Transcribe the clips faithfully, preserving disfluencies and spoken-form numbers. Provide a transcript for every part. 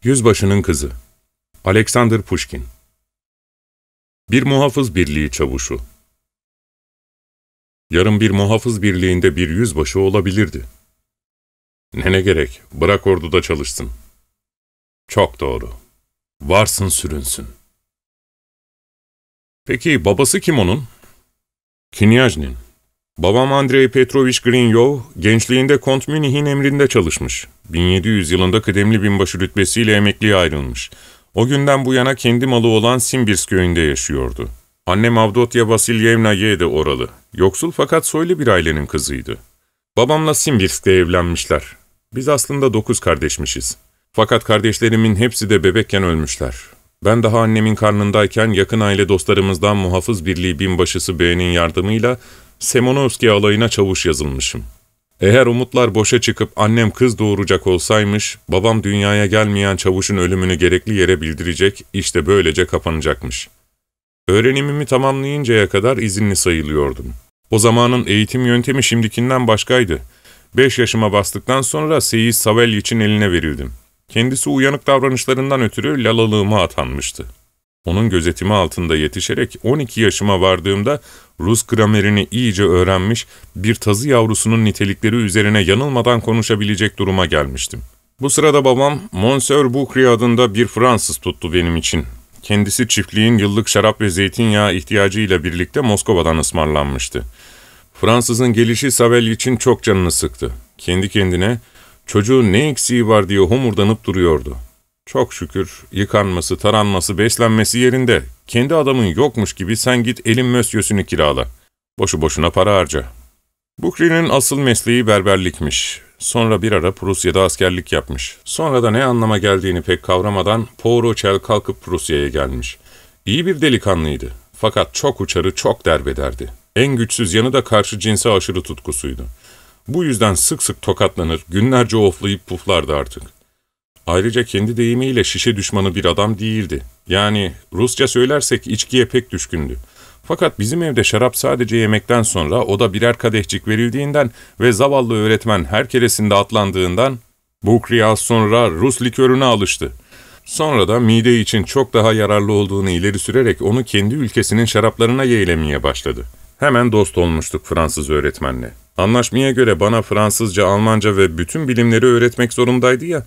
Yüzbaşının Kızı Alexander Pushkin. Bir muhafız birliği çavuşu. Yarın bir muhafız birliğinde bir yüzbaşı olabilirdi. Ne ne gerek, bırak orduda çalışsın. Çok doğru. Varsın sürünsün. Peki babası kim onun? Kinyajnin. Babam Andrei Petrovich Grinyov, gençliğinde Kont Münih'in emrinde çalışmış. bin yedi yüz yılında kıdemli binbaşı rütbesiyle emekliye ayrılmış. O günden bu yana kendi malı olan Simbirsk köyünde yaşıyordu. Annem Avdotya Vasilyevna Ye de oralı. Yoksul fakat soylu bir ailenin kızıydı. Babamla Simbirsk'te evlenmişler. Biz aslında dokuz kardeşmişiz. Fakat kardeşlerimin hepsi de bebekken ölmüşler. Ben daha annemin karnındayken yakın aile dostlarımızdan muhafız birliği binbaşısı Bey'in yardımıyla Semonovski alayına çavuş yazılmışım. Eğer umutlar boşa çıkıp annem kız doğuracak olsaymış, babam dünyaya gelmeyen çavuşun ölümünü gerekli yere bildirecek, işte böylece kapanacakmış. Öğrenimimi tamamlayıncaya kadar izinli sayılıyordum. O zamanın eğitim yöntemi şimdikinden başkaydı. Beş yaşıma bastıktan sonra Seyis Savelyiç'in eline verildim. Kendisi uyanık davranışlarından ötürü lalalığıma atanmıştı. Onun gözetimi altında yetişerek on iki yaşıma vardığımda Rus gramerini iyice öğrenmiş, bir tazı yavrusunun nitelikleri üzerine yanılmadan konuşabilecek duruma gelmiştim. Bu sırada babam, Monsieur Boucry adında bir Fransız tuttu benim için. Kendisi çiftliğin yıllık şarap ve zeytinyağı ihtiyacıyla birlikte Moskova'dan ısmarlanmıştı. Fransızın gelişi Savelyiç'in çok canını sıktı. Kendi kendine, çocuğun ne eksiği var diye homurdanıp duruyordu. Çok şükür yıkanması, taranması, beslenmesi yerinde. Kendi adamın yokmuş gibi sen git elin mösyösünü kirala. Boşu boşuna para harca. Bukri'nin asıl mesleği berberlikmiş. Sonra bir ara Prusya'da askerlik yapmış. Sonra da ne anlama geldiğini pek kavramadan Pourochel kalkıp Prusya'ya gelmiş. İyi bir delikanlıydı. Fakat çok uçarı, çok derbederdi. En güçsüz yanı da karşı cinse aşırı tutkusuydu. Bu yüzden sık sık tokatlanır, günlerce oflayıp puflardı artık. Ayrıca kendi deyimiyle şişe düşmanı bir adam değildi. Yani Rusça söylersek içkiye pek düşkündü. Fakat bizim evde şarap sadece yemekten sonra o da birer kadehcik verildiğinden ve zavallı öğretmen her keresinde atlandığından Bukri az sonra Rus likörüne alıştı. Sonra da mide için çok daha yararlı olduğunu ileri sürerek onu kendi ülkesinin şaraplarına yeğlemeye başladı. Hemen dost olmuştuk Fransız öğretmenle. Anlaşmaya göre bana Fransızca, Almanca ve bütün bilimleri öğretmek zorundaydı ya,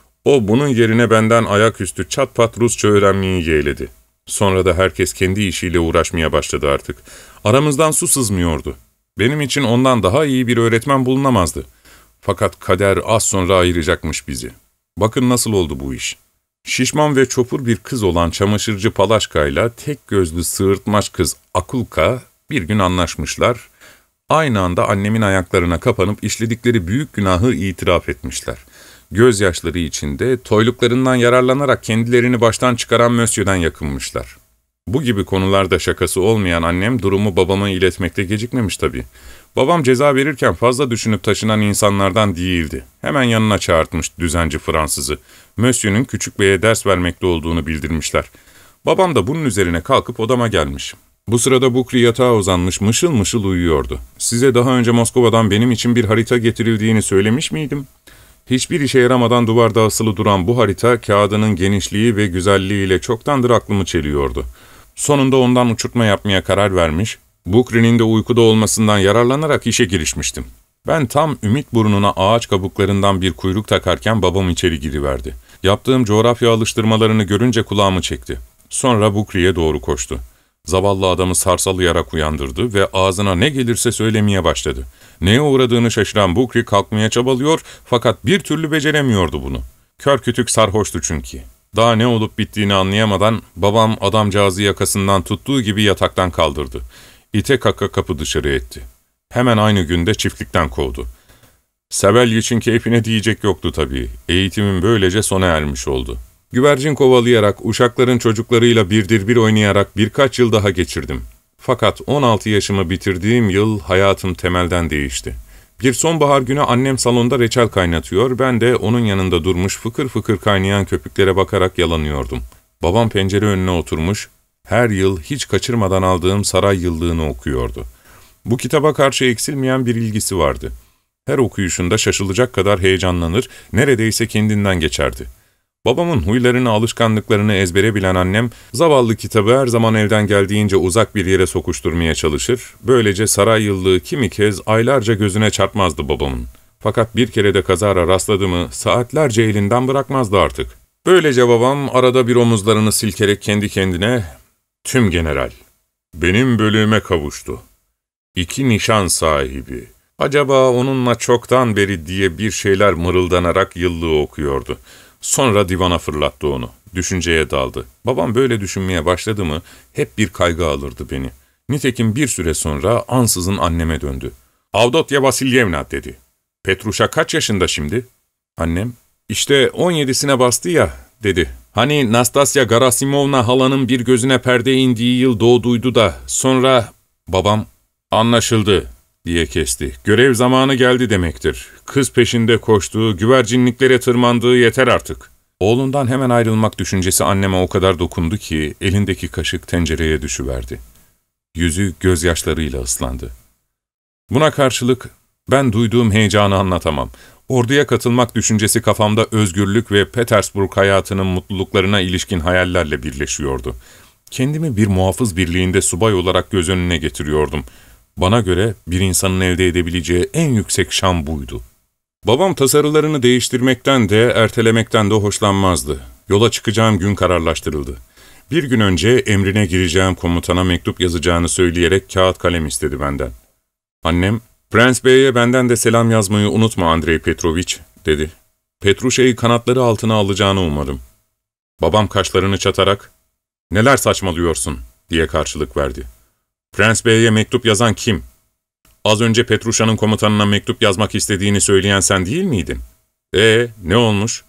o bunun yerine benden ayaküstü çat pat Rusça öğrenmeyi yeğledi. Sonra da herkes kendi işiyle uğraşmaya başladı artık. Aramızdan su sızmıyordu. Benim için ondan daha iyi bir öğretmen bulunamazdı. Fakat kader az sonra ayıracakmış bizi. Bakın nasıl oldu bu iş. Şişman ve çopur bir kız olan çamaşırcı Palaşka'yla tek gözlü sığırtmaç kız Akulka bir gün anlaşmışlar. Aynı anda annemin ayaklarına kapanıp işledikleri büyük günahı itiraf etmişler. Gözyaşları içinde toyluklarından yararlanarak kendilerini baştan çıkaran Mösyö'den yakınmışlar. Bu gibi konularda şakası olmayan annem durumu babama iletmekte gecikmemiş tabii. Babam ceza verirken fazla düşünüp taşınan insanlardan değildi. Hemen yanına çağırtmış düzenci Fransızı. Mösyö'nün küçük beye ders vermekte olduğunu bildirmişler. Babam da bunun üzerine kalkıp odama gelmiş. Bu sırada Bukri yatağa uzanmış mışıl mışıl uyuyordu. Size daha önce Moskova'dan benim için bir harita getirildiğini söylemiş miydim? Hiçbir işe yaramadan duvarda asılı duran bu harita kağıdının genişliği ve güzelliğiyle çoktandır aklımı çeliyordu. Sonunda ondan uçurtma yapmaya karar vermiş, Bukri'nin de uykuda olmasından yararlanarak işe girişmiştim. Ben tam ümit burnuna ağaç kabuklarından bir kuyruk takarken babam içeri giriverdi. Yaptığım coğrafya alıştırmalarını görünce kulağımı çekti. Sonra Bukri'ye doğru koştu. Zavallı adamı sarsalayarak uyandırdı ve ağzına ne gelirse söylemeye başladı. Neye uğradığını şaşıran Bukri kalkmaya çabalıyor fakat bir türlü beceremiyordu bunu. Kör kütük sarhoştu çünkü. Daha ne olup bittiğini anlayamadan babam adamcağızı yakasından tuttuğu gibi yataktan kaldırdı. İte kaka kapı dışarı etti. Hemen aynı günde çiftlikten kovdu. Savelyiç'in keyfine diyecek yoktu tabii. Eğitimim böylece sona ermiş oldu. Güvercin kovalayarak, uşakların çocuklarıyla birdir bir oynayarak birkaç yıl daha geçirdim. Fakat on altı yaşımı bitirdiğim yıl hayatım temelden değişti. Bir sonbahar günü annem salonda reçel kaynatıyor, ben de onun yanında durmuş fıkır fıkır kaynayan köpüklere bakarak yalanıyordum. Babam pencere önüne oturmuş, her yıl hiç kaçırmadan aldığım saray yıllığını okuyordu. Bu kitaba karşı eksilmeyen bir ilgisi vardı. Her okuyuşunda şaşılacak kadar heyecanlanır, neredeyse kendinden geçerdi. Babamın huylarını, alışkanlıklarını ezbere bilen annem, zavallı kitabı her zaman elden geldiğince uzak bir yere sokuşturmaya çalışır, böylece saray yıllığı kimi kez aylarca gözüne çarpmazdı babamın. Fakat bir kere de kazara rastladı mı, saatlerce elinden bırakmazdı artık. Böylece babam arada bir omuzlarını silkerek kendi kendine, ''Tüm general, benim bölüğüme kavuştu. İki nişan sahibi. Acaba onunla çoktan beri?'' diye bir şeyler mırıldanarak yıllığı okuyordu. Sonra divana fırlattı onu. Düşünceye daldı. Babam böyle düşünmeye başladı mı hep bir kaygı alırdı beni. Nitekim bir süre sonra ansızın anneme döndü. ''Avdotya Vasilyevna'' dedi. ''Petruşa kaç yaşında şimdi?'' Annem, ''İşte on yedisine bastı ya'' dedi. ''Hani Nastasya Garasimovna halanın bir gözüne perde indiği yıl doğduydu da sonra...'' Babam, ''Anlaşıldı'' diye kesti. ''Görev zamanı geldi demektir. Kız peşinde koştuğu, güvercinliklere tırmandığı yeter artık.'' Oğlundan hemen ayrılmak düşüncesi anneme o kadar dokundu ki elindeki kaşık tencereye düşüverdi. Yüzü gözyaşlarıyla ıslandı. Buna karşılık ben duyduğum heyecanı anlatamam. Orduya katılmak düşüncesi kafamda özgürlük ve Petersburg hayatının mutluluklarına ilişkin hayallerle birleşiyordu. Kendimi bir muhafız birliğinde subay olarak göz önüne getiriyordum. Bana göre bir insanın elde edebileceği en yüksek şan buydu. Babam tasarılarını değiştirmekten de, ertelemekten de hoşlanmazdı. Yola çıkacağım gün kararlaştırıldı. Bir gün önce emrine gireceğim komutana mektup yazacağını söyleyerek kağıt kalem istedi benden. Annem, ''Prens Bey'e benden de selam yazmayı unutma Andrei Petroviç'' dedi. Petruşa'yı kanatları altına alacağını umadım. Babam kaşlarını çatarak, ''Neler saçmalıyorsun?'' diye karşılık verdi. ''Prens Bey'e mektup yazan kim? Az önce Petruşa'nın komutanına mektup yazmak istediğini söyleyen sen değil miydin? Ee, ne olmuş?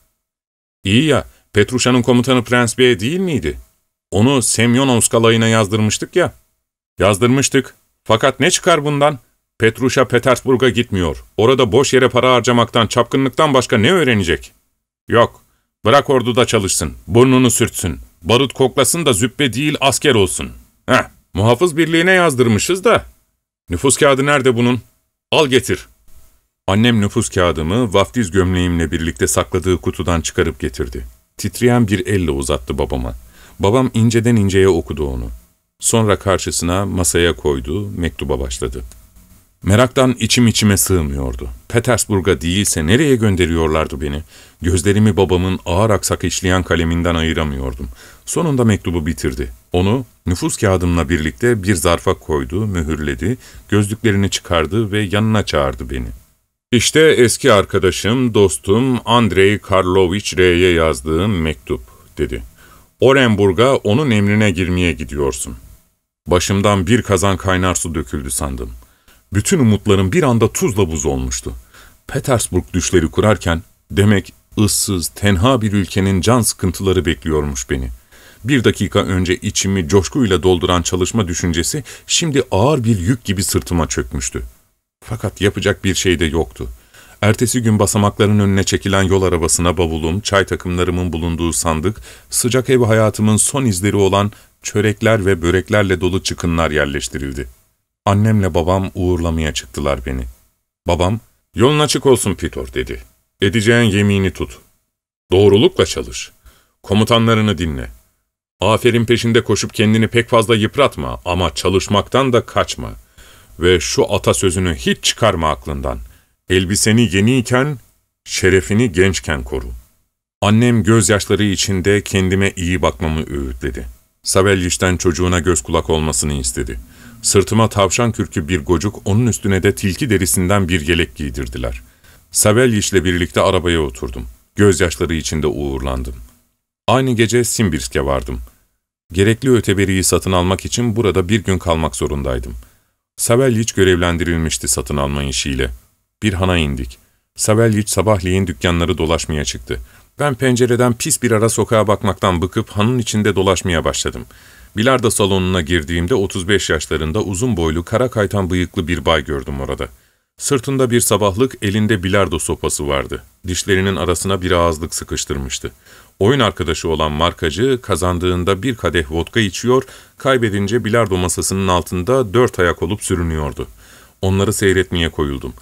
İyi ya, Petruşa'nın komutanı Prens Bey değil miydi? Onu Semyonovsk alayına yazdırmıştık ya. Yazdırmıştık. Fakat ne çıkar bundan? Petruşa Petersburg'a gitmiyor. Orada boş yere para harcamaktan, çapkınlıktan başka ne öğrenecek? Yok, bırak orduda çalışsın, burnunu sürtsün, barut koklasın da züppe değil asker olsun. Heh, muhafız birliğine yazdırmışız da. Nüfus kağıdı nerede bunun? Al getir. Annem nüfus kağıdımı vaftiz gömleğimle birlikte sakladığı kutudan çıkarıp getirdi. Titreyen bir elle uzattı babama. Babam inceden inceye okudu onu. Sonra karşısına masaya koydu, mektuba başladı. Meraktan içim içime sığmıyordu. Petersburg'a değilse nereye gönderiyorlardı beni? Gözlerimi babamın ağır aksak işleyen kaleminden ayıramıyordum. Sonunda mektubu bitirdi. Onu nüfus kağıdımla birlikte bir zarfa koydu, mühürledi, gözlüklerini çıkardı ve yanına çağırdı beni. ''İşte eski arkadaşım, dostum Andrei Karlovich R'ye yazdığım mektup'' dedi. ''Orenburg'a onun emrine girmeye gidiyorsun.'' Başımdan bir kazan kaynar su döküldü sandım. Bütün umutlarım bir anda tuzla buz olmuştu. Petersburg düşleri kurarken demek ıssız, tenha bir ülkenin can sıkıntıları bekliyormuş beni. Bir dakika önce içimi coşkuyla dolduran çalışma düşüncesi şimdi ağır bir yük gibi sırtıma çökmüştü. Fakat yapacak bir şey de yoktu. Ertesi gün basamakların önüne çekilen yol arabasına bavulum, çay takımlarımın bulunduğu sandık, sıcak ev hayatımın son izleri olan çörekler ve böreklerle dolu çıkınlar yerleştirildi. Annemle babam uğurlamaya çıktılar beni. Babam, ''Yolun açık olsun Pitor'' dedi. ''Edeceğin yemini tut. Doğrulukla çalış. Komutanlarını dinle. Aferin peşinde koşup kendini pek fazla yıpratma ama çalışmaktan da kaçma. Ve şu atasözünü hiç çıkarma aklından. Elbiseni yeniyken, şerefini gençken koru.'' Annem gözyaşları içinde kendime iyi bakmamı öğütledi. Savelyiç'ten çocuğuna göz kulak olmasını istedi. Sırtıma tavşan kürkü bir gocuk, onun üstüne de tilki derisinden bir yelek giydirdiler. Savelyiç'le birlikte arabaya oturdum. Gözyaşları içinde uğurlandım. Aynı gece Simbirsk'e vardım. Gerekli öteberiyi satın almak için burada bir gün kalmak zorundaydım. Savelyiç görevlendirilmişti satın alma işiyle. Bir hana indik. Savelyiç sabahleyin dükkanları dolaşmaya çıktı. Ben pencereden pis bir ara sokağa bakmaktan bıkıp hanın içinde dolaşmaya başladım. Bilardo salonuna girdiğimde otuz beş yaşlarında uzun boylu, kara kaytan bıyıklı bir bay gördüm orada. Sırtında bir sabahlık, elinde bilardo sopası vardı. Dişlerinin arasına bir ağızlık sıkıştırmıştı. Oyun arkadaşı olan markacı, kazandığında bir kadeh vodka içiyor, kaybedince bilardo masasının altında dört ayak olup sürünüyordu. Onları seyretmeye koyuldum.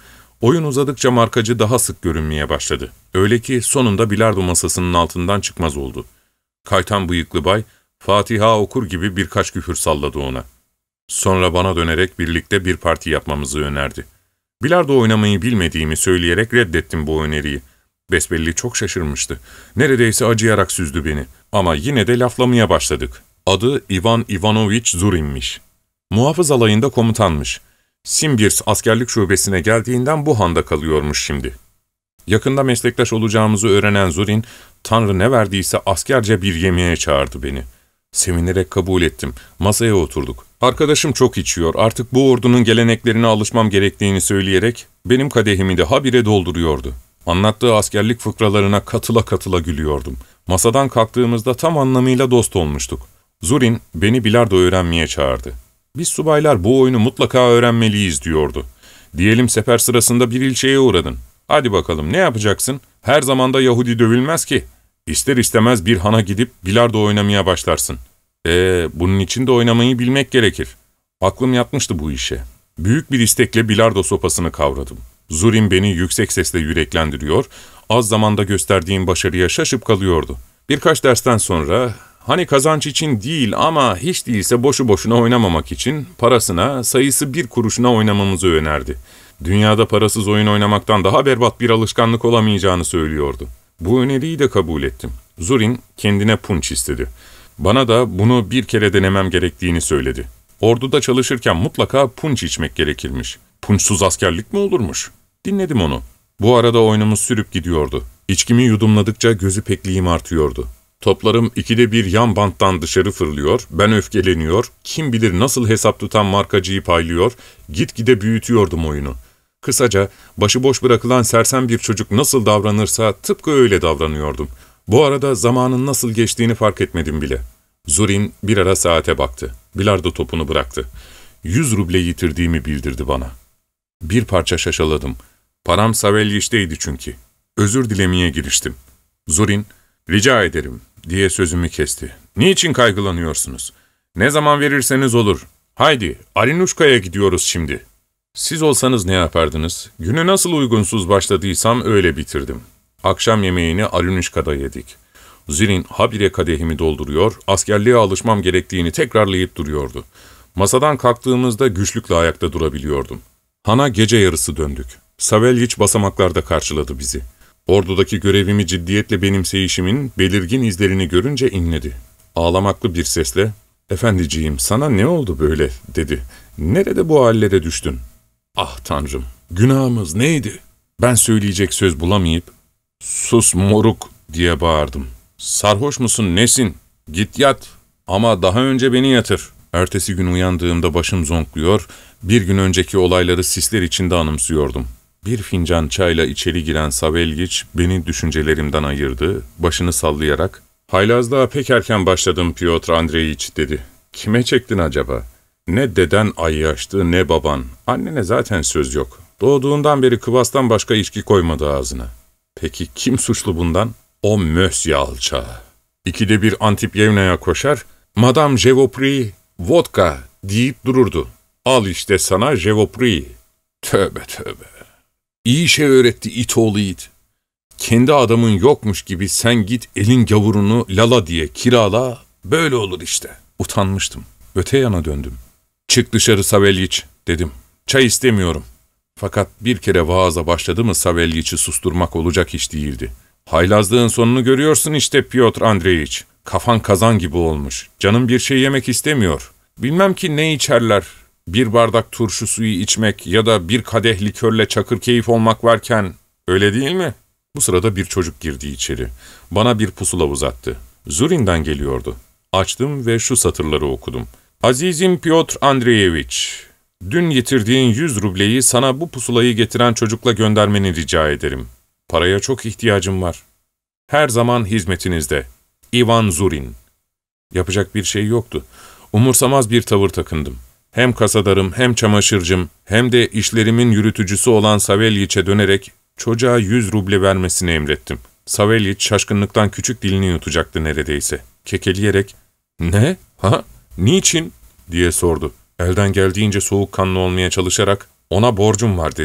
Oyun uzadıkça markacı daha sık görünmeye başladı. Öyle ki sonunda bilardo masasının altından çıkmaz oldu. Kaytan bıyıklı bay, Fatiha okur gibi birkaç küfür salladı ona. Sonra bana dönerek birlikte bir parti yapmamızı önerdi. Bilardo oynamayı bilmediğimi söyleyerek reddettim bu öneriyi. Besbelli çok şaşırmıştı. Neredeyse acıyarak süzdü beni. Ama yine de laflamaya başladık. Adı Ivan Ivanoviç Zurin'miş. Muhafız alayında komutanmış. Simbirs askerlik şubesine geldiğinden bu handa kalıyormuş şimdi. Yakında meslektaş olacağımızı öğrenen Zurin, Tanrı ne verdiyse askerce bir yemeğe çağırdı beni. Sevinerek kabul ettim. Masaya oturduk. Arkadaşım çok içiyor, artık bu ordunun geleneklerine alışmam gerektiğini söyleyerek benim kadehimi de habire dolduruyordu. Anlattığı askerlik fıkralarına katıla katıla gülüyordum. Masadan kalktığımızda tam anlamıyla dost olmuştuk. Zurin beni bilardo öğrenmeye çağırdı. Biz subaylar bu oyunu mutlaka öğrenmeliyiz diyordu. Diyelim sefer sırasında bir ilçeye uğradın. Hadi bakalım ne yapacaksın? Her zaman da Yahudi dövülmez ki. İster istemez bir hana gidip bilardo oynamaya başlarsın. Ee, bunun için de oynamayı bilmek gerekir. Aklım yatmıştı bu işe. Büyük bir istekle bilardo sopasını kavradım. Zurin beni yüksek sesle yüreklendiriyor, az zamanda gösterdiğim başarıya şaşıp kalıyordu. Birkaç dersten sonra, hani kazanç için değil ama hiç değilse boşu boşuna oynamamak için parasına, sayısı bir kuruşuna oynamamızı önerdi. Dünyada parasız oyun oynamaktan daha berbat bir alışkanlık olamayacağını söylüyordu. Bu öneriyi de kabul ettim. Zurin kendine punç istedi. Bana da bunu bir kere denemem gerektiğini söyledi. Orduda çalışırken mutlaka punç içmek gerekirmiş. Punçsuz askerlik mi olurmuş? Dinledim onu. Bu arada oyunumuz sürüp gidiyordu. İçkimi yudumladıkça gözü pekliğim artıyordu. Toplarım ikide bir yan banttan dışarı fırlıyor, ben öfkeleniyor, kim bilir nasıl hesap tutan markacıyı paylıyor, gitgide büyütüyordum oyunu. Kısaca, başıboş bırakılan sersem bir çocuk nasıl davranırsa tıpkı öyle davranıyordum. Bu arada zamanın nasıl geçtiğini fark etmedim bile. Zurin bir ara saate baktı. Bilardo topunu bıraktı. Yüz ruble yitirdiğimi bildirdi bana. Bir parça şaşaladım. Param Savelyiç'teydi çünkü. Özür dilemeye giriştim. Zurin, rica ederim diye sözümü kesti. Niçin kaygılanıyorsunuz? Ne zaman verirseniz olur. Haydi, Arinuşka'ya gidiyoruz şimdi. Siz olsanız ne yapardınız? Günü nasıl uygunsuz başladıysam öyle bitirdim. Akşam yemeğini Arinuşka'da yedik. Zurin habire kadehimi dolduruyor, askerliğe alışmam gerektiğini tekrarlayıp duruyordu. Masadan kalktığımızda güçlükle ayakta durabiliyordum. Hana gece yarısı döndük. Savelyiç basamaklarda karşıladı bizi. Ordudaki görevimi ciddiyetle benimseyişimin belirgin izlerini görünce inledi. Ağlamaklı bir sesle, ''Efendiciğim, sana ne oldu böyle?'' dedi. ''Nerede bu hallere düştün?'' ''Ah Tanrım, günahımız neydi?'' Ben söyleyecek söz bulamayıp, ''Sus moruk!'' diye bağırdım. ''Sarhoş musun, nesin? Git yat ama daha önce beni yatır.'' Ertesi gün uyandığımda başım zonkluyor, bir gün önceki olayları sisler içinde anımsıyordum. Bir fincan çayla içeri giren Savelyiç beni düşüncelerimden ayırdı, başını sallayarak, ''Haylazlığa pek erken başladım Piotr Andreyiç'' dedi. ''Kime çektin acaba? Ne deden ayyaştı ne baban. Annene zaten söz yok. Doğduğundan beri kıvastan başka içki koymadı ağzına. Peki kim suçlu bundan? O mösya alçağı. İkide bir Antipyevna'ya koşar, ''Madame Jevopri, vodka'' deyip dururdu. ''Al işte sana Jevopri.'' Tövbe tövbe. İyi şey öğretti it oğlu it. Kendi adamın yokmuş gibi sen git elin gavurunu lala diye kirala, böyle olur işte. Utanmıştım. Öte yana döndüm. ''Çık dışarı Savelyiç'' dedim. ''Çay istemiyorum.'' Fakat bir kere vaaza başladı mı Savelyiç'i susturmak olacak iş değildi. ''Haylazlığın sonunu görüyorsun işte Piotr Andreyiç. Kafan kazan gibi olmuş. Canım bir şey yemek istemiyor. Bilmem ki ne içerler. Bir bardak turşu suyu içmek ya da bir kadeh likörle çakır keyif olmak varken, öyle değil mi?'' Bu sırada bir çocuk girdi içeri. Bana bir pusula uzattı. Zurin'den geliyordu. Açtım ve şu satırları okudum. ''Azizim Piotr Andreyeviç, dün yitirdiğin yüz rubleyi sana bu pusulayı getiren çocukla göndermeni rica ederim. Paraya çok ihtiyacım var. Her zaman hizmetinizde. Ivan Zurin.'' Yapacak bir şey yoktu. Umursamaz bir tavır takındım. Hem kasadarım hem çamaşırcım hem de işlerimin yürütücüsü olan Savelyiç'e dönerek çocuğa yüz ruble vermesini emrettim. Savelyiç şaşkınlıktan küçük dilini yutacaktı neredeyse. Kekeleyerek, ''Ne? Ha? Niçin?'' diye sordu. Elden geldiğince soğukkanlı olmaya çalışarak, ''Ona borcum var.'' dedim.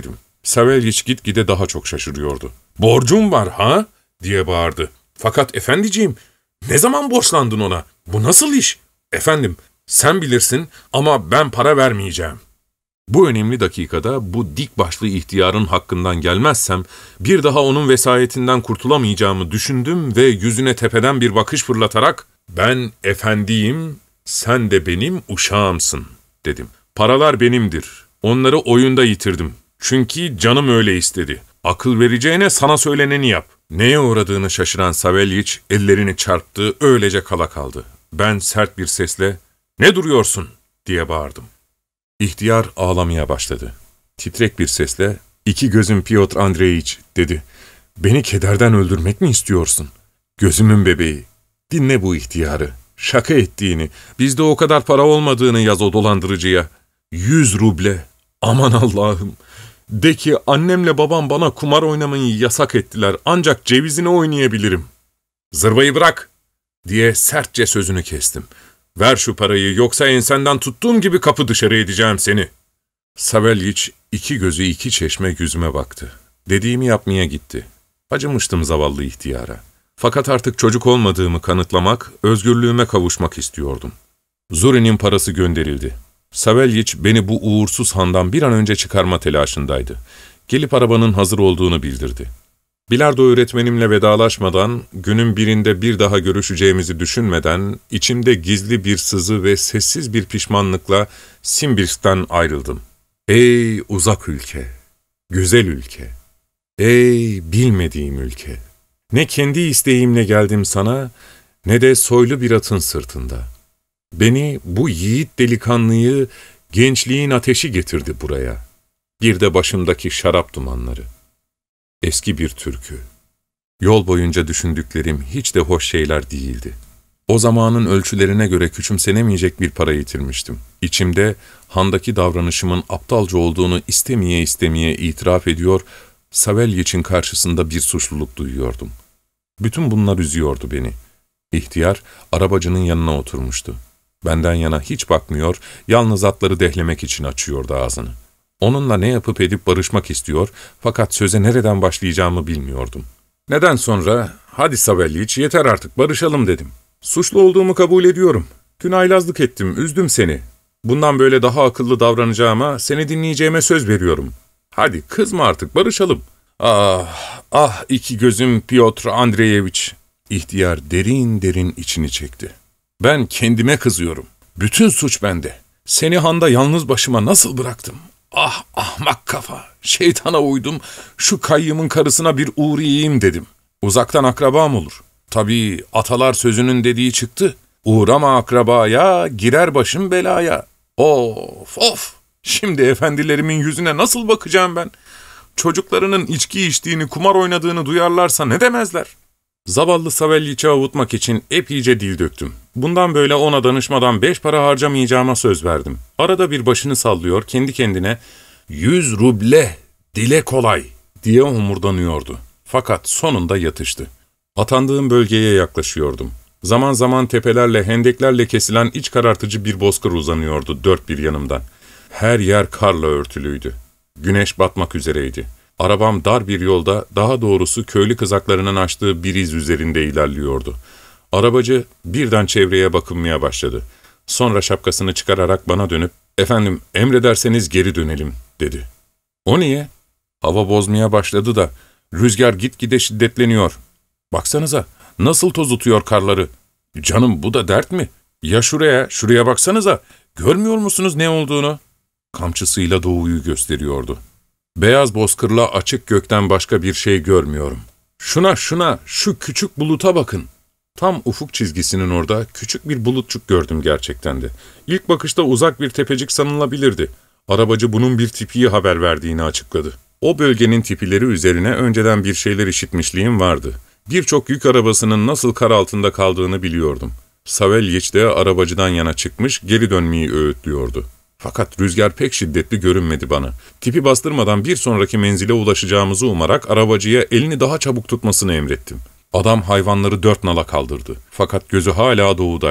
Savelyiç gitgide daha çok şaşırıyordu. ''Borcum var ha?'' diye bağırdı. ''Fakat efendiciğim, ne zaman borçlandın ona? Bu nasıl iş?'' ''Efendim, sen bilirsin ama ben para vermeyeceğim.'' Bu önemli dakikada bu dik başlı ihtiyarın hakkından gelmezsem bir daha onun vesayetinden kurtulamayacağımı düşündüm ve yüzüne tepeden bir bakış fırlatarak ''Ben efendiyim, sen de benim uşağımsın.'' dedim. ''Paralar benimdir. Onları oyunda yitirdim. Çünkü canım öyle istedi. Akıl vereceğine sana söyleneni yap.'' Neye uğradığını şaşıran Savelyiç ellerini çarptı, öylece kala kaldı. Ben sert bir sesle ''Ne duruyorsun?'' diye bağırdım. İhtiyar ağlamaya başladı. Titrek bir sesle ''İki gözüm Piotr Andreyiç'' dedi. ''Beni kederden öldürmek mi istiyorsun? Gözümün bebeği. Dinle bu ihtiyarı. Şaka ettiğini, bizde o kadar para olmadığını yaz o dolandırıcıya. Yüz ruble. Aman Allah'ım. De ki annemle babam bana kumar oynamayı yasak ettiler. Ancak cevizini oynayabilirim. Zırvayı bırak diye sertçe sözünü kestim. Ver şu parayı yoksa ensenden tuttuğum gibi kapı dışarı edeceğim seni. Savelyiç iki gözü iki çeşme yüzüme baktı. Dediğimi yapmaya gitti. Acımıştım zavallı ihtiyara. Fakat artık çocuk olmadığımı kanıtlamak, özgürlüğüme kavuşmak istiyordum. Zuri'nin parası gönderildi. Savelyiç beni bu uğursuz handan bir an önce çıkarma telaşındaydı. Gelip arabanın hazır olduğunu bildirdi. Bilardo öğretmenimle vedalaşmadan, günün birinde bir daha görüşeceğimizi düşünmeden, içimde gizli bir sızı ve sessiz bir pişmanlıkla Simbirsk'ten ayrıldım. Ey uzak ülke, güzel ülke, ey bilmediğim ülke! Ne kendi isteğimle geldim sana, ne de soylu bir atın sırtında. Beni, bu yiğit delikanlıyı, gençliğin ateşi getirdi buraya. Bir de başımdaki şarap dumanları. Eski bir türkü. Yol boyunca düşündüklerim hiç de hoş şeyler değildi. O zamanın ölçülerine göre küçümsenemeyecek bir para yitirmiştim. İçimde handaki davranışımın aptalca olduğunu istemeye istemeye itiraf ediyor, Savelyiç'in karşısında bir suçluluk duyuyordum. Bütün bunlar üzüyordu beni. İhtiyar, arabacının yanına oturmuştu. Benden yana hiç bakmıyor, yalnız atları dehlemek için açıyordu ağzını. Onunla ne yapıp edip barışmak istiyor, fakat söze nereden başlayacağımı bilmiyordum. Neden sonra, ''Hadi Savelyiç, yeter artık, barışalım.'' dedim. ''Suçlu olduğumu kabul ediyorum. Dün haylazlık ettim, üzdüm seni. Bundan böyle daha akıllı davranacağıma, seni dinleyeceğime söz veriyorum. Hadi kızma artık, barışalım.'' ''Ah, ah iki gözüm Piotr Andreyeviç.'' İhtiyar derin derin içini çekti. ''Ben kendime kızıyorum. Bütün suç bende. Seni handa yalnız başıma nasıl bıraktım? Ah ahmak kafa, şeytana uydum, şu kayyımın karısına bir uğrayayım dedim. Uzaktan akrabam olur. Tabii atalar sözünün dediği çıktı. Uğrama akrabaya, girer başım belaya. Of of, şimdi efendilerimin yüzüne nasıl bakacağım ben? Çocuklarının içki içtiğini, kumar oynadığını duyarlarsa ne demezler? Zavallı Savelyiç'i avutmak için epeyce dil döktüm. Bundan böyle ona danışmadan beş para harcamayacağıma söz verdim. Arada bir başını sallıyor, kendi kendine ''Yüz ruble, dile kolay'' diye homurdanıyordu. Fakat sonunda yatıştı. Atandığım bölgeye yaklaşıyordum. Zaman zaman tepelerle, hendeklerle kesilen iç karartıcı bir bozkır uzanıyordu dört bir yanımdan. Her yer karla örtülüydü. Güneş batmak üzereydi. Arabam dar bir yolda, daha doğrusu köylü kızaklarının açtığı bir iz üzerinde ilerliyordu. Arabacı birden çevreye bakınmaya başladı. Sonra şapkasını çıkararak bana dönüp, ''Efendim, emrederseniz geri dönelim.'' dedi. ''O niye?'' ''Hava bozmaya başladı da, rüzgar gitgide şiddetleniyor. Baksanıza, nasıl tozutuyor karları. Canım bu da dert mi? Ya şuraya, şuraya baksanıza, görmüyor musunuz ne olduğunu?'' Kamçısıyla doğuyu gösteriyordu. ''Beyaz bozkırla açık gökten başka bir şey görmüyorum. Şuna, şuna, şu küçük buluta bakın.'' Tam ufuk çizgisinin orada küçük bir bulutçuk gördüm gerçekten de. İlk bakışta uzak bir tepecik sanılabilirdi. Arabacı bunun bir tipiyi haber verdiğini açıkladı. O bölgenin tipileri üzerine önceden bir şeyler işitmişliğim vardı. Birçok yük arabasının nasıl kar altında kaldığını biliyordum. Savelyiç de arabacıdan yana çıkmış, geri dönmeyi öğütlüyordu. Fakat rüzgar pek şiddetli görünmedi bana. Tipi bastırmadan bir sonraki menzile ulaşacağımızı umarak arabacıya elini daha çabuk tutmasını emrettim. Adam hayvanları dört nala kaldırdı. Fakat gözü hala doğudaydı.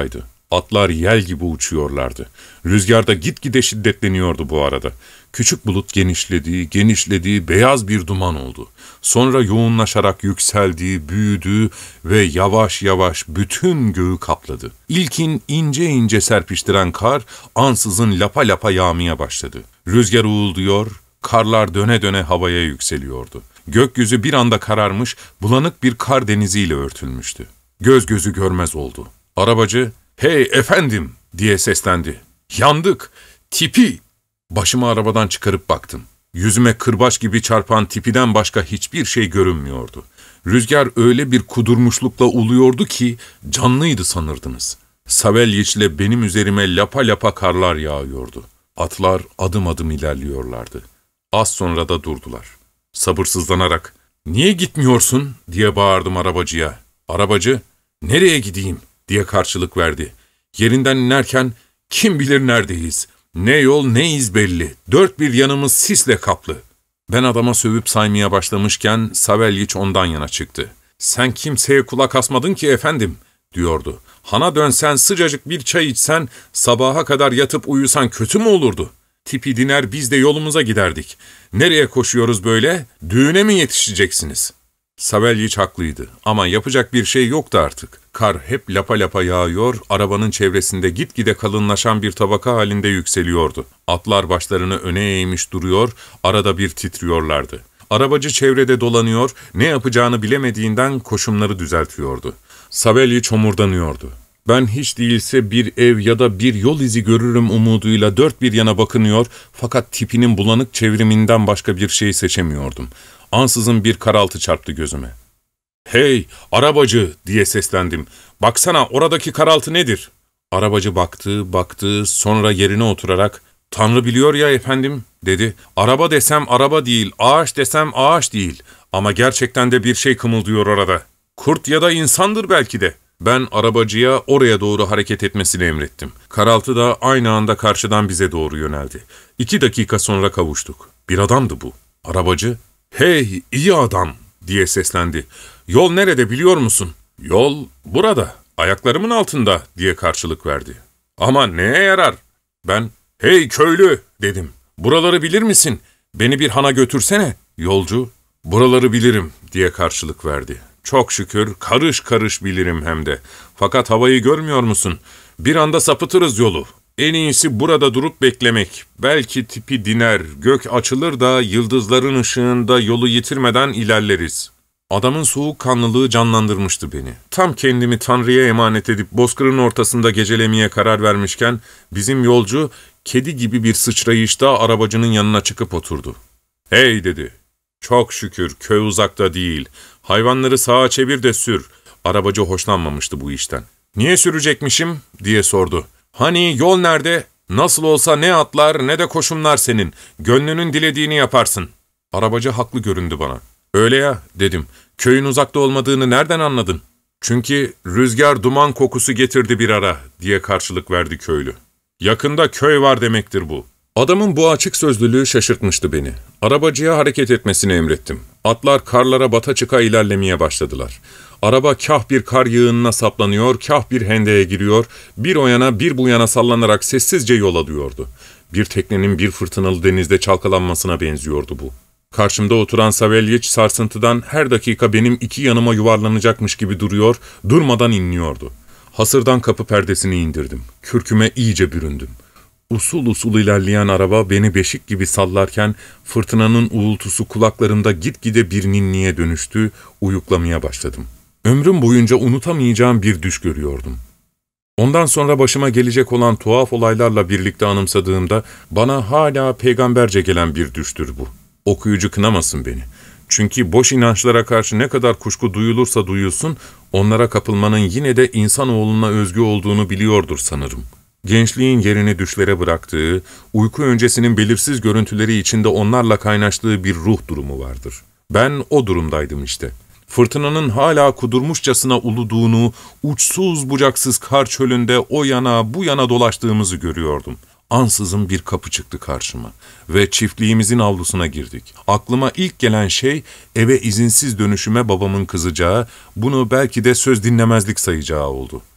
Atlar yel gibi uçuyorlardı. Rüzgar da gitgide şiddetleniyordu bu arada. Küçük bulut genişledi, genişledi, beyaz bir duman oldu. Sonra yoğunlaşarak yükseldi, büyüdü ve yavaş yavaş bütün göğü kapladı. İlkin ince ince serpiştiren kar ansızın lapa lapa yağmaya başladı. Rüzgar uğulduyor, karlar döne döne havaya yükseliyordu. Gökyüzü bir anda kararmış, bulanık bir kar deniziyle örtülmüştü. Göz gözü görmez oldu. Arabacı, "Hey efendim!" diye seslendi. "Yandık! Tipi!" Başımı arabadan çıkarıp baktım. Yüzüme kırbaç gibi çarpan tipiden başka hiçbir şey görünmüyordu. Rüzgar öyle bir kudurmuşlukla uluyordu ki canlıydı sanırdınız. Savelyiç'le benim üzerime lapa lapa karlar yağıyordu. Atlar adım adım ilerliyorlardı. Az sonra da durdular. Sabırsızlanarak, "Niye gitmiyorsun?" diye bağırdım arabacıya. Arabacı, "Nereye gideyim?" diye karşılık verdi. Yerinden inerken, "Kim bilir neredeyiz? Ne yol ne iz belli. Dört bir yanımız sisle kaplı." Ben adama sövüp saymaya başlamışken Savelyiç ondan yana çıktı. "Sen kimseye kulak asmadın ki efendim," diyordu. "Hana dönsen, sıcacık bir çay içsen, sabaha kadar yatıp uyusan kötü mü olurdu? Tipi diner, biz de yolumuza giderdik. Nereye koşuyoruz böyle? Düğüne mi yetişeceksiniz?" Savelyiç haklıydı ama yapacak bir şey yoktu artık. Kar hep lapa lapa yağıyor, arabanın çevresinde gitgide kalınlaşan bir tabaka halinde yükseliyordu. Atlar başlarını öne eğmiş duruyor, arada bir titriyorlardı. Arabacı çevrede dolanıyor, ne yapacağını bilemediğinden koşumları düzeltiyordu. Savelyiç homurdanıyordu. Ben hiç değilse bir ev ya da bir yol izi görürüm umuduyla dört bir yana bakınıyor, fakat tipinin bulanık çevriminden başka bir şey seçemiyordum. Ansızın bir karaltı çarptı gözüme. "Hey, arabacı!" diye seslendim. "Baksana, oradaki karaltı nedir?" Arabacı baktı, baktı, sonra yerine oturarak, "Tanrı biliyor ya efendim," dedi. "Araba desem araba değil, ağaç desem ağaç değil. Ama gerçekten de bir şey kımıldıyor orada. Kurt ya da insandır belki de." Ben arabacıya oraya doğru hareket etmesini emrettim. Karaltı da aynı anda karşıdan bize doğru yöneldi. İki dakika sonra kavuştuk. Bir adamdı bu. Arabacı, "Hey, iyi adam!" diye seslendi. "Yol nerede biliyor musun?" "Yol burada, ayaklarımın altında," diye karşılık verdi. "Ama neye yarar?" Ben, "Hey köylü!" dedim. "Buraları bilir misin? Beni bir hana götürsene." Yolcu, "Buraları bilirim," diye karşılık verdi. "Çok şükür karış karış bilirim hem de. Fakat havayı görmüyor musun? Bir anda sapıtırız yolu. En iyisi burada durup beklemek. Belki tipi diner, gök açılır da yıldızların ışığında yolu yitirmeden ilerleriz." Adamın soğukkanlılığı canlandırmıştı beni. Tam kendimi Tanrı'ya emanet edip bozkırın ortasında gecelemeye karar vermişken bizim yolcu kedi gibi bir sıçrayışta arabacının yanına çıkıp oturdu. "Hey," dedi. "Çok şükür köy uzakta değil. Hayvanları sağa çevir de sür." Arabacı hoşlanmamıştı bu işten. "Niye sürecekmişim?" diye sordu. "Hani yol nerede? Nasıl olsa ne atlar ne de koşumlar senin. Gönlünün dilediğini yaparsın." Arabacı haklı göründü bana. "Öyle ya," dedim. "Köyün uzakta olmadığını nereden anladın?" "Çünkü rüzgar duman kokusu getirdi bir ara," diye karşılık verdi köylü. "Yakında köy var demektir bu." Adamın bu açık sözlülüğü şaşırtmıştı beni. Arabacıya hareket etmesini emrettim. Atlar karlara bata çıka ilerlemeye başladılar. Araba kah bir kar yığınına saplanıyor, kah bir hendeye giriyor, bir o yana bir bu yana sallanarak sessizce yol alıyordu. Bir teknenin bir fırtınalı denizde çalkalanmasına benziyordu bu. Karşımda oturan Savelyiç sarsıntıdan her dakika benim iki yanıma yuvarlanacakmış gibi duruyor, durmadan inliyordu. Hasırdan kapı perdesini indirdim. Kürküme iyice büründüm. Usul usul ilerleyen araba beni beşik gibi sallarken fırtınanın uğultusu kulaklarımda gitgide bir ninniye dönüştü, uyuklamaya başladım. Ömrüm boyunca unutamayacağım bir düş görüyordum. Ondan sonra başıma gelecek olan tuhaf olaylarla birlikte anımsadığımda bana hala peygamberce gelen bir düştür bu. Okuyucu kınamasın beni. Çünkü boş inançlara karşı ne kadar kuşku duyulursa duyulsun, onlara kapılmanın yine de insanoğluna özgü olduğunu biliyordur sanırım. Gençliğin yerini düşlere bıraktığı, uyku öncesinin belirsiz görüntüleri içinde onlarla kaynaştığı bir ruh durumu vardır. Ben o durumdaydım işte. Fırtınanın hala kudurmuşçasına uluduğunu, uçsuz bucaksız kar çölünde o yana bu yana dolaştığımızı görüyordum. Ansızın bir kapı çıktı karşıma ve çiftliğimizin avlusuna girdik. Aklıma ilk gelen şey eve izinsiz dönüşüme babamın kızacağı, bunu belki de söz dinlemezlik sayacağı oldu.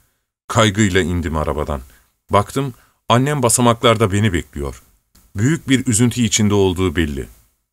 Kaygıyla indim arabadan. Baktım, annem basamaklarda beni bekliyor. Büyük bir üzüntü içinde olduğu belli.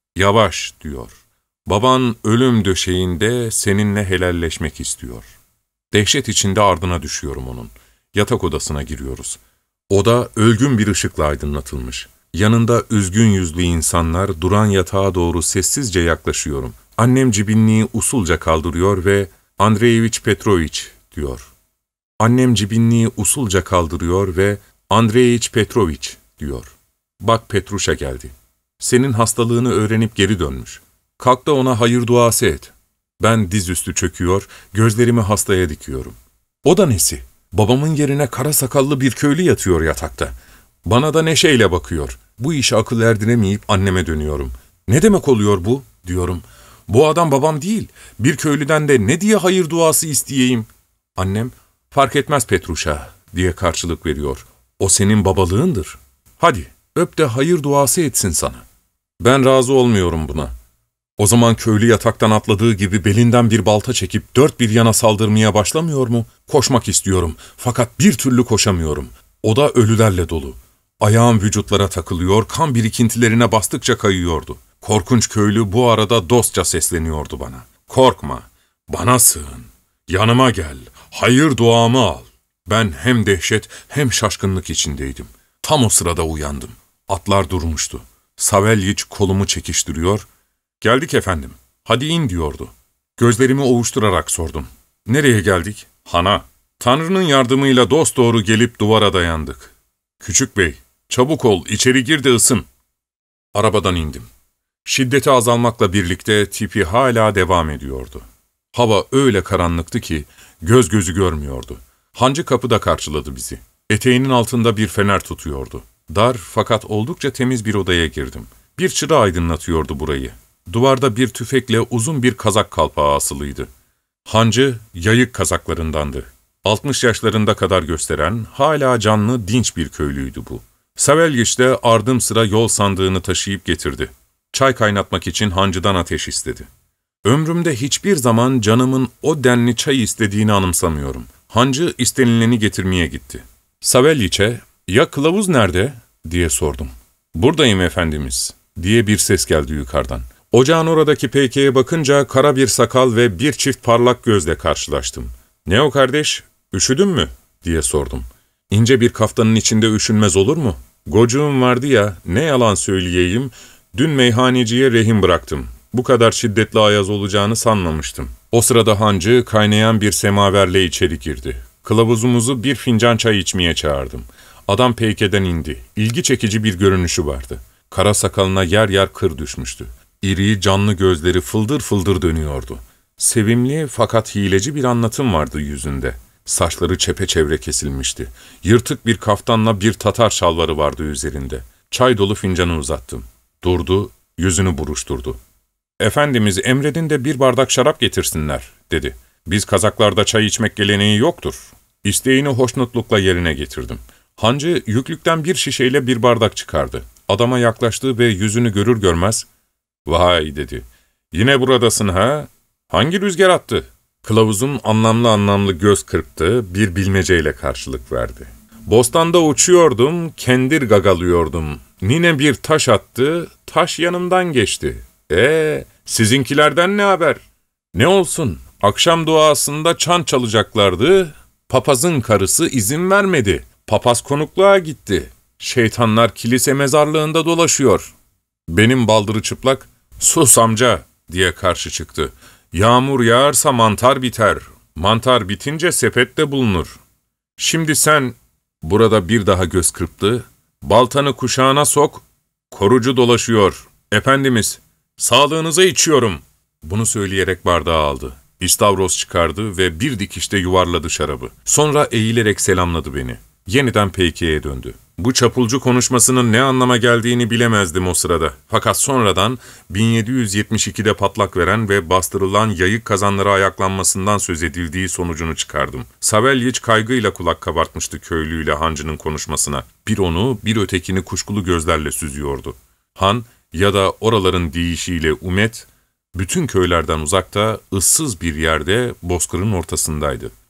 Yavaş diyor. Baban ölüm döşeğinde seninle helalleşmek istiyor. Dehşet içinde ardına düşüyorum onun. Yatak odasına giriyoruz. Oda ölgün bir ışıkla aydınlatılmış. Yanında üzgün yüzlü insanlar duran yatağa doğru sessizce yaklaşıyorum. Annem cibinliği usulca kaldırıyor ve ''Andreevich Petrovich'' diyor. Annem cibinliği usulca kaldırıyor ve ''Andreevich Petrovich'' diyor. ''Bak Petruşa geldi. Senin hastalığını öğrenip geri dönmüş. Kalk da ona hayır duası et.'' Ben dizüstü çöküyor, gözlerimi hastaya dikiyorum. O da nesi? Babamın yerine kara sakallı bir köylü yatıyor yatakta. Bana da neşeyle bakıyor. Bu işe akıl erdiremeyip anneme dönüyorum. ''Ne demek oluyor bu?'' diyorum. ''Bu adam babam değil. Bir köylüden de ne diye hayır duası isteyeyim?'' Annem, ''Fark etmez Petruşa'' diye karşılık veriyor. ''O senin babalığındır. Hadi öp de hayır duası etsin sana.'' Ben razı olmuyorum buna. O zaman köylü yataktan atladığı gibi belinden bir balta çekip dört bir yana saldırmaya başlamıyor mu? Koşmak istiyorum fakat bir türlü koşamıyorum. Oda ölülerle dolu. Ayağım vücutlara takılıyor, kan birikintilerine bastıkça kayıyordu. Korkunç köylü bu arada dostça sesleniyordu bana. ''Korkma, bana sığın, yanıma gel, hayır duamı al.'' Ben hem dehşet hem şaşkınlık içindeydim. Tam o sırada uyandım. Atlar durmuştu. Savelyiç kolumu çekiştiriyor, ''Geldik efendim, hadi in.'' diyordu. Gözlerimi ovuşturarak sordum. ''Nereye geldik?'' ''Han'a. Tanrı'nın yardımıyla dosdoğru gelip duvara dayandık. Küçük bey, çabuk ol, içeri gir de ısın.'' Arabadan indim. Şiddeti azalmakla birlikte tipi hala devam ediyordu. Hava öyle karanlıktı ki göz gözü görmüyordu. Hancı kapıda karşıladı bizi. Eteğinin altında bir fener tutuyordu. Dar fakat oldukça temiz bir odaya girdim. Bir çıra aydınlatıyordu burayı. Duvarda bir tüfekle uzun bir kazak kalpağı asılıydı. Hancı yayık kazaklarındandı. Altmış yaşlarında kadar gösteren, hala canlı, dinç bir köylüydü bu. Savelyiç de ardım sıra yol sandığını taşıyıp getirdi. Çay kaynatmak için hancıdan ateş istedi. Ömrümde hiçbir zaman canımın o denli çay istediğini anımsamıyorum. Hancı istenileni getirmeye gitti. Savelyiç'e, ''Ya kılavuz nerede?'' diye sordum. ''Buradayım efendimiz'' diye bir ses geldi yukarıdan. Ocağın oradaki peykeye bakınca kara bir sakal ve bir çift parlak gözle karşılaştım. ''Ne o kardeş, üşüdün mü?'' diye sordum. ''İnce bir kaftanın içinde üşünmez olur mu? Gocuğum vardı ya, ne yalan söyleyeyim, dün meyhaneciye rehin bıraktım. Bu kadar şiddetli ayaz olacağını sanmamıştım.'' O sırada hancı kaynayan bir semaverle içeri girdi. Kılavuzumuzu bir fincan çay içmeye çağırdım. Adam peykeden indi. İlgi çekici bir görünüşü vardı. Kara sakalına yer yer kır düşmüştü. İri, canlı gözleri fıldır fıldır dönüyordu. Sevimli fakat hileci bir anlatım vardı yüzünde. Saçları çepeçevre kesilmişti. Yırtık bir kaftanla bir Tatar şalvarı vardı üzerinde. Çay dolu fincanı uzattım. Durdu, yüzünü buruşturdu. ''Efendimiz emredin de bir bardak şarap getirsinler.'' dedi. ''Biz Kazaklarda çay içmek geleneği yoktur.'' İsteğini hoşnutlukla yerine getirdim. Hancı yüklükten bir şişeyle bir bardak çıkardı. Adama yaklaştı ve yüzünü görür görmez, ''Vay'' dedi. ''Yine buradasın ha? Hangi rüzgar attı?'' Kılavuzun anlamlı anlamlı göz kırptı, bir bilmeceyle karşılık verdi. ''Bostanda uçuyordum, kendir gagalıyordum. Nine bir taş attı, taş yanımdan geçti. Ee, sizinkilerden ne haber?'' ''Ne olsun, akşam duasında çan çalacaklardı, papazın karısı izin vermedi. Papaz konukluğa gitti. Şeytanlar kilise mezarlığında dolaşıyor.'' Benim baldırı çıplak, ''Sus amca'' diye karşı çıktı. ''Yağmur yağarsa mantar biter. Mantar bitince sepette bulunur. Şimdi sen'' burada bir daha göz kırptı, ''baltanı kuşağına sok, korucu dolaşıyor. Efendimiz, sağlığınıza içiyorum.'' Bunu söyleyerek bardağı aldı. İstavroz çıkardı ve bir dikişte yuvarladı şarabı. Sonra eğilerek selamladı beni. Yeniden peykeye döndü. Bu çapulcu konuşmasının ne anlama geldiğini bilemezdim o sırada. Fakat sonradan bin yedi yüz yetmiş ikide patlak veren ve bastırılan yayık kazanları ayaklanmasından söz edildiği sonucunu çıkardım. Savelyiç kaygıyla kulak kabartmıştı köylüyle hancının konuşmasına. Bir onu, bir ötekini kuşkulu gözlerle süzüyordu. Han ya da oraların deyişiyle Umet, bütün köylerden uzakta, ıssız bir yerde bozkırın ortasındaydı.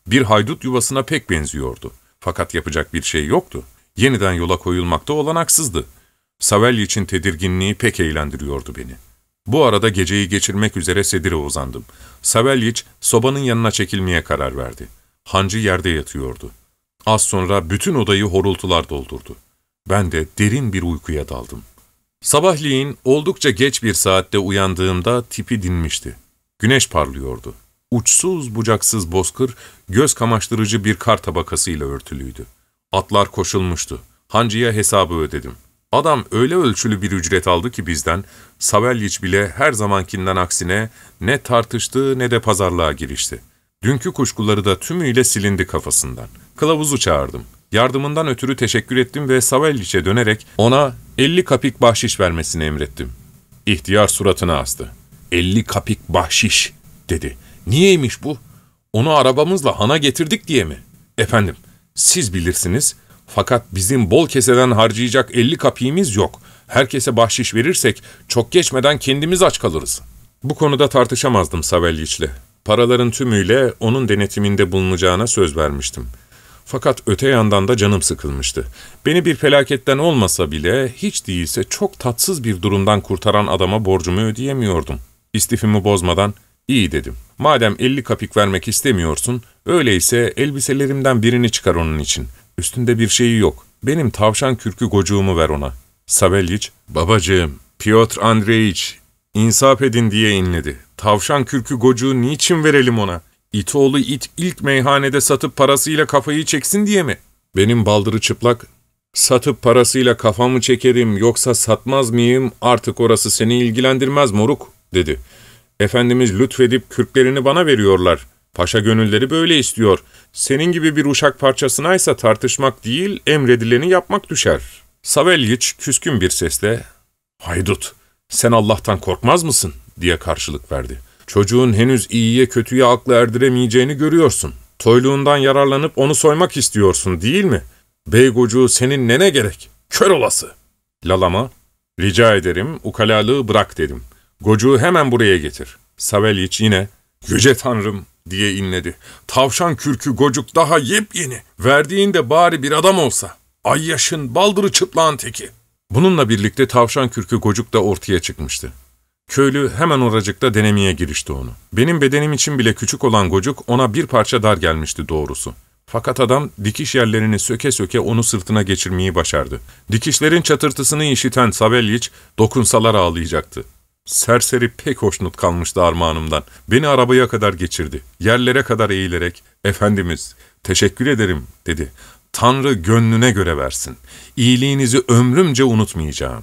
Bir haydut yuvasına pek benziyordu. Fakat yapacak bir şey yoktu. Yeniden yola koyulmakta olanaksızdı. Savelyiç'in tedirginliği pek eğlendiriyordu beni. Bu arada geceyi geçirmek üzere sedire uzandım. Savelyiç sobanın yanına çekilmeye karar verdi. Hancı yerde yatıyordu. Az sonra bütün odayı horultular doldurdu. Ben de derin bir uykuya daldım. Sabahleyin oldukça geç bir saatte uyandığımda tipi dinmişti. Güneş parlıyordu. Uçsuz bucaksız bozkır, göz kamaştırıcı bir kar tabakasıyla örtülüydü. Atlar koşulmuştu. Hancıya hesabı ödedim. Adam öyle ölçülü bir ücret aldı ki bizden, Savelyiç bile her zamankinden aksine ne tartıştı ne de pazarlığa girişti. Dünkü kuşkuları da tümüyle silindi kafasından. Kılavuzu çağırdım. Yardımından ötürü teşekkür ettim ve Savelyiç'e dönerek ona elli kapik bahşiş vermesini emrettim. İhtiyar suratını astı. Elli kapik bahşiş, dedi. Niyeymiş bu? Onu arabamızla hana getirdik diye mi? Efendim, siz bilirsiniz. Fakat bizim bol keseden harcayacak elli kapiğimiz yok. Herkese bahşiş verirsek çok geçmeden kendimiz aç kalırız. Bu konuda tartışamazdım Savelyiç'le. Paraların tümüyle onun denetiminde bulunacağına söz vermiştim. Fakat öte yandan da canım sıkılmıştı. Beni bir felaketten olmasa bile hiç değilse çok tatsız bir durumdan kurtaran adama borcumu ödeyemiyordum. İstifimi bozmadan, iyi dedim. Madem elli kapik vermek istemiyorsun, öyleyse elbiselerimden birini çıkar onun için. Üstünde bir şeyi yok. Benim tavşan kürkü gocuğumu ver ona. Savelyiç, babacığım, Piotr Andreyiç, insaf edin diye inledi. Tavşan kürkü gocuğu niçin verelim ona? İtoğlu it ilk meyhanede satıp parasıyla kafayı çeksin diye mi? Benim baldırı çıplak, satıp parasıyla kafamı çekerim yoksa satmaz mıyım artık orası seni ilgilendirmez moruk, dedi. Efendimiz lütfedip kürklerini bana veriyorlar. Paşa gönülleri böyle istiyor. Senin gibi bir uşak parçasınaysa tartışmak değil, emredileni yapmak düşer. Savelyiç küskün bir sesle, haydut, sen Allah'tan korkmaz mısın, diye karşılık verdi. Çocuğun henüz iyiye kötüye aklı erdiremeyeceğini görüyorsun. Toyluğundan yararlanıp onu soymak istiyorsun değil mi? Beygocuğu senin nene gerek, kör olası. Lalama, rica ederim ukalalığı bırak dedim. Gocuğu hemen buraya getir. Savelyiç yine, yüce tanrım, diye inledi. Tavşan kürkü gocuk daha yepyeni. Verdiğinde bari bir adam olsa. Ay yaşın baldırı çıplağın teki. Bununla birlikte tavşan kürkü gocuk da ortaya çıkmıştı. Köylü hemen oracıkta denemeye girişti onu. Benim bedenim için bile küçük olan gocuk ona bir parça dar gelmişti doğrusu. Fakat adam dikiş yerlerini söke söke onu sırtına geçirmeyi başardı. Dikişlerin çatırtısını işiten Savelyiç dokunsalar ağlayacaktı. Serseri pek hoşnut kalmıştı armağanımdan. Beni arabaya kadar geçirdi. Yerlere kadar eğilerek, "Efendimiz, teşekkür ederim," dedi. "Tanrı gönlüne göre versin. İyiliğinizi ömrümce unutmayacağım."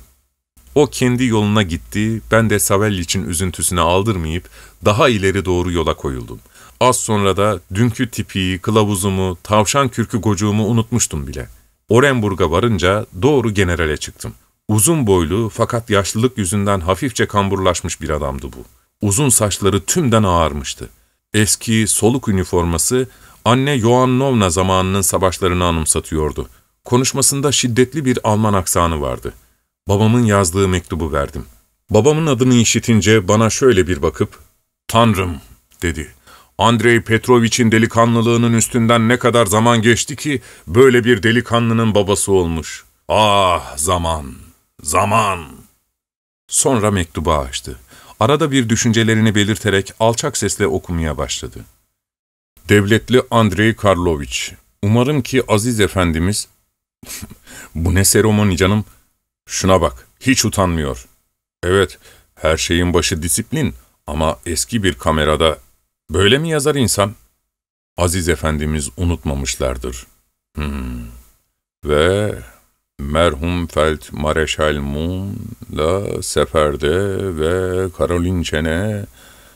O kendi yoluna gitti, ben de Savelyiç'in üzüntüsüne aldırmayıp daha ileri doğru yola koyuldum. Az sonra da dünkü tipiyi, kılavuzumu, tavşan kürkü gocuğumu unutmuştum bile. Orenburg'a varınca doğru generale çıktım. Uzun boylu fakat yaşlılık yüzünden hafifçe kamburlaşmış bir adamdı bu. Uzun saçları tümden ağarmıştı. Eski, soluk üniforması anne Yoannovna zamanının savaşlarını anımsatıyordu. Konuşmasında şiddetli bir Alman aksanı vardı. Babamın yazdığı mektubu verdim. Babamın adını işitince bana şöyle bir bakıp, "Tanrım," dedi. "Andrei Petrovich'in delikanlılığının üstünden ne kadar zaman geçti ki böyle bir delikanlının babası olmuş. Ah zaman, zaman." Sonra mektubu açtı. Arada bir düşüncelerini belirterek alçak sesle okumaya başladı. "Devletli Andrei Karlovich, umarım ki Aziz Efendimiz..." "Bu ne seremoni canım? Şuna bak, hiç utanmıyor. Evet, her şeyin başı disiplin ama eski bir kamerada böyle mi yazar insan? Aziz Efendimiz unutmamışlardır. Hmm. Ve merhum Felt Mareşal Mumm'la seferde ve Karolinçen'e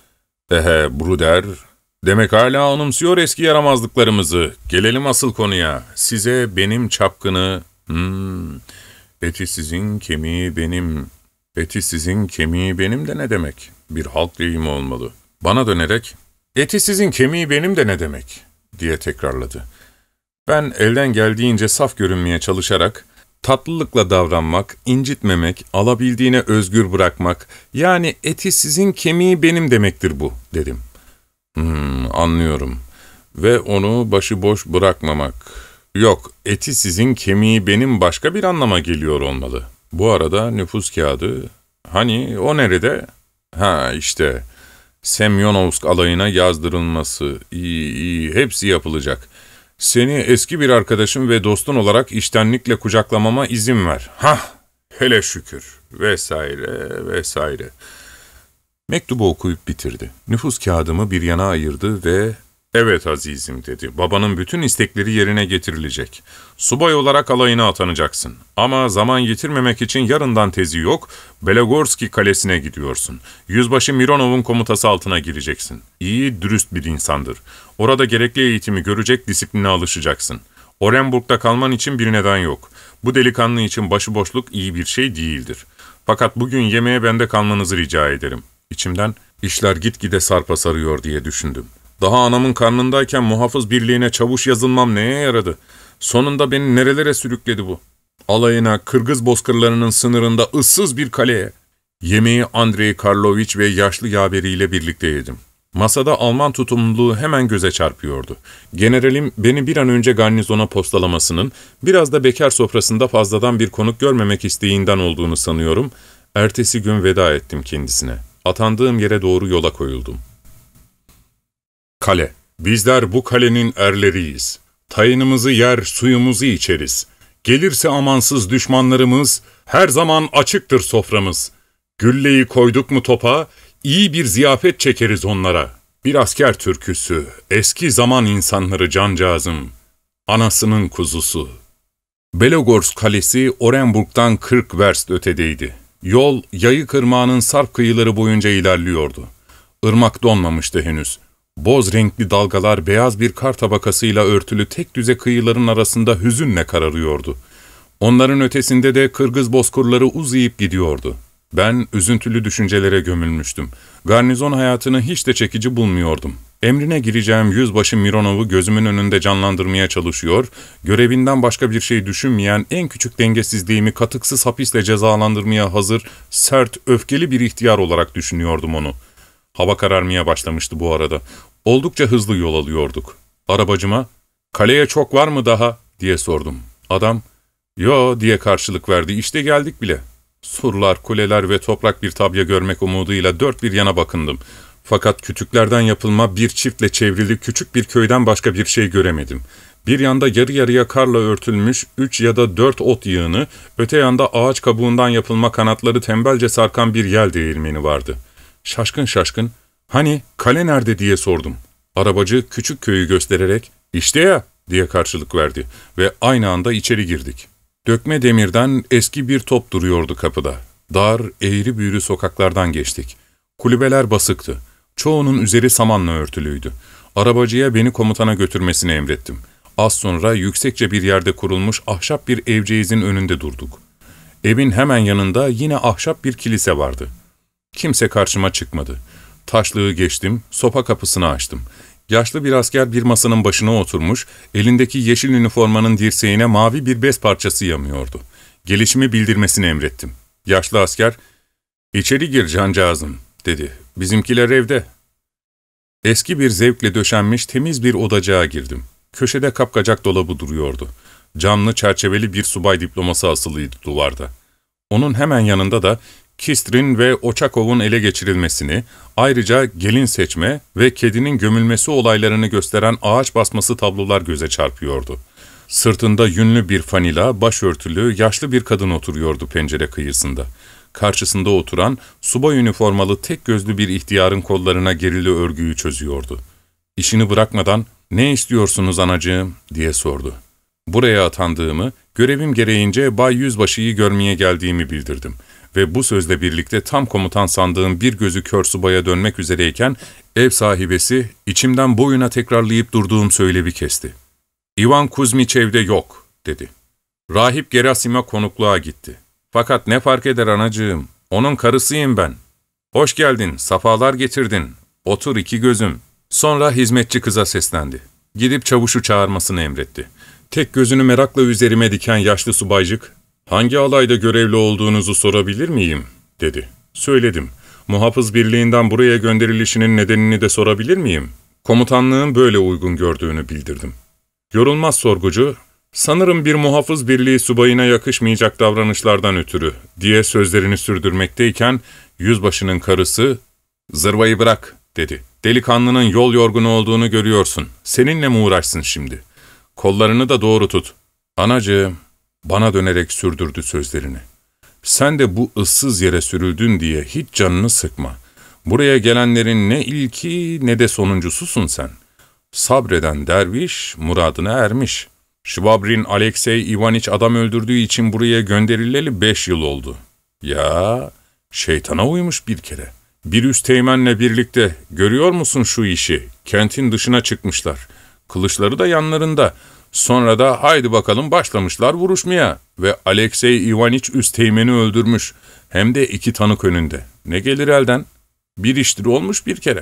ehe Bruder, demek hala anımsıyor eski yaramazlıklarımızı. Gelelim asıl konuya. Size benim çapkını... Hmm, eti sizin, kemiği benim. Eti sizin, kemiği benim de ne demek? Bir halk deyimi olmalı. Bana dönerek, eti sizin, kemiği benim de ne demek? Diye tekrarladı. Ben elden geldiğince saf görünmeye çalışarak, tatlılıkla davranmak, incitmemek, alabildiğine özgür bırakmak, yani eti sizin, kemiği benim demektir bu, dedim. Hmm, anlıyorum. ve onu başıboş bırakmamak. Yok, eti sizin, kemiği benim başka bir anlama geliyor olmalı. Bu arada nüfus kağıdı, hani o nerede? Ha işte, Semyonovsk alayına yazdırılması, iyi iyi, hepsi yapılacak. Seni eski bir arkadaşım ve dostun olarak içtenlikle kucaklamama izin ver. Hah, hele şükür, vesaire vesaire. Mektubu okuyup bitirdi. Nüfus kağıdımı bir yana ayırdı ve "Evet azizim," dedi. "Babanın bütün istekleri yerine getirilecek. Subay olarak alayına atanacaksın. Ama zaman yitirmemek için yarından tezi yok, Belogorski Kalesi'ne gidiyorsun. Yüzbaşı Mironov'un komutası altına gireceksin. İyi, dürüst bir insandır. Orada gerekli eğitimi görecek, disipline alışacaksın. Orenburg'da kalman için bir neden yok. Bu delikanlı için başıboşluk iyi bir şey değildir. Fakat bugün yemeğe bende kalmanızı rica ederim." İçimden, işler gitgide sarpa sarıyor diye düşündüm. Daha anamın karnındayken muhafız birliğine çavuş yazılmam neye yaradı? Sonunda beni nerelere sürükledi bu? Alayına, Kırgız bozkırlarının sınırında ıssız bir kaleye. Yemeği Andrei Karlovich ve yaşlı yaveriyle birlikte yedim. Masada Alman tutumluluğu hemen göze çarpıyordu. Generalim beni bir an önce garnizona postalamasının, biraz da bekar sofrasında fazladan bir konuk görmemek isteğinden olduğunu sanıyorum. Ertesi gün veda ettim kendisine. Atandığım yere doğru yola koyuldum. Kale. Bizler bu kalenin erleriyiz. Tayınımızı yer, suyumuzu içeriz. Gelirse amansız düşmanlarımız, her zaman açıktır soframız. Gülleyi koyduk mu topa, iyi bir ziyafet çekeriz onlara. Bir asker türküsü, eski zaman insanları cancağızım, anasının kuzusu. Belogorsk Kalesi Orenburg'dan kırk verst ötedeydi. Yol, Yayık Irmağı'nın sarp kıyıları boyunca ilerliyordu. Irmak donmamıştı henüz. Boz renkli dalgalar beyaz bir kar tabakasıyla örtülü tek düze kıyıların arasında hüzünle kararıyordu. Onların ötesinde de Kırgız bozkırları uzayıp gidiyordu. Ben üzüntülü düşüncelere gömülmüştüm. Garnizon hayatını hiç de çekici bulmuyordum. Emrine gireceğim yüzbaşı Mironov'u gözümün önünde canlandırmaya çalışıyor, görevinden başka bir şey düşünmeyen, en küçük dengesizliğimi katıksız hapisle cezalandırmaya hazır, sert, öfkeli bir ihtiyar olarak düşünüyordum onu. Hava kararmaya başlamıştı bu arada. Oldukça hızlı yol alıyorduk. Arabacıma, "Kaleye çok var mı daha?" diye sordum. Adam, "Yo," diye karşılık verdi. "İşte geldik bile." Surlar, kuleler ve toprak bir tabya görmek umuduyla dört bir yana bakındım. Fakat kütüklerden yapılma bir çiftle çevrili küçük bir köyden başka bir şey göremedim. Bir yanda yarı yarıya karla örtülmüş üç ya da dört ot yığını, öte yanda ağaç kabuğundan yapılma kanatları tembelce sarkan bir yel değirmeni vardı. Şaşkın şaşkın, "Hani, kale nerede?" diye sordum. Arabacı küçük köyü göstererek, "İşte ya," diye karşılık verdi ve aynı anda içeri girdik. Dökme demirden eski bir top duruyordu kapıda. Dar, eğri büğrü sokaklardan geçtik. Kulübeler basıktı. Çoğunun üzeri samanla örtülüydü. Arabacıya beni komutana götürmesini emrettim. Az sonra yüksekçe bir yerde kurulmuş ahşap bir evceğizin önünde durduk. Evin hemen yanında yine ahşap bir kilise vardı. Kimse karşıma çıkmadı. Taşlığı geçtim, sopa kapısını açtım. Yaşlı bir asker bir masanın başına oturmuş, elindeki yeşil üniformanın dirseğine mavi bir bez parçası yamıyordu. Gelişimi bildirmesini emrettim. Yaşlı asker, "İçeri gir cancağızım," dedi. "Bizimkiler evde." Eski bir zevkle döşenmiş temiz bir odacığa girdim. Köşede kapkacak dolabı duruyordu. Camlı çerçeveli bir subay diploması asılıydı duvarda. Onun hemen yanında da Kistrin ve Oçakov'un ele geçirilmesini, ayrıca gelin seçme ve kedinin gömülmesi olaylarını gösteren ağaç basması tablolar göze çarpıyordu. Sırtında yünlü bir fanila, başörtülü, yaşlı bir kadın oturuyordu pencere kıyısında. Karşısında oturan, subay üniformalı tek gözlü bir ihtiyarın kollarına gerili örgüyü çözüyordu. İşini bırakmadan, "Ne istiyorsunuz anacığım?" diye sordu. Buraya atandığımı, görevim gereğince Bay Yüzbaşı'yı görmeye geldiğimi bildirdim. Ve bu sözle birlikte tam komutan sandığım bir gözü kör subaya dönmek üzereyken, ev sahibesi içimden boyuna tekrarlayıp durduğum söylevi kesti. "İvan Kuzmiç evde yok," dedi. "Rahip Gerasim'e konukluğa gitti. Fakat ne fark eder anacığım, onun karısıyım ben. Hoş geldin, safalar getirdin. Otur iki gözüm." Sonra hizmetçi kıza seslendi. Gidip çavuşu çağırmasını emretti. Tek gözünü merakla üzerime diken yaşlı subaycık, "Hangi alayda görevli olduğunuzu sorabilir miyim?" dedi. Söyledim. "Muhafız birliğinden buraya gönderilişinin nedenini de sorabilir miyim?" Komutanlığın böyle uygun gördüğünü bildirdim. Yorulmaz sorgucu, sanırım bir muhafız birliği subayına yakışmayacak davranışlardan ötürü diye sözlerini sürdürmekteyken, yüzbaşının karısı, ''Zırvayı bırak'' dedi. ''Delikanlının yol yorgunu olduğunu görüyorsun. Seninle mi uğraşsın şimdi? Kollarını da doğru tut.'' ''Anacığım'' bana dönerek sürdürdü sözlerini. ''Sen de bu ıssız yere sürüldün diye hiç canını sıkma. Buraya gelenlerin ne ilki ne de sonuncususun sen. Sabreden derviş muradına ermiş. Şvabrin Aleksey Ivaniç adam öldürdüğü için buraya gönderileli beş yıl oldu. Ya, şeytana uymuş bir kere. Bir üsteğmenle birlikte, görüyor musun şu işi? Kentin dışına çıkmışlar. Kılıçları da yanlarında. Sonra da haydi bakalım başlamışlar vuruşmaya. Ve Aleksey Ivaniç üsteğmeni öldürmüş. Hem de iki tanık önünde. Ne gelir elden? Bir iştir olmuş bir kere.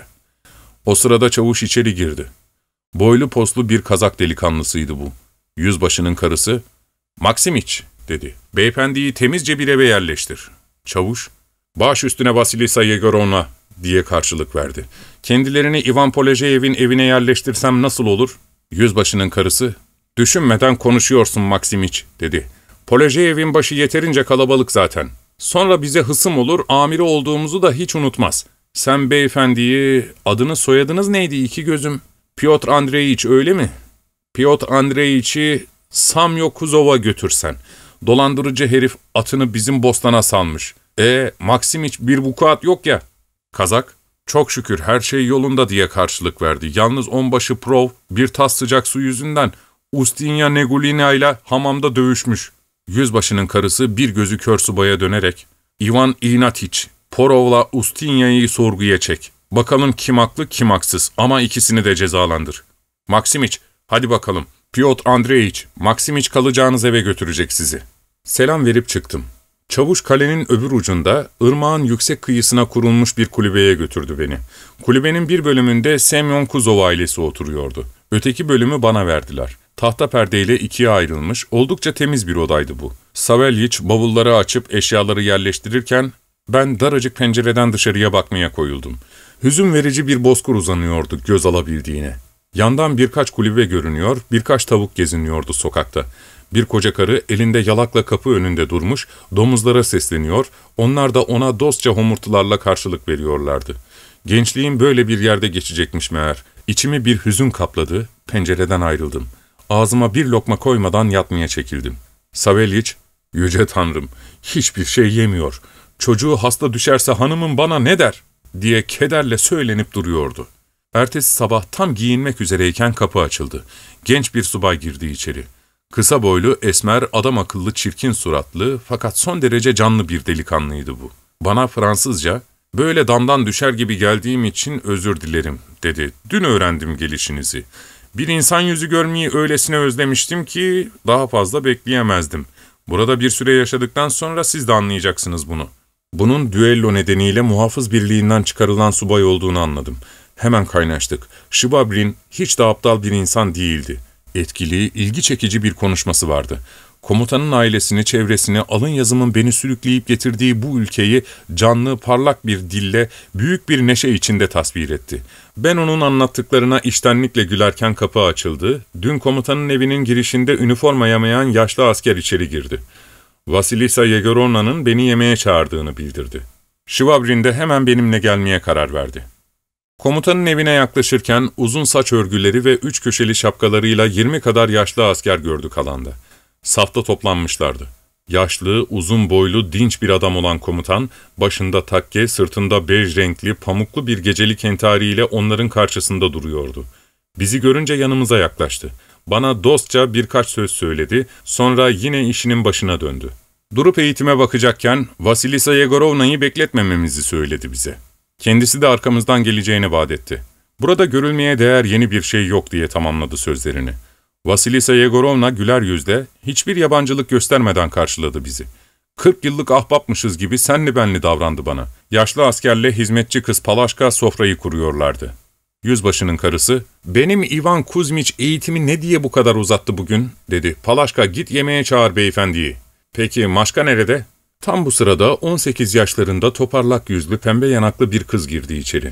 O sırada çavuş içeri girdi. Boylu poslu bir Kazak delikanlısıydı bu. Yüzbaşının karısı, ''Maksimiç'' dedi. ''Beyefendiyi temizce bir eve yerleştir.'' Çavuş, ''Baş üstüne Vasilisa Yegorovna'' diye karşılık verdi. ''Kendilerini Ivan Polejeyev'in evine yerleştirsem nasıl olur?'' Yüzbaşının karısı, ''Düşünmeden konuşuyorsun Maksimiç'' dedi. ''Polejeyev'in başı yeterince kalabalık zaten. Sonra bize hısım olur, amiri olduğumuzu da hiç unutmaz. Sen beyefendiyi, adını soyadınız neydi iki gözüm? Piotr Andreyiç öyle mi? Piotr Andreyiç'i Samyokuzov'a götürsen. Dolandırıcı herif atını bizim bostana salmış. E Maksimiç bir vukuat yok ya.'' Kazak, ''Çok şükür her şey yolunda'' diye karşılık verdi. ''Yalnız onbaşı Prov bir tas sıcak su yüzünden Ustinya Negulina ile hamamda dövüşmüş.'' Yüzbaşının karısı bir gözü kör subaya dönerek, ''Ivan Ignatiç, Porov'la Ustinya'yı sorguya çek. Bakalım kim haklı kim haksız ama ikisini de cezalandır. Maksimiç, hadi bakalım. Piotr Andreyiç, Maksimiç kalacağınız eve götürecek sizi.'' Selam verip çıktım. Çavuş kalenin öbür ucunda, ırmağın yüksek kıyısına kurulmuş bir kulübeye götürdü beni. Kulübenin bir bölümünde Semyon Kuzov ailesi oturuyordu. Öteki bölümü bana verdiler. Tahta perdeyle ikiye ayrılmış, oldukça temiz bir odaydı bu. Savelyiç bavulları açıp eşyaları yerleştirirken, ben daracık pencereden dışarıya bakmaya koyuldum. Hüzün verici bir bozkır uzanıyordu göz alabildiğine. Yandan birkaç kulübe görünüyor, birkaç tavuk geziniyordu sokakta. Bir koca karı elinde yalakla kapı önünde durmuş, domuzlara sesleniyor, onlar da ona dostça homurtularla karşılık veriyorlardı. Gençliğim böyle bir yerde geçecekmiş meğer. İçimi bir hüzün kapladı, pencereden ayrıldım. Ağzıma bir lokma koymadan yatmaya çekildim. Savelyiç, ''Yüce Tanrım, hiçbir şey yemiyor. Çocuğu hasta düşerse hanımım bana ne der?'' diye kederle söylenip duruyordu. Ertesi sabah tam giyinmek üzereyken kapı açıldı. Genç bir subay girdi içeri. Kısa boylu, esmer, adam akıllı, çirkin suratlı fakat son derece canlı bir delikanlıydı bu. Bana Fransızca, ''Böyle damdan düşer gibi geldiğim için özür dilerim'' dedi. ''Dün öğrendim gelişinizi. Bir insan yüzü görmeyi öylesine özlemiştim ki daha fazla bekleyemezdim. Burada bir süre yaşadıktan sonra siz de anlayacaksınız bunu.'' Bunun düello nedeniyle muhafız birliğinden çıkarılan subay olduğunu anladım. Hemen kaynaştık. Şvabrin hiç de aptal bir insan değildi. Etkili, ilgi çekici bir konuşması vardı. Komutanın ailesini, çevresini, alın yazımın beni sürükleyip getirdiği bu ülkeyi canlı, parlak bir dille, büyük bir neşe içinde tasvir etti. Ben onun anlattıklarına içtenlikle gülerken kapı açıldı. Dün komutanın evinin girişinde üniformayamayan yaşlı asker içeri girdi. Vasilisa Yegorovna'nın beni yemeğe çağırdığını bildirdi. Şvabrin de hemen benimle gelmeye karar verdi. Komutanın evine yaklaşırken uzun saç örgüleri ve üç köşeli şapkalarıyla yirmi kadar yaşlı asker gördük alanda. Safta toplanmışlardı. Yaşlı, uzun boylu, dinç bir adam olan komutan, başında takke, sırtında bej renkli, pamuklu bir gecelik entariyle onların karşısında duruyordu. Bizi görünce yanımıza yaklaştı. Bana dostça birkaç söz söyledi, sonra yine işinin başına döndü. Durup eğitime bakacakken Vasilisa Yegorovna'yı bekletmememizi söyledi bize. Kendisi de arkamızdan geleceğini vaat etti. Burada görülmeye değer yeni bir şey yok diye tamamladı sözlerini. Vasilisa Yegorovna güler yüzle, hiçbir yabancılık göstermeden karşıladı bizi. Kırk yıllık ahbapmışız gibi senli benli davrandı bana. Yaşlı askerle hizmetçi kız Palaşka sofrayı kuruyorlardı. Yüzbaşının karısı, ''Benim Ivan Kuzmiç eğitimi ne diye bu kadar uzattı bugün?'' dedi. ''Palaşka git yemeğe çağır beyefendiyi.'' ''Peki Maşka nerede?'' Tam bu sırada on sekiz yaşlarında toparlak yüzlü, pembe yanaklı bir kız girdi içeri.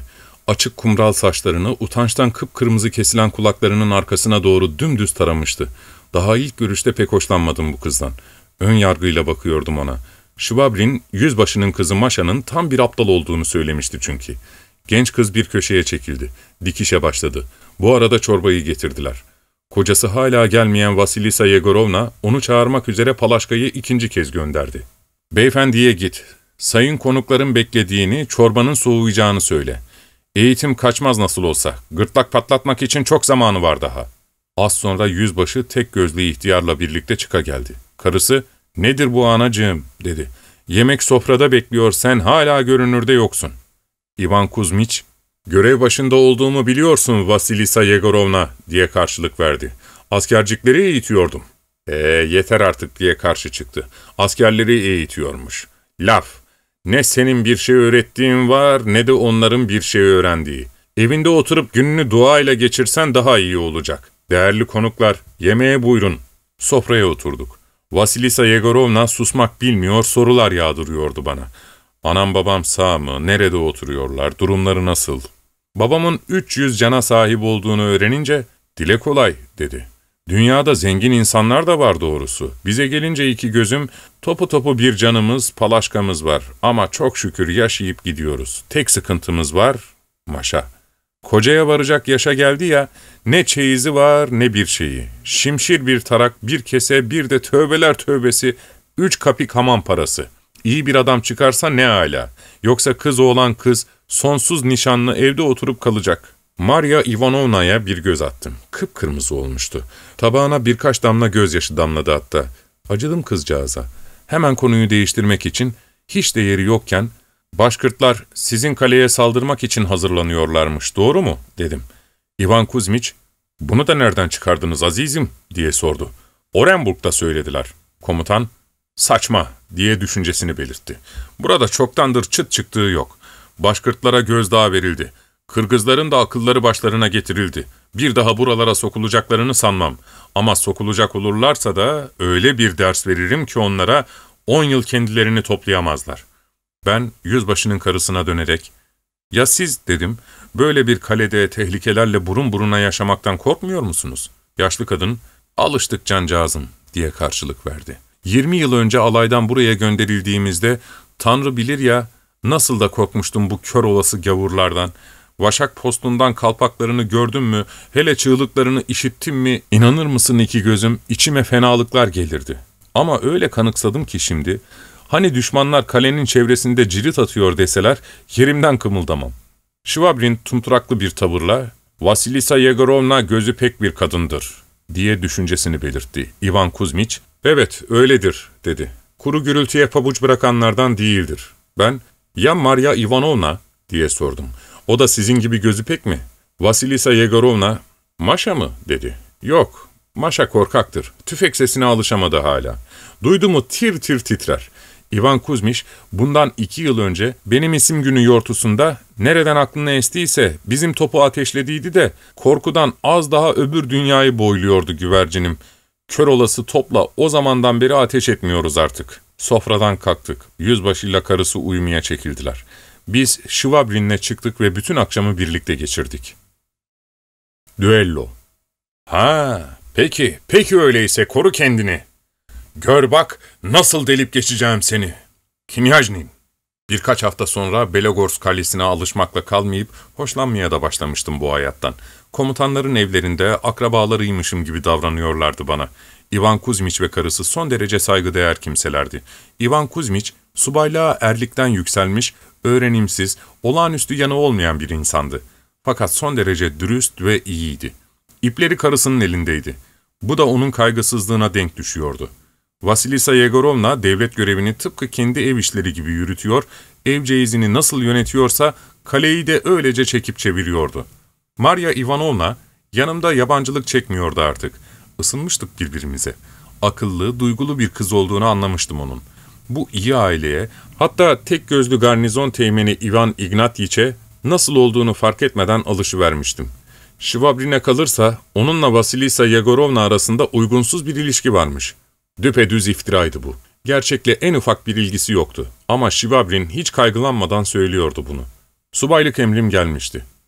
Açık kumral saçlarını utançtan kıpkırmızı kesilen kulaklarının arkasına doğru dümdüz taramıştı. Daha ilk görüşte pek hoşlanmadım bu kızdan. Ön yargıyla bakıyordum ona. Şvabrin, yüzbaşının kızı Maşa'nın tam bir aptal olduğunu söylemişti çünkü. Genç kız bir köşeye çekildi. Dikişe başladı. Bu arada çorbayı getirdiler. Kocası hala gelmeyen Vasilisa Yegorovna onu çağırmak üzere Palaşka'yı ikinci kez gönderdi. ''Beyefendiye git. Sayın konukların beklediğini, çorbanın soğuyacağını söyle. Eğitim kaçmaz nasıl olsa. Gırtlak patlatmak için çok zamanı var daha.'' Az sonra yüzbaşı tek gözlü ihtiyarla birlikte çıka geldi. Karısı, ''Nedir bu anacığım?'' dedi. ''Yemek sofrada bekliyor, sen hala görünürde yoksun.'' İvan Kuzmiç, ''Görev başında olduğumu biliyorsun Vasilisa Yegorovna.'' diye karşılık verdi. ''Askercikleri eğitiyordum.'' ''Ee yeter artık.'' diye karşı çıktı. ''Askerleri eğitiyormuş. Laf. Ne senin bir şey öğrettiğin var ne de onların bir şey öğrendiği. Evinde oturup gününü duayla geçirsen daha iyi olacak. Değerli konuklar, yemeğe buyurun.'' Sofraya oturduk. Vasilisa Yegorovna susmak bilmiyor, sorular yağdırıyordu bana. Anam babam sağ mı, nerede oturuyorlar, durumları nasıl? Babamın üç yüz cana sahip olduğunu öğrenince, ''Dile kolay.'' dedi. ''Dünyada zengin insanlar da var doğrusu. Bize gelince iki gözüm, topu topu bir canımız, Palaşkamız var. Ama çok şükür yaşayıp gidiyoruz. Tek sıkıntımız var, Maşa. Kocaya varacak yaşa geldi ya, ne çeyizi var ne bir şeyi. Şimşir bir tarak, bir kese, bir de tövbeler tövbesi, üç kapik hamam parası. İyi bir adam çıkarsa ne âlâ. Yoksa kız oğlan kız, sonsuz nişanlı evde oturup kalacak.'' Marya Ivanovna'ya bir göz attım. Kıpkırmızı olmuştu. Tabağına birkaç damla gözyaşı damladı hatta. Acıdım kızcağıza. Hemen konuyu değiştirmek için, hiç değeri yokken, ''Başkırtlar sizin kaleye saldırmak için hazırlanıyorlarmış, doğru mu?'' dedim. İvan Kuzmiç, ''Bunu da nereden çıkardınız azizim?'' diye sordu. ''Orenburg'da söylediler.'' Komutan, ''Saçma.'' diye düşüncesini belirtti. ''Burada çoktandır çıt çıktığı yok. Başkırtlara gözdağı verildi. Kırgızların da akılları başlarına getirildi. Bir daha buralara sokulacaklarını sanmam. Ama sokulacak olurlarsa da öyle bir ders veririm ki onlara on yıl kendilerini toplayamazlar.'' Ben yüzbaşının karısına dönerek, ''Ya siz,'' dedim, ''böyle bir kalede tehlikelerle burun buruna yaşamaktan korkmuyor musunuz?'' Yaşlı kadın, ''Alıştık cancağızım.'' diye karşılık verdi. Yirmi yıl önce alaydan buraya gönderildiğimizde, Tanrı bilir ya, nasıl da korkmuştum bu kör olası gavurlardan. Vaşak postundan kalpaklarını gördüm mü, hele çığlıklarını işittim mi, inanır mısın iki gözüm, içime fenalıklar gelirdi. Ama öyle kanıksadım ki şimdi, hani düşmanlar kalenin çevresinde cirit atıyor deseler, yerimden kımıldamam. Şvabrin tumturaklı bir tavırla, ''Vasilisa Yegorovna gözü pek bir kadındır.'' diye düşüncesini belirtti. İvan Kuzmiç, ''Evet, öyledir.'' dedi. ''Kuru gürültüye pabuç bırakanlardan değildir.'' Ben, ''Ya Marya Ivanovna?'' diye sordum. ''O da sizin gibi gözü pek mi?'' Vasilisa Yegorovna, ''Maşa mı?'' dedi. ''Yok, Maşa korkaktır. Tüfek sesine alışamadı hala. Duydu mu tir tir titrer.'' İvan Kuzmiç, bundan iki yıl önce benim isim günü yortusunda nereden aklına estiyse bizim topu ateşlediydi de korkudan az daha öbür dünyayı boyluyordu güvercinim. Kör olası topla o zamandan beri ateş etmiyoruz artık. Sofradan kalktık. Yüzbaşıyla karısı uyumaya çekildiler. Biz Şvabrin'le çıktık ve bütün akşamı birlikte geçirdik. Düello. ''Ha, peki, peki öyleyse koru kendini. Gör bak, nasıl delip geçeceğim seni. Kinyajnin.'' Birkaç hafta sonra Belogorsk kalesine alışmakla kalmayıp, hoşlanmaya da başlamıştım bu hayattan. Komutanların evlerinde akrabalarıymışım gibi davranıyorlardı bana. İvan Kuzmiç ve karısı son derece saygıdeğer kimselerdi. İvan Kuzmiç, subaylığa erlikten yükselmiş, öğrenimsiz, olağanüstü yanı olmayan bir insandı. Fakat son derece dürüst ve iyiydi. İpleri karısının elindeydi. Bu da onun kaygısızlığına denk düşüyordu. Vasilisa Yegorovna devlet görevini tıpkı kendi ev işleri gibi yürütüyor, ev cehizini nasıl yönetiyorsa kaleyi de öylece çekip çeviriyordu. Marya Ivanovna yanımda yabancılık çekmiyordu artık. Isınmıştık birbirimize. Akıllı, duygulu bir kız olduğunu anlamıştım onun. Bu iyi aileye, hatta tek gözlü garnizon teğmeni Ivan Ignatyiç'e nasıl olduğunu fark etmeden alışıvermiştim. Şvabrin'e kalırsa onunla Vasilisa Yegorovna arasında uygunsuz bir ilişki varmış. Düpedüz iftiraydı bu. Gerçekle en ufak bir ilgisi yoktu. Ama Şvabrin hiç kaygılanmadan söylüyordu bunu. Subaylık emrim gelmişti.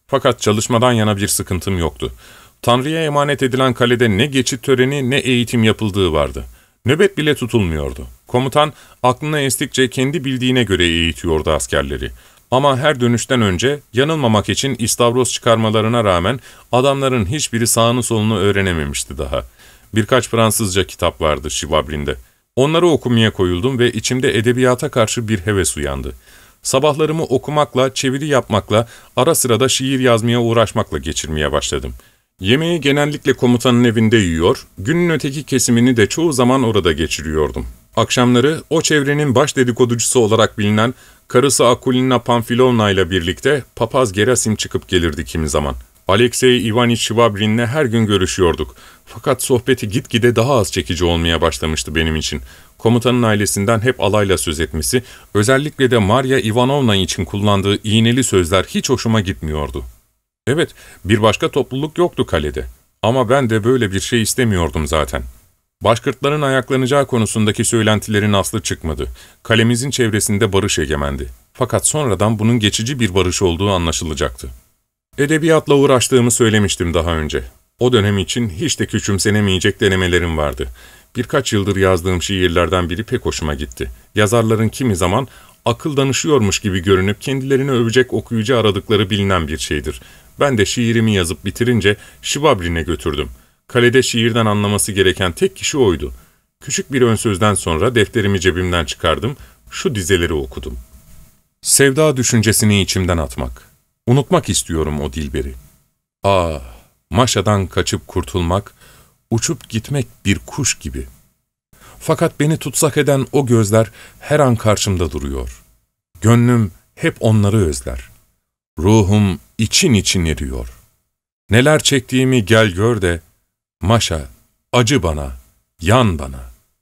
Fakat çalışmadan yana bir sıkıntım yoktu. Tanrı'ya emanet edilen kalede ne geçit töreni ne eğitim yapıldığı vardı. Nöbet bile tutulmuyordu. Komutan aklına estikçe kendi bildiğine göre eğitiyordu askerleri. Ama her dönüşten önce yanılmamak için istavroz çıkarmalarına rağmen adamların hiçbiri sağını solunu öğrenememişti daha. Birkaç Fransızca kitap vardı Şivabrin'de. Onları okumaya koyuldum ve içimde edebiyata karşı bir heves uyandı. Sabahlarımı okumakla, çeviri yapmakla, ara sıra da şiir yazmaya uğraşmakla geçirmeye başladım. Yemeği genellikle komutanın evinde yiyor, günün öteki kesimini de çoğu zaman orada geçiriyordum. Akşamları o çevrenin baş dedikoducusu olarak bilinen karısı Akulina Pamfilovna ile birlikte papaz Gerasim çıkıp gelirdi kimi zaman. Alexey Ivaniç Şivabrin'le her gün görüşüyorduk. Fakat sohbeti gitgide daha az çekici olmaya başlamıştı benim için. Komutanın ailesinden hep alayla söz etmesi, özellikle de Marya Ivanovna için kullandığı iğneli sözler hiç hoşuma gitmiyordu. Evet, bir başka topluluk yoktu kalede. Ama ben de böyle bir şey istemiyordum zaten. Başkırtların ayaklanacağı konusundaki söylentilerin aslı çıkmadı. Kalemizin çevresinde barış egemendi. Fakat sonradan bunun geçici bir barış olduğu anlaşılacaktı. Edebiyatla uğraştığımı söylemiştim daha önce. O dönem için hiç de küçümsenemeyecek denemelerim vardı. Birkaç yıldır yazdığım şiirlerden biri pek hoşuma gitti. Yazarların kimi zaman akıl danışıyormuş gibi görünüp kendilerini övecek okuyucu aradıkları bilinen bir şeydir. Ben de şiirimi yazıp bitirince Şivabrin'e götürdüm. Kalede şiirden anlaması gereken tek kişi oydu. Küçük bir ön sözden sonra defterimi cebimden çıkardım, şu dizeleri okudum. Sevda düşüncesini içimden atmak. Unutmak istiyorum o dilberi. Ah, Maşa'dan kaçıp kurtulmak, uçup gitmek bir kuş gibi. Fakat beni tutsak eden o gözler her an karşımda duruyor. Gönlüm hep onları özler. Ruhum için için eriyor. Neler çektiğimi gel gör de, Maşa, acı bana, yan bana.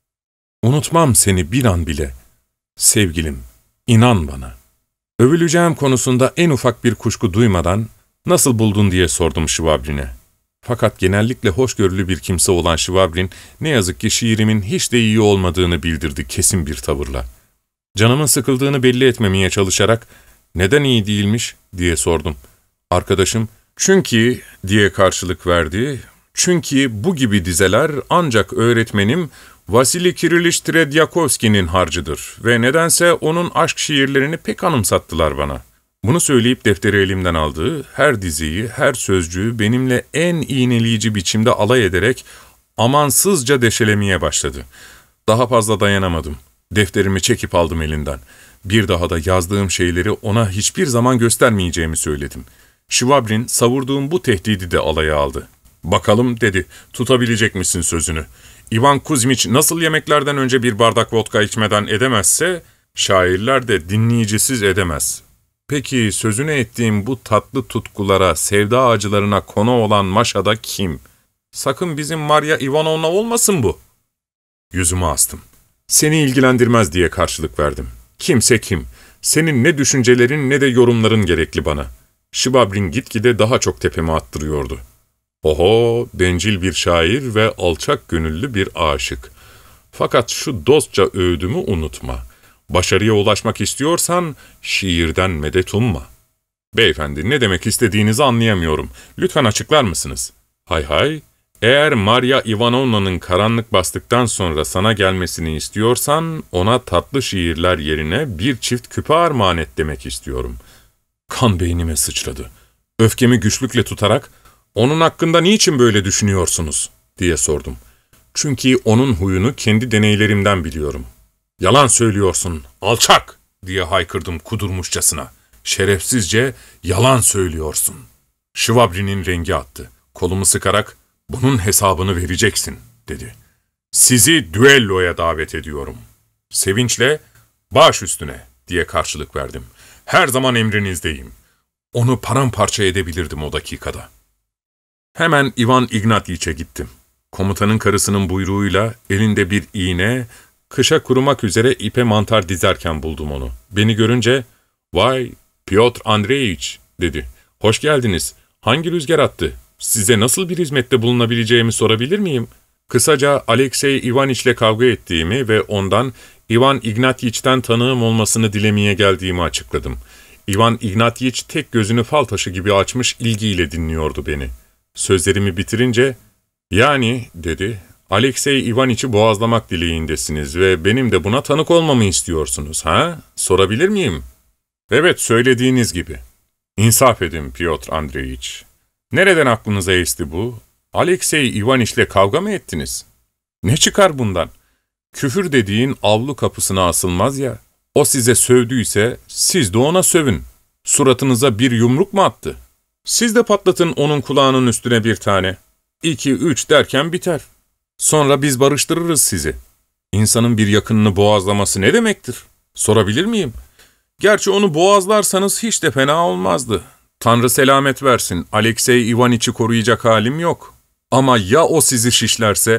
Unutmam seni bir an bile. Sevgilim, inan bana. Övüleceğim konusunda en ufak bir kuşku duymadan, nasıl buldun diye sordum Şivabrin'e. Fakat genellikle hoşgörülü bir kimse olan Şivabrin, ne yazık ki şiirimin hiç de iyi olmadığını bildirdi kesin bir tavırla. Canımın sıkıldığını belli etmemeye çalışarak, neden iyi değilmiş diye sordum. Arkadaşım, çünkü diye karşılık verdi, çünkü bu gibi dizeler ancak öğretmenim Vasili Kiriliç Tredyakovski'nin harcıdır ve nedense onun aşk şiirlerini pek anımsattılar bana. Bunu söyleyip defteri elimden aldı, her dizeyi, her sözcüğü benimle en iğneleyici biçimde alay ederek amansızca deşelemeye başladı. Daha fazla dayanamadım. Defterimi çekip aldım elinden. Bir daha da yazdığım şeyleri ona hiçbir zaman göstermeyeceğimi söyledim. Şivabrin savurduğum bu tehdidi de alaya aldı. ''Bakalım'' dedi, ''tutabilecek misin sözünü? İvan Kuzmiç nasıl yemeklerden önce bir bardak vodka içmeden edemezse, şairler de dinleyicisiz edemez. Peki sözünü ettiğim bu tatlı tutkulara, sevda acılarına konu olan Maşa'da kim? Sakın bizim Marya Ivanovna olmasın bu.'' Yüzümü astım. ''Seni ilgilendirmez'' diye karşılık verdim. ''Kimse kim? Senin ne düşüncelerin ne de yorumların gerekli bana.'' Şivabrin gitgide daha çok tepeme attırıyordu. Oho, bencil bir şair ve alçak gönüllü bir aşık. Fakat şu dostça öğüdümü unutma. Başarıya ulaşmak istiyorsan şiirden medet umma. Beyefendi, ne demek istediğinizi anlayamıyorum. Lütfen açıklar mısınız? Hay hay, eğer Marya Ivanovna'nın karanlık bastıktan sonra sana gelmesini istiyorsan, ona tatlı şiirler yerine bir çift küpe armağan et demek istiyorum. Kan beynime sıçradı. Öfkemi güçlükle tutarak, ''Onun hakkında niçin böyle düşünüyorsunuz?'' diye sordum. Çünkü onun huyunu kendi deneylerimden biliyorum. ''Yalan söylüyorsun, alçak!'' diye haykırdım kudurmuşçasına. ''Şerefsizce yalan söylüyorsun.'' Şivabrin'in rengi attı. Kolumu sıkarak, ''Bunun hesabını vereceksin.'' dedi. ''Sizi düelloya davet ediyorum.'' Sevinçle, ''Baş üstüne.'' diye karşılık verdim. ''Her zaman emrinizdeyim.'' Onu paramparça edebilirdim o dakikada. Hemen Ivan Ignatyiç'e gittim. Komutanın karısının buyruğuyla elinde bir iğne, kışa kurumak üzere ipe mantar dizerken buldum onu. Beni görünce, ''Vay, Pyotr Andreyiç'' dedi. ''Hoş geldiniz. Hangi rüzgar attı? Size nasıl bir hizmette bulunabileceğimi sorabilir miyim?'' Kısaca Alexey Ivaniç'le kavga ettiğimi ve ondan Ivan Ignatyiç'ten tanığım olmasını dilemeye geldiğimi açıkladım. Ivan Ignatyiç tek gözünü fal taşı gibi açmış ilgiyle dinliyordu beni. Sözlerimi bitirince, ''Yani'' dedi, ''Alexey Ivaniç'i boğazlamak dileğindesiniz ve benim de buna tanık olmamı istiyorsunuz, ha? Sorabilir miyim?'' ''Evet, söylediğiniz gibi.'' ''İnsaf edin Pyotr Andreyiç. Nereden aklınıza esti bu? Alexey Ivaniç'le kavga mı ettiniz? Ne çıkar bundan? Küfür dediğin avlu kapısına asılmaz ya. O size sövdüyse siz de ona sövün. Suratınıza bir yumruk mu attı? Siz de patlatın onun kulağının üstüne bir tane. İki, üç derken biter. Sonra biz barıştırırız sizi. İnsanın bir yakınını boğazlaması ne demektir? Sorabilir miyim? Gerçi onu boğazlarsanız hiç de fena olmazdı. Tanrı selamet versin, Alexey Ivaniç'i koruyacak halim yok. Ama ya o sizi şişlerse?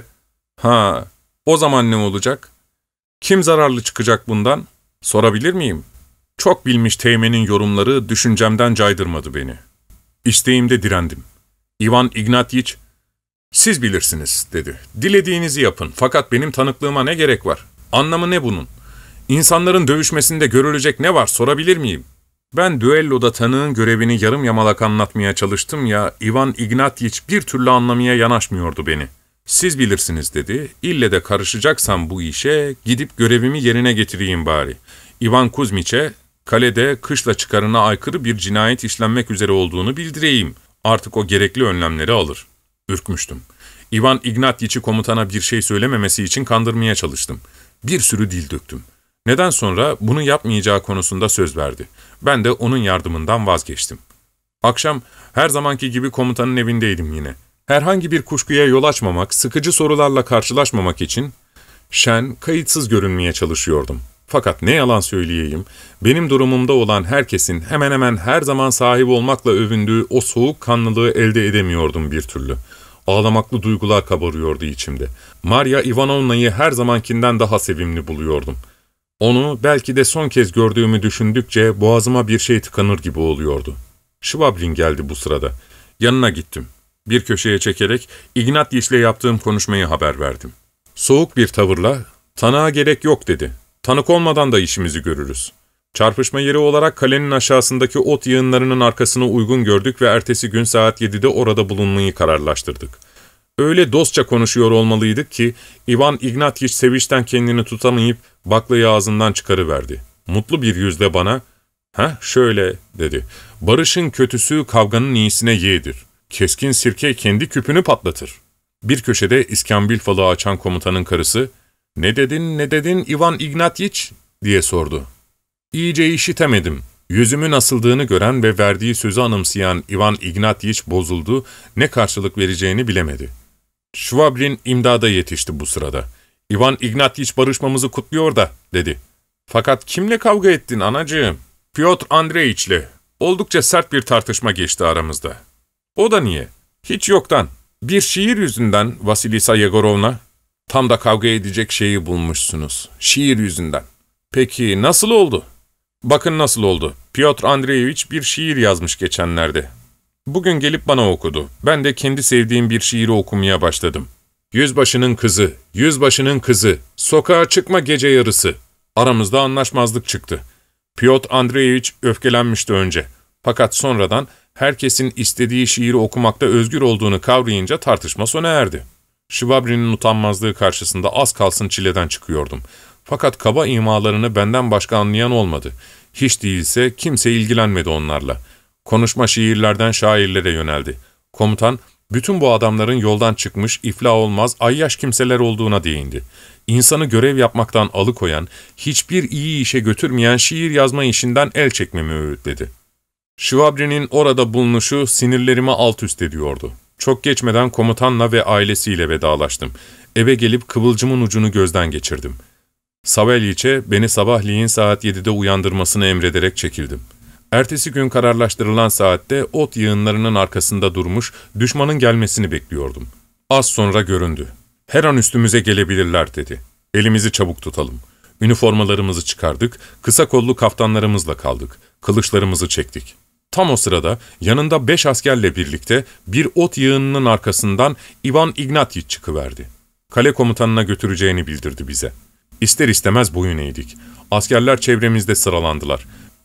Ha, o zaman ne olacak? Kim zararlı çıkacak bundan? Sorabilir miyim? Çok bilmiş teğmenin yorumları düşüncemden caydırmadı beni. İsteğimde direndim. Ivan Ignatyiç, ''Siz bilirsiniz'' dedi. ''Dilediğinizi yapın, fakat benim tanıklığıma ne gerek var? Anlamı ne bunun? İnsanların dövüşmesinde görülecek ne var, sorabilir miyim?'' Ben düelloda tanığın görevini yarım yamalak anlatmaya çalıştım ya, Ivan Ignatyiç bir türlü anlamaya yanaşmıyordu beni. ''Siz bilirsiniz'' dedi. ''İlle de karışacaksam bu işe, gidip görevimi yerine getireyim bari. Ivan Kuzmiç'e, kalede kışla çıkarına aykırı bir cinayet işlenmek üzere olduğunu bildireyim. Artık o gerekli önlemleri alır.'' Ürkmüştüm. Ivan Ignatyiç'i komutana bir şey söylememesi için kandırmaya çalıştım. Bir sürü dil döktüm. Neden sonra bunu yapmayacağı konusunda söz verdi. Ben de onun yardımından vazgeçtim. Akşam her zamanki gibi komutanın evindeydim yine. Herhangi bir kuşkuya yol açmamak, sıkıcı sorularla karşılaşmamak için şen, kayıtsız görünmeye çalışıyordum. Fakat ne yalan söyleyeyim, benim durumumda olan herkesin hemen hemen her zaman sahip olmakla övündüğü o soğukkanlılığı elde edemiyordum bir türlü. Ağlamaklı duygular kabarıyordu içimde. Marya Ivanovna'yı her zamankinden daha sevimli buluyordum. Onu belki de son kez gördüğümü düşündükçe boğazıma bir şey tıkanır gibi oluyordu. Şvabrin geldi bu sırada. Yanına gittim. Bir köşeye çekerek Ignatyiç'le yaptığım konuşmayı haber verdim. Soğuk bir tavırla, ''Tanığa gerek yok'' dedi. ''Tanık olmadan da işimizi görürüz. Çarpışma yeri olarak kalenin aşağısındaki ot yığınlarının arkasını uygun gördük ve ertesi gün saat yedide orada bulunmayı kararlaştırdık. Öyle dostça konuşuyor olmalıydık ki Ivan Ignatyiç sevinçten kendini tutamayıp baklayı ağzından çıkarıverdi. Mutlu bir yüzle bana, ''Heh şöyle'' dedi. ''Barışın kötüsü kavganın iyisine yeğdir. Keskin sirke kendi küpünü patlatır.'' Bir köşede iskambil falı açan komutanın karısı, ''Ne dedin, ne dedin Ivan Ignatyiç?'' diye sordu. İyice işitemedim. Yüzümün asıldığını gören ve verdiği sözü anımsayan Ivan Ignatyiç bozuldu, ne karşılık vereceğini bilemedi. Şvabrin imdada yetişti bu sırada. ''Ivan Ignatyiç barışmamızı kutluyor da'' dedi. ''Fakat kimle kavga ettin anacığım?'' ''Pyotr Andreyiç'le. Oldukça sert bir tartışma geçti aramızda.'' ''O da niye?'' ''Hiç yoktan. Bir şiir yüzünden Vasilisa Yegorovna.'' ''Tam da kavga edecek şeyi bulmuşsunuz. Şiir yüzünden.'' ''Peki nasıl oldu?'' ''Bakın nasıl oldu. Pyotr Andreyeviç bir şiir yazmış geçenlerde. Bugün gelip bana okudu. Ben de kendi sevdiğim bir şiiri okumaya başladım. Yüzbaşının kızı, yüzbaşının kızı, sokağa çıkma gece yarısı. Aramızda anlaşmazlık çıktı. Pyotr Andreyeviç öfkelenmişti önce. Fakat sonradan herkesin istediği şiiri okumakta özgür olduğunu kavrayınca tartışma sona erdi. Şvabrin'in utanmazlığı karşısında az kalsın çileden çıkıyordum. Fakat kaba imalarını benden başka anlayan olmadı. Hiç değilse kimse ilgilenmedi onlarla. Konuşma şiirlerden şairlere yöneldi. Komutan, bütün bu adamların yoldan çıkmış, iflah olmaz, ayyaş kimseler olduğuna değindi. İnsanı görev yapmaktan alıkoyan, hiçbir iyi işe götürmeyen şiir yazma işinden el çekmemi öğütledi. Şvabrin'in orada bulunuşu sinirlerimi alt üst ediyordu. Çok geçmeden komutanla ve ailesiyle vedalaştım. Eve gelip kıvılcımın ucunu gözden geçirdim. Savelyiç'e beni sabahleyin saat yedide uyandırmasını emrederek çekildim. Ertesi gün kararlaştırılan saatte ot yığınlarının arkasında durmuş, düşmanın gelmesini bekliyordum. Az sonra göründü. ''Her an üstümüze gelebilirler'' dedi. ''Elimizi çabuk tutalım.'' Üniformalarımızı çıkardık, kısa kollu kaftanlarımızla kaldık. Kılıçlarımızı çektik. Tam o sırada yanında beş askerle birlikte bir ot yığınının arkasından Ivan Ignatyiç çıkıverdi. Kale komutanına götüreceğini bildirdi bize. İster istemez boyun eğdik. Askerler çevremizde sıralandılar.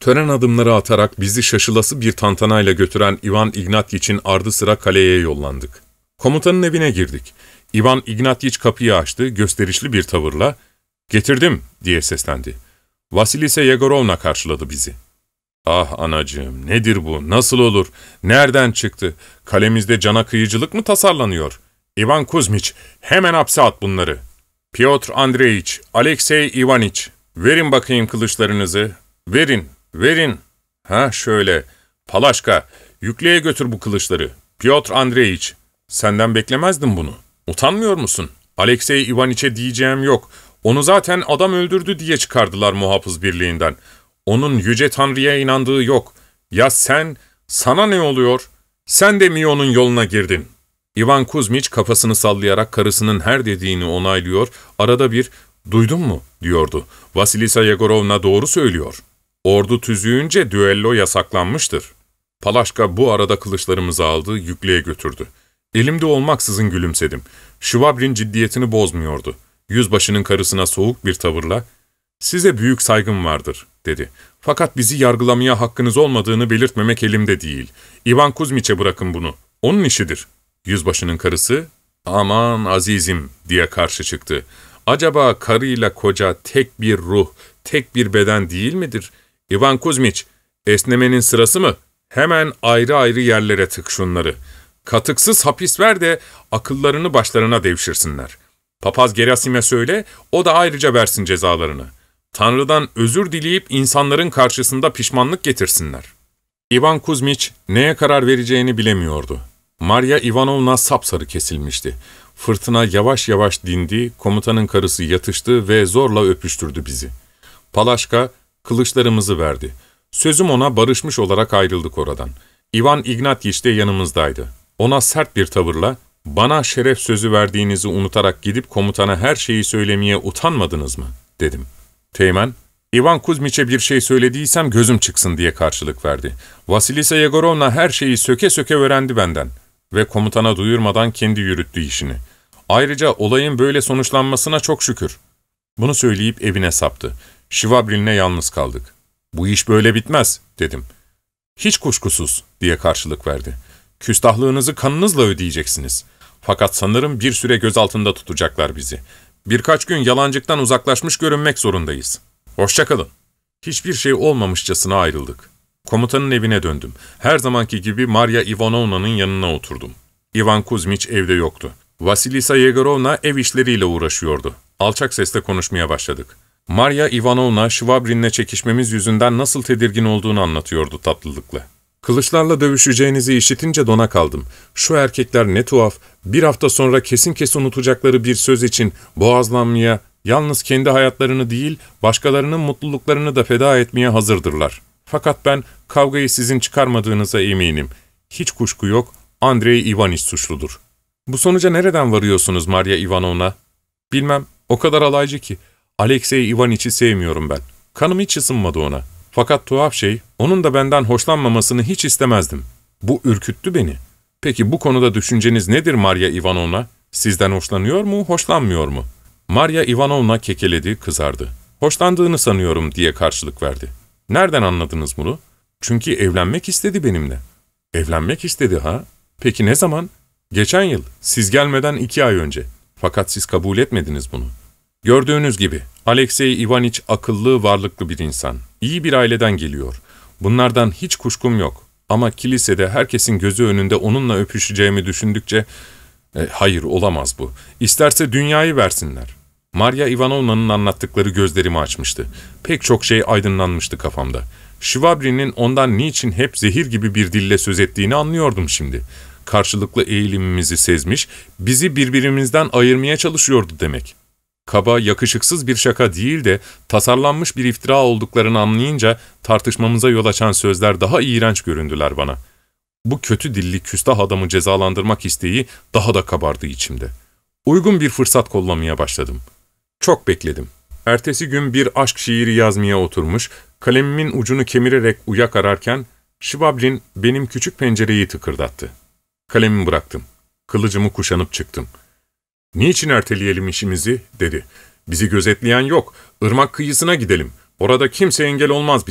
Tören adımları atarak bizi şaşılası bir tantanayla götüren Ivan Ignatyiç'in ardı sıra kaleye yollandık. Komutanın evine girdik. Ivan Ignatyiç kapıyı açtı, gösterişli bir tavırla ''Getirdim'' diye seslendi. Vasilisa Yegorovna karşıladı bizi. ''Ah anacığım, nedir bu, nasıl olur, nereden çıktı, kalemizde cana kıyıcılık mı tasarlanıyor? Ivan Kuzmiç, hemen hapse at bunları. Piotr Andreyiç, Alexey Ivaniç, verin bakayım kılıçlarınızı, verin, verin. Ha şöyle, Palaşka, yükleye götür bu kılıçları. Piotr Andreyiç, senden beklemezdim bunu. Utanmıyor musun? Alexey Ivaniç'e diyeceğim yok. Onu zaten adam öldürdü diye çıkardılar muhafız birliğinden. Onun yüce Tanrı'ya inandığı yok. Ya sen, sana ne oluyor? Sen de mi onun yoluna girdin?'' Ivan Kuzmiç kafasını sallayarak karısının her dediğini onaylıyor, arada bir ''Duydun mu?'' diyordu. Vasilisa Yegorovna doğru söylüyor. Ordu tüzüğünce düello yasaklanmıştır. Palaşka bu arada kılıçlarımızı aldı, yükleye götürdü. Elimde olmaksızın gülümsedim. Şvabrin ciddiyetini bozmuyordu. Yüzbaşının karısına soğuk bir tavırla ''Size büyük saygım vardır'' dedi. ''Fakat bizi yargılamaya hakkınız olmadığını belirtmemek elimde değil. Ivan Kuzmiç'e bırakın bunu. Onun işidir.'' Yüzbaşının karısı ''Aman azizim'' diye karşı çıktı. ''Acaba karıyla koca tek bir ruh, tek bir beden değil midir? Ivan Kuzmiç, esnemenin sırası mı? Hemen ayrı ayrı yerlere tık şunları. Katıksız hapis ver de akıllarını başlarına devşirsinler. Papaz Gerasim'e söyle, o da ayrıca versin cezalarını. Tanrı'dan özür dileyip insanların karşısında pişmanlık getirsinler.'' Ivan Kuzmiç neye karar vereceğini bilemiyordu. Marya Ivanovna sapsarı kesilmişti. Fırtına yavaş yavaş dindi, komutanın karısı yatıştı ve zorla öpüştürdü bizi. Palaşka kılıçlarımızı verdi. Sözüm ona barışmış olarak ayrıldık oradan. Ivan Ignatyiç de yanımızdaydı. Ona sert bir tavırla, ''Bana şeref sözü verdiğinizi unutarak gidip komutana her şeyi söylemeye utanmadınız mı?'' dedim. Teğmen, ''Ivan Kuzmiç'e bir şey söylediysem gözüm çıksın'' diye karşılık verdi. ''Vasilisa Yegorovna her şeyi söke söke öğrendi benden.'' Ve komutana duyurmadan kendi yürüttü işini. Ayrıca olayın böyle sonuçlanmasına çok şükür. Bunu söyleyip evine saptı. Şvabrin'le yalnız kaldık. ''Bu iş böyle bitmez'' dedim. ''Hiç kuşkusuz'' diye karşılık verdi. ''Küstahlığınızı kanınızla ödeyeceksiniz. Fakat sanırım bir süre gözaltında tutacaklar bizi. Birkaç gün yalancıktan uzaklaşmış görünmek zorundayız. Hoşça kalın.'' Hiçbir şey olmamışçasına ayrıldık. Komutanın evine döndüm. Her zamanki gibi Marya Ivanovna'nın yanına oturdum. Ivan Kuzmiç evde yoktu. Vasilisa Yegorovna ev işleriyle uğraşıyordu. Alçak sesle konuşmaya başladık. Marya Ivanovna, Şvabrin'le çekişmemiz yüzünden nasıl tedirgin olduğunu anlatıyordu tatlılıkla. ''Kılıçlarla dövüşeceğinizi işitince dona kaldım. Şu erkekler ne tuhaf, bir hafta sonra kesin kesin unutacakları bir söz için boğazlanmaya, yalnız kendi hayatlarını değil, başkalarının mutluluklarını da feda etmeye hazırdırlar. Fakat ben kavgayı sizin çıkarmadığınıza eminim. Hiç kuşku yok, Andrei Ivaniç suçludur.'' ''Bu sonuca nereden varıyorsunuz Marya Ivanovna?'' ''Bilmem, o kadar alaycı ki. Alexey Ivaniç'i sevmiyorum ben. Kanım hiç ısınmadı ona. Fakat tuhaf şey, onun da benden hoşlanmamasını hiç istemezdim. Bu ürküttü beni. Peki bu konuda düşünceniz nedir Marya Ivanovna? Sizden hoşlanıyor mu, hoşlanmıyor mu?'' Marya Ivanovna kekeledi, kızardı. ''Hoşlandığını sanıyorum'' diye karşılık verdi. ''Nereden anladınız bunu?'' ''Çünkü evlenmek istedi benimle.'' ''Evlenmek istedi ha? Peki ne zaman?'' ''Geçen yıl, siz gelmeden iki ay önce. Fakat siz kabul etmediniz bunu.'' ''Gördüğünüz gibi, Alexey Ivaniç akıllı, varlıklı bir insan. İyi bir aileden geliyor. Bunlardan hiç kuşkum yok. Ama kilisede herkesin gözü önünde onunla öpüşeceğimi düşündükçe, e, hayır olamaz bu. İsterse dünyayı versinler.'' Marya Ivanovna'nın anlattıkları gözlerimi açmıştı. Pek çok şey aydınlanmıştı kafamda. Şvabrin'in ondan niçin hep zehir gibi bir dille söz ettiğini anlıyordum şimdi. Karşılıklı eğilimimizi sezmiş, bizi birbirimizden ayırmaya çalışıyordu demek. Kaba, yakışıksız bir şaka değil de tasarlanmış bir iftira olduklarını anlayınca tartışmamıza yol açan sözler daha iğrenç göründüler bana. Bu kötü dilli küstah adamı cezalandırmak isteği daha da kabardı içimde. Uygun bir fırsat kollamaya başladım. Çok bekledim. Ertesi gün bir aşk şiiri yazmaya oturmuş, kalemimin ucunu kemirerek uyak ararken, Şvabrin benim küçük pencereyi tıkırdattı. Kalemimi bıraktım. Kılıcımı kuşanıp çıktım. ''Niçin erteleyelim işimizi?'' dedi. ''Bizi gözetleyen yok. Irmak kıyısına gidelim. Orada kimse engel olmaz bize.''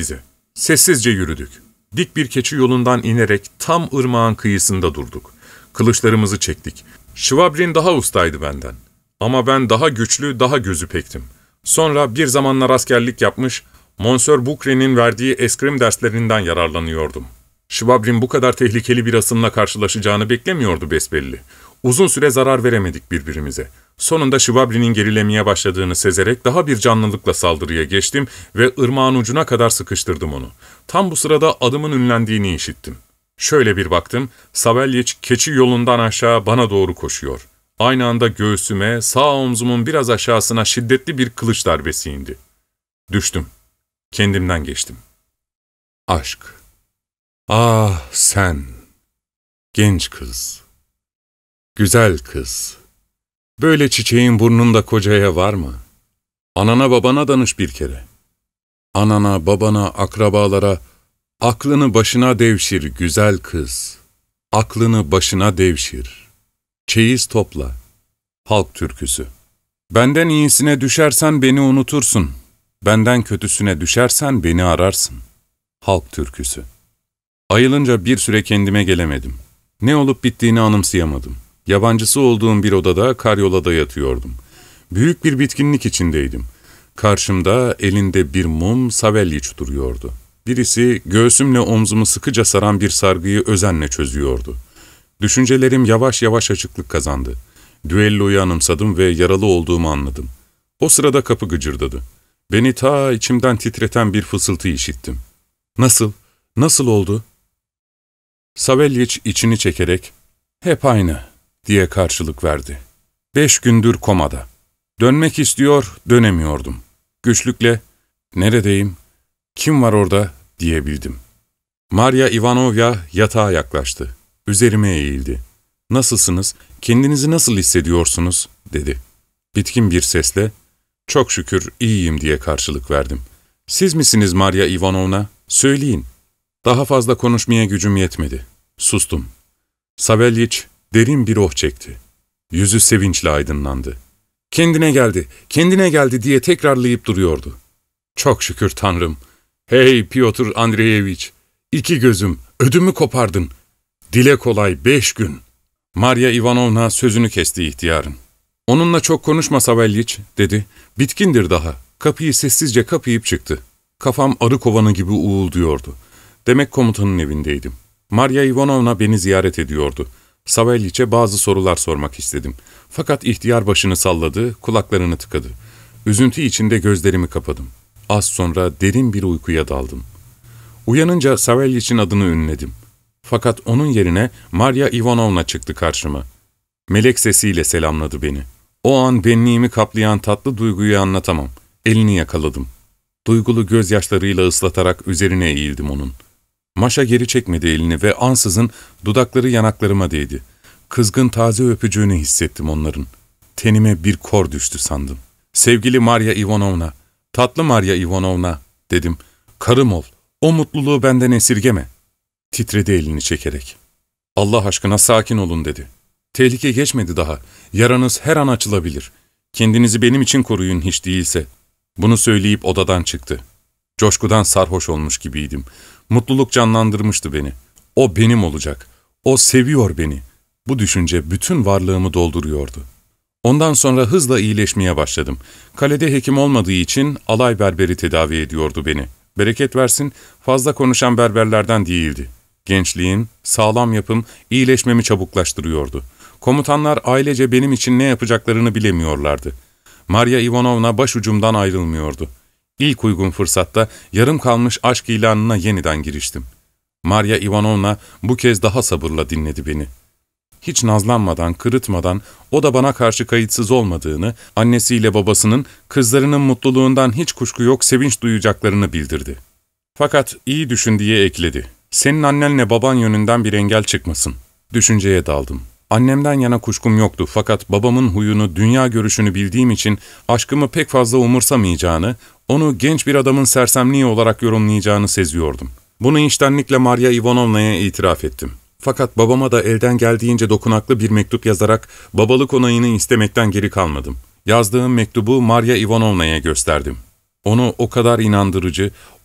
Sessizce yürüdük. Dik bir keçi yolundan inerek tam ırmağın kıyısında durduk. Kılıçlarımızı çektik. Şvabrin daha ustaydı benden. Ama ben daha güçlü, daha gözü pektim. Sonra bir zamanlar askerlik yapmış, Monsieur Boucré'nin verdiği eskrim derslerinden yararlanıyordum. Şvabrin bu kadar tehlikeli bir asımla karşılaşacağını beklemiyordu besbelli. Uzun süre zarar veremedik birbirimize. Sonunda Şvabrin'in gerilemeye başladığını sezerek daha bir canlılıkla saldırıya geçtim ve ırmağın ucuna kadar sıkıştırdım onu. Tam bu sırada adımın ünlendiğini işittim. Şöyle bir baktım, Savelyiç keçi yolundan aşağı bana doğru koşuyor. Aynı anda göğsüme, sağ omzumun biraz aşağısına şiddetli bir kılıç darbesi indi. Düştüm. Kendimden geçtim. Aşk. Ah sen, genç kız, güzel kız. Böyle çiçeğin burnunda kocaya var mı? Anana babana danış bir kere. Anana, babana, akrabalara, aklını başına devşir güzel kız. Aklını başına devşir. Çeyiz topla. Halk türküsü. Benden iyisine düşersen beni unutursun. Benden kötüsüne düşersen beni ararsın. Halk türküsü. Ayılınca bir süre kendime gelemedim. Ne olup bittiğini anımsayamadım. Yabancısı olduğum bir odada, karyolada yatıyordum. Büyük bir bitkinlik içindeydim. Karşımda elinde bir mum Savelyiç duruyordu. Birisi göğsümle omzumu sıkıca saran bir sargıyı özenle çözüyordu. Düşüncelerim yavaş yavaş açıklık kazandı. Düelloyu anımsadım ve yaralı olduğumu anladım. O sırada kapı gıcırdadı. Beni ta içimden titreten bir fısıltı işittim. Nasıl, nasıl oldu? Savelyiç içini çekerek, hep aynı diye karşılık verdi. Beş gündür komada. Dönmek istiyor, dönemiyordum. Güçlükle, neredeyim, kim var orada diyebildim. Marya Ivanovya yatağa yaklaştı. Üzerime eğildi. Nasılsınız, kendinizi nasıl hissediyorsunuz dedi. Bitkin bir sesle, çok şükür iyiyim diye karşılık verdim. Siz misiniz Marya Ivanovna? Söyleyin. Daha fazla konuşmaya gücüm yetmedi. Sustum. Savelyiç derin bir oh çekti. Yüzü sevinçle aydınlandı. Kendine geldi, kendine geldi diye tekrarlayıp duruyordu. Çok şükür Tanrım. Hey Piotr Andreyeviç, iki gözüm, ödümü kopardın. Dile kolay beş gün. Marya Ivanovna sözünü kesti ihtiyarın. Onunla çok konuşma Savelyiç dedi. Bitkindir daha. Kapıyı sessizce kapayıp çıktı. Kafam arı kovanı gibi uğulduyordu. Demek komutanın evindeydim. Marya Ivanovna beni ziyaret ediyordu. Savelyiç'e bazı sorular sormak istedim. Fakat ihtiyar başını salladı, kulaklarını tıkadı. Üzüntü içinde gözlerimi kapadım. Az sonra derin bir uykuya daldım. Uyanınca Savelyiç'in adını ünledim. Fakat onun yerine Marya Ivanovna çıktı karşıma. Melek sesiyle selamladı beni. O an benliğimi kaplayan tatlı duyguyu anlatamam. Elini yakaladım. Duygulu gözyaşlarıyla ıslatarak üzerine eğildim onun. Maşa geri çekmedi elini ve ansızın dudakları yanaklarıma değdi. Kızgın taze öpücüğünü hissettim onların. Tenime bir kor düştü sandım. Sevgili Marya Ivanovna, tatlı Marya Ivanovna dedim. Karım ol, o mutluluğu benden esirgeme. Titredi elini çekerek. Allah aşkına sakin olun dedi. Tehlike geçmedi daha. Yaranız her an açılabilir. Kendinizi benim için koruyun hiç değilse. Bunu söyleyip odadan çıktı. Coşkudan sarhoş olmuş gibiydim. Mutluluk canlandırmıştı beni. O benim olacak. O seviyor beni. Bu düşünce bütün varlığımı dolduruyordu. Ondan sonra hızla iyileşmeye başladım. Kalede hekim olmadığı için alay berberi tedavi ediyordu beni. Bereket versin, fazla konuşan berberlerden değildi. Gençliğim, sağlam yapım, iyileşmemi çabuklaştırıyordu. Komutanlar ailece benim için ne yapacaklarını bilemiyorlardı. Marya Ivanovna başucumdan ayrılmıyordu. İlk uygun fırsatta yarım kalmış aşk ilanına yeniden giriştim. Marya Ivanovna bu kez daha sabırla dinledi beni. Hiç nazlanmadan, kırıtmadan, o da bana karşı kayıtsız olmadığını, annesiyle babasının kızlarının mutluluğundan hiç kuşku yok sevinç duyacaklarını bildirdi. Fakat iyi düşün diye ekledi. Senin annenle baban yönünden bir engel çıkmasın. Düşünceye daldım. Annemden yana kuşkum yoktu fakat babamın huyunu, dünya görüşünü bildiğim için aşkımı pek fazla umursamayacağını, onu genç bir adamın sersemliği olarak yorumlayacağını seziyordum. Bunu içtenlikle Marya Ivanovna'ya itiraf ettim. Fakat babama da elden geldiğince dokunaklı bir mektup yazarak babalık onayını istemekten geri kalmadım. Yazdığım mektubu Marya Ivanovna'ya gösterdim. Onu o kadar inandırıcı,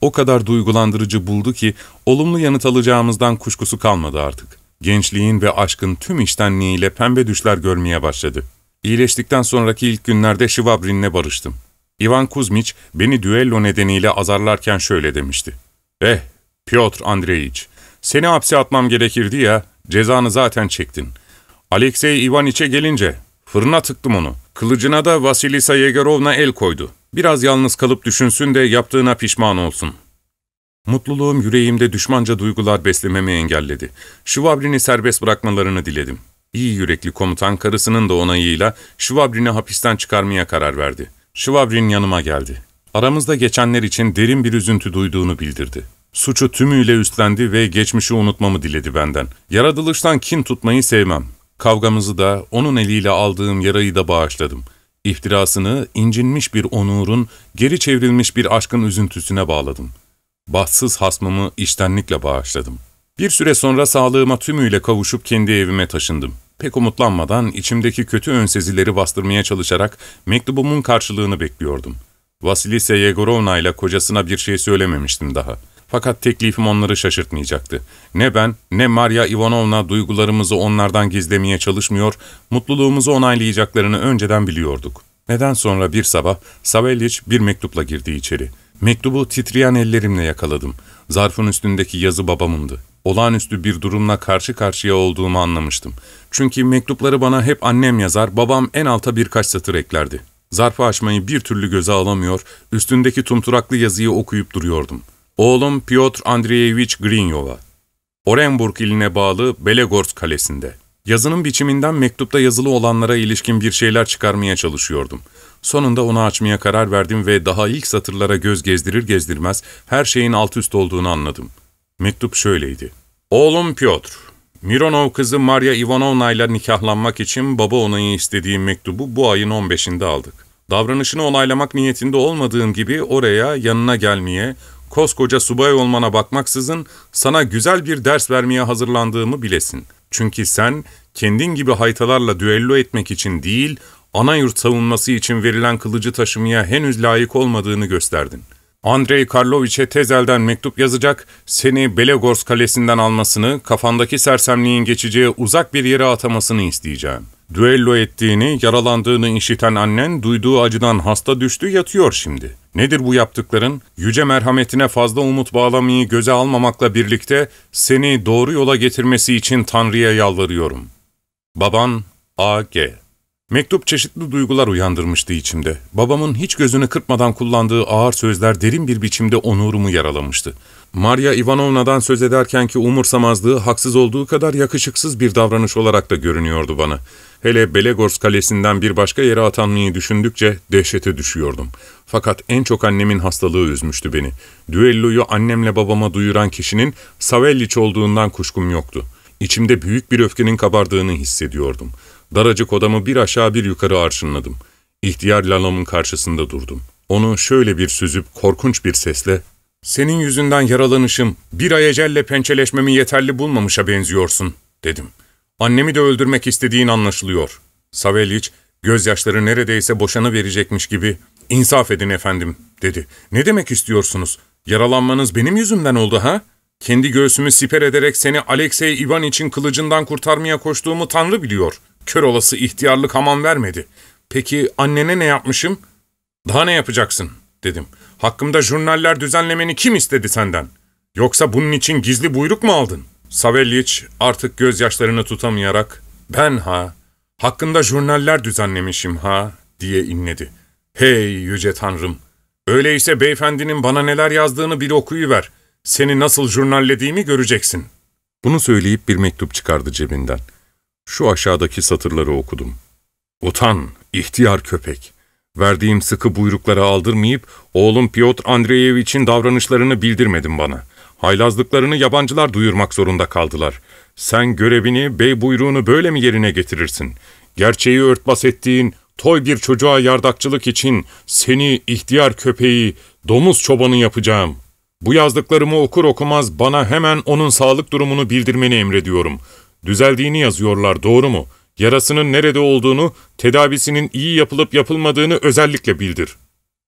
o kadar duygulandırıcı buldu ki olumlu yanıt alacağımızdan kuşkusu kalmadı artık. Gençliğin ve aşkın tüm içtenliğiyle pembe düşler görmeye başladı. İyileştikten sonraki ilk günlerde Şivabrin'le barıştım. Ivan Kuzmiç beni düello nedeniyle azarlarken şöyle demişti. "Eh, Pyotr Andreyiç, seni hapse atmam gerekirdi ya, cezanı zaten çektin. Alexey Ivaniç'e gelince fırına tıktım onu. Kılıcına da Vasilisa Yegorovna el koydu. Biraz yalnız kalıp düşünsün de yaptığına pişman olsun." Mutluluğum yüreğimde düşmanca duygular beslememi engelledi. Şivabrin'i serbest bırakmalarını diledim. İyi yürekli komutan karısının da onayıyla Şivabrin'i hapisten çıkarmaya karar verdi. Şivabrin yanıma geldi. Aramızda geçenler için derin bir üzüntü duyduğunu bildirdi. Suçu tümüyle üstlendi ve geçmişi unutmamı diledi benden. Yaratılıştan kin tutmayı sevmem. Kavgamızı da, onun eliyle aldığım yarayı da bağışladım. İftirasını, incinmiş bir onurun, geri çevrilmiş bir aşkın üzüntüsüne bağladım. Bahtsız hasmımı içtenlikle bağışladım. Bir süre sonra sağlığıma tümüyle kavuşup kendi evime taşındım. Pek umutlanmadan içimdeki kötü önsezileri bastırmaya çalışarak mektubumun karşılığını bekliyordum. Vasilisa Yegorovna ile kocasına bir şey söylememiştim daha. Fakat teklifim onları şaşırtmayacaktı. Ne ben, ne Marya Ivanovna duygularımızı onlardan gizlemeye çalışmıyor, mutluluğumuzu onaylayacaklarını önceden biliyorduk. Neden sonra bir sabah Savelyiç bir mektupla girdi içeri. Mektubu titreyen ellerimle yakaladım. Zarfın üstündeki yazı babamındı. Olağanüstü bir durumla karşı karşıya olduğumu anlamıştım. Çünkü mektupları bana hep annem yazar, babam en alta birkaç satır eklerdi. Zarfı açmayı bir türlü göze alamıyor, üstündeki tumturaklı yazıyı okuyup duruyordum. Oğlum Pyotr Andreyevich Grinyov'a. Orenburg iline bağlı Belegorsk kalesinde. Yazının biçiminden mektupta yazılı olanlara ilişkin bir şeyler çıkarmaya çalışıyordum. Sonunda onu açmaya karar verdim ve daha ilk satırlara göz gezdirir gezdirmez her şeyin alt üst olduğunu anladım. Mektup şöyleydi. Oğlum Pyotr, Mironov kızı Marya Ivanovna ile nikahlanmak için baba onayı istediğim mektubu bu ayın on beşinde aldık. Davranışını onaylamak niyetinde olmadığım gibi oraya yanına gelmeye, koskoca subay olmana bakmaksızın sana güzel bir ders vermeye hazırlandığımı bilesin. Çünkü sen kendin gibi haytalarla düello etmek için değil, ana yurt savunması için verilen kılıcı taşımaya henüz layık olmadığını gösterdin. Andrei Karloviç'e tez elden mektup yazacak, seni Belegorsk kalesinden almasını, kafandaki sersemliğin geçeceği uzak bir yere atamasını isteyeceğim. Düello ettiğini, yaralandığını işiten annen duyduğu acıdan hasta düştü, yatıyor şimdi. Nedir bu yaptıkların? Yüce merhametine fazla umut bağlamayı göze almamakla birlikte seni doğru yola getirmesi için Tanrı'ya yalvarıyorum. Baban A G. Mektup çeşitli duygular uyandırmıştı içimde. Babamın hiç gözünü kırpmadan kullandığı ağır sözler derin bir biçimde onurumu yaralamıştı. Marya Ivanovna'dan söz ederkenki umursamazlığı haksız olduğu kadar yakışıksız bir davranış olarak da görünüyordu bana. Hele Belegorsk kalesinden bir başka yere atanmayı düşündükçe dehşete düşüyordum. Fakat en çok annemin hastalığı üzmüştü beni. Düelloyu annemle babama duyuran kişinin Savelyiç olduğundan kuşkum yoktu. İçimde büyük bir öfkenin kabardığını hissediyordum. Daracık odamı bir aşağı bir yukarı arşınladım. İhtiyar Lalam'ın karşısında durdum. Onu şöyle bir süzüp korkunç bir sesle ''Senin yüzünden yaralanışım, bir ay ecelle pençeleşmemi yeterli bulmamışa benziyorsun.'' dedim. ''Annemi de öldürmek istediğin anlaşılıyor.'' Savelyiç, gözyaşları neredeyse boşanıverecekmiş gibi ''İnsaf edin efendim.'' dedi. ''Ne demek istiyorsunuz? Yaralanmanız benim yüzümden oldu ha? Kendi göğsümü siper ederek seni Alexey Ivaniç'in kılıcından kurtarmaya koştuğumu Tanrı biliyor. Kör olası ihtiyarlık aman vermedi. Peki annene ne yapmışım? Daha ne yapacaksın? Dedim. Hakkımda jurnaller düzenlemeni kim istedi senden? Yoksa bunun için gizli buyruk mu aldın? Savelyiç artık gözyaşlarını tutamayarak ben ha, hakkında jurnaller düzenlemişim ha diye inledi. Hey yüce Tanrım! Öyleyse beyefendinin bana neler yazdığını bir okuyuver. Seni nasıl jurnallediğimi göreceksin. Bunu söyleyip bir mektup çıkardı cebinden. Şu aşağıdaki satırları okudum. Utan, ihtiyar köpek. Verdiğim sıkı buyrukları aldırmayıp, oğlum Pyotr Andreyevich'in davranışlarını bildirmedin bana. Haylazlıklarını yabancılar duyurmak zorunda kaldılar. Sen görevini, bey buyruğunu böyle mi yerine getirirsin? Gerçeği örtbas ettiğin, toy bir çocuğa yardakçılık için seni ihtiyar köpeği, domuz çobanı yapacağım. Bu yazdıklarımı okur okumaz bana hemen onun sağlık durumunu bildirmeni emrediyorum. Düzeldiğini yazıyorlar, doğru mu? Yarasının nerede olduğunu, tedavisinin iyi yapılıp yapılmadığını özellikle bildir.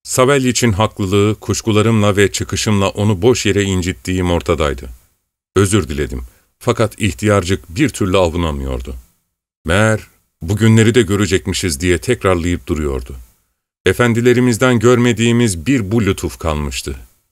Savelyiç'in haklılığı, kuşkularımla ve çıkışımla onu boş yere incittiğim ortadaydı. Özür diledim. Fakat ihtiyarcık bir türlü avunamıyordu. Meğer bugünleri de görecekmişiz diye tekrarlayıp duruyordu. Efendilerimizden görmediğimiz bir bu lütuf kalmıştı.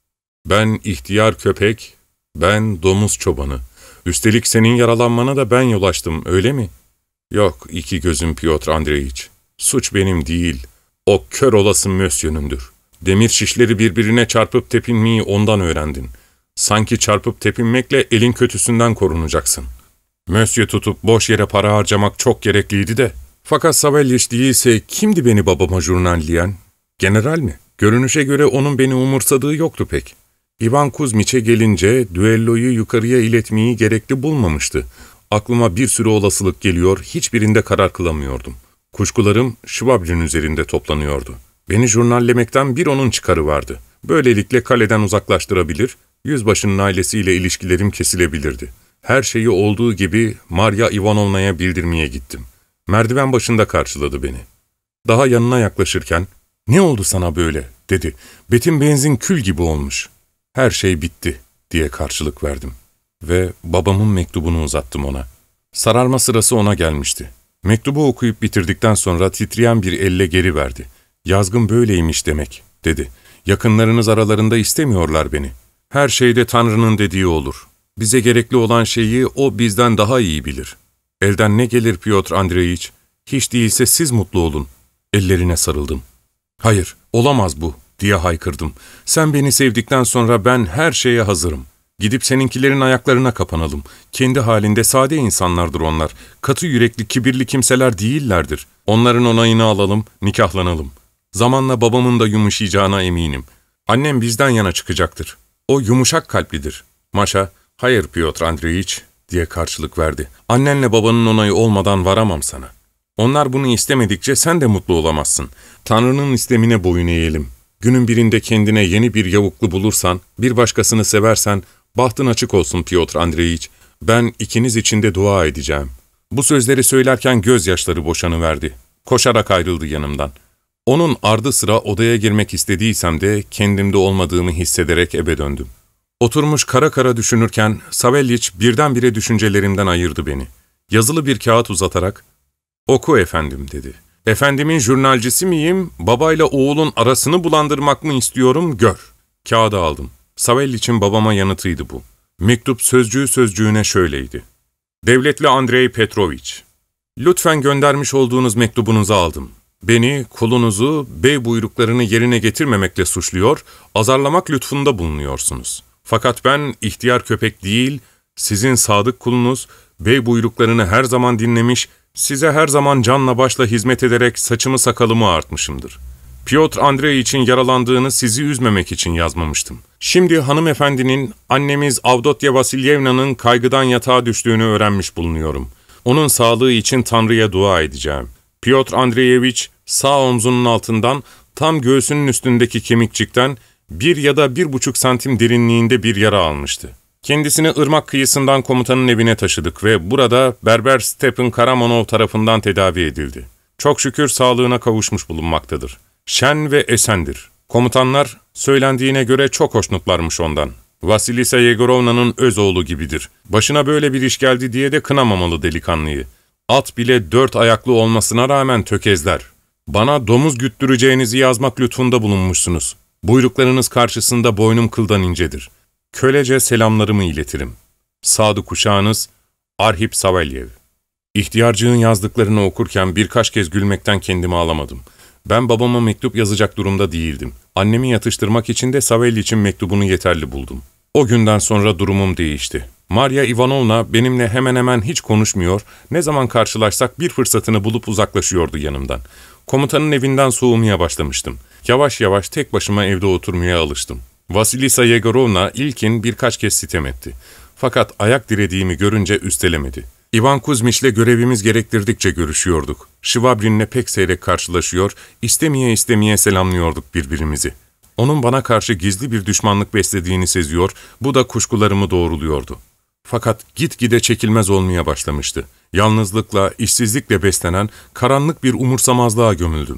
Ben ihtiyar köpek, ben domuz çobanı. Üstelik senin yaralanmana da ben yol açtım, öyle mi? Yok, iki gözüm Piotr Andreyiç. Suç benim değil, o kör olası Mösyö'nündür. Demir şişleri birbirine çarpıp tepinmeyi ondan öğrendin. Sanki çarpıp tepinmekle elin kötüsünden korunacaksın. Mösyö tutup boş yere para harcamak çok gerekliydi de. Fakat Savelyiç değilse kimdi beni babama jurnalleyen? General mi? Görünüşe göre onun beni umursadığı yoktu pek. İvan Kuzmiç'e gelince düelloyu yukarıya iletmeyi gerekli bulmamıştı. Aklıma bir sürü olasılık geliyor, hiçbirinde karar kılamıyordum. Kuşkularım Şvabrin üzerinde toplanıyordu. Beni jurnallemekten bir onun çıkarı vardı. Böylelikle kaleden uzaklaştırabilir, yüzbaşının ailesiyle ilişkilerim kesilebilirdi. Her şeyi olduğu gibi Marya Ivanovna'ya bildirmeye gittim. Merdiven başında karşıladı beni. Daha yanına yaklaşırken, ''Ne oldu sana böyle?'' dedi. ''Betim benzin kül gibi olmuş.'' ''Her şey bitti.'' diye karşılık verdim. Ve babamın mektubunu uzattım ona. Sararma sırası ona gelmişti. Mektubu okuyup bitirdikten sonra titreyen bir elle geri verdi. ''Yazgın böyleymiş demek.'' dedi. ''Yakınlarınız aralarında istemiyorlar beni. Her şeyde Tanrı'nın dediği olur. Bize gerekli olan şeyi o bizden daha iyi bilir. Elden ne gelir Piotr Andreyiç? Hiç değilse siz mutlu olun.'' Ellerine sarıldım. ''Hayır, olamaz bu.'' diye haykırdım. ''Sen beni sevdikten sonra ben her şeye hazırım. Gidip seninkilerin ayaklarına kapanalım. Kendi halinde sade insanlardır onlar. Katı yürekli, kibirli kimseler değillerdir. Onların onayını alalım, nikahlanalım. Zamanla babamın da yumuşayacağına eminim. Annem bizden yana çıkacaktır. O yumuşak kalplidir.'' Maşa, ''Hayır Piotr Andreyiç.'' diye karşılık verdi. ''Annenle babanın onayı olmadan varamam sana. Onlar bunu istemedikçe sen de mutlu olamazsın. Tanrı'nın istemine boyun eğelim. Günün birinde kendine yeni bir yavuklu bulursan, bir başkasını seversen, bahtın açık olsun Piotr Andreyiç. Ben ikiniz için de dua edeceğim.'' Bu sözleri söylerken gözyaşları boşanıverdi. Koşarak ayrıldı yanımdan. Onun ardı sıra odaya girmek istediysem de kendimde olmadığımı hissederek eve döndüm. Oturmuş kara kara düşünürken Savelyiç birdenbire düşüncelerimden ayırdı beni. Yazılı bir kağıt uzatarak, ''Oku efendim.'' dedi. ''Efendimin jurnalcisi miyim, babayla oğulun arasını bulandırmak mı istiyorum, gör.'' Kağıdı aldım. Savelyiç'in babama yanıtıydı bu. Mektup sözcüğü sözcüğüne şöyleydi. ''Devletli Andrei Petroviç, lütfen göndermiş olduğunuz mektubunuzu aldım. Beni, kulunuzu, bey buyruklarını yerine getirmemekle suçluyor, azarlamak lütfunda bulunuyorsunuz. Fakat ben ihtiyar köpek değil, sizin sadık kulunuz, bey buyruklarını her zaman dinlemiş, size her zaman canla başla hizmet ederek saçımı sakalımı artmışımdır. Piotr Andrey için yaralandığını sizi üzmemek için yazmamıştım. Şimdi hanımefendinin, annemiz Avdotya Vasilyevna'nın kaygıdan yatağa düştüğünü öğrenmiş bulunuyorum. Onun sağlığı için Tanrı'ya dua edeceğim. Piotr Andreyeviç sağ omzunun altından, tam göğsünün üstündeki kemikçikten bir ya da bir buçuk santim derinliğinde bir yara almıştı. Kendisini ırmak kıyısından komutanın evine taşıdık ve burada Berber Stepan Karamanov tarafından tedavi edildi. Çok şükür sağlığına kavuşmuş bulunmaktadır. Şen ve esendir. Komutanlar söylendiğine göre çok hoşnutlarmış ondan. Vasilisa Yegorovna'nın öz oğlu gibidir. Başına böyle bir iş geldi diye de kınamamalı delikanlıyı. At bile dört ayaklı olmasına rağmen tökezler. Bana domuz güttüreceğinizi yazmak lütfunda bulunmuşsunuz. Buyruklarınız karşısında boynum kıldan incedir. Kölece selamlarımı iletirim. Sadık uşağınız Arhip Savelyev. İhtiyarcığın yazdıklarını okurken birkaç kez gülmekten kendimi alamadım. Ben babama mektup yazacak durumda değildim. Annemi yatıştırmak için de Savelyiç'in mektubunu yeterli buldum. O günden sonra durumum değişti. Marya Ivanovna benimle hemen hemen hiç konuşmuyor, ne zaman karşılaşsak bir fırsatını bulup uzaklaşıyordu yanımdan. Komutanın evinden soğumaya başlamıştım. Yavaş yavaş tek başıma evde oturmaya alıştım. Vasilisa Yegorovna ilkin birkaç kez sitem etti. Fakat ayak dirediğimi görünce üstelemedi. İvan Kuzmiç'le görevimiz gerektirdikçe görüşüyorduk. Şvabrin'le pek seyrek karşılaşıyor, istemeye istemeye selamlıyorduk birbirimizi. Onun bana karşı gizli bir düşmanlık beslediğini seziyor, bu da kuşkularımı doğruluyordu. Fakat gitgide çekilmez olmaya başlamıştı. Yalnızlıkla, işsizlikle beslenen karanlık bir umursamazlığa gömüldüm.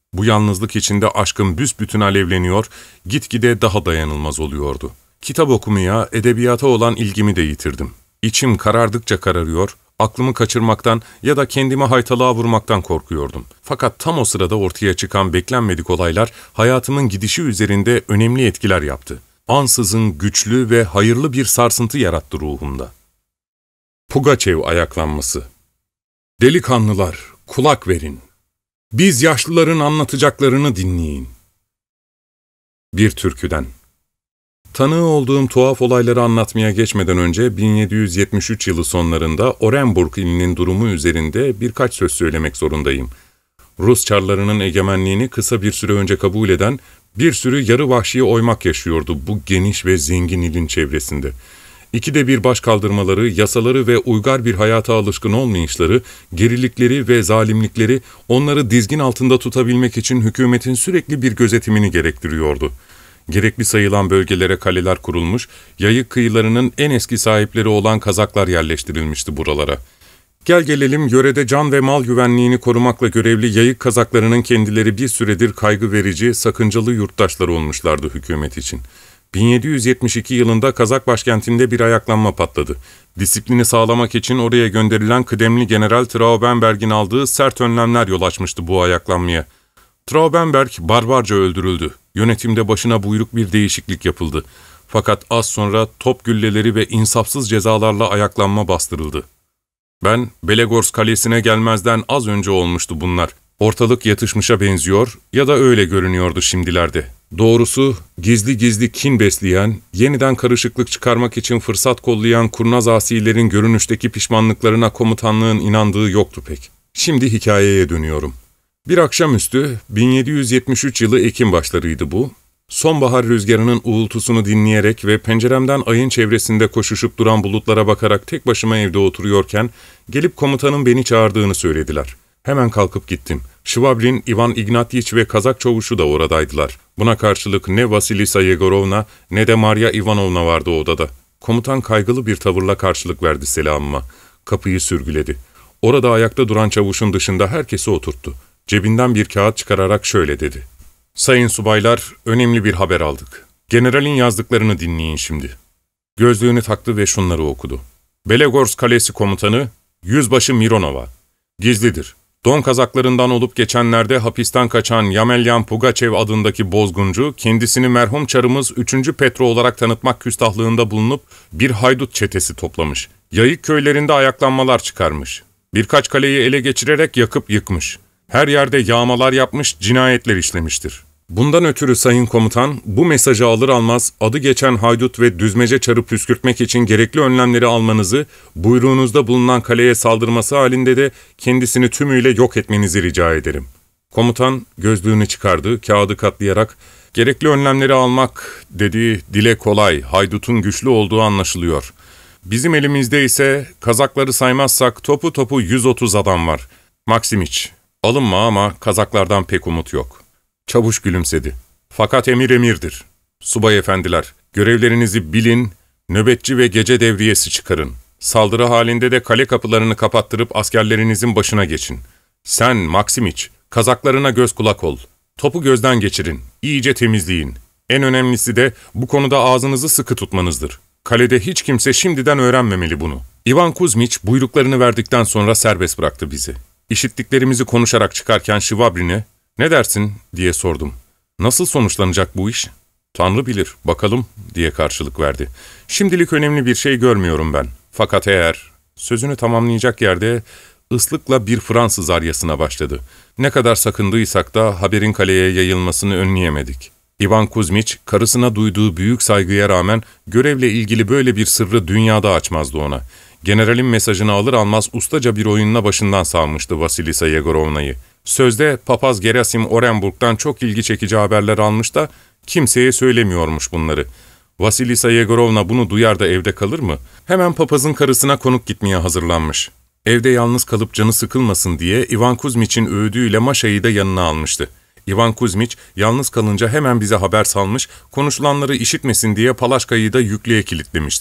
Bu yalnızlık içinde aşkım büsbütün alevleniyor, gitgide daha dayanılmaz oluyordu. Kitap okumaya, edebiyata olan ilgimi de yitirdim. İçim karardıkça kararıyor, aklımı kaçırmaktan ya da kendimi haytalığa vurmaktan korkuyordum. Fakat tam o sırada ortaya çıkan beklenmedik olaylar hayatımın gidişi üzerinde önemli etkiler yaptı. Ansızın güçlü ve hayırlı bir sarsıntı yarattı ruhumda. Pugaçev ayaklanması. Delikanlılar, kulak verin. Biz yaşlıların anlatacaklarını dinleyin. Bir türküden. Tanığı olduğum tuhaf olayları anlatmaya geçmeden önce bin yedi yüz yetmiş üç yılı sonlarında Orenburg ilinin durumu üzerinde birkaç söz söylemek zorundayım. Rus Çarlarının egemenliğini kısa bir süre önce kabul eden bir sürü yarı vahşi oymak yaşıyordu bu geniş ve zengin ilin çevresinde. İkide bir baş kaldırmaları, yasaları ve uygar bir hayata alışkın olmayışları, gerilikleri ve zalimlikleri onları dizgin altında tutabilmek için hükümetin sürekli bir gözetimini gerektiriyordu. Gerekli sayılan bölgelere kaleler kurulmuş, yayık kıyılarının en eski sahipleri olan Kazaklar yerleştirilmişti buralara. Gel gelelim yörede can ve mal güvenliğini korumakla görevli yayık Kazaklarının kendileri bir süredir kaygı verici, sakıncalı yurttaşları olmuşlardı hükümet için. bin yedi yüz yetmiş iki yılında Kazak başkentinde bir ayaklanma patladı. Disiplini sağlamak için oraya gönderilen kıdemli General Traubenberg'in aldığı sert önlemler yol açmıştı bu ayaklanmaya. Traubenberg barbarca öldürüldü. Yönetimde başına buyruk bir değişiklik yapıldı. Fakat az sonra top gülleleri ve insafsız cezalarla ayaklanma bastırıldı. Ben, Belegorsk Kalesi'ne gelmezden az önce olmuştu bunlar. Ortalık yatışmışa benziyor ya da öyle görünüyordu şimdilerde. Doğrusu gizli gizli kin besleyen, yeniden karışıklık çıkarmak için fırsat kollayan kurnaz asilerin görünüşteki pişmanlıklarına komutanlığın inandığı yoktu pek. Şimdi hikayeye dönüyorum. Bir akşamüstü, bin yedi yüz yetmiş üç yılı Ekim başlarıydı bu. Sonbahar rüzgarının uğultusunu dinleyerek ve penceremden ayın çevresinde koşuşup duran bulutlara bakarak tek başıma evde oturuyorken, gelip komutanın beni çağırdığını söylediler. Hemen kalkıp gittim. Şvabrin, Ivan Ignatyiç ve Kazak çavuşu da oradaydılar. Buna karşılık ne Vasilisa Yegorovna ne de Maria Ivanovna vardı odada. Komutan kaygılı bir tavırla karşılık verdi selamıma. Kapıyı sürgüledi. Orada ayakta duran çavuşun dışında herkesi oturttu. Cebinden bir kağıt çıkararak şöyle dedi. Sayın subaylar, önemli bir haber aldık. Generalin yazdıklarını dinleyin şimdi. Gözlüğünü taktı ve şunları okudu. Belegorsk Kalesi komutanı, Yüzbaşı Mironova. Gizlidir. Don Kazaklarından olup geçenlerde hapisten kaçan Yamelyan Pugaçev adındaki bozguncu, kendisini merhum çarımız üçüncü Petro olarak tanıtmak küstahlığında bulunup bir haydut çetesi toplamış. Yayık köylerinde ayaklanmalar çıkarmış. Birkaç kaleyi ele geçirerek yakıp yıkmış. Her yerde yağmalar yapmış, cinayetler işlemiştir. Bundan ötürü sayın komutan, bu mesajı alır almaz adı geçen haydut ve düzmece çarı püskürtmek için gerekli önlemleri almanızı, buyruğunuzda bulunan kaleye saldırması halinde de kendisini tümüyle yok etmenizi rica ederim. Komutan gözlüğünü çıkardı, kağıdı katlayarak, gerekli önlemleri almak dedi, dile kolay, haydutun güçlü olduğu anlaşılıyor. Bizim elimizde ise Kazakları saymazsak topu topu yüz otuz adam var. Maksimiç, alınma ama Kazaklardan pek umut yok. Çavuş gülümsedi. Fakat emir emirdir. Subay efendiler, görevlerinizi bilin, nöbetçi ve gece devriyesi çıkarın. Saldırı halinde de kale kapılarını kapattırıp askerlerinizin başına geçin. Sen, Maksimiç, Kazaklarına göz kulak ol. Topu gözden geçirin, iyice temizleyin. En önemlisi de bu konuda ağzınızı sıkı tutmanızdır. Kalede hiç kimse şimdiden öğrenmemeli bunu. Ivan Kuzmiç buyruklarını verdikten sonra serbest bıraktı bizi. İşittiklerimizi konuşarak çıkarken Şvabrin'e, ''Ne dersin?'' diye sordum. ''Nasıl sonuçlanacak bu iş?'' ''Tanrı bilir, bakalım.'' diye karşılık verdi. ''Şimdilik önemli bir şey görmüyorum ben. Fakat eğer...'' Sözünü tamamlayacak yerde ıslıkla bir Fransız aryasına başladı. Ne kadar sakındıysak da haberin kaleye yayılmasını önleyemedik. Ivan Kuzmiç, karısına duyduğu büyük saygıya rağmen görevle ilgili böyle bir sırrı dünyada açmazdı ona. Generalin mesajını alır almaz ustaca bir oyunla başından salmıştı Vasilisa Yegorovna'yı. Sözde papaz Gerasim Orenburg'dan çok ilgi çekici haberler almış da kimseye söylemiyormuş bunları. Vasilisa Yegorovna bunu duyar da evde kalır mı? Hemen papazın karısına konuk gitmeye hazırlanmış. Evde yalnız kalıp canı sıkılmasın diye Ivan Kuzmiç'in öğüdüyle Maşa'yı da yanına almıştı. Ivan Kuzmiç yalnız kalınca hemen bize haber salmış, konuşulanları işitmesin diye Palaşka'yı da yüklüğe kilitlemişti.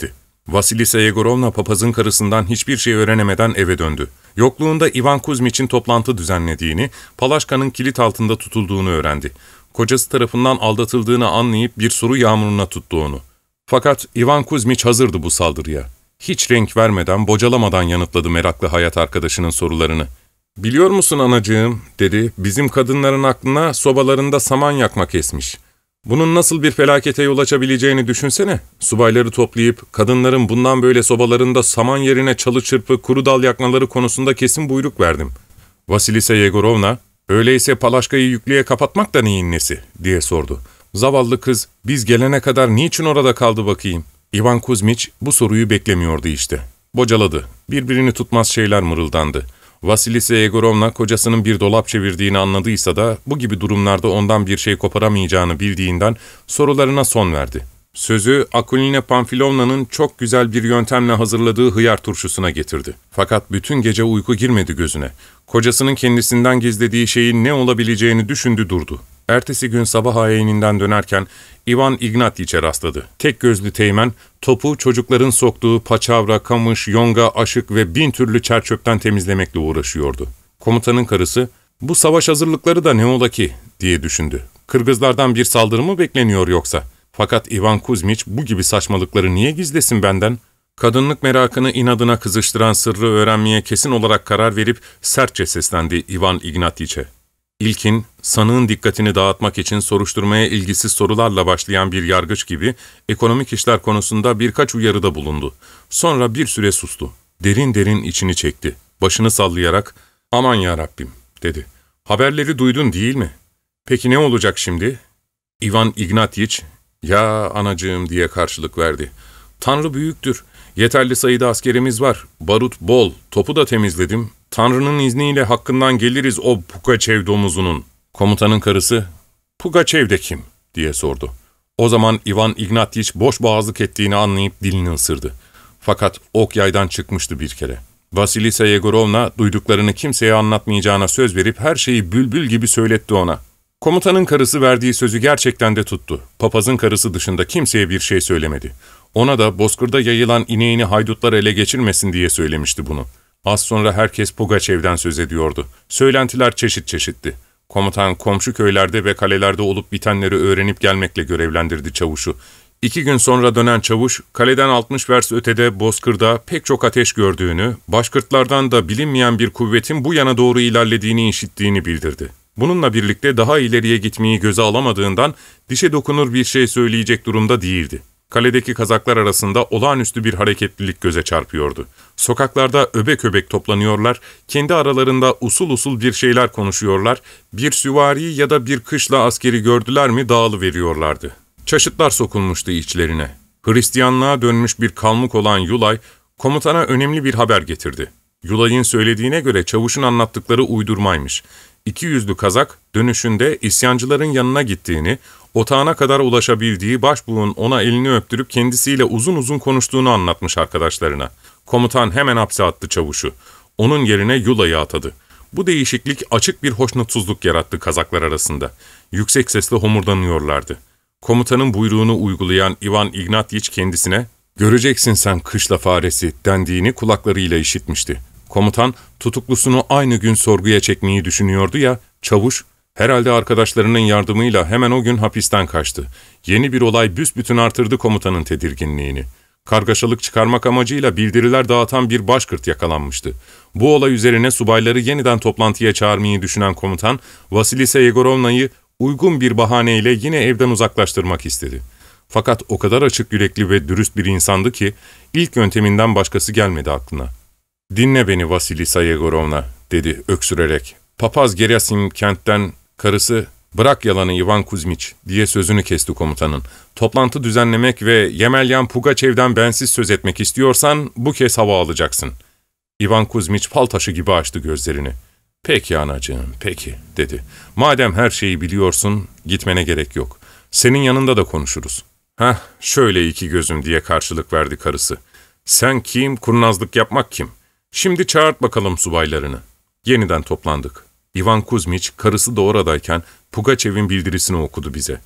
Vasilisa Yegorovna papazın karısından hiçbir şey öğrenemeden eve döndü. Yokluğunda Ivan Kuzmiç'in toplantı düzenlediğini, Palaşka'nın kilit altında tutulduğunu öğrendi. Kocası tarafından aldatıldığını anlayıp bir soru yağmuruna tuttu onu. Fakat Ivan Kuzmiç hazırdı bu saldırıya. Hiç renk vermeden, bocalamadan yanıtladı meraklı hayat arkadaşının sorularını. ''Biliyor musun anacığım?'' dedi, ''bizim kadınların aklına sobalarında saman yakmak esmiş. Bunun nasıl bir felakete yol açabileceğini düşünsene. Subayları toplayıp kadınların bundan böyle sobalarında saman yerine çalı çırpı, kuru dal yakmaları konusunda kesin buyruk verdim.'' Vasilisa Yegorovna, ''Öyleyse Palaşka'yı yüklüğe kapatmak da neyin nesi?'' diye sordu. Zavallı kız, biz gelene kadar niçin orada kaldı bakayım? Ivan Kuzmiç bu soruyu beklemiyordu işte. Bocaladı. Birbirini tutmaz şeyler mırıldandı. Vasilisa Yegorovna kocasının bir dolap çevirdiğini anladıysa da bu gibi durumlarda ondan bir şey koparamayacağını bildiğinden sorularına son verdi. Sözü Akuline Pamfilovna'nın çok güzel bir yöntemle hazırladığı hıyar turşusuna getirdi. Fakat bütün gece uyku girmedi gözüne. Kocasının kendisinden gizlediği şeyin ne olabileceğini düşündü durdu. Ertesi gün sabah ayininden dönerken Ivan Ignatyiç'e rastladı. Tek gözlü teğmen, topu çocukların soktuğu paçavra, kamış, yonga, aşık ve bin türlü çerçöpten temizlemekle uğraşıyordu. Komutanın karısı, ''Bu savaş hazırlıkları da ne ola ki?'' diye düşündü. ''Kırgızlardan bir saldırı mı bekleniyor yoksa?'' Fakat Ivan Kuzmiç bu gibi saçmalıkları niye gizlesin benden? Kadınlık merakını inadına kızıştıran sırrı öğrenmeye kesin olarak karar verip sertçe seslendi Ivan Ignatyiç'e. İlkin, sanığın dikkatini dağıtmak için soruşturmaya ilgisiz sorularla başlayan bir yargıç gibi ekonomik işler konusunda birkaç uyarıda bulundu. Sonra bir süre sustu. Derin derin içini çekti. Başını sallayarak, ''Aman yarabbim'' dedi. ''Haberleri duydun değil mi? Peki ne olacak şimdi?'' Ivan Ignatyiç, ''Ya anacığım'' diye karşılık verdi. ''Tanrı büyüktür. Yeterli sayıda askerimiz var. Barut bol. Topu da temizledim. Tanrı'nın izniyle hakkından geliriz o Pugaçev domuzunun.'' Komutanın karısı, ''Pugaçev de kim?'' diye sordu. O zaman Ivan Ignatyiç boş boğazlık ettiğini anlayıp dilini ısırdı. Fakat ok yaydan çıkmıştı bir kere. Vasilisa Yegorovna duyduklarını kimseye anlatmayacağına söz verip her şeyi bülbül gibi söyletti ona. Komutanın karısı verdiği sözü gerçekten de tuttu. Papazın karısı dışında kimseye bir şey söylemedi. Ona da bozkırda yayılan ineğini haydutlar ele geçirmesin diye söylemişti bunu. Az sonra herkes Pugaçev'den söz ediyordu. Söylentiler çeşit çeşitti. Komutan komşu köylerde ve kalelerde olup bitenleri öğrenip gelmekle görevlendirdi çavuşu. İki gün sonra dönen çavuş, kaleden altmış vers ötede bozkırda pek çok ateş gördüğünü, Başkırtlardan da bilinmeyen bir kuvvetin bu yana doğru ilerlediğini işittiğini bildirdi. Bununla birlikte daha ileriye gitmeyi göze alamadığından dişe dokunur bir şey söyleyecek durumda değildi. Kaledeki kazaklar arasında olağanüstü bir hareketlilik göze çarpıyordu. Sokaklarda öbek öbek toplanıyorlar, kendi aralarında usul usul bir şeyler konuşuyorlar, bir süvari ya da bir kışla askeri gördüler mi dağılıveriyorlardı. Çaşıtlar sokulmuştu içlerine. Hristiyanlığa dönmüş bir kalmuk olan Yulay, komutana önemli bir haber getirdi. Yulay'ın söylediğine göre çavuşun anlattıkları uydurmaymış. İki yüzlü kazak dönüşünde isyancıların yanına gittiğini, otağına kadar ulaşabildiği başbuğun ona elini öptürüp kendisiyle uzun uzun konuştuğunu anlatmış arkadaşlarına. Komutan hemen hapse attı çavuşu. Onun yerine Yulay'ı atadı. Bu değişiklik açık bir hoşnutsuzluk yarattı kazaklar arasında. Yüksek sesle homurdanıyorlardı. Komutanın buyruğunu uygulayan Ivan Ignatyiç kendisine, ''Göreceksin sen kışla faresi'' dendiğini kulaklarıyla işitmişti. Komutan, tutuklusunu aynı gün sorguya çekmeyi düşünüyordu ya, çavuş, herhalde arkadaşlarının yardımıyla hemen o gün hapisten kaçtı. Yeni bir olay büsbütün artırdı komutanın tedirginliğini. Kargaşalık çıkarmak amacıyla bildiriler dağıtan bir başkırt yakalanmıştı. Bu olay üzerine subayları yeniden toplantıya çağırmayı düşünen komutan, Vasilisa Yegorovna'yı uygun bir bahaneyle yine evden uzaklaştırmak istedi. Fakat o kadar açık yürekli ve dürüst bir insandı ki, ilk yönteminden başkası gelmedi aklına. ''Dinle beni Vasilisa Yegorovna'' dedi öksürerek. ''Papaz Gerasim kentten karısı, bırak yalanı Ivan Kuzmiç'' diye sözünü kesti komutanın. ''Toplantı düzenlemek ve Yemelyan Pugaçev'den bensiz söz etmek istiyorsan bu kez hava alacaksın.'' Ivan Kuzmiç fal taşı gibi açtı gözlerini. ''Peki anacığım, peki'' dedi. ''Madem her şeyi biliyorsun, gitmene gerek yok. Senin yanında da konuşuruz.'' ''Heh, şöyle iki gözüm'' diye karşılık verdi karısı. ''Sen kim, kurnazlık yapmak kim? Şimdi çağırt bakalım subaylarını.'' Yeniden toplandık. Ivan Kuzmiç, karısı da oradayken Pugaçev'in bildirisini okudu bize.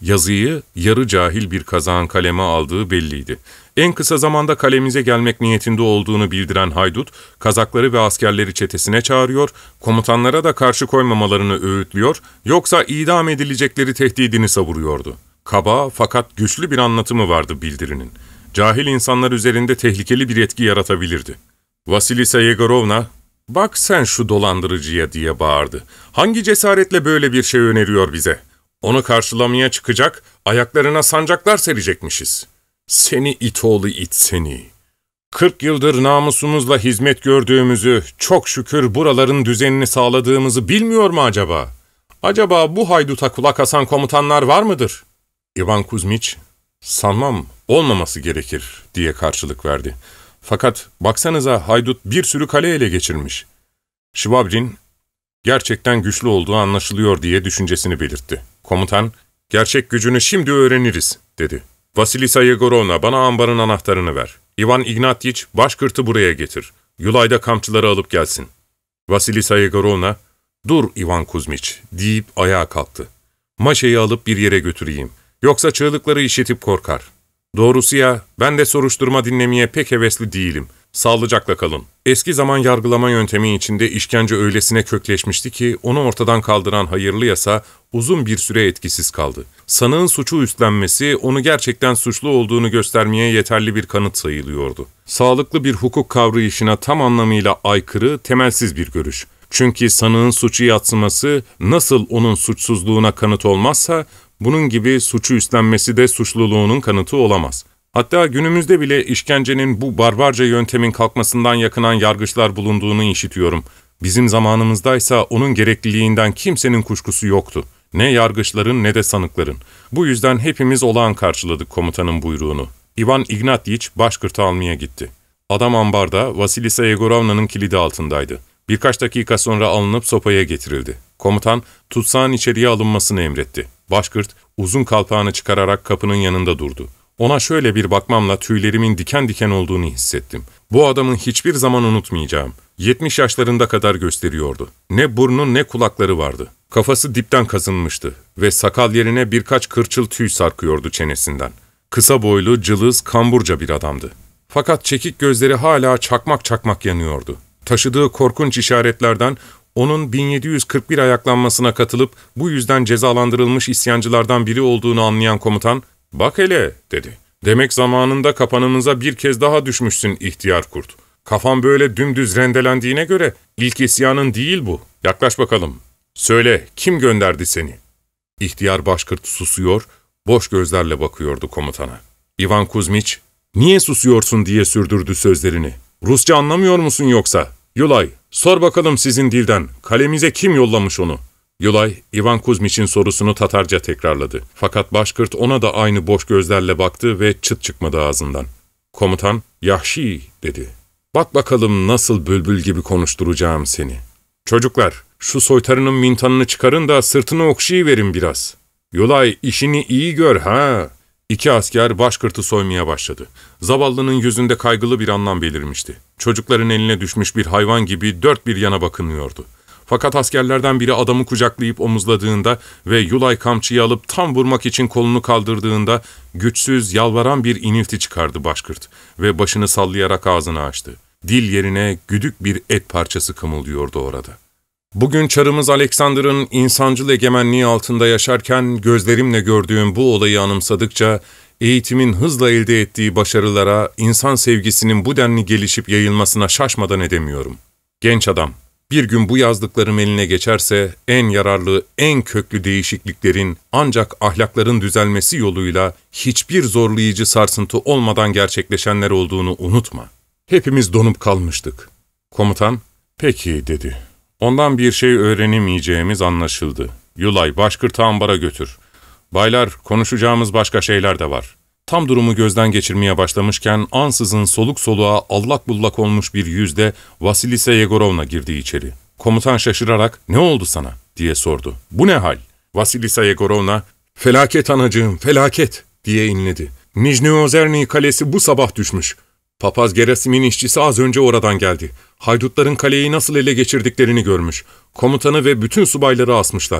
Yazıyı yarı cahil bir kazağın kaleme aldığı belliydi. En kısa zamanda kalemize gelmek niyetinde olduğunu bildiren haydut, kazakları ve askerleri çetesine çağırıyor, komutanlara da karşı koymamalarını öğütlüyor, yoksa idam edilecekleri tehdidini savuruyordu. Kaba fakat güçlü bir anlatımı vardı bildirinin. Cahil insanlar üzerinde tehlikeli bir etki yaratabilirdi. Vasilisa Yegorovna, "Bak sen şu dolandırıcıya," diye bağırdı. "Hangi cesaretle böyle bir şey öneriyor bize? Onu karşılamaya çıkacak, ayaklarına sancaklar serecekmişiz. Seni it oğlu it seni. Kırk yıldır namusumuzla hizmet gördüğümüzü, çok şükür buraların düzenini sağladığımızı bilmiyor mu acaba? Acaba bu hayduta kulak asan komutanlar var mıdır?" İvan Kuzmiç, "Sanmam, olmaması gerekir," diye karşılık verdi. "Fakat baksanıza haydut bir sürü kale ele geçirmiş." Şvabrin, "Gerçekten güçlü olduğu anlaşılıyor," diye düşüncesini belirtti. Komutan, "Gerçek gücünü şimdi öğreniriz," dedi. "Vasilisa Yegorovna, bana ambarın anahtarını ver. İvan Ignatyiç, Başkırt'ı buraya getir. Yulay'da kampçıları alıp gelsin." Vasilisa Yegorovna, "Dur İvan Kuzmiç," deyip ayağa kalktı. "Maşeyi alıp bir yere götüreyim. Yoksa çığlıkları işitip korkar. Doğrusu ya, ben de soruşturma dinlemeye pek hevesli değilim. Sağlıcakla kalın." Eski zaman yargılama yöntemi içinde işkence öylesine kökleşmişti ki, onu ortadan kaldıran hayırlı yasa uzun bir süre etkisiz kaldı. Sanığın suçu üstlenmesi, onu gerçekten suçlu olduğunu göstermeye yeterli bir kanıt sayılıyordu. Sağlıklı bir hukuk kavrayışına tam anlamıyla aykırı, temelsiz bir görüş. Çünkü sanığın suçu yadsıması, nasıl onun suçsuzluğuna kanıt olmazsa, bunun gibi suçu üstlenmesi de suçluluğunun kanıtı olamaz. Hatta günümüzde bile işkencenin bu barbarca yöntemin kalkmasından yakınan yargıçlar bulunduğunu işitiyorum. Bizim zamanımızdaysa onun gerekliliğinden kimsenin kuşkusu yoktu. Ne yargıçların ne de sanıkların. Bu yüzden hepimiz olağan karşıladık komutanın buyruğunu. İvan Ignatyiç Başkırt'ı almaya gitti. Adam ambarda Vasilisa Yegorovna'nın kilidi altındaydı. Birkaç dakika sonra alınıp sopaya getirildi. Komutan tutsağın içeriye alınmasını emretti. Başkırt uzun kalpağını çıkararak kapının yanında durdu. Ona şöyle bir bakmamla tüylerimin diken diken olduğunu hissettim. Bu adamı hiçbir zaman unutmayacağım. Yetmiş yaşlarında kadar gösteriyordu. Ne burnu ne kulakları vardı. Kafası dipten kazınmıştı ve sakal yerine birkaç kırçıl tüy sarkıyordu çenesinden. Kısa boylu, cılız, kamburca bir adamdı. Fakat çekik gözleri hala çakmak çakmak yanıyordu. Taşıdığı korkunç işaretlerden onun bin yedi yüz kırk bir ayaklanmasına katılıp bu yüzden cezalandırılmış isyancılardan biri olduğunu anlayan komutan, "Bak hele," dedi. "Demek zamanında kapanımıza bir kez daha düşmüşsün ihtiyar kurt. Kafan böyle dümdüz rendelendiğine göre ilk isyanın değil bu. Yaklaş bakalım. Söyle, kim gönderdi seni?" İhtiyar Başkırt susuyor, boş gözlerle bakıyordu komutana. İvan Kuzmiç, "Niye susuyorsun?" diye sürdürdü sözlerini. "Rusça anlamıyor musun yoksa? Yulay, sor bakalım sizin dilden, kalemize kim yollamış onu?" Yulay, İvan Kuzmiç'in sorusunu Tatarca tekrarladı. Fakat Başkırt ona da aynı boş gözlerle baktı ve çıt çıkmadı ağzından. Komutan, "Yahşi," dedi. "Bak bakalım nasıl bülbül gibi konuşturacağım seni. Çocuklar, şu soytarının mintanını çıkarın da sırtını okşayıverin biraz. Yulay, işini iyi gör ha." İki asker Başkırt'ı soymaya başladı. Zavallının yüzünde kaygılı bir anlam belirmişti. Çocukların eline düşmüş bir hayvan gibi dört bir yana bakınıyordu. Fakat askerlerden biri adamı kucaklayıp omuzladığında ve Yulay kamçıyı alıp tam vurmak için kolunu kaldırdığında güçsüz, yalvaran bir inilti çıkardı Başkırt ve başını sallayarak ağzını açtı. Dil yerine güdük bir et parçası kımıldıyordu orada. Bugün çarımız Alexander'ın insancıl egemenliği altında yaşarken gözlerimle gördüğüm bu olayı anımsadıkça eğitimin hızla elde ettiği başarılara, insan sevgisinin bu denli gelişip yayılmasına şaşmadan edemiyorum. Genç adam, bir gün bu yazdıklarım eline geçerse en yararlı, en köklü değişikliklerin ancak ahlakların düzelmesi yoluyla hiçbir zorlayıcı sarsıntı olmadan gerçekleşenler olduğunu unutma. Hepimiz donup kalmıştık. Komutan, "Peki," dedi. "Ondan bir şey öğrenemeyeceğimiz anlaşıldı. Yulay, Başkırt'ı ambara götür. Baylar, konuşacağımız başka şeyler de var." Tam durumu gözden geçirmeye başlamışken ansızın soluk soluğa allak bullak olmuş bir yüzle Vasilisa Yegorovna girdi içeri. Komutan şaşırarak "Ne oldu sana?" diye sordu. "Bu ne hal?" Vasilisa Yegorovna "Felaket anacığım, felaket," diye inledi. "Nijni Ozerny kalesi bu sabah düşmüş. Papaz Gerasim'in işçisi az önce oradan geldi. Haydutların kaleyi nasıl ele geçirdiklerini görmüş. Komutanı ve bütün subayları asmışlar.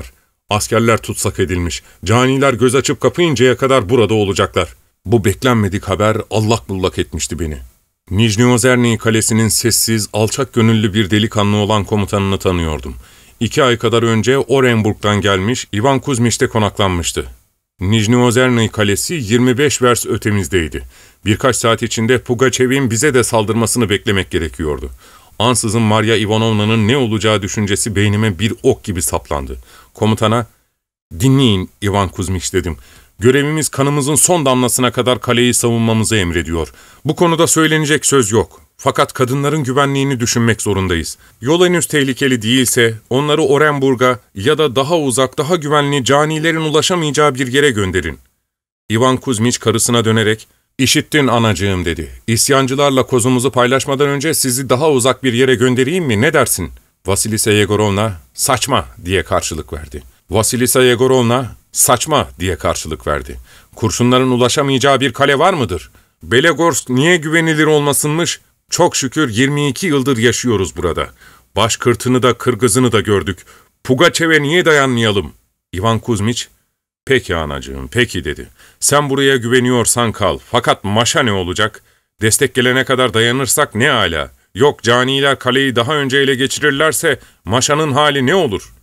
Askerler tutsak edilmiş. Caniler göz açıp kapayıncaya kadar burada olacaklar. Bu beklenmedik haber allak bullak etmişti beni. Nijni Ozerny kalesinin sessiz, alçak gönüllü bir delikanlı olan komutanını tanıyordum. İki ay kadar önce Orenburg'dan gelmiş, Ivan Kuzmiç'te konaklanmıştı. Nijni Ozerny kalesi yirmi beş vers ötemizdeydi. Birkaç saat içinde Pugaçev'in bize de saldırmasını beklemek gerekiyordu. Ansızın Marya Ivanovna'nın ne olacağı düşüncesi beynime bir ok gibi saplandı. Komutana, ''Dinleyin Ivan Kuzmiç'' dedim. ''Görevimiz kanımızın son damlasına kadar kaleyi savunmamızı emrediyor. Bu konuda söylenecek söz yok. Fakat kadınların güvenliğini düşünmek zorundayız. Yol henüz tehlikeli değilse onları Orenburg'a ya da daha uzak, daha güvenli canilerin ulaşamayacağı bir yere gönderin.'' Ivan Kuzmiç karısına dönerek, ''İşittin anacığım'' dedi. ''İsyancılarla kozumuzu paylaşmadan önce sizi daha uzak bir yere göndereyim mi, ne dersin?'' Vasilisa Yegorovna, ''Saçma'' diye karşılık verdi. Vasilisa Yegorovna, ''Saçma'' diye karşılık verdi. ''Kurşunların ulaşamayacağı bir kale var mıdır? Belegorsk niye güvenilir olmasınmış? Çok şükür yirmi iki yıldır yaşıyoruz burada. Başkırtını da Kırgız'ını da gördük. Pugaçev'e niye dayanmayalım?'' Ivan Kuzmiç, ''Peki anacığım, peki'' dedi. ''Sen buraya güveniyorsan kal. Fakat Maşa ne olacak? Destek gelene kadar dayanırsak ne âlâ. Yok caniler kaleyi daha önce ele geçirirlerse Maşa'nın hali ne olur?''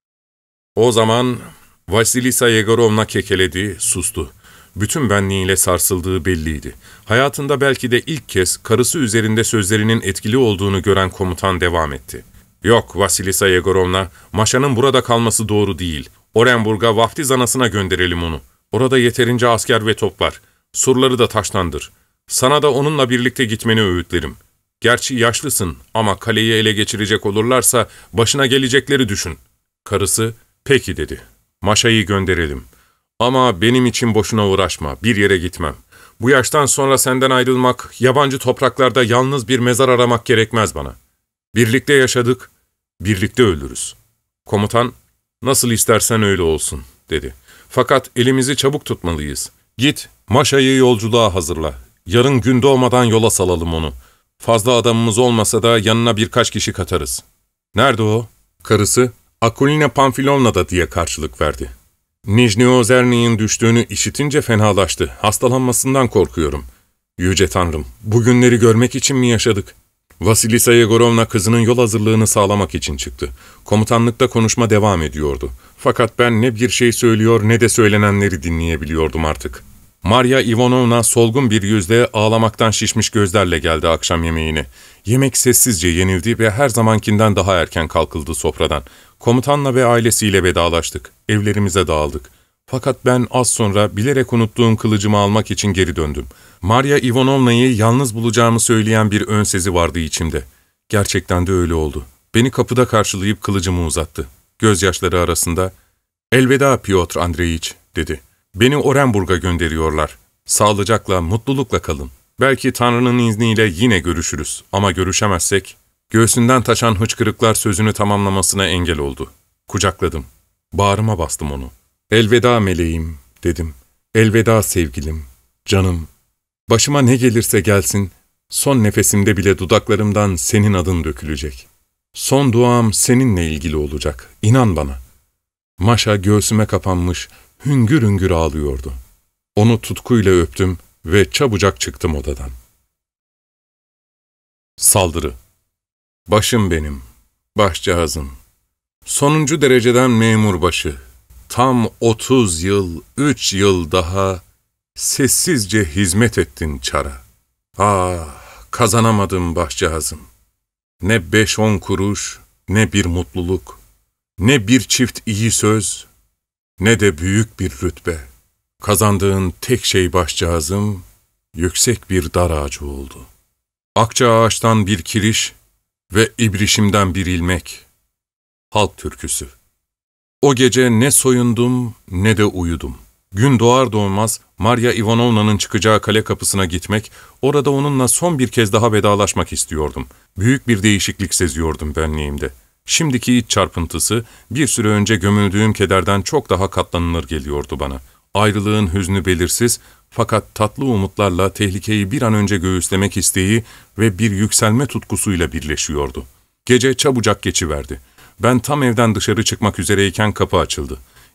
O zaman Vasilisa Yegorovna kekeledi, sustu. Bütün benliğiyle sarsıldığı belliydi. Hayatında belki de ilk kez karısı üzerinde sözlerinin etkili olduğunu gören komutan devam etti. ''Yok Vasilisa Yegorovna, Maşa'nın burada kalması doğru değil. Orenburg'a vaftiz anasına gönderelim onu. Orada yeterince asker ve top var. Surları da taştandır. Sana da onunla birlikte gitmeni öğütlerim. Gerçi yaşlısın ama kaleyi ele geçirecek olurlarsa başına gelecekleri düşün.'' Karısı, ''Peki'' dedi. ''Maşa'yı gönderelim. Ama benim için boşuna uğraşma, bir yere gitmem. Bu yaştan sonra senden ayrılmak, yabancı topraklarda yalnız bir mezar aramak gerekmez bana. Birlikte yaşadık, birlikte ölürüz.'' Komutan, ''Nasıl istersen öyle olsun'' dedi. ''Fakat elimizi çabuk tutmalıyız. Git, Maşa'yı yolculuğa hazırla. Yarın gün doğmadan yola salalım onu. Fazla adamımız olmasa da yanına birkaç kişi katarız.'' ''Nerede o?'' Karısı, ''Akulina Pamfilovna'da'' diye karşılık verdi. ''Nijni Ozerny'in düştüğünü işitince fenalaştı. Hastalanmasından korkuyorum. Yüce Tanrım, bu günleri görmek için mi yaşadık?'' Vasilisa Yegorovna kızının yol hazırlığını sağlamak için çıktı. Komutanlıkta konuşma devam ediyordu. Fakat ben ne bir şey söylüyor ne de söylenenleri dinleyebiliyordum artık. Marya Ivanovna solgun bir yüzle, ağlamaktan şişmiş gözlerle geldi akşam yemeğine. Yemek sessizce yenildi ve her zamankinden daha erken kalkıldı sofradan. Komutanla ve ailesiyle vedalaştık. Evlerimize dağıldık. Fakat ben az sonra bilerek unuttuğum kılıcımı almak için geri döndüm. Marya Ivanovna'yı yalnız bulacağımı söyleyen bir ön sezi vardı içimde. Gerçekten de öyle oldu. Beni kapıda karşılayıp kılıcımı uzattı. Gözyaşları arasında, ''Elveda Piotr Andreyiç'' dedi. ''Beni Orenburg'a gönderiyorlar. Sağlıcakla, mutlulukla kalın. Belki Tanrı'nın izniyle yine görüşürüz ama görüşemezsek..." Göğsünden taşan hıçkırıklar sözünü tamamlamasına engel oldu. Kucakladım. Bağrıma bastım onu. ''Elveda meleğim'' dedim. ''Elveda sevgilim, canım. Başıma ne gelirse gelsin, son nefesimde bile dudaklarımdan senin adın dökülecek. Son duam seninle ilgili olacak, inan bana.'' Maşa göğsüme kapanmış, hüngür hüngür ağlıyordu. Onu tutkuyla öptüm ve çabucak çıktım odadan. Saldırı. Başım benim, başcağızım. Sonuncu dereceden memurbaşı. Tam otuz yıl, üç yıl daha sessizce hizmet ettin Çar'a. Ah, kazanamadım başcağızım. Ne beş on kuruş, ne bir mutluluk, ne bir çift iyi söz, ne de büyük bir rütbe. Kazandığın tek şey başcağızım, yüksek bir dar ağacı oldu. Akça ağaçtan bir kiriş ve ibrişimden bir ilmek. Halk türküsü. O gece ne soyundum ne de uyudum. Gün doğar doğmaz Marya Ivanovna'nın çıkacağı kale kapısına gitmek, orada onunla son bir kez daha vedalaşmak istiyordum. Büyük bir değişiklik seziyordum benliğimde. Şimdiki iç çarpıntısı, bir süre önce gömüldüğüm kederden çok daha katlanılır geliyordu bana. Ayrılığın hüznü belirsiz, fakat tatlı umutlarla tehlikeyi bir an önce göğüslemek isteği ve bir yükselme tutkusuyla birleşiyordu. Gece çabucak geçiverdi. Ben tam evden dışarı çıkmak üzereyken kapı açıldı.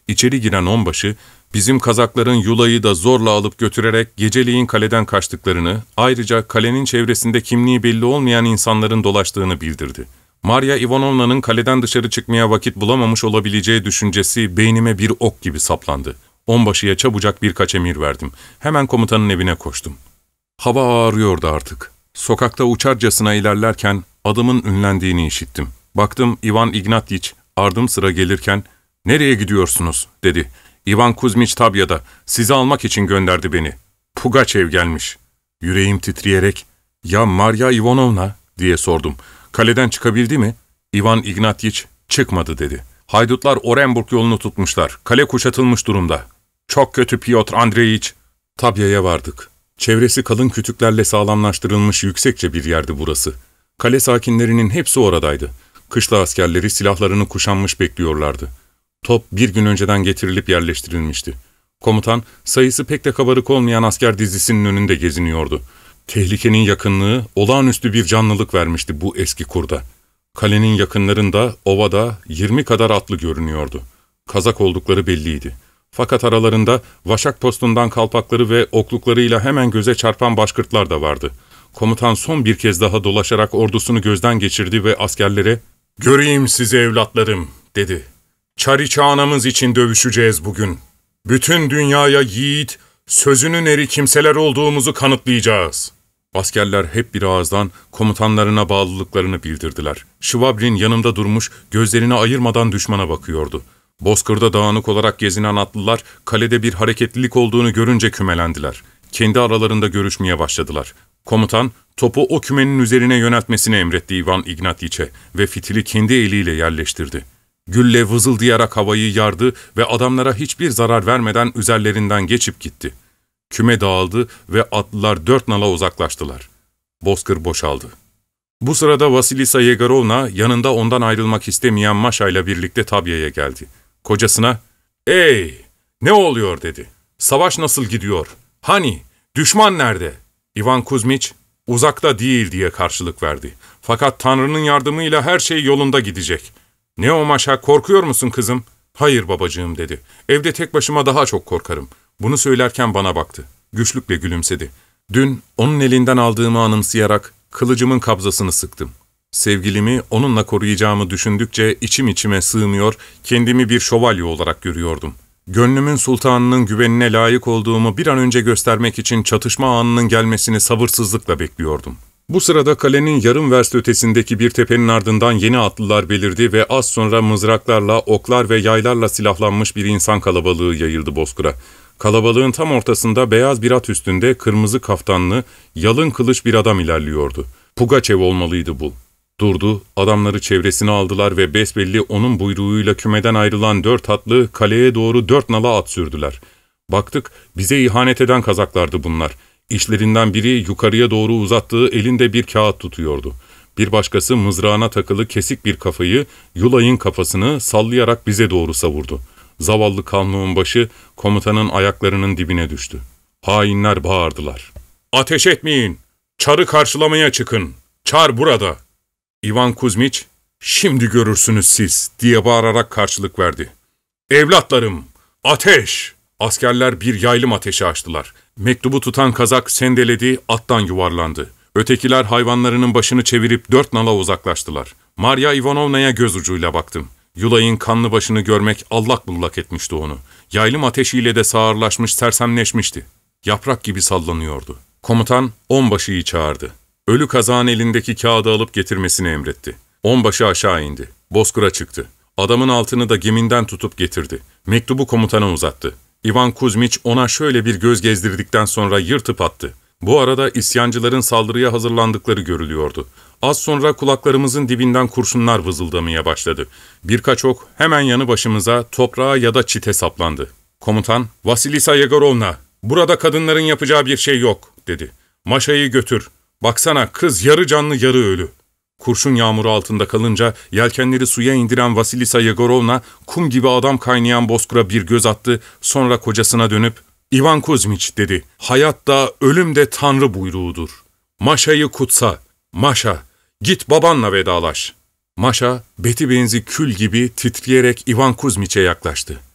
İçeri giren onbaşı, bizim Kazakların Yulay'ı da zorla alıp götürerek geceliğin kaleden kaçtıklarını, ayrıca kalenin çevresinde kimliği belli olmayan insanların dolaştığını bildirdi. Marya Ivanovna'nın kaleden dışarı çıkmaya vakit bulamamış olabileceği düşüncesi beynime bir ok gibi saplandı. Onbaşıya çabucak birkaç emir verdim. Hemen komutanın evine koştum. Hava ağrıyordu artık. Sokakta uçarcasına ilerlerken adımın ünlendiğini işittim. Baktım Ivan Ignatyiç ardım sıra gelirken ''Nereye gidiyorsunuz?'' dedi. ''Ivan Kuzmiç Tabya'da. Sizi almak için gönderdi beni. Pugaçev gelmiş.'' Yüreğim titreyerek ''Ya Marya Ivanovna?'' diye sordum. ''Kaleden çıkabildi mi?'' Ivan Ignatyiç ''Çıkmadı.'' dedi. ''Haydutlar Orenburg yolunu tutmuşlar. Kale kuşatılmış durumda. Çok kötü Piotr Andreyiç.'' Tabya'ya vardık. Çevresi kalın kütüklerle sağlamlaştırılmış yüksekçe bir yerdi burası. Kale sakinlerinin hepsi oradaydı. Kışla askerleri silahlarını kuşanmış bekliyorlardı. Top bir gün önceden getirilip yerleştirilmişti. Komutan, sayısı pek de kabarık olmayan asker dizisinin önünde geziniyordu. Tehlikenin yakınlığı, olağanüstü bir canlılık vermişti bu eski kurda. Kalenin yakınlarında, ovada yirmi kadar atlı görünüyordu. Kazak oldukları belliydi. Fakat aralarında vaşak postundan kalpakları ve okluklarıyla hemen göze çarpan başkırtlar da vardı. Komutan son bir kez daha dolaşarak ordusunu gözden geçirdi ve askerlere ''Göreyim sizi evlatlarım'' dedi. ''Çariçe anamız için dövüşeceğiz bugün. Bütün dünyaya yiğit, sözünün eri kimseler olduğumuzu kanıtlayacağız.'' Askerler hep bir ağızdan komutanlarına bağlılıklarını bildirdiler. Şvabrin yanımda durmuş, gözlerini ayırmadan düşmana bakıyordu. Bozkır'da dağınık olarak gezinen atlılar, kalede bir hareketlilik olduğunu görünce kümelendiler. Kendi aralarında görüşmeye başladılar. Komutan, topu o kümenin üzerine yöneltmesini emretti Ivan Ignatyiç'e ve fitili kendi eliyle yerleştirdi. Gülle vızıldayarak havayı yardı ve adamlara hiçbir zarar vermeden üzerlerinden geçip gitti. Küme dağıldı ve atlılar dört nala uzaklaştılar. Bozkır boşaldı. Bu sırada Vasilisa Yegorovna yanında ondan ayrılmak istemeyen Maşa ile birlikte Tabya'ya geldi. Kocasına, ''Ey, ne oluyor?'' dedi. ''Savaş nasıl gidiyor? Hani, düşman nerede?'' Ivan Kuzmiç, ''Uzakta değil.'' diye karşılık verdi. ''Fakat Tanrı'nın yardımıyla her şey yolunda gidecek.'' ''Ne o Maşa, korkuyor musun kızım?'' ''Hayır babacığım.'' dedi. ''Evde tek başıma daha çok korkarım.'' Bunu söylerken bana baktı. Güçlükle gülümsedi. Dün onun elinden aldığımı anımsayarak kılıcımın kabzasını sıktım. Sevgilimi onunla koruyacağımı düşündükçe içim içime sığmıyor, kendimi bir şövalye olarak görüyordum. Gönlümün sultanının güvenine layık olduğumu bir an önce göstermek için çatışma anının gelmesini sabırsızlıkla bekliyordum. Bu sırada kalenin yarım verst ötesindeki bir tepenin ardından yeni atlılar belirdi ve az sonra mızraklarla, oklar ve yaylarla silahlanmış bir insan kalabalığı yayıldı bozkıra. Kalabalığın tam ortasında beyaz bir at üstünde kırmızı kaftanlı, yalın kılıç bir adam ilerliyordu. Pugaçev olmalıydı bu. Durdu, adamları çevresine aldılar ve besbelli onun buyruğuyla kümeden ayrılan dört atlı kaleye doğru dört nala at sürdüler. Baktık, bize ihanet eden Kazaklardı bunlar. İşlerinden biri yukarıya doğru uzattığı elinde bir kağıt tutuyordu. Bir başkası mızrağına takılı kesik bir kafayı, Yulay'ın kafasını sallayarak bize doğru savurdu. Zavallı Kalmuk'un başı komutanın ayaklarının dibine düştü. Hainler bağırdılar. ''Ateş etmeyin! Çar'ı karşılamaya çıkın! Çar burada!'' Ivan Kuzmiç, ''Şimdi görürsünüz siz!'' diye bağırarak karşılık verdi. ''Evlatlarım! Ateş!'' Askerler bir yaylım ateşi açtılar. Mektubu tutan Kazak sendeledi, attan yuvarlandı. Ötekiler hayvanlarının başını çevirip dört nala uzaklaştılar. Marya Ivanovna'ya göz ucuyla baktım. Yulay'ın kanlı başını görmek allak bullak etmişti onu. Yaylım ateşiyle de sağırlaşmış, sersemleşmişti. Yaprak gibi sallanıyordu. Komutan onbaşıyı çağırdı. Ölü Kazağın elindeki kağıdı alıp getirmesini emretti. Onbaşı aşağı indi. Bozkır'a çıktı. Adamın altını da geminden tutup getirdi. Mektubu komutana uzattı. Ivan Kuzmiç ona şöyle bir göz gezdirdikten sonra yırtıp attı. Bu arada isyancıların saldırıya hazırlandıkları görülüyordu. Az sonra kulaklarımızın dibinden kurşunlar vızıldamaya başladı. Birkaç ok hemen yanı başımıza toprağa ya da çite saplandı. Komutan, ''Vasilisa Yegorovna, burada kadınların yapacağı bir şey yok.'' dedi. ''Maşa'yı götür. Baksana kız yarı canlı yarı ölü.'' Kurşun yağmuru altında kalınca yelkenleri suya indiren Vasilisa Yegorovna kum gibi adam kaynayan bozkıra bir göz attı, sonra kocasına dönüp ''Ivan Kuzmiç'' dedi. ''Hayat da ölüm de Tanrı buyruğudur. Maşa'yı kutsa. Maşa, git babanla vedalaş.'' Maşa, beti benzi kül gibi titreyerek Ivan Kuzmiç'e yaklaştı.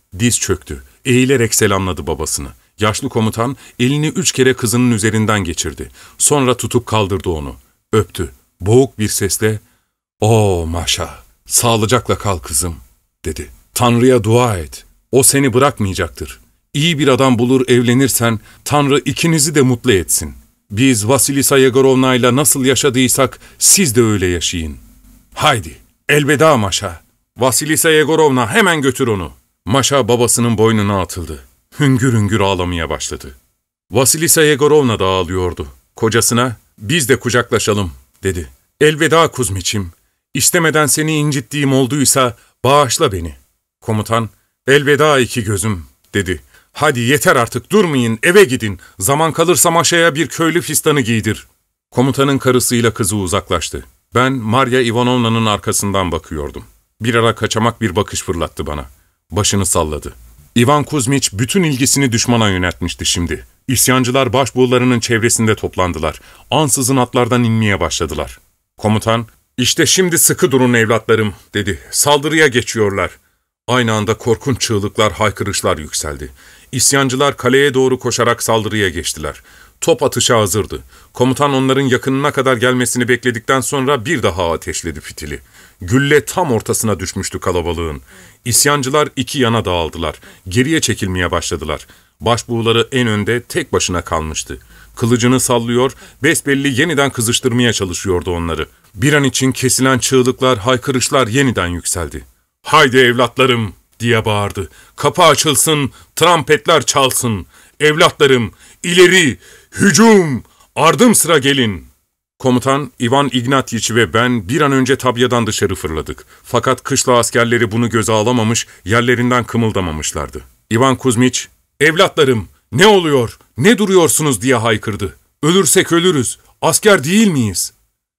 Diz çöktü, eğilerek selamladı babasını. Yaşlı komutan elini üç kere kızının üzerinden geçirdi. Sonra tutup kaldırdı onu. Öptü. Boğuk bir sesle, ''Oo Maşa, sağlıcakla kal kızım.'' dedi. ''Tanrı'ya dua et. O seni bırakmayacaktır. İyi bir adam bulur evlenirsen Tanrı ikinizi de mutlu etsin. Biz Vasilisa Yegorovna'yla nasıl yaşadıysak siz de öyle yaşayın. Haydi, elveda Maşa. Vasilisa Yegorovna, hemen götür onu.'' Maşa babasının boynuna atıldı. Hüngür hüngür ağlamaya başladı. Vasilisa Yegorovna da ağlıyordu. Kocasına, ''Biz de kucaklaşalım.'' dedi. ''Elveda Kuzmiç'im. İstemeden seni incittiğim olduysa bağışla beni.'' Komutan, ''Elveda iki gözüm.'' dedi. ''Hadi yeter artık, durmayın, eve gidin. Zaman kalırsa Maşa'ya bir köylü fistanı giydir.'' Komutanın karısıyla kızı uzaklaştı. Ben Marya Ivanovna'nın arkasından bakıyordum. Bir ara kaçamak bir bakış fırlattı bana. Başını salladı. İvan Kuzmiç bütün ilgisini düşmana yöneltmişti şimdi. İsyancılar başbuğlarının çevresinde toplandılar. Ansızın atlardan inmeye başladılar. Komutan, ''İşte şimdi sıkı durun evlatlarım.'' dedi. ''Saldırıya geçiyorlar.'' Aynı anda korkunç çığlıklar, haykırışlar yükseldi. İsyancılar kaleye doğru koşarak saldırıya geçtiler. Top atışa hazırdı. Komutan onların yakınına kadar gelmesini bekledikten sonra bir daha ateşledi fitili. Gülle tam ortasına düşmüştü kalabalığın. İsyancılar iki yana dağıldılar. Geriye çekilmeye başladılar. Başbuğları en önde tek başına kalmıştı. Kılıcını sallıyor, besbelli yeniden kızıştırmaya çalışıyordu onları. Bir an için kesilen çığlıklar, haykırışlar yeniden yükseldi. ''Haydi evlatlarım!'' diye bağırdı. ''Kapı açılsın, trampetler çalsın. Evlatlarım, ileri, hücum, ardım sıra gelin.'' Komutan Ivan Ignatyiç ve ben bir an önce tabyadan dışarı fırladık. Fakat kışla askerleri bunu göze alamamış, yerlerinden kımıldamamışlardı. Ivan Kuzmiç, ''Evlatlarım, ne oluyor, ne duruyorsunuz?'' diye haykırdı. ''Ölürsek ölürüz, asker değil miyiz?''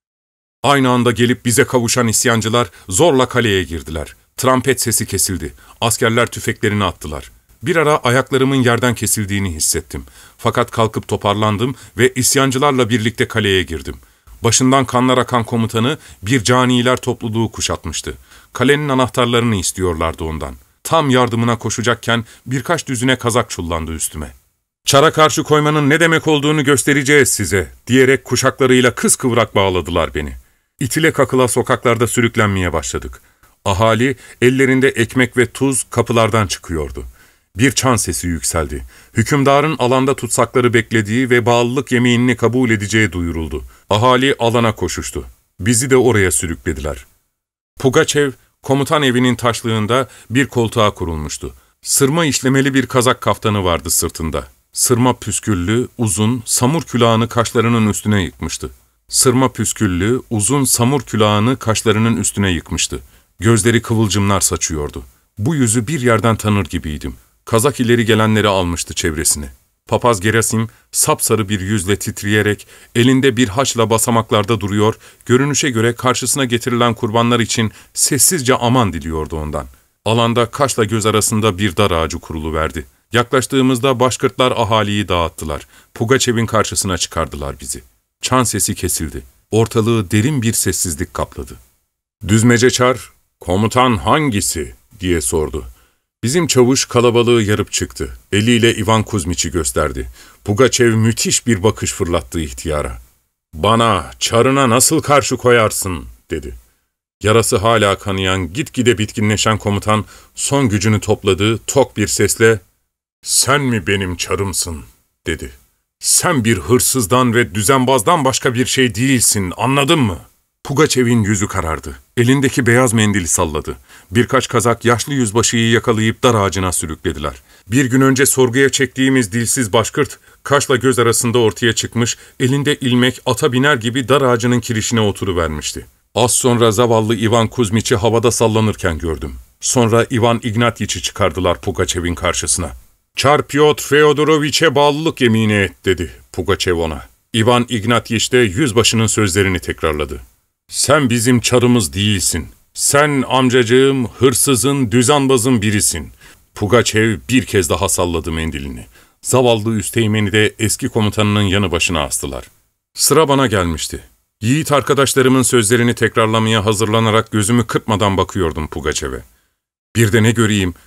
Aynı anda gelip bize kavuşan isyancılar zorla kaleye girdiler. Trampet sesi kesildi. Askerler tüfeklerini attılar. Bir ara ayaklarımın yerden kesildiğini hissettim. Fakat kalkıp toparlandım ve isyancılarla birlikte kaleye girdim. Başından kanlar akan komutanı bir caniler topluluğu kuşatmıştı. Kalenin anahtarlarını istiyorlardı ondan. Tam yardımına koşacakken birkaç düzine kazak çullandı üstüme. ''Çara karşı koymanın ne demek olduğunu göstereceğiz size.'' diyerek kuşaklarıyla kıskıvrak bağladılar beni. İtile kakıla sokaklarda sürüklenmeye başladık. Ahali ellerinde ekmek ve tuz kapılardan çıkıyordu. Bir çan sesi yükseldi. Hükümdarın alanda tutsakları beklediği ve bağlılık yemeğini kabul edeceği duyuruldu. Ahali alana koşuştu. Bizi de oraya sürüklediler. Pugaçev, komutan evinin taşlığında bir koltuğa kurulmuştu. Sırma işlemeli bir kazak kaftanı vardı sırtında. Sırma püsküllü, uzun, samur külahını kaşlarının üstüne yıkmıştı. Sırma püsküllü, uzun samur külahını kaşlarının üstüne yıkmıştı. Gözleri kıvılcımlar saçıyordu. Bu yüzü bir yerden tanır gibiydim. Kazak ileri gelenleri almıştı çevresine. Papaz Gerasim sapsarı bir yüzle titreyerek elinde bir haçla basamaklarda duruyor, görünüşe göre karşısına getirilen kurbanlar için sessizce aman diliyordu ondan. Alanda kaşla göz arasında bir dar ağacı kuruluverdi. Yaklaştığımızda başkırtlar ahaliyi dağıttılar. Pugaçev'in karşısına çıkardılar bizi. Çan sesi kesildi. Ortalığı derin bir sessizlik kapladı. Düzmece Çar, ''Komutan hangisi?'' diye sordu. Bizim çavuş kalabalığı yarıp çıktı. Eliyle Ivan Kuzmiç'i gösterdi. Pugaçev müthiş bir bakış fırlattı ihtiyara. ''Bana, Çarına nasıl karşı koyarsın?'' dedi. Yarası hala kanayan, gitgide bitkinleşen komutan son gücünü topladı, tok bir sesle ''Sen mi benim Çarımsın?'' dedi. ''Sen bir hırsızdan ve düzenbazdan başka bir şey değilsin, anladın mı?'' Pugaçev'in yüzü karardı. Elindeki beyaz mendili salladı. Birkaç kazak yaşlı yüzbaşıyı yakalayıp dar ağacına sürüklediler. Bir gün önce sorguya çektiğimiz dilsiz başkırt, kaşla göz arasında ortaya çıkmış, elinde ilmek ata biner gibi dar ağacının kirişine oturuvermişti. Az sonra zavallı Ivan Kuzmiç'i havada sallanırken gördüm. Sonra Ivan Ignatyiç'i çıkardılar Pugaçev'in karşısına. ''Çar Pyotr Feodoroviç'e bağlılık yemini et.'' dedi Pugaçev ona. Ivan Ignatyiç de yüzbaşının sözlerini tekrarladı. ''Sen bizim Çarımız değilsin. Sen amcacığım, hırsızın, düzenbazın birisin.'' Pugaçev bir kez daha salladı mendilini. Zavallı üsteğmeni de eski komutanının yanı başına astılar. Sıra bana gelmişti. Yiğit arkadaşlarımın sözlerini tekrarlamaya hazırlanarak gözümü kırpmadan bakıyordum Pugaçev'e. Bir de ne göreyim,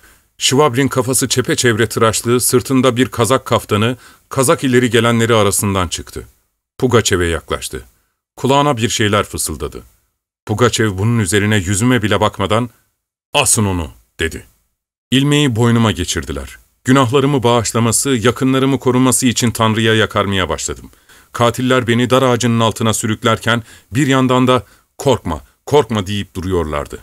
Şvabrin kafası çepeçevre tıraşlı, sırtında bir kazak kaftanı, kazak ileri gelenleri arasından çıktı. Pugaçev'e yaklaştı. Kulağına bir şeyler fısıldadı. Pugaçev bunun üzerine yüzüme bile bakmadan, "Asın onu," dedi. İlmeği boynuma geçirdiler. Günahlarımı bağışlaması, yakınlarımı koruması için Tanrı'ya yakarmaya başladım. Katiller beni dar ağacının altına sürüklerken bir yandan da "Korkma, korkma," deyip duruyorlardı.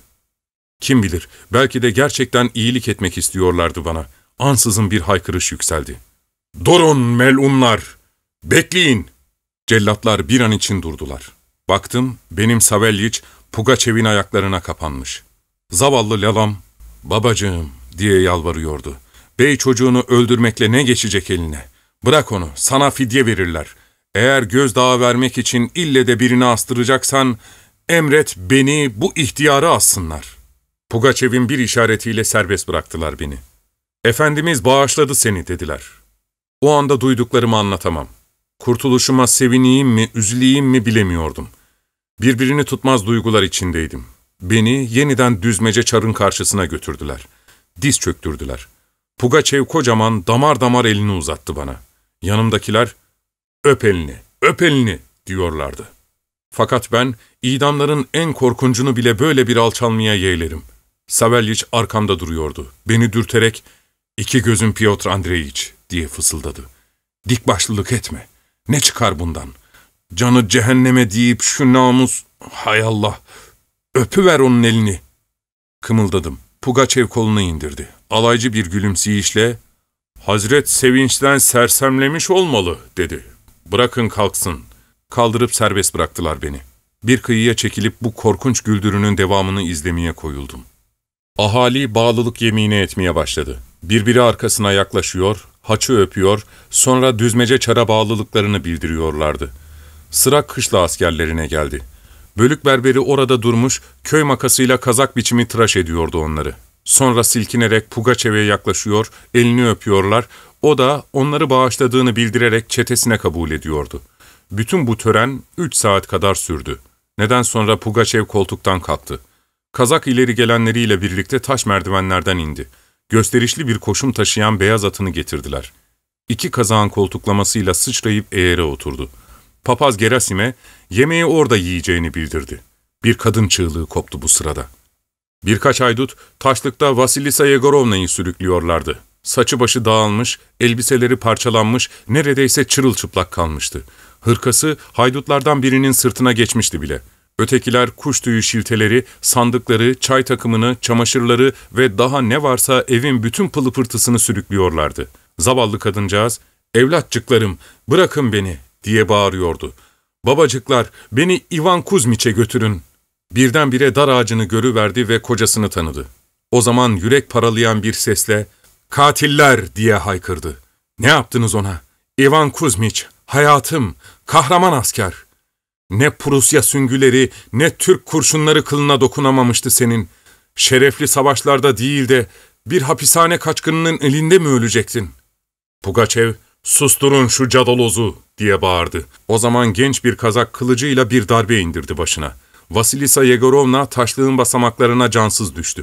Kim bilir, belki de gerçekten iyilik etmek istiyorlardı bana. Ansızın bir haykırış yükseldi. "Durun melunlar! Bekleyin!" Cellatlar bir an için durdular. Baktım, benim Savelyiç, Pugaçev'in ayaklarına kapanmış. Zavallı Lalam, "Babacığım," diye yalvarıyordu. "Bey çocuğunu öldürmekle ne geçecek eline? Bırak onu, sana fidye verirler. Eğer gözdağı vermek için ille de birini astıracaksan, emret beni bu ihtiyarı assınlar." Pugaçev'in bir işaretiyle serbest bıraktılar beni. "Efendimiz bağışladı seni," dediler. O anda duyduklarımı anlatamam. Kurtuluşuma sevineyim mi, üzüleyim mi bilemiyordum. Birbirini tutmaz duygular içindeydim. Beni yeniden düzmece çarın karşısına götürdüler. Diz çöktürdüler. Pugaçev kocaman damar damar elini uzattı bana. Yanımdakiler, "Öp elini, öp elini," diyorlardı. Fakat ben, idamların en korkuncunu bile böyle bir alçalmaya yeğlerim. Savelyiç arkamda duruyordu. Beni dürterek, "İki gözün Piotr Andreyiç," diye fısıldadı. "Dik başlılık etme. Ne çıkar bundan? Canı cehenneme deyip şu namus, hay Allah, öpüver onun elini." Kımıldadım. Pugaçev kolunu indirdi. Alaycı bir gülümseyişle, "Hazret sevinçten sersemlemiş olmalı," dedi. "Bırakın kalksın." Kaldırıp serbest bıraktılar beni. Bir kıyıya çekilip bu korkunç güldürünün devamını izlemeye koyuldum. Ahali bağlılık yemini etmeye başladı. Birbiri arkasına yaklaşıyor, haçı öpüyor, sonra düzmece çara bağlılıklarını bildiriyorlardı. Sıra kışla askerlerine geldi. Bölük berberi orada durmuş, köy makasıyla kazak biçimi tıraş ediyordu onları. Sonra silkinerek Pugaçev'e yaklaşıyor, elini öpüyorlar, o da onları bağışladığını bildirerek çetesine kabul ediyordu. Bütün bu tören üç saat kadar sürdü. Neden sonra Pugaçev koltuktan kalktı. Kazak ileri gelenleriyle birlikte taş merdivenlerden indi. Gösterişli bir koşum taşıyan beyaz atını getirdiler. İki kazağın koltuklamasıyla sıçrayıp eğere oturdu. Papaz Gerasim'e yemeği orada yiyeceğini bildirdi. Bir kadın çığlığı koptu bu sırada. Birkaç haydut taşlıkta Vasilisa Yegorovna'yı sürüklüyorlardı. Saçı başı dağılmış, elbiseleri parçalanmış, neredeyse çırılçıplak kalmıştı. Hırkası haydutlardan birinin sırtına geçmişti bile. Ötekiler kuş tüyü şilteleri, sandıkları, çay takımını, çamaşırları ve daha ne varsa evin bütün pılı pırtısını sürüklüyorlardı. Zavallı kadıncağız, "Evlatçıklarım, bırakın beni," diye bağırıyordu. "Babacıklar, beni Ivan Kuzmiç'e götürün." Birdenbire dar ağacını görüverdi ve kocasını tanıdı. O zaman yürek paralayan bir sesle, "Katiller!" diye haykırdı. "Ne yaptınız ona? Ivan Kuzmiç, hayatım, kahraman asker. Ne Prusya süngüleri, ne Türk kurşunları kılına dokunamamıştı senin. Şerefli savaşlarda değil de bir hapishane kaçkınının elinde mi ölecektin?" Pugaçev, "Susturun şu cadalozu," diye bağırdı. O zaman genç bir kazak kılıcıyla bir darbe indirdi başına. Vasilisa Yegorovna taşlığın basamaklarına cansız düştü.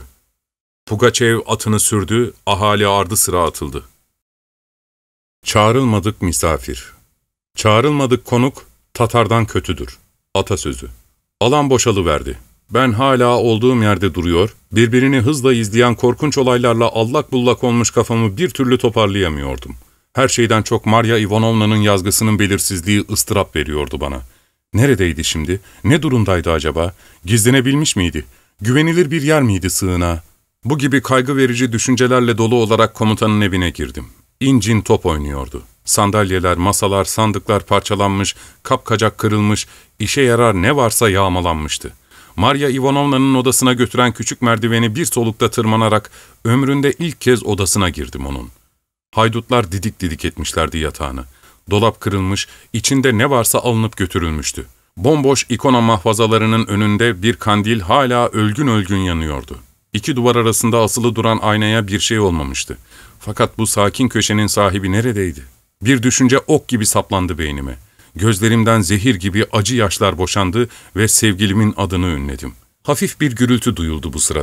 Pugaçev atını sürdü, ahali ardı sıra atıldı. Çağrılmadık misafir. Çağrılmadık konuk, Tatar'dan kötüdür. Atasözü. Alan boşalıverdi. Ben hala olduğum yerde duruyor, birbirini hızla izleyen korkunç olaylarla allak bullak olmuş kafamı bir türlü toparlayamıyordum. Her şeyden çok Marya Ivanovna'nın yazgısının belirsizliği ıstırap veriyordu bana. Neredeydi şimdi? Ne durumdaydı acaba? Gizlenebilmiş miydi? Güvenilir bir yer miydi sığınağı? Bu gibi kaygı verici düşüncelerle dolu olarak komutanın evine girdim. İncin top oynuyordu. Sandalyeler, masalar, sandıklar parçalanmış, kapkacak kırılmış, işe yarar ne varsa yağmalanmıştı. Marya Ivanovna'nın odasına götüren küçük merdiveni bir solukta tırmanarak ömründe ilk kez odasına girdim onun. Haydutlar didik didik etmişlerdi yatağını. Dolap kırılmış, içinde ne varsa alınıp götürülmüştü. Bomboş ikona mahfazalarının önünde bir kandil hala ölgün ölgün yanıyordu. İki duvar arasında asılı duran aynaya bir şey olmamıştı. Fakat bu sakin köşenin sahibi neredeydi? Bir düşünce ok gibi saplandı beynime. Gözlerimden zehir gibi acı yaşlar boşandı ve sevgilimin adını ünledim. Hafif bir gürültü duyuldu bu sırada.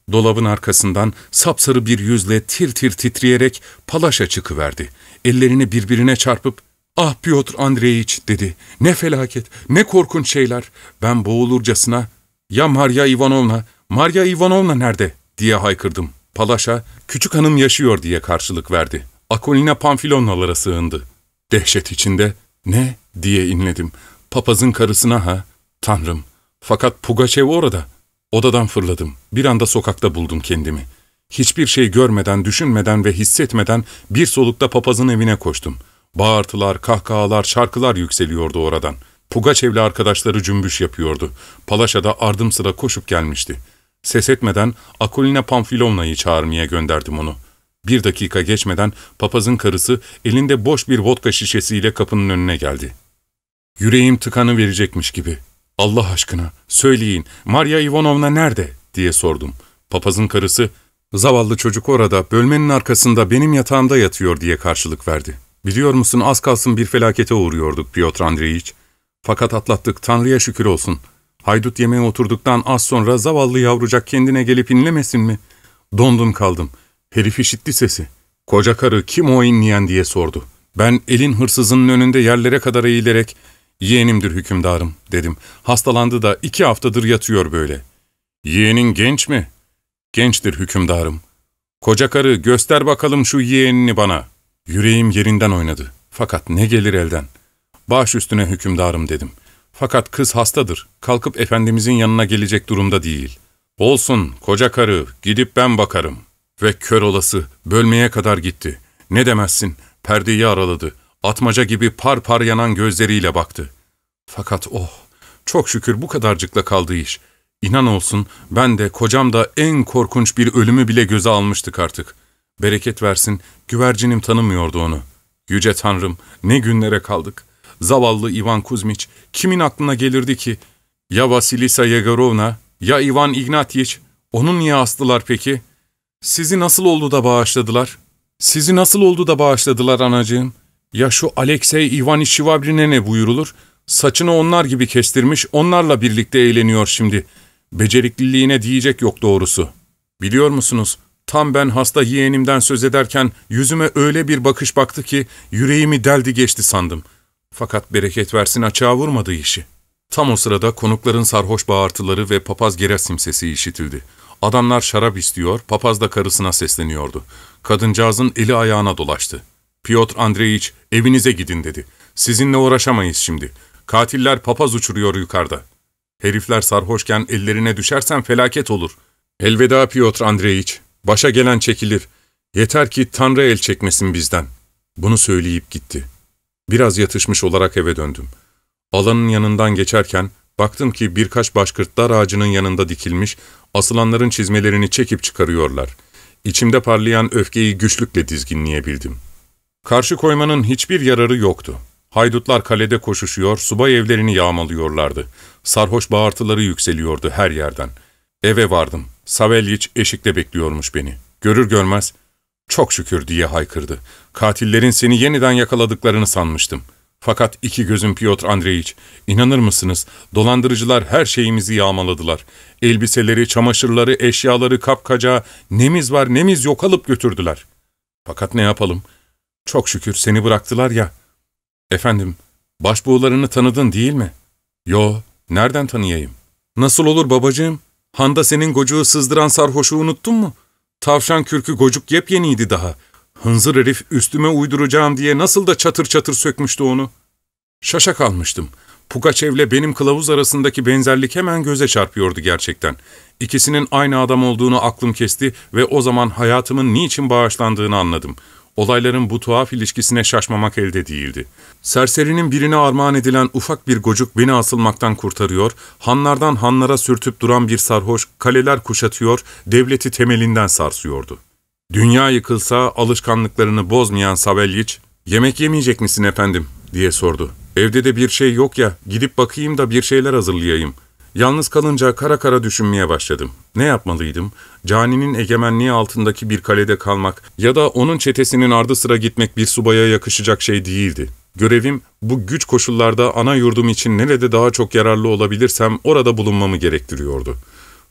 Dolabın arkasından sapsarı bir yüzle tir tir titreyerek Palaşa çıkıverdi. Ellerini birbirine çarpıp ''Ah Piotr Andreyiç'' dedi. ''Ne felaket, ne korkunç şeyler.'' Ben boğulurcasına ''Ya Marya Ivanovna, Marya Ivanovna nerede?'' diye haykırdım. Palaşa ''Küçük hanım yaşıyor'' diye karşılık verdi. Akolina Pamfilonalara sığındı. Dehşet içinde ''Ne?'' diye inledim. ''Papazın karısına ha? Tanrım! Fakat Pugaçev orada.'' Odadan fırladım. Bir anda sokakta buldum kendimi. Hiçbir şey görmeden, düşünmeden ve hissetmeden bir solukta papazın evine koştum. Bağırtılar, kahkahalar, şarkılar yükseliyordu oradan. Pugaçev'le arkadaşları cümbüş yapıyordu. Palaşa da ardım sıra koşup gelmişti. Ses etmeden Akolina Pamfilovna'yı çağırmaya gönderdim onu. Bir dakika geçmeden papazın karısı elinde boş bir vodka şişesiyle kapının önüne geldi. Yüreğim tıkanı verecekmiş gibi. ''Allah aşkına, söyleyin, Marya Ivanovna nerede?'' diye sordum. Papazın karısı, ''Zavallı çocuk orada, bölmenin arkasında benim yatağımda yatıyor.'' diye karşılık verdi. ''Biliyor musun, az kalsın bir felakete uğruyorduk Piotr Andreyiç. Fakat atlattık, Tanrı'ya şükür olsun. Haydut yemeğe oturduktan az sonra zavallı yavrucak kendine gelip inlemesin mi? Dondum kaldım. Herif işitti sesi. Koca karı, kim o inleyen diye sordu. Ben elin hırsızının önünde yerlere kadar eğilerek, ''Yeğenimdir hükümdarım'' dedim. ''Hastalandı da iki haftadır yatıyor böyle.'' ''Yeğenin genç mi?'' ''Gençtir hükümdarım.'' ''Koca karı, göster bakalım şu yeğenini bana.'' Yüreğim yerinden oynadı. Fakat ne gelir elden? ''Baş üstüne hükümdarım'' dedim. ''Fakat kız hastadır, kalkıp efendimizin yanına gelecek durumda değil.'' ''Olsun koca karı, gidip ben bakarım.'' Ve kör olası bölmeye kadar gitti. Ne demezsin, perdeyi araladı. Atmaca gibi par par yanan gözleriyle baktı. Fakat oh, çok şükür bu kadarcıkla kaldı iş. İnan olsun, ben de kocam da en korkunç bir ölümü bile göze almıştık artık. Bereket versin, güvercinim tanımıyordu onu. Yüce Tanrım, ne günlere kaldık. Zavallı Ivan Kuzmiç, kimin aklına gelirdi ki? Ya Vasilisa Yegorovna, ya Ivan Ignatyiç, onu niye astılar peki? Sizi nasıl oldu da bağışladılar? Sizi nasıl oldu da bağışladılar anacığım? Ya şu Alexey Ivaniç Şivabrin'e ne buyurulur? Saçını onlar gibi kestirmiş, onlarla birlikte eğleniyor şimdi. Becerikliliğine diyecek yok doğrusu. Biliyor musunuz, tam ben hasta yeğenimden söz ederken yüzüme öyle bir bakış baktı ki yüreğimi deldi geçti sandım. Fakat bereket versin açığa vurmadı işi. Tam o sırada konukların sarhoş bağırtıları ve papaz Gerasim sesi işitildi. Adamlar şarap istiyor, papaz da karısına sesleniyordu. Kadıncağızın eli ayağına dolaştı. ''Piotr Andreyiç, evinize gidin'' dedi. ''Sizinle uğraşamayız şimdi. Katiller papaz uçuruyor yukarıda. Herifler sarhoşken ellerine düşersen felaket olur. Elveda Piotr Andreyiç, başa gelen çekilir. Yeter ki Tanrı el çekmesin bizden.'' Bunu söyleyip gitti. Biraz yatışmış olarak eve döndüm. Alanın yanından geçerken baktım ki birkaç başkırt dar ağacının yanında dikilmiş, asılanların çizmelerini çekip çıkarıyorlar. İçimde parlayan öfkeyi güçlükle dizginleyebildim. Karşı koymanın hiçbir yararı yoktu. Haydutlar kalede koşuşuyor, subay evlerini yağmalıyorlardı. Sarhoş bağırtıları yükseliyordu her yerden. Eve vardım. Savelyiç eşikte bekliyormuş beni. Görür görmez, ''Çok şükür'' diye haykırdı. ''Katillerin seni yeniden yakaladıklarını sanmıştım. Fakat iki gözüm Piotr Andreyiç, inanır mısınız, dolandırıcılar her şeyimizi yağmaladılar. Elbiseleri, çamaşırları, eşyaları kapkacağı, nemiz var nemiz yok alıp götürdüler. Fakat ne yapalım? Çok şükür seni bıraktılar ya.'' ''Efendim, başbuğlarını tanıdın değil mi?'' ''Yo, nereden tanıyayım?'' ''Nasıl olur babacığım? Handa senin gocuğu sızdıran sarhoşu unuttun mu? Tavşan kürkü gocuk yepyeniydi daha. Hınzır herif üstüme uyduracağım diye nasıl da çatır çatır sökmüştü onu.'' Şaşa kalmıştım. Pugaçev'le benim kılavuz arasındaki benzerlik hemen göze çarpıyordu gerçekten. İkisinin aynı adam olduğunu aklım kesti ve o zaman hayatımın niçin bağışlandığını anladım. Olayların bu tuhaf ilişkisine şaşmamak elde değildi. Serserinin birine armağan edilen ufak bir gocuk beni asılmaktan kurtarıyor, hanlardan hanlara sürtüp duran bir sarhoş kaleler kuşatıyor, devleti temelinden sarsıyordu. Dünya yıkılsa alışkanlıklarını bozmayan Savelyiç, ''Yemek yemeyecek misin efendim?'' diye sordu. ''Evde de bir şey yok ya, gidip bakayım da bir şeyler hazırlayayım.'' Yalnız kalınca kara kara düşünmeye başladım. Ne yapmalıydım? Cani'nin egemenliği altındaki bir kalede kalmak ya da onun çetesinin ardı sıra gitmek bir subaya yakışacak şey değildi. Görevim, bu güç koşullarda ana yurdum için nerede daha çok yararlı olabilirsem orada bulunmamı gerektiriyordu.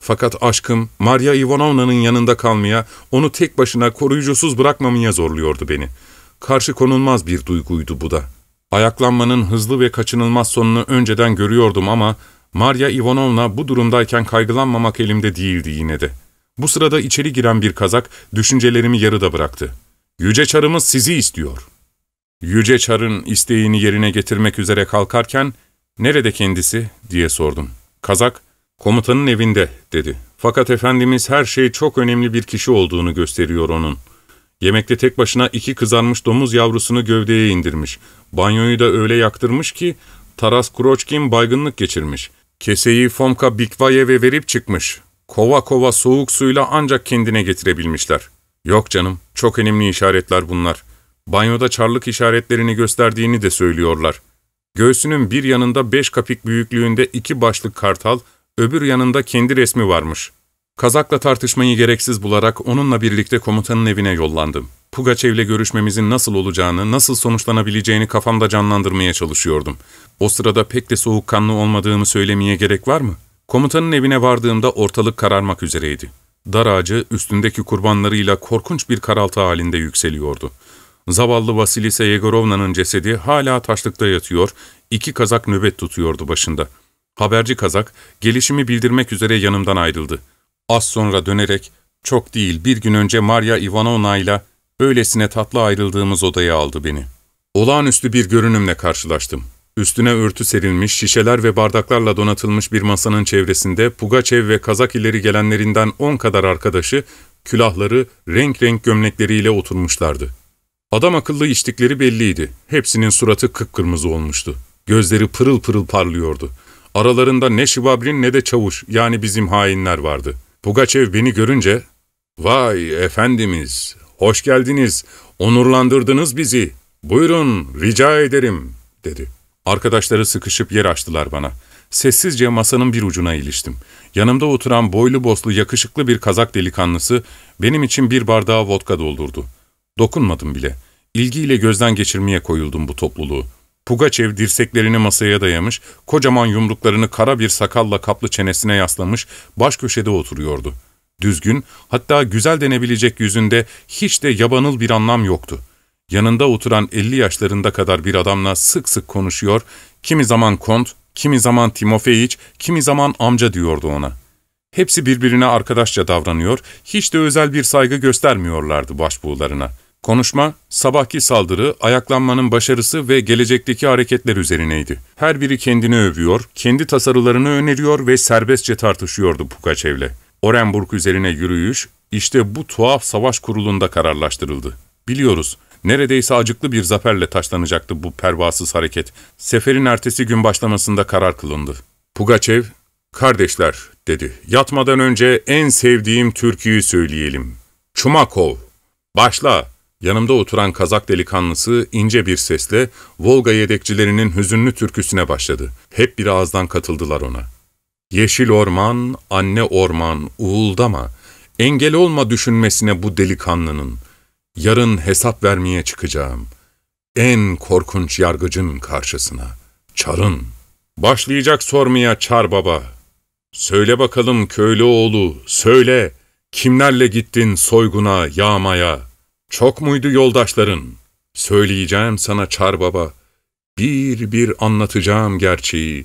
Fakat aşkım, Marya Ivanovna'nın yanında kalmaya, onu tek başına koruyucusuz bırakmamaya zorluyordu beni. Karşı konulmaz bir duyguydu bu da. Ayaklanmanın hızlı ve kaçınılmaz sonunu önceden görüyordum ama Marya Ivanovna bu durumdayken kaygılanmamak elimde değildi yine de. Bu sırada içeri giren bir kazak düşüncelerimi yarıda bıraktı. "Yüce Çarımız sizi istiyor." Yüce Çar'ın isteğini yerine getirmek üzere kalkarken, "Nerede kendisi?" diye sordum. Kazak, "Komutanın evinde," dedi. "Fakat Efendimiz her şey çok önemli bir kişi olduğunu gösteriyor onun. Yemekte tek başına iki kızarmış domuz yavrusunu gövdeye indirmiş. Banyoyu da öyle yaktırmış ki Taras Kuroçkin baygınlık geçirmiş. Keseyi Fomka Bikvayev'e verip çıkmış. Kova kova soğuk suyla ancak kendine getirebilmişler. Yok canım, çok önemli işaretler bunlar. Banyoda çarlık işaretlerini gösterdiğini de söylüyorlar. Göğsünün bir yanında beş kapik büyüklüğünde iki başlık kartal, öbür yanında kendi resmi varmış." Kazakla tartışmayı gereksiz bularak onunla birlikte komutanın evine yollandım. Pugaçev'le görüşmemizin nasıl olacağını, nasıl sonuçlanabileceğini kafamda canlandırmaya çalışıyordum. O sırada pek de soğukkanlı olmadığımı söylemeye gerek var mı? Komutanın evine vardığımda ortalık kararmak üzereydi. Dar ağacı üstündeki kurbanlarıyla korkunç bir karaltı halinde yükseliyordu. Zavallı Vasilisa Yegorovna'nın cesedi hala taşlıkta yatıyor, iki kazak nöbet tutuyordu başında. Haberci kazak, gelişimi bildirmek üzere yanımdan ayrıldı. Az sonra dönerek, "Çok değil, bir gün önce Marya Ivanovna ile öylesine tatlı ayrıldığımız odaya aldı beni." Olağanüstü bir görünümle karşılaştım. Üstüne örtü serilmiş, şişeler ve bardaklarla donatılmış bir masanın çevresinde Pugaçev ve kazak ileri gelenlerinden on kadar arkadaşı, külahları, renk renk gömlekleriyle oturmuşlardı. Adam akıllı içtikleri belliydi. Hepsinin suratı kıpkırmızı olmuştu. Gözleri pırıl pırıl parlıyordu. Aralarında ne Şivabrin ne de Çavuş, yani bizim hainler vardı. Pugaçev beni görünce, "Vay efendimiz, hoş geldiniz, onurlandırdınız bizi. Buyurun, rica ederim," dedi. Arkadaşları sıkışıp yer açtılar bana. Sessizce masanın bir ucuna iliştim. Yanımda oturan boylu boslu yakışıklı bir kazak delikanlısı benim için bir bardağı vodka doldurdu. Dokunmadım bile. İlgiyle gözden geçirmeye koyuldum bu topluluğu. Pugaçev dirseklerini masaya dayamış, kocaman yumruklarını kara bir sakalla kaplı çenesine yaslamış, baş köşede oturuyordu. Düzgün, hatta güzel denebilecek yüzünde hiç de yabanıl bir anlam yoktu. Yanında oturan elli yaşlarında kadar bir adamla sık sık konuşuyor, kimi zaman kont, kimi zaman Timofeyiç, kimi zaman amca diyordu ona. Hepsi birbirine arkadaşça davranıyor, hiç de özel bir saygı göstermiyorlardı başbuğlarına. Konuşma, sabahki saldırı, ayaklanmanın başarısı ve gelecekteki hareketler üzerineydi. Her biri kendini övüyor, kendi tasarılarını öneriyor ve serbestçe tartışıyordu Pugaçev'le. Orenburg üzerine yürüyüş, işte bu tuhaf savaş kurulunda kararlaştırıldı. Biliyoruz, neredeyse acıklı bir zaferle taşlanacaktı bu pervasız hareket. Seferin ertesi gün başlamasında karar kılındı. Pugaçev, "Kardeşler," dedi, "yatmadan önce en sevdiğim türküyü söyleyelim. Çumakov. Başla." Yanımda oturan kazak delikanlısı ince bir sesle Volga yedekçilerinin hüzünlü türküsüne başladı. Hep bir ağızdan katıldılar ona. "Yeşil orman, anne orman, uğuldama. Engel olma düşünmesine bu delikanlının. Yarın hesap vermeye çıkacağım. En korkunç yargıcın karşısına. Çar'ın. Başlayacak sormaya Çar baba. Söyle bakalım köylü oğlu, söyle. Kimlerle gittin soyguna, yağmaya? Çok muydu yoldaşların? Söyleyeceğim sana Çar baba. Bir bir anlatacağım gerçeği.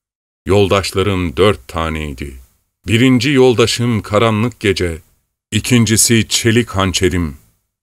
Yoldaşlarım dört taneydi. Birinci yoldaşım karanlık gece. İkincisi çelik hançerim.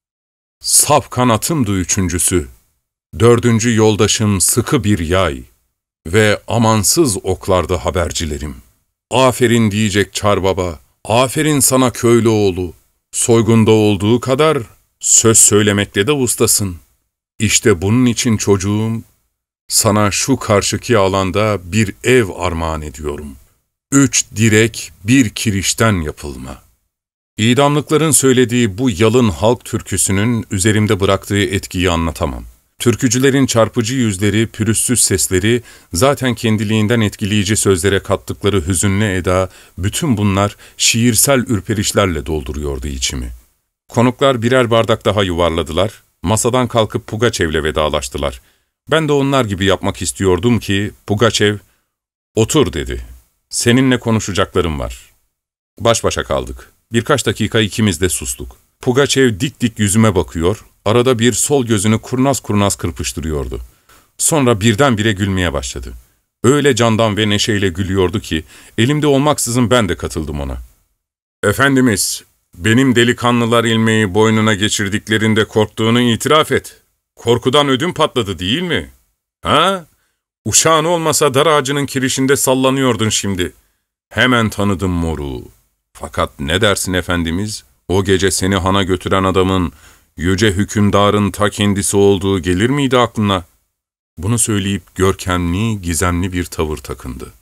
Sap kanatımdı üçüncüsü. Dördüncü yoldaşım sıkı bir yay. Ve amansız oklardı habercilerim. Aferin diyecek Çar baba. Aferin sana köylü oğlu. Soygunda olduğu kadar söz söylemekte de ustasın. İşte bunun için çocuğum, sana şu karşıki alanda bir ev armağan ediyorum. Üç direk bir kirişten yapılma. İdamlıkların söylediği bu yalın halk türküsünün üzerimde bıraktığı etkiyi anlatamam. Türkücülerin çarpıcı yüzleri, pürüzsüz sesleri, zaten kendiliğinden etkileyici sözlere kattıkları hüzünlü eda, bütün bunlar şiirsel ürperişlerle dolduruyordu içimi. Konuklar birer bardak daha yuvarladılar, masadan kalkıp Pugaçev'le vedalaştılar. Ben de onlar gibi yapmak istiyordum ki Pugaçev, "Otur," dedi. "Seninle konuşacaklarım var." Baş başa kaldık. Birkaç dakika ikimiz de sustuk. Pugaçev dik dik yüzüme bakıyor, arada bir sol gözünü kurnaz kurnaz kırpıştırıyordu. Sonra birdenbire gülmeye başladı. Öyle candan ve neşeyle gülüyordu ki, elimde olmaksızın ben de katıldım ona. ''Efendimiz, benim delikanlılar ilmeği boynuna geçirdiklerinde korktuğunu itiraf et. Korkudan ödüm patladı değil mi? Ha? Uşağın olmasa dar ağacının kirişinde sallanıyordun şimdi. Hemen tanıdım moruğu. Fakat ne dersin efendimiz, o gece seni hana götüren adamın, yüce hükümdarın ta kendisi olduğu gelir miydi aklına?'' Bunu söyleyip görkemli, gizemli bir tavır takındı.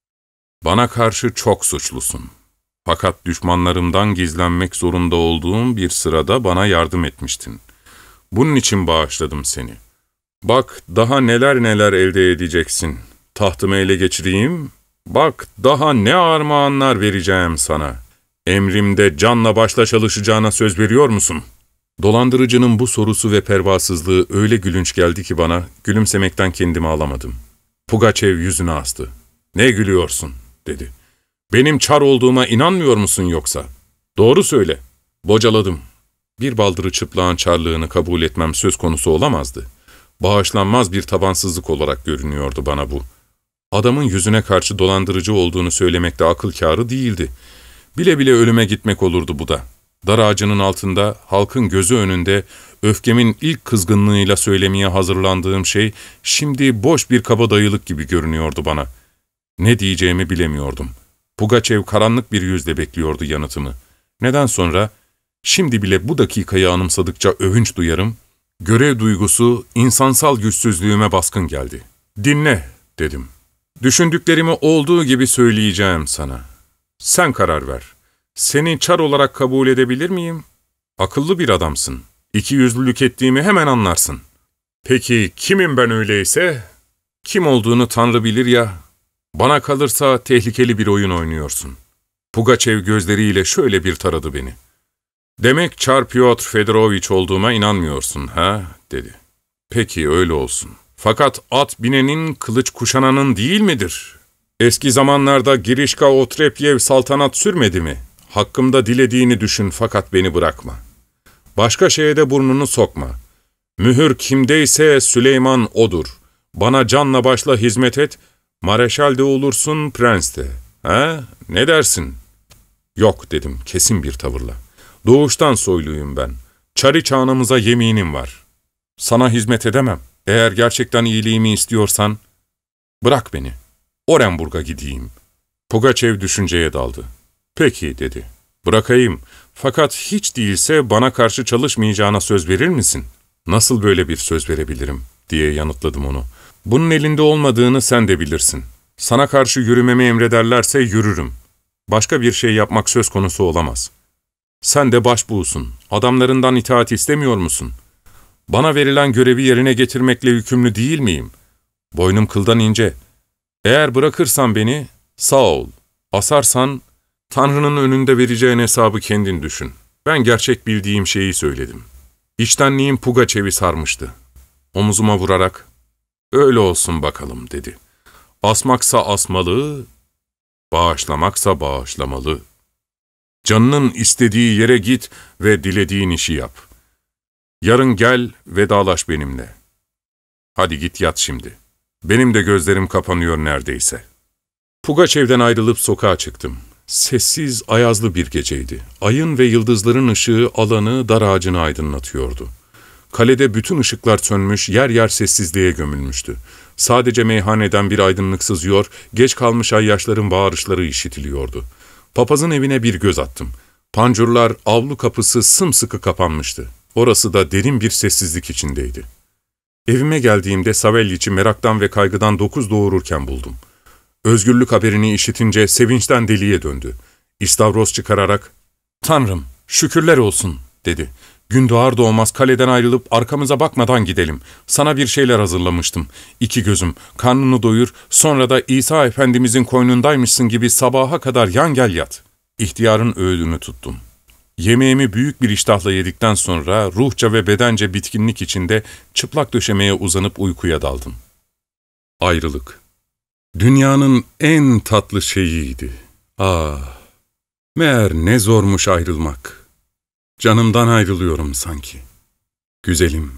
''Bana karşı çok suçlusun. Fakat düşmanlarımdan gizlenmek zorunda olduğum bir sırada bana yardım etmiştin. Bunun için bağışladım seni. Bak daha neler neler elde edeceksin. Tahtımı ele geçireyim. Bak daha ne armağanlar vereceğim sana. Emrimde canla başla çalışacağına söz veriyor musun?'' Dolandırıcının bu sorusu ve pervasızlığı öyle gülünç geldi ki bana, gülümsemekten kendimi alamadım. Pugaçev yüzünü astı. ''Ne gülüyorsun?'' dedi. ''Benim çar olduğuma inanmıyor musun yoksa? Doğru söyle.'' Bocaladım. Bir baldırı çıplağın çarlığını kabul etmem söz konusu olamazdı. Bağışlanmaz bir tabansızlık olarak görünüyordu bana bu. Adamın yüzüne karşı dolandırıcı olduğunu söylemek de akıl kârı değildi. Bile bile ölüme gitmek olurdu bu da. Dar ağacının altında, halkın gözü önünde, öfkemin ilk kızgınlığıyla söylemeye hazırlandığım şey, şimdi boş bir kabadayılık gibi görünüyordu bana. Ne diyeceğimi bilemiyordum. Pugaçev karanlık bir yüzle bekliyordu yanıtımı. Neden sonra, şimdi bile bu dakikayı anımsadıkça övünç duyarım, görev duygusu insansal güçsüzlüğüme baskın geldi. ''Dinle'' dedim. ''Düşündüklerimi olduğu gibi söyleyeceğim sana. Sen karar ver. Seni çar olarak kabul edebilir miyim? Akıllı bir adamsın. İkiyüzlülük ettiğimi hemen anlarsın. Peki kimim ben öyleyse? Kim olduğunu Tanrı bilir ya. Bana kalırsa tehlikeli bir oyun oynuyorsun.'' Pugaçev gözleriyle şöyle bir taradı beni. ''Demek Çar Pyotr Fedoroviç olduğuma inanmıyorsun, ha?'' dedi. ''Peki öyle olsun. Fakat at binenin, kılıç kuşananın değil midir? Eski zamanlarda Girişka Otrepyev saltanat sürmedi mi? Hakkımda dilediğini düşün fakat beni bırakma. Başka şeye de burnunu sokma. Mühür kimdeyse Süleyman odur. Bana canla başla hizmet et, mareşal de olursun, prens de. Ha? Ne dersin?'' ''Yok'' dedim kesin bir tavırla. ''Doğuştan soyluyum ben. Çari çağınımıza yeminim var. Sana hizmet edemem. Eğer gerçekten iyiliğimi istiyorsan, bırak beni. Orenburg'a gideyim.'' Pugaçev düşünceye daldı. ''Peki'' dedi. ''Bırakayım. Fakat hiç değilse bana karşı çalışmayacağına söz verir misin?'' ''Nasıl böyle bir söz verebilirim?'' diye yanıtladım onu. ''Bunun elinde olmadığını sen de bilirsin. Sana karşı yürümemi emrederlerse yürürüm. Başka bir şey yapmak söz konusu olamaz. Sen de başbuğsun. Adamlarından itaat istemiyor musun? Bana verilen görevi yerine getirmekle yükümlü değil miyim? Boynum kıldan ince. Eğer bırakırsan beni, sağ ol. Asarsan, Tanrı'nın önünde vereceğin hesabı kendin düşün. Ben gerçek bildiğim şeyi söyledim. İçtenliğim Pugaçev'i sarmıştı. Omuzuma vurarak, ''Öyle olsun bakalım'' dedi. ''Asmaksa asmalı, bağışlamaksa bağışlamalı. Canının istediği yere git ve dilediğin işi yap. Yarın gel, vedalaş benimle. Hadi git yat şimdi. Benim de gözlerim kapanıyor neredeyse.'' Pugaçev'den ayrılıp sokağa çıktım. Sessiz, ayazlı bir geceydi. Ayın ve yıldızların ışığı alanı, dar ağacını aydınlatıyordu. Kalede bütün ışıklar sönmüş, yer yer sessizliğe gömülmüştü. Sadece meyhaneden bir aydınlık sızıyor, geç kalmış ayyaşların bağırışları işitiliyordu. Papazın evine bir göz attım. Pancurlar, avlu kapısı sımsıkı kapanmıştı. Orası da derin bir sessizlik içindeydi. Evime geldiğimde Savelyiç'i meraktan ve kaygıdan dokuz doğururken buldum. Özgürlük haberini işitince sevinçten deliye döndü. İstavroz çıkararak, ''Tanrım, şükürler olsun'' dedi. ''Gün doğar doğmaz kaleden ayrılıp arkamıza bakmadan gidelim. Sana bir şeyler hazırlamıştım. İki gözüm, karnını doyur, sonra da İsa Efendimizin koynundaymışsın gibi sabaha kadar yan gel yat.'' İhtiyarın öğüdünü tuttum. Yemeğimi büyük bir iştahla yedikten sonra ruhça ve bedence bitkinlik içinde çıplak döşemeye uzanıp uykuya daldım. Ayrılık. Dünyanın en tatlı şeyiydi. Ah! Meğer ne zormuş ayrılmak. Canımdan ayrılıyorum sanki. Güzelim,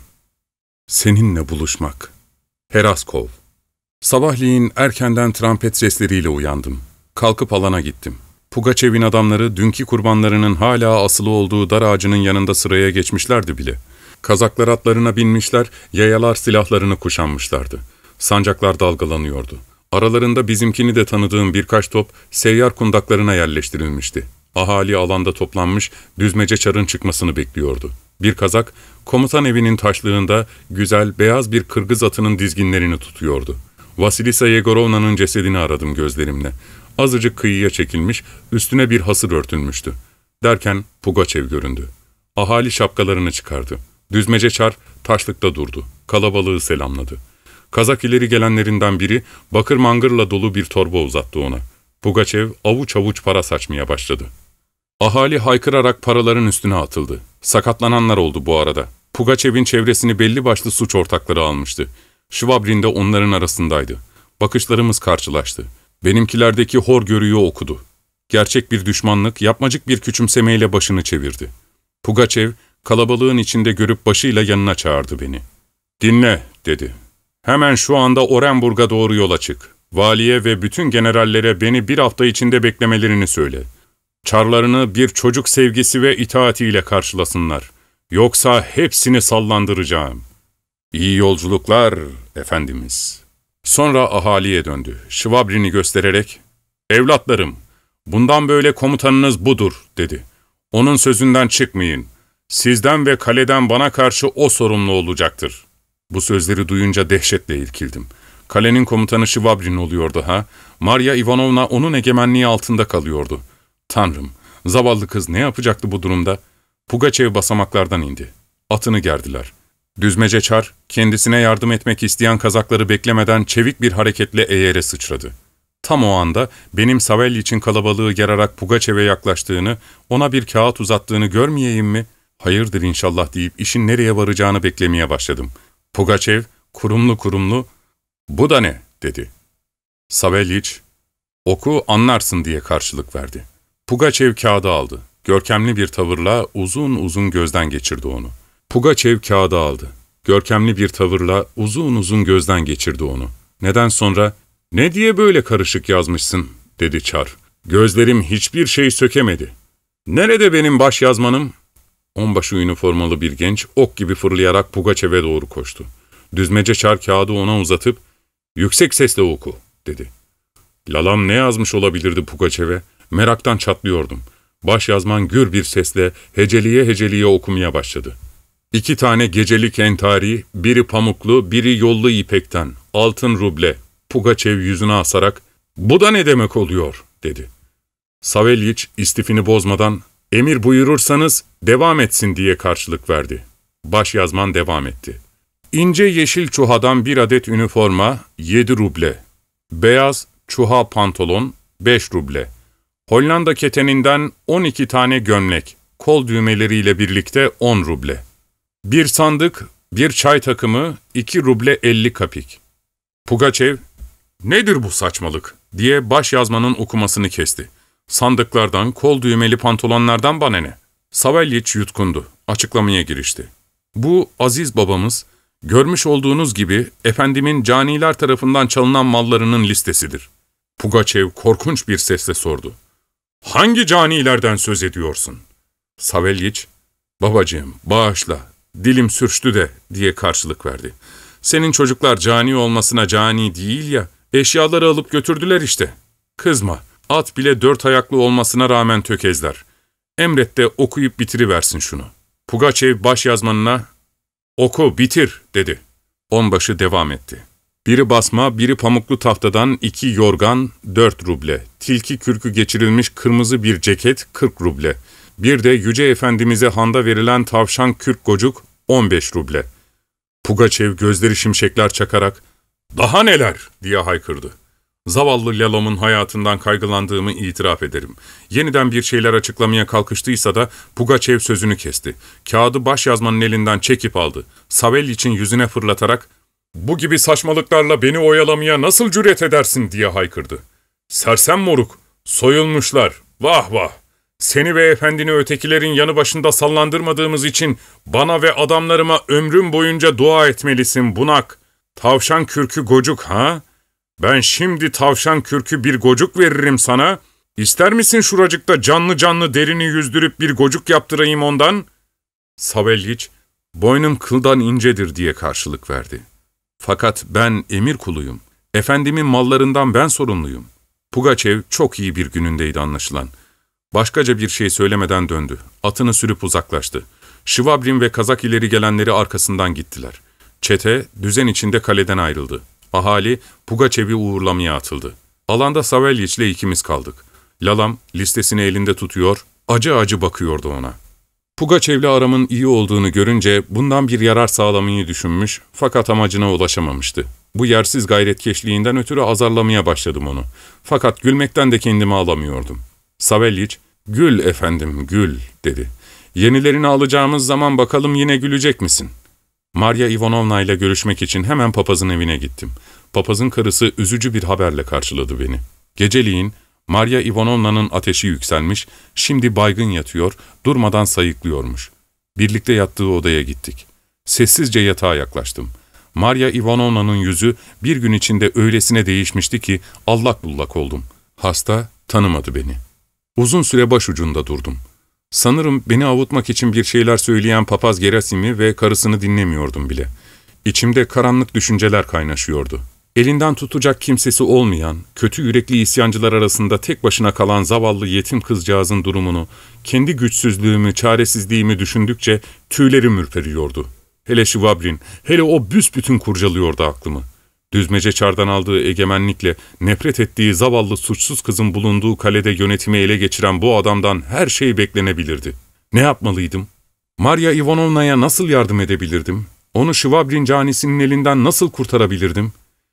seninle buluşmak. Heraskov. Sabahleyin erkenden trompet sesleriyle uyandım. Kalkıp alana gittim. Pugaçev'in adamları dünkü kurbanlarının hala asılı olduğu dar ağacının yanında sıraya geçmişlerdi bile. Kazaklar atlarına binmişler, yayalar silahlarını kuşanmışlardı. Sancaklar dalgalanıyordu. Aralarında bizimkini de tanıdığım birkaç top seyyar kundaklarına yerleştirilmişti. Ahali alanda toplanmış, düzmece çarın çıkmasını bekliyordu. Bir kazak, komutan evinin taşlığında güzel, beyaz bir kırgız atının dizginlerini tutuyordu. Vasilisa Yegorovna'nın cesedini aradım gözlerimle. Azıcık kıyıya çekilmiş, üstüne bir hasır örtülmüştü. Derken Pugaçev göründü. Ahali şapkalarını çıkardı. Düzmece çar taşlıkta durdu. Kalabalığı selamladı. Kazak ileri gelenlerinden biri bakır mangırla dolu bir torba uzattı ona. Pugaçev avuç avuç para saçmaya başladı. Ahali haykırarak paraların üstüne atıldı. Sakatlananlar oldu bu arada. Pugaçev'in çevresini belli başlı suç ortakları almıştı. Şvabrin de onların arasındaydı. Bakışlarımız karşılaştı. Benimkilerdeki hor görüyü okudu. Gerçek bir düşmanlık, yapmacık bir küçümsemeyle başını çevirdi. Pugaçev, kalabalığın içinde görüp başıyla yanına çağırdı beni. ''Dinle'' dedi. ''Hemen şu anda Orenburg'a doğru yola çık. Valiye ve bütün generallere beni bir hafta içinde beklemelerini söyle. Çarlarını bir çocuk sevgisi ve itaatiyle karşılasınlar. Yoksa hepsini sallandıracağım. İyi yolculuklar, efendimiz.'' Sonra ahaliye döndü. Şvabrin'i göstererek, ''Evlatlarım, bundan böyle komutanınız budur.'' dedi. ''Onun sözünden çıkmayın. Sizden ve kaleden bana karşı o sorumlu olacaktır.'' Bu sözleri duyunca dehşetle irkildim. Kalenin komutanı Şvabrin oluyordu ha? Marya Ivanovna onun egemenliği altında kalıyordu. Tanrım, zavallı kız ne yapacaktı bu durumda? Pugaçev basamaklardan indi. Atını gerdiler. Düzmece çar, kendisine yardım etmek isteyen kazakları beklemeden çevik bir hareketle eğere sıçradı. Tam o anda benim Savelyiç'in kalabalığı gerarak Pugaçev'e yaklaştığını, ona bir kağıt uzattığını görmeyeyim mi? Hayırdır inşallah deyip işin nereye varacağını beklemeye başladım. Pugaçev, kurumlu kurumlu, ''Bu da ne?'' dedi. Savelyiç, ''Oku anlarsın.'' diye karşılık verdi. Pugaçev kağıdı aldı. Görkemli bir tavırla uzun uzun gözden geçirdi onu. Pugaçev kağıdı aldı. Görkemli bir tavırla uzun uzun gözden geçirdi onu. Neden sonra, ''Ne diye böyle karışık yazmışsın?'' dedi çar. ''Gözlerim hiçbir şey sökemedi. Nerede benim baş yazmanım?'' Onbaşı üniformalı bir genç ok gibi fırlayarak Pugaçev'e doğru koştu. Düzmece çar kağıdı ona uzatıp, ''Yüksek sesle oku.'' dedi. Lalam ne yazmış olabilirdi Pugaçev'e? Meraktan çatlıyordum. Baş yazman gür bir sesle heceliye heceliye okumaya başladı. İki tane gecelik entari, biri pamuklu, biri yollu ipekten, altın ruble. Pugaçev yüzüne asarak, ''Bu da ne demek oluyor?'' dedi. Savelyiç istifini bozmadan, ''Emir buyurursanız devam etsin.'' diye karşılık verdi. Baş yazman devam etti. İnce yeşil çuhadan bir adet üniforma, yedi ruble. Beyaz çuha pantolon, beş ruble. Hollanda keteninden on iki tane gömlek, kol düğmeleriyle birlikte on ruble. Bir sandık, bir çay takımı, iki ruble elli kapik. Pugaçev, ''Nedir bu saçmalık?'' diye baş yazmanın okumasını kesti. ''Sandıklardan, kol düğmeli pantolonlardan bana ne?'' Savelyiç yutkundu, açıklamaya girişti. ''Bu aziz babamız, görmüş olduğunuz gibi efendimin caniler tarafından çalınan mallarının listesidir.'' Pugaçev korkunç bir sesle sordu. ''Hangi canilerden söz ediyorsun?'' Savelyiç, ''Babacığım, bağışla, dilim sürçtü de.'' diye karşılık verdi. ''Senin çocuklar cani olmasına cani değil ya, eşyaları alıp götürdüler işte. Kızma, at bile dört ayaklı olmasına rağmen tökezler. Emret de okuyup bitiriversin şunu.'' Pugaçev baş yazmanına, ''Oku, bitir.'' dedi. Onbaşı devam etti. Biri basma, biri pamuklu tahtadan iki yorgan, dört ruble. Tilki kürkü geçirilmiş kırmızı bir ceket, kırk ruble. Bir de Yüce Efendimiz'e handa verilen tavşan kürk gocuk, on beş ruble. Pugaçev gözleri şimşekler çakarak, ''Daha neler?'' diye haykırdı. Zavallı Lalom'un hayatından kaygılandığımı itiraf ederim. Yeniden bir şeyler açıklamaya kalkıştıysa da Pugaçev sözünü kesti. Kağıdı baş yazmanın elinden çekip aldı. Savelyiç'in yüzüne fırlatarak, ''Bu gibi saçmalıklarla beni oyalamaya nasıl cüret edersin?'' diye haykırdı. ''Sersem moruk, soyulmuşlar, vah vah! Seni ve efendini ötekilerin yanı başında sallandırmadığımız için bana ve adamlarıma ömrüm boyunca dua etmelisin bunak. Tavşan kürkü gocuk ha? Ben şimdi tavşan kürkü bir gocuk veririm sana. İster misin şuracıkta canlı canlı derini yüzdürüp bir gocuk yaptırayım ondan?" Savelyiç, "Boynum kıldan incedir," diye karşılık verdi. "Fakat ben emir kuluyum. Efendimin mallarından ben sorumluyum." Pugaçev çok iyi bir günündeydi anlaşılan. Başkaca bir şey söylemeden döndü. Atını sürüp uzaklaştı. Şivabrin ve Kazak ileri gelenleri arkasından gittiler. Çete düzen içinde kaleden ayrıldı. Ahali Pugaçev'i uğurlamaya atıldı. Alanda Savelyiç'le ikimiz kaldık. Lalam listesini elinde tutuyor, acı acı bakıyordu ona. Pugaçev'le aramın iyi olduğunu görünce bundan bir yarar sağlamayı düşünmüş fakat amacına ulaşamamıştı. Bu yersiz gayretkeşliğinden ötürü azarlamaya başladım onu. Fakat gülmekten de kendimi alamıyordum. Savelyiç, "Gül efendim, gül," dedi. "Yenilerini alacağımız zaman bakalım yine gülecek misin?" Marya Ivanovna ile görüşmek için hemen papazın evine gittim. Papazın karısı üzücü bir haberle karşıladı beni. Geceliğin Marya Ivanovna'nın ateşi yükselmiş, şimdi baygın yatıyor, durmadan sayıklıyormuş. Birlikte yattığı odaya gittik. Sessizce yatağa yaklaştım. Marya Ivanovna'nın yüzü bir gün içinde öylesine değişmişti ki allak bullak oldum. Hasta tanımadı beni. Uzun süre başucunda durdum. Sanırım beni avutmak için bir şeyler söyleyen papaz Gerasim'i ve karısını dinlemiyordum bile. İçimde karanlık düşünceler kaynaşıyordu. Elinden tutacak kimsesi olmayan, kötü yürekli isyancılar arasında tek başına kalan zavallı yetim kızcağızın durumunu, kendi güçsüzlüğümü, çaresizliğimi düşündükçe tüylerim ürperiyordu. Hele Şivabrin, hele o büsbütün kurcalıyordu aklımı. Düzmece Çar'dan aldığı egemenlikle nefret ettiği zavallı suçsuz kızın bulunduğu kalede yönetimi ele geçiren bu adamdan her şey beklenebilirdi. Ne yapmalıydım? Marya Ivanovna'ya nasıl yardım edebilirdim? Onu Şivabrin canisinin elinden nasıl kurtarabilirdim?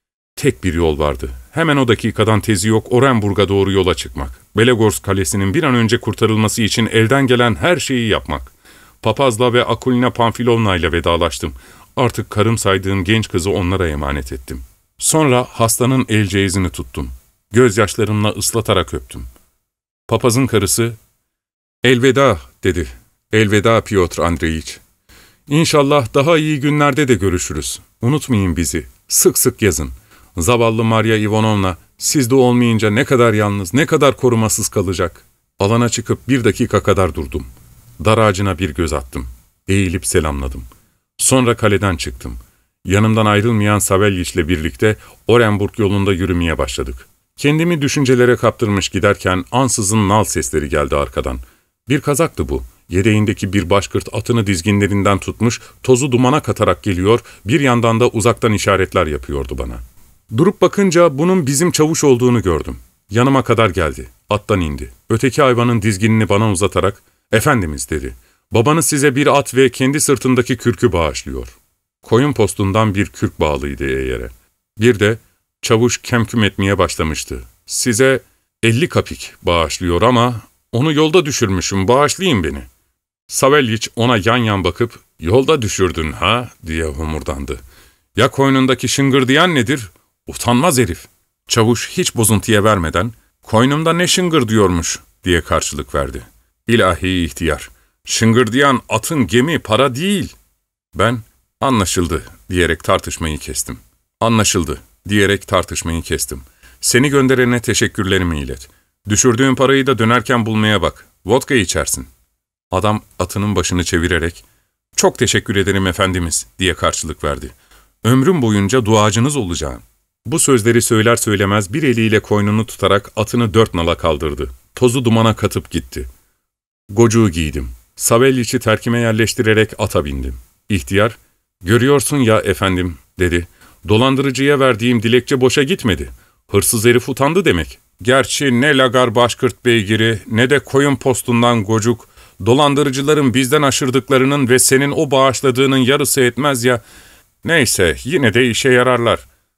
Tek bir yol vardı. Hemen o dakikadan tezi yok Orenburg'a doğru yola çıkmak. Belegorsk Kalesi'nin bir an önce kurtarılması için elden gelen her şeyi yapmak. Papazla ve Akulina Pamfilovna ile vedalaştım. Artık karım saydığım genç kızı onlara emanet ettim. Sonra hastanın el ceyizini tuttum. Gözyaşlarımla ıslatarak öptüm. Papazın karısı, "Elveda," dedi. "Elveda Piotr Andreyiç. İnşallah daha iyi günlerde de görüşürüz. Unutmayın bizi. Sık sık yazın. Zavallı Marya Ivanovna, siz de olmayınca ne kadar yalnız, ne kadar korumasız kalacak." Alana çıkıp bir dakika kadar durdum. Dar ağacına bir göz attım. Eğilip selamladım. Sonra kaleden çıktım. Yanımdan ayrılmayan Savelyiç'le birlikte Orenburg yolunda yürümeye başladık. Kendimi düşüncelere kaptırmış giderken ansızın nal sesleri geldi arkadan. Bir Kazaktı bu. Yedeğindeki bir başkırt atını dizginlerinden tutmuş, tozu dumana katarak geliyor, bir yandan da uzaktan işaretler yapıyordu bana. Durup bakınca bunun bizim çavuş olduğunu gördüm. Yanıma kadar geldi. Attan indi. Öteki hayvanın dizginini bana uzatarak, "Efendimiz," dedi. "Babanız size bir at ve kendi sırtındaki kürkü bağışlıyor." Koyun postundan bir kürk bağlıydı eğere. Bir de çavuş kemküm etmeye başlamıştı. "Size elli kapik bağışlıyor ama onu yolda düşürmüşüm, bağışlayın beni." Savelyiç ona yan yan bakıp, "Yolda düşürdün ha?" diye homurdandı. "Ya koynundaki şıngırdayan nedir? Utanmaz herif." Çavuş hiç bozuntuya vermeden, "Koynumda ne şıngır diyormuş," diye karşılık verdi. "İlahi ihtiyar, şıngırdayan atın gemi para değil." Ben, "Anlaşıldı," diyerek tartışmayı kestim. "Anlaşıldı," diyerek tartışmayı kestim. "Seni gönderene teşekkürlerimi ilet. Düşürdüğün parayı da dönerken bulmaya bak. Vodka içersin." Adam atının başını çevirerek, "Çok teşekkür ederim efendimiz," diye karşılık verdi. "Ömrüm boyunca duacınız olacağım." Bu sözleri söyler söylemez bir eliyle koynunu tutarak atını dört nala kaldırdı. Tozu dumana katıp gitti. Gocuğu giydim. Savelyiç'i terkime yerleştirerek ata bindim. İhtiyar, "Görüyorsun ya efendim," dedi. "Dolandırıcıya verdiğim dilekçe boşa gitmedi. Hırsız herif utandı demek. Gerçi ne lagar başkırt beygiri ne de koyun postundan gocuk, dolandırıcıların bizden aşırdıklarının ve senin o bağışladığının yarısı etmez ya. Neyse yine de işe yararlar.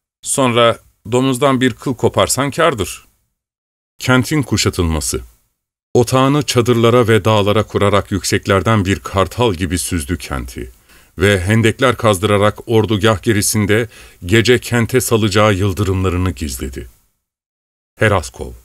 Sonra domuzdan bir kıl koparsan kârdır." Kentin kuşatılması. Otağını çadırlara ve dağlara kurarak yükseklerden bir kartal gibi süzdü kenti ve hendekler kazdırarak ordugah gerisinde gece kente salacağı yıldırımlarını gizledi. Heraskov.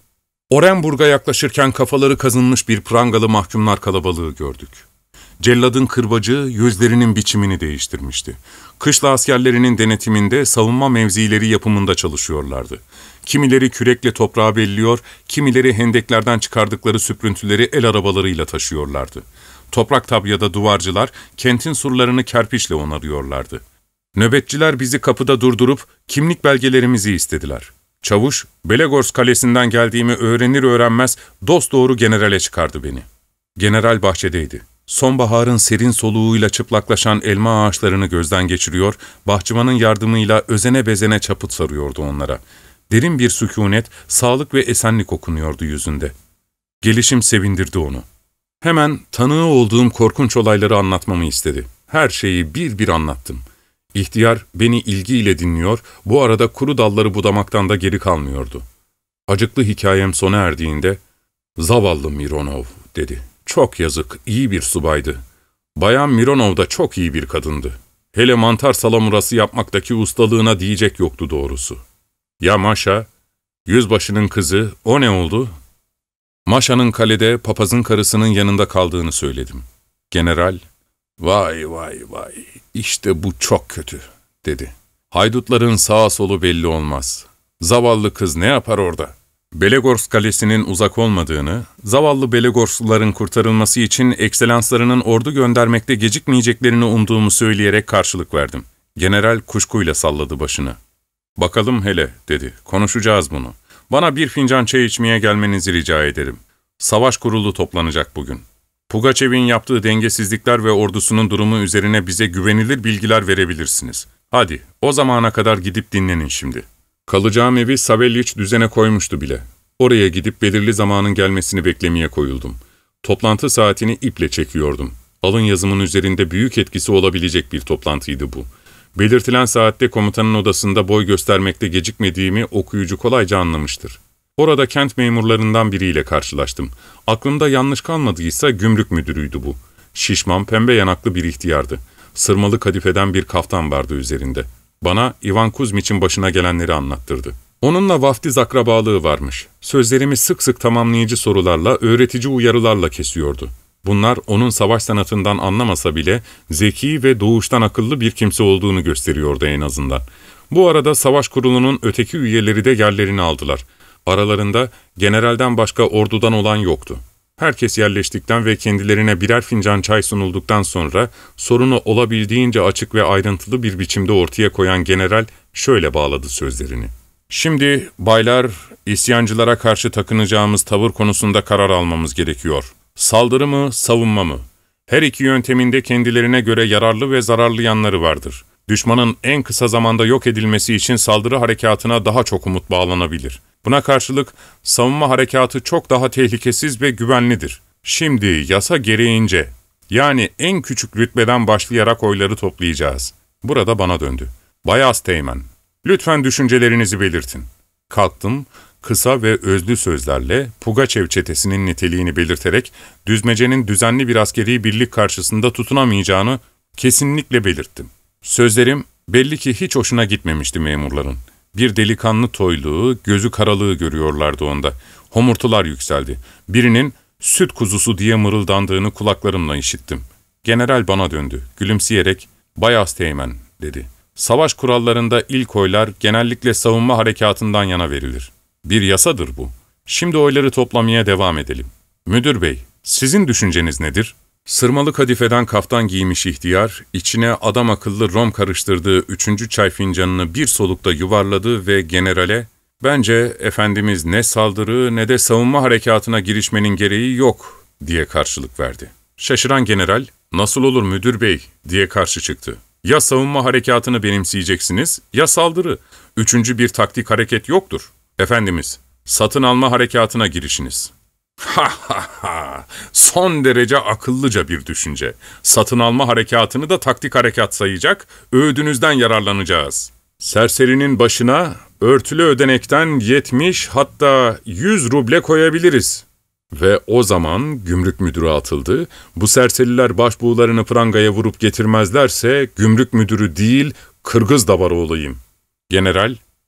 Orenburg'a yaklaşırken kafaları kazınmış bir prangalı mahkumlar kalabalığı gördük. Celladın kırbacı yüzlerinin biçimini değiştirmişti. Kışla askerlerinin denetiminde savunma mevzileri yapımında çalışıyorlardı. Kimileri kürekle toprağı belliyor, kimileri hendeklerden çıkardıkları süprüntüleri el arabalarıyla taşıyorlardı. Toprak tabyada duvarcılar kentin surlarını kerpiçle onarıyorlardı. Nöbetçiler bizi kapıda durdurup kimlik belgelerimizi istediler. Çavuş, Belegorsk Kalesi'nden geldiğimi öğrenir öğrenmez dosdoğru generale çıkardı beni. General bahçedeydi. Sonbaharın serin soluğuyla çıplaklaşan elma ağaçlarını gözden geçiriyor, bahçıvanın yardımıyla özene bezene çaput sarıyordu onlara. Derin bir sükunet, sağlık ve esenlik okunuyordu yüzünde. Gelişim sevindirdi onu. Hemen tanığı olduğum korkunç olayları anlatmamı istedi. Her şeyi bir bir anlattım. İhtiyar beni ilgiyle dinliyor, bu arada kuru dalları budamaktan da geri kalmıyordu. Acıklı hikayem sona erdiğinde, "Zavallı Mironov," dedi. "Çok yazık, iyi bir subaydı. Bayan Mironov da çok iyi bir kadındı. Hele mantar salamurası yapmaktaki ustalığına diyecek yoktu doğrusu. Ya Maşa, yüzbaşının kızı, o ne oldu?" Maşa'nın kalede papazın karısının yanında kaldığını söyledim. General, "Vay vay vay, işte bu çok kötü," dedi. "Haydutların sağa solu belli olmaz. Zavallı kız ne yapar orada?" Belegorsk Kalesi'nin uzak olmadığını, zavallı Belegorskluların kurtarılması için ekselanslarının ordu göndermekte gecikmeyeceklerini umduğumu söyleyerek karşılık verdim. General kuşkuyla salladı başını. "Bakalım hele," dedi. "Konuşacağız bunu. Bana bir fincan çay içmeye gelmenizi rica ederim. Savaş kurulu toplanacak bugün. Pugaçev'in yaptığı dengesizlikler ve ordusunun durumu üzerine bize güvenilir bilgiler verebilirsiniz. Hadi, o zamana kadar gidip dinlenin şimdi." Kalacağım evi Savelyiç düzene koymuştu bile. Oraya gidip belirli zamanın gelmesini beklemeye koyuldum. Toplantı saatini iple çekiyordum. Alın yazımın üzerinde büyük etkisi olabilecek bir toplantıydı bu. Belirtilen saatte komutanın odasında boy göstermekte gecikmediğimi okuyucu kolayca anlamıştır. Orada kent memurlarından biriyle karşılaştım. Aklımda yanlış kalmadıysa gümrük müdürüydü bu. Şişman, pembe yanaklı bir ihtiyardı. Sırmalı kadifeden bir kaftan vardı üzerinde. Bana Ivan Kuzmiç'in başına gelenleri anlattırdı. Onunla vaftiz akrabalığı varmış. Sözlerimi sık sık tamamlayıcı sorularla, öğretici uyarılarla kesiyordu. Bunlar onun savaş sanatından anlamasa bile zeki ve doğuştan akıllı bir kimse olduğunu gösteriyordu en azından. Bu arada savaş kurulunun öteki üyeleri de yerlerini aldılar. Aralarında generalden başka ordudan olan yoktu. Herkes yerleştikten ve kendilerine birer fincan çay sunulduktan sonra sorunu olabildiğince açık ve ayrıntılı bir biçimde ortaya koyan general şöyle bağladı sözlerini. "Şimdi baylar, isyancılara karşı takınacağımız tavır konusunda karar almamız gerekiyor. Saldırı mı, savunma mı? Her iki yönteminde kendilerine göre yararlı ve zararlı yanları vardır. Düşmanın en kısa zamanda yok edilmesi için saldırı harekatına daha çok umut bağlanabilir. Buna karşılık savunma harekatı çok daha tehlikesiz ve güvenlidir. Şimdi yasa gereğince, yani en küçük rütbeden başlayarak oyları toplayacağız." Burada bana döndü. "Bay Asteğmen, lütfen düşüncelerinizi belirtin." Kalktım, kısa ve özlü sözlerle Pugaçev çetesinin niteliğini belirterek düzmecenin düzenli bir askeri birlik karşısında tutunamayacağını kesinlikle belirttim. Sözlerim belli ki hiç hoşuna gitmemişti memurların. Bir delikanlı toyluğu, gözü karalığı görüyorlardı onda. Homurtular yükseldi. Birinin süt kuzusu diye mırıldandığını kulaklarımla işittim. General bana döndü. Gülümseyerek, "Bay Asteğmen," dedi. "Savaş kurallarında ilk oylar genellikle savunma harekatından yana verilir. Bir yasadır bu. Şimdi oyları toplamaya devam edelim. Müdür bey, sizin düşünceniz nedir?" Sırmalı kadifeden kaftan giymiş ihtiyar, içine adam akıllı rom karıştırdığı üçüncü çay fincanını bir solukta yuvarladı ve generale, "Bence Efendimiz ne saldırı ne de savunma harekatına girişmenin gereği yok," diye karşılık verdi. Şaşıran general, "Nasıl olur müdür bey?" diye karşı çıktı. "Ya savunma harekatını benimseyeceksiniz ya saldırı. Üçüncü bir taktik hareket yoktur. Efendimiz, satın alma harekatına girişiniz." Ha ha ha! Son derece akıllıca bir düşünce. Satın alma harekatını da taktik harekat sayacak, öğüdünüzden yararlanacağız. Serserinin başına örtülü ödenekten yetmiş hatta yüz ruble koyabiliriz. Ve o zaman gümrük müdürü atıldı. Bu serseriler başbuğlarını prangaya vurup getirmezlerse gümrük müdürü değil, Kırgız davarı olayım. General,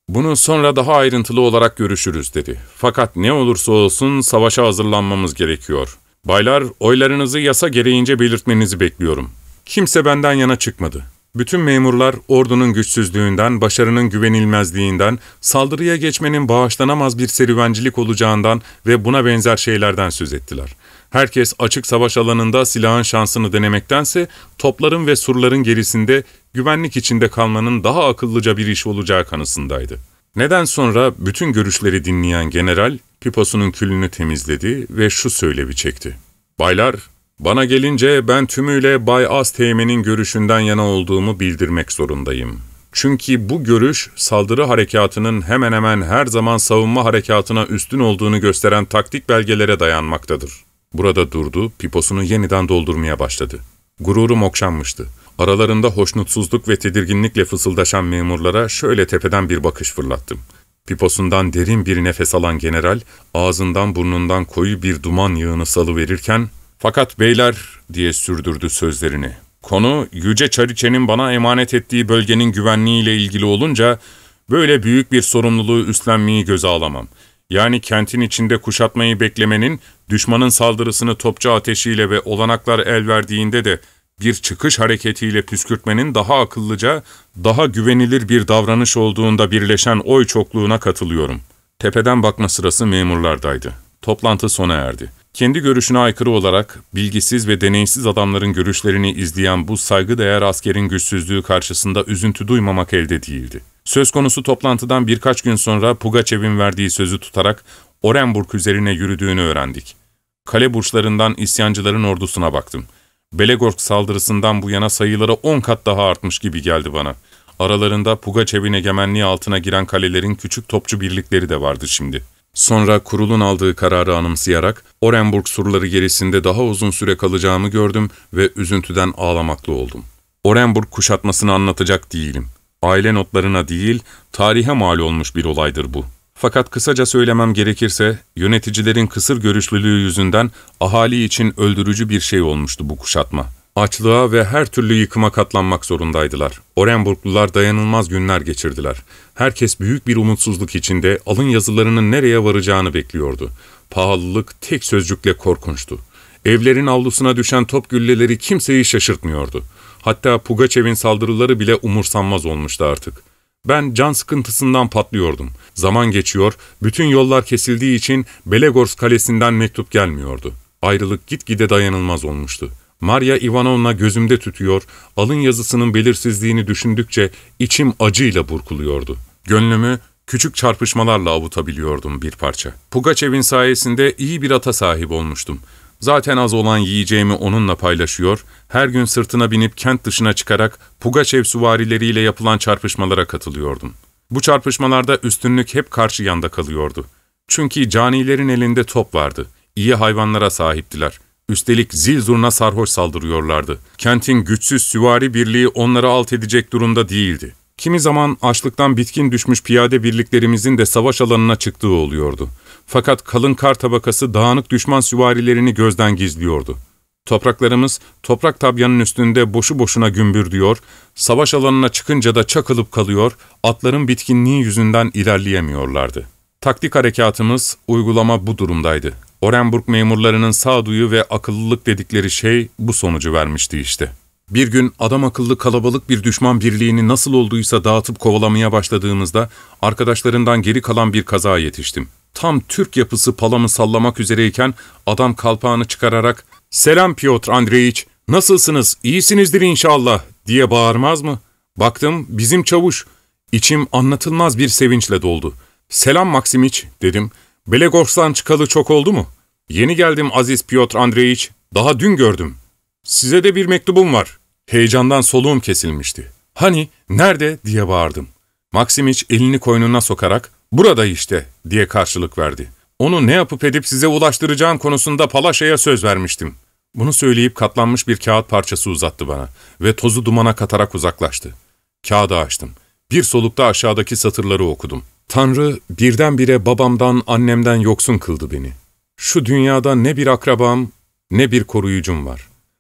Bunu sonra daha ayrıntılı olarak görüşürüz dedi. Fakat ne olursa olsun savaşa hazırlanmamız gerekiyor. Baylar, oylarınızı yasa gereğince belirtmenizi bekliyorum. Kimse benden yana çıkmadı. Bütün memurlar ordunun güçsüzlüğünden, başarının güvenilmezliğinden, saldırıya geçmenin bağışlanamaz bir serüvencilik olacağından ve buna benzer şeylerden söz ettiler. Herkes açık savaş alanında silahın şansını denemektense topların ve surların gerisinde güvenlik içinde kalmanın daha akıllıca bir iş olacağı kanısındaydı. Neden sonra bütün görüşleri dinleyen general piposunun külünü temizledi ve şu söylevi çekti. Baylar, bana gelince ben tümüyle Bay Azteğmen'in görüşünden yana olduğumu bildirmek zorundayım. Çünkü bu görüş saldırı harekatının hemen hemen her zaman savunma harekatına üstün olduğunu gösteren taktik belgelere dayanmaktadır. Burada durdu, piposunu yeniden doldurmaya başladı. Gururum okşanmıştı. Aralarında hoşnutsuzluk ve tedirginlikle fısıldaşan memurlara şöyle tepeden bir bakış fırlattım. Piposundan derin bir nefes alan general, ağzından burnundan koyu bir duman yığını salıverirken, ''Fakat beyler'' diye sürdürdü sözlerini. ''Konu Yüce Çariçe'nin bana emanet ettiği bölgenin güvenliğiyle ilgili olunca, böyle büyük bir sorumluluğu üstlenmeyi göze alamam. Yani kentin içinde kuşatmayı beklemenin, düşmanın saldırısını topçu ateşiyle ve olanaklar el verdiğinde de bir çıkış hareketiyle püskürtmenin daha akıllıca, daha güvenilir bir davranış olduğunda birleşen oy çokluğuna katılıyorum.'' Tepeden bakma sırası memurlardaydı. Toplantı sona erdi. Kendi görüşüne aykırı olarak bilgisiz ve deneysiz adamların görüşlerini izleyen bu saygıdeğer askerin güçsüzlüğü karşısında üzüntü duymamak elde değildi. Söz konusu toplantıdan birkaç gün sonra Pugaçev'in verdiği sözü tutarak Orenburg üzerine yürüdüğünü öğrendik. Kale burçlarından isyancıların ordusuna baktım. Belegorsk saldırısından bu yana sayıları on kat daha artmış gibi geldi bana. Aralarında Pugaçev'in egemenliği altına giren kalelerin küçük topçu birlikleri de vardı şimdi. Sonra kurulun aldığı kararı anımsayarak Orenburg surları gerisinde daha uzun süre kalacağımı gördüm ve üzüntüden ağlamaklı oldum. Orenburg kuşatmasını anlatacak değilim. Aile notlarına değil, tarihe mal olmuş bir olaydır bu. Fakat kısaca söylemem gerekirse, yöneticilerin kısır görüşlülüğü yüzünden ahali için öldürücü bir şey olmuştu bu kuşatma. Açlığa ve her türlü yıkıma katlanmak zorundaydılar. Orenburglular dayanılmaz günler geçirdiler. Herkes büyük bir umutsuzluk içinde alın yazılarının nereye varacağını bekliyordu. Pahalılık tek sözcükle korkunçtu. Evlerin avlusuna düşen top gülleleri kimseyi şaşırtmıyordu. Hatta Pugaçev'in saldırıları bile umursanmaz olmuştu artık. Ben can sıkıntısından patlıyordum. Zaman geçiyor, bütün yollar kesildiği için Belegorsk kalesinden mektup gelmiyordu. Ayrılık gitgide dayanılmaz olmuştu. Marya Ivanovna gözümde tütüyor, alın yazısının belirsizliğini düşündükçe içim acıyla burkuluyordu. Gönlümü küçük çarpışmalarla avutabiliyordum bir parça. Pugaçev'in sayesinde iyi bir ata sahip olmuştum. Zaten az olan yiyeceğimi onunla paylaşıyor, her gün sırtına binip kent dışına çıkarak Pugaçev süvarileriyle yapılan çarpışmalara katılıyordum. Bu çarpışmalarda üstünlük hep karşı yanda kalıyordu. Çünkü canilerin elinde top vardı, iyi hayvanlara sahiptiler. Üstelik zil zurna sarhoş saldırıyorlardı. Kentin güçsüz süvari birliği onları alt edecek durumda değildi. Kimi zaman açlıktan bitkin düşmüş piyade birliklerimizin de savaş alanına çıktığı oluyordu. Fakat kalın kar tabakası dağınık düşman süvarilerini gözden gizliyordu. Topraklarımız toprak tabyanın üstünde boşu boşuna gümbürdüyor, savaş alanına çıkınca da çakılıp kalıyor, atların bitkinliği yüzünden ilerleyemiyorlardı. Taktik harekatımız, uygulama bu durumdaydı. Orenburg memurlarının sağduyu ve akıllılık dedikleri şey bu sonucu vermişti işte. Bir gün adam akıllı kalabalık bir düşman birliğini nasıl olduysa dağıtıp kovalamaya başladığımızda arkadaşlarından geri kalan bir kaza yetiştim. Tam Türk yapısı palamı sallamak üzereyken adam kalpağını çıkararak ''Selam Piotr Andreyiç, nasılsınız, iyisinizdir inşallah'' diye bağırmaz mı? Baktım bizim çavuş. İçim anlatılmaz bir sevinçle doldu. ''Selam Maksimiç'' dedim. ''Belegorsk'tan çıkalı çok oldu mu?'' ''Yeni geldim Aziz Piotr Andreyiç, daha dün gördüm.'' ''Size de bir mektubum var.'' Heyecandan soluğum kesilmişti. ''Hani, nerede?'' diye bağırdım. Maksimiç elini koynuna sokarak ''Burada işte'' diye karşılık verdi. ''Onu ne yapıp edip size ulaştıracağım konusunda Palaşa'ya söz vermiştim.'' Bunu söyleyip katlanmış bir kağıt parçası uzattı bana ve tozu dumana katarak uzaklaştı. Kağıdı açtım. Bir solukta aşağıdaki satırları okudum. Tanrı birdenbire babamdan, annemden yoksun kıldı beni. Şu dünyada ne bir akrabam, ne bir koruyucum var.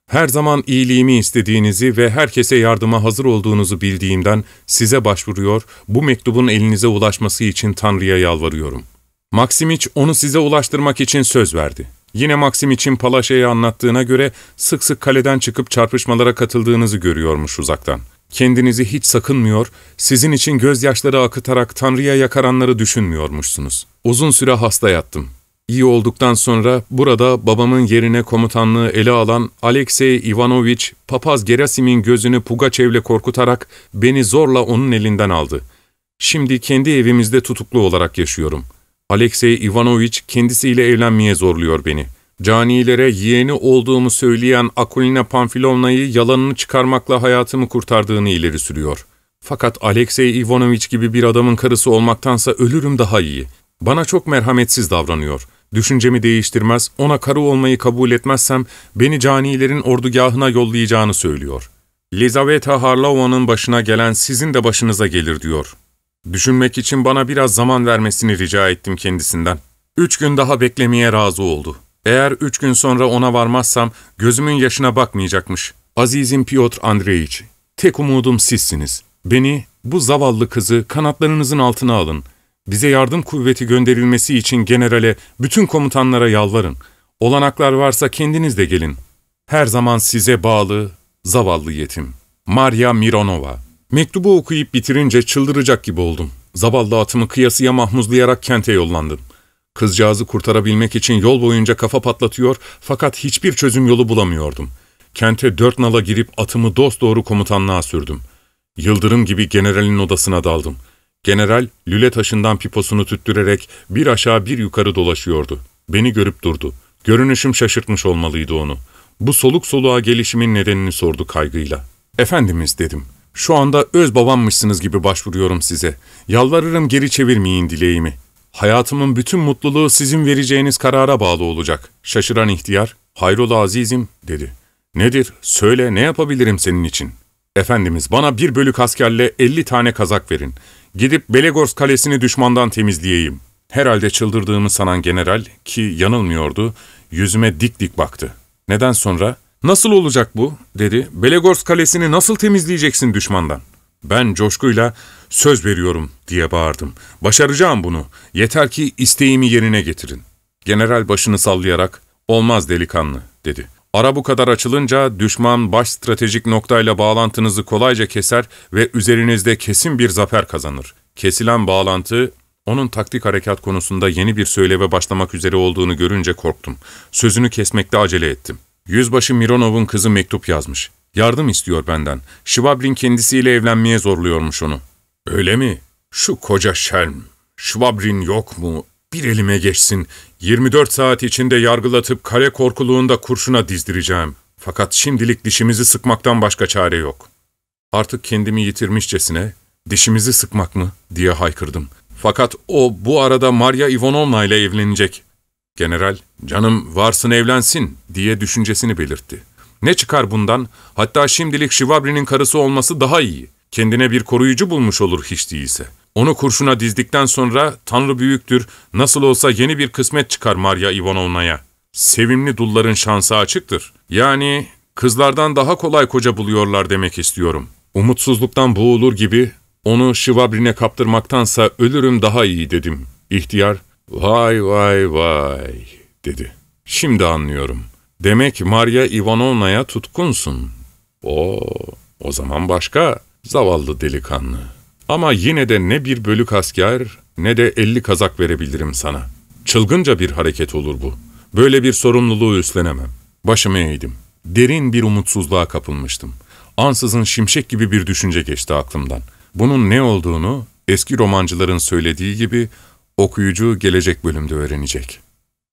Her zaman iyiliğimi istediğinizi ve herkese yardıma hazır olduğunuzu bildiğimden size başvuruyor, bu mektubun elinize ulaşması için Tanrı'ya yalvarıyorum. Maksimiç onu size ulaştırmak için söz verdi. Yine Maksimiç'in Palaşa'ya anlattığına göre sık sık kaleden çıkıp çarpışmalara katıldığınızı görüyormuş uzaktan. Kendinizi hiç sakınmıyor, sizin için gözyaşları akıtarak Tanrı'ya yakaranları düşünmüyormuşsunuz. Uzun süre hasta yattım. İyi olduktan sonra burada babamın yerine komutanlığı ele alan Alexey Ivanoviç, papaz Gerasim'in gözünü Pugaçev'le korkutarak beni zorla onun elinden aldı. Şimdi kendi evimizde tutuklu olarak yaşıyorum. Alexey Ivanoviç kendisiyle evlenmeye zorluyor beni. Canilere yeğeni olduğumu söyleyen Akulina Pamfilovna'yı yalanını çıkarmakla hayatımı kurtardığını ileri sürüyor. Fakat Alexey Ivanoviç gibi bir adamın karısı olmaktansa ölürüm daha iyi. Bana çok merhametsiz davranıyor. Düşüncemi değiştirmez, ona karı olmayı kabul etmezsem beni canilerin ordugahına yollayacağını söylüyor. Lizaveta Harlaova'nın başına gelen sizin de başınıza gelir diyor. Düşünmek için bana biraz zaman vermesini rica ettim kendisinden. Üç gün daha beklemeye razı oldu. Eğer üç gün sonra ona varmazsam gözümün yaşına bakmayacakmış. Azizim Piotr Andreyiç, tek umudum sizsiniz. Beni, bu zavallı kızı kanatlarınızın altına alın. Bize yardım kuvveti gönderilmesi için generale, bütün komutanlara yalvarın. Olanaklar varsa kendiniz de gelin. Her zaman size bağlı, zavallı yetim. Maria Mironova. Mektubu okuyup bitirince çıldıracak gibi oldum. Zavallı atımı kıyasıya mahmuzlayarak kente yollandım. Kızcağızı kurtarabilmek için yol boyunca kafa patlatıyor fakat hiçbir çözüm yolu bulamıyordum. Kente dört nala girip atımı dosdoğru komutanlığa sürdüm. Yıldırım gibi generalin odasına daldım. General, lüle taşından piposunu tüttürerek bir aşağı bir yukarı dolaşıyordu. Beni görüp durdu. Görünüşüm şaşırtmış olmalıydı onu. Bu soluk soluğa gelişimin nedenini sordu kaygıyla. ''Efendimiz'' dedim. ''Şu anda öz babammışsınız gibi başvuruyorum size. Yalvarırım geri çevirmeyin dileğimi. Hayatımın bütün mutluluğu sizin vereceğiniz karara bağlı olacak.'' Şaşıran ihtiyar, ''Hayrola azizim'' dedi. ''Nedir? Söyle, ne yapabilirim senin için?'' ''Efendimiz, bana bir bölük askerle elli tane kazak verin. Gidip Belegorsk kalesini düşmandan temizleyeyim.'' Herhalde çıldırdığımı sanan general, ki yanılmıyordu, yüzüme dik dik baktı. Neden sonra, ''Nasıl olacak bu?'' dedi. ''Belegorsk kalesini nasıl temizleyeceksin düşmandan?'' Ben coşkuyla, ''Söz veriyorum'' diye bağırdım. ''Başaracağım bunu. Yeter ki isteğimi yerine getirin.'' General başını sallayarak, ''Olmaz delikanlı'' dedi. Ara bu kadar açılınca düşman baş stratejik noktayla bağlantınızı kolayca keser ve üzerinizde kesin bir zafer kazanır. Kesilen bağlantı, onun taktik harekat konusunda yeni bir söyleve başlamak üzere olduğunu görünce korktum. Sözünü kesmekte acele ettim. Yüzbaşı Mironov'un kızı mektup yazmış. Yardım istiyor benden. Şvabrin kendisiyle evlenmeye zorluyormuş onu. ''Öyle mi? Şu koca şerm. Şvabrin yok mu? Bir elime geçsin. yirmi dört saat içinde yargılatıp kale korkuluğunda kurşuna dizdireceğim. Fakat şimdilik dişimizi sıkmaktan başka çare yok.'' Artık kendimi yitirmişçesine, ''Dişimizi sıkmak mı?'' diye haykırdım. Fakat o bu arada Maria Ivanovna ile evlenecek. General, ''Canım varsın evlensin'' diye düşüncesini belirtti. Ne çıkar bundan? Hatta şimdilik Şivabrin'in karısı olması daha iyi. Kendine bir koruyucu bulmuş olur hiç değilse. Onu kurşuna dizdikten sonra Tanrı büyüktür, nasıl olsa yeni bir kısmet çıkar Maria Ivanovna'ya. Sevimli dulların şansı açıktır. Yani kızlardan daha kolay koca buluyorlar demek istiyorum. Umutsuzluktan boğulur gibi onu Şivabrin'e kaptırmaktansa ölürüm daha iyi dedim. İhtiyar, ''Vay vay vay'' dedi. ''Şimdi anlıyorum. Demek Maria Ivanovna'ya tutkunsun. O, o zaman başka, zavallı delikanlı. Ama yine de ne bir bölük asker ne de elli kazak verebilirim sana. Çılgınca bir hareket olur bu. Böyle bir sorumluluğu üstlenemem. Başımı eğdim. Derin bir umutsuzluğa kapılmıştım. Ansızın şimşek gibi bir düşünce geçti aklımdan. Bunun ne olduğunu eski romancıların söylediği gibi okuyucu gelecek bölümde öğrenecek.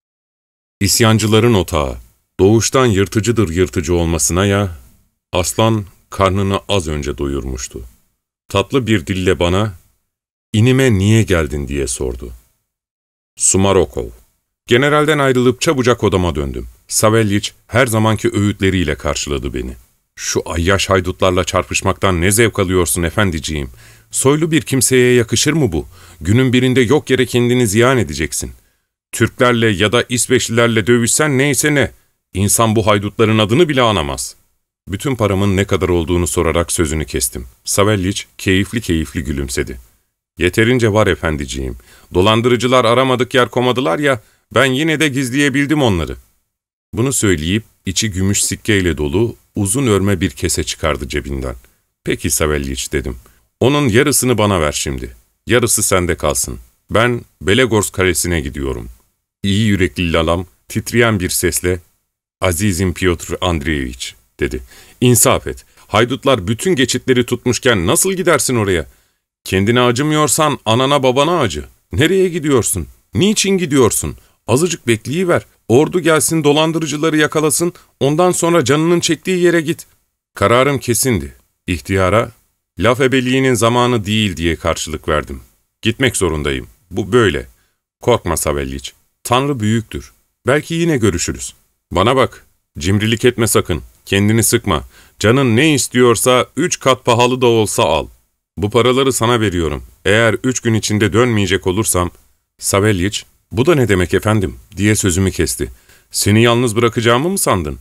İsyancıların otağı. Doğuştan yırtıcıdır yırtıcı olmasına ya, aslan karnını az önce doyurmuştu. Tatlı bir dille bana, ''İnime niye geldin?'' diye sordu. Sumarokov. Generalden ayrılıp çabucak odama döndüm. Savelyiç her zamanki öğütleriyle karşıladı beni. ''Şu ayyaş haydutlarla çarpışmaktan ne zevk alıyorsun efendiciğim? Soylu bir kimseye yakışır mı bu? Günün birinde yok yere kendini ziyan edeceksin. Türklerle ya da İsveçlilerle dövüşsen neyse ne. Yine de İnsan bu haydutların adını bile anamaz. Bütün paramın ne kadar olduğunu sorarak sözünü kestim. Savelliç keyifli keyifli gülümsedi. Yeterince var efendiciğim. Dolandırıcılar aramadık yer komadılar ya, ben yine de gizleyebildim onları. Bunu söyleyip içi gümüş sikkeyle dolu uzun örme bir kese çıkardı cebinden. Peki Savelliç dedim. Onun yarısını bana ver şimdi. Yarısı sende kalsın. Ben Belegorsk Kalesi'ne gidiyorum. İyi yürekli lalam titreyen bir sesle ''Azizim Piotr Andreevich'' dedi. ''İnsaf et. Haydutlar bütün geçitleri tutmuşken nasıl gidersin oraya? Kendine acımıyorsan anana babana acı. Nereye gidiyorsun? Niçin gidiyorsun? Azıcık bekleyiver. Ordu gelsin dolandırıcıları yakalasın. Ondan sonra canının çektiği yere git.'' Kararım kesindi. İhtiyara ''Laf ebeliğinin zamanı değil'' diye karşılık verdim. ''Gitmek zorundayım. Bu böyle. Korkma Savelliç. Tanrı büyüktür. Belki yine görüşürüz. Bana bak. Cimrilik etme sakın. Kendini sıkma. Canın ne istiyorsa üç kat pahalı da olsa al. Bu paraları sana veriyorum. Eğer üç gün içinde dönmeyecek olursam..." Savelliç, ''Bu da ne demek efendim?'' diye sözümü kesti. ''Seni yalnız bırakacağımı mı sandın?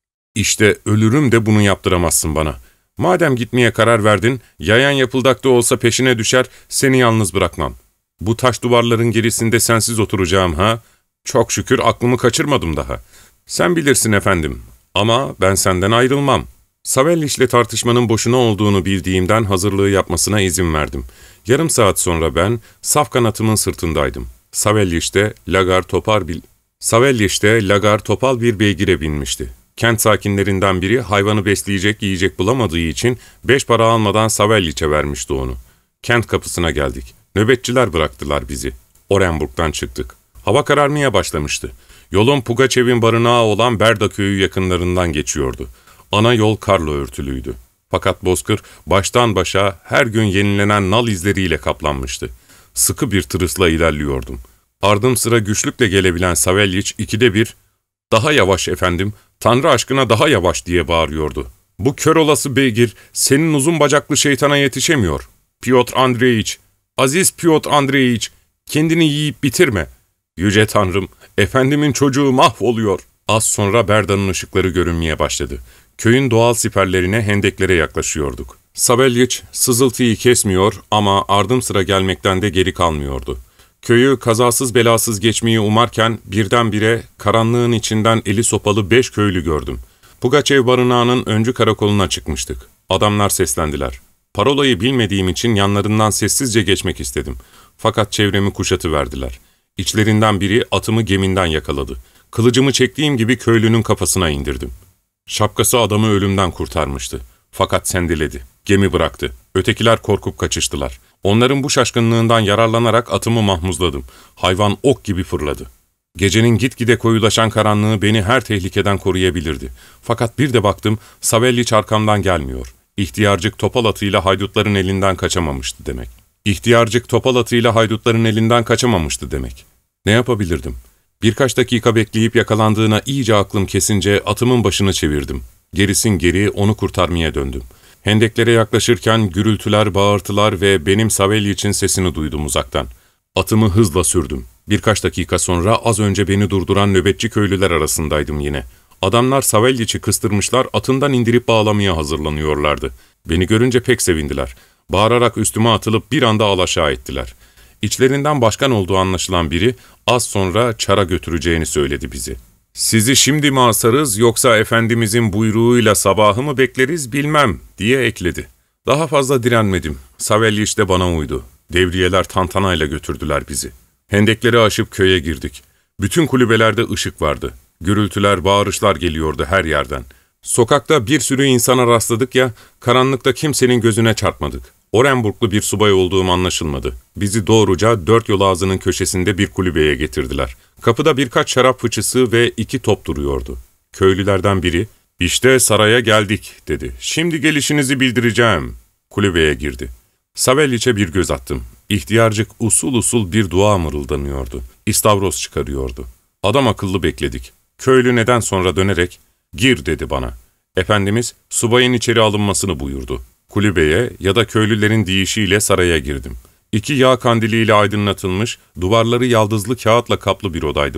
İşte ölürüm de bunu yaptıramazsın bana. Madem gitmeye karar verdin, yayan yapıldakta olsa peşine düşer, seni yalnız bırakmam. Bu taş duvarların gerisinde sensiz oturacağım ha? Çok şükür aklımı kaçırmadım daha. Sen bilirsin efendim. Ama ben senden ayrılmam.'' Savelliç'le tartışmanın boşuna olduğunu bildiğimden hazırlığı yapmasına izin verdim. Yarım saat sonra ben saf kanatımın sırtındaydım. Savelliç de lagar topar bil... Savelliç de lagar topal bir beygire binmişti. Kent sakinlerinden biri hayvanı besleyecek yiyecek bulamadığı için beş para almadan Savelliç'e vermişti onu. Kent kapısına geldik. Nöbetçiler bıraktılar bizi. Orenburg'dan çıktık. Hava kararmaya başlamıştı. Yolun Pugaçev'in barınağı olan Berda köyü yakınlarından geçiyordu. Ana yol karla örtülüydü. Fakat bozkır baştan başa her gün yenilenen nal izleriyle kaplanmıştı. Sıkı bir tırısla ilerliyordum. Ardım sıra güçlükle gelebilen Savelliç ikide bir ''Daha yavaş efendim, Tanrı aşkına daha yavaş'' diye bağırıyordu. ''Bu kör olası beygir senin uzun bacaklı şeytana yetişemiyor. Piotr Andreevich, aziz Piotr Andreevich, kendini yiyip bitirme. Yüce Tanrım, efendimin çocuğu mahvoluyor.'' Az sonra Berda'nın ışıkları görünmeye başladı. Köyün doğal siperlerine, hendeklere yaklaşıyorduk. Savelliç sızıltıyı kesmiyor ama ardım sıra gelmekten de geri kalmıyordu. Köyü kazasız belasız geçmeyi umarken birdenbire karanlığın içinden eli sopalı beş köylü gördüm. Pugaçev barınağının öncü karakoluna çıkmıştık. Adamlar seslendiler. Parolayı bilmediğim için yanlarından sessizce geçmek istedim. Fakat çevremi kuşatıverdiler. İçlerinden biri atımı geminden yakaladı. Kılıcımı çektiğim gibi köylünün kafasına indirdim. Şapkası adamı ölümden kurtarmıştı. Fakat sendeledi. Gemi bıraktı. Ötekiler korkup kaçıştılar. Onların bu şaşkınlığından yararlanarak atımı mahmuzladım. Hayvan ok gibi fırladı. Gecenin gitgide koyulaşan karanlığı beni her tehlikeden koruyabilirdi. Fakat bir de baktım, Savelliç arkamdan gelmiyor. İhtiyarcık topal atıyla haydutların elinden kaçamamıştı demek. İhtiyarcık topal atıyla haydutların elinden kaçamamıştı demek. Ne yapabilirdim? Birkaç dakika bekleyip yakalandığına iyice aklım kesince atımın başını çevirdim. Gerisin geri onu kurtarmaya döndüm. Hendeklere yaklaşırken gürültüler, bağırtılar ve benim Savelliç'in sesini duydum uzaktan. Atımı hızla sürdüm. Birkaç dakika sonra az önce beni durduran nöbetçi köylüler arasındaydım yine. Adamlar Savelliç'i kıstırmışlar, atından indirip bağlamaya hazırlanıyorlardı. Beni görünce pek sevindiler. Bağırarak üstüme atılıp bir anda alaşağı ettiler. İçlerinden başkan olduğu anlaşılan biri az sonra çara götüreceğini söyledi bizi. ''Sizi şimdi mi asarız yoksa Efendimizin buyruğuyla sabahı mı bekleriz bilmem'' diye ekledi. Daha fazla direnmedim. Savelliç de bana uydu. Devriyeler tantanayla götürdüler bizi. Hendekleri aşıp köye girdik. Bütün kulübelerde ışık vardı. Gürültüler, bağırışlar geliyordu her yerden. Sokakta bir sürü insana rastladık ya, karanlıkta kimsenin gözüne çarpmadık. Orenburglu bir subay olduğum anlaşılmadı. Bizi doğruca dört yol ağzının köşesinde bir kulübeye getirdiler. Kapıda birkaç şarap fıçısı ve iki top duruyordu. Köylülerden biri, ''İşte saraya geldik'' dedi. ''Şimdi gelişinizi bildireceğim.'' Kulübeye girdi. Savelliç'e bir göz attım. İhtiyarcık usul usul bir dua mırıldanıyordu. İstavros çıkarıyordu. Adam akıllı bekledik. Köylü neden sonra dönerek, ''Gir'' dedi bana. Efendimiz subayın içeri alınmasını buyurdu. Kulübeye ya da köylülerin deyişiyle saraya girdim. İki yağ kandiliyle aydınlatılmış, duvarları yaldızlı kağıtla kaplı bir odaydı bu.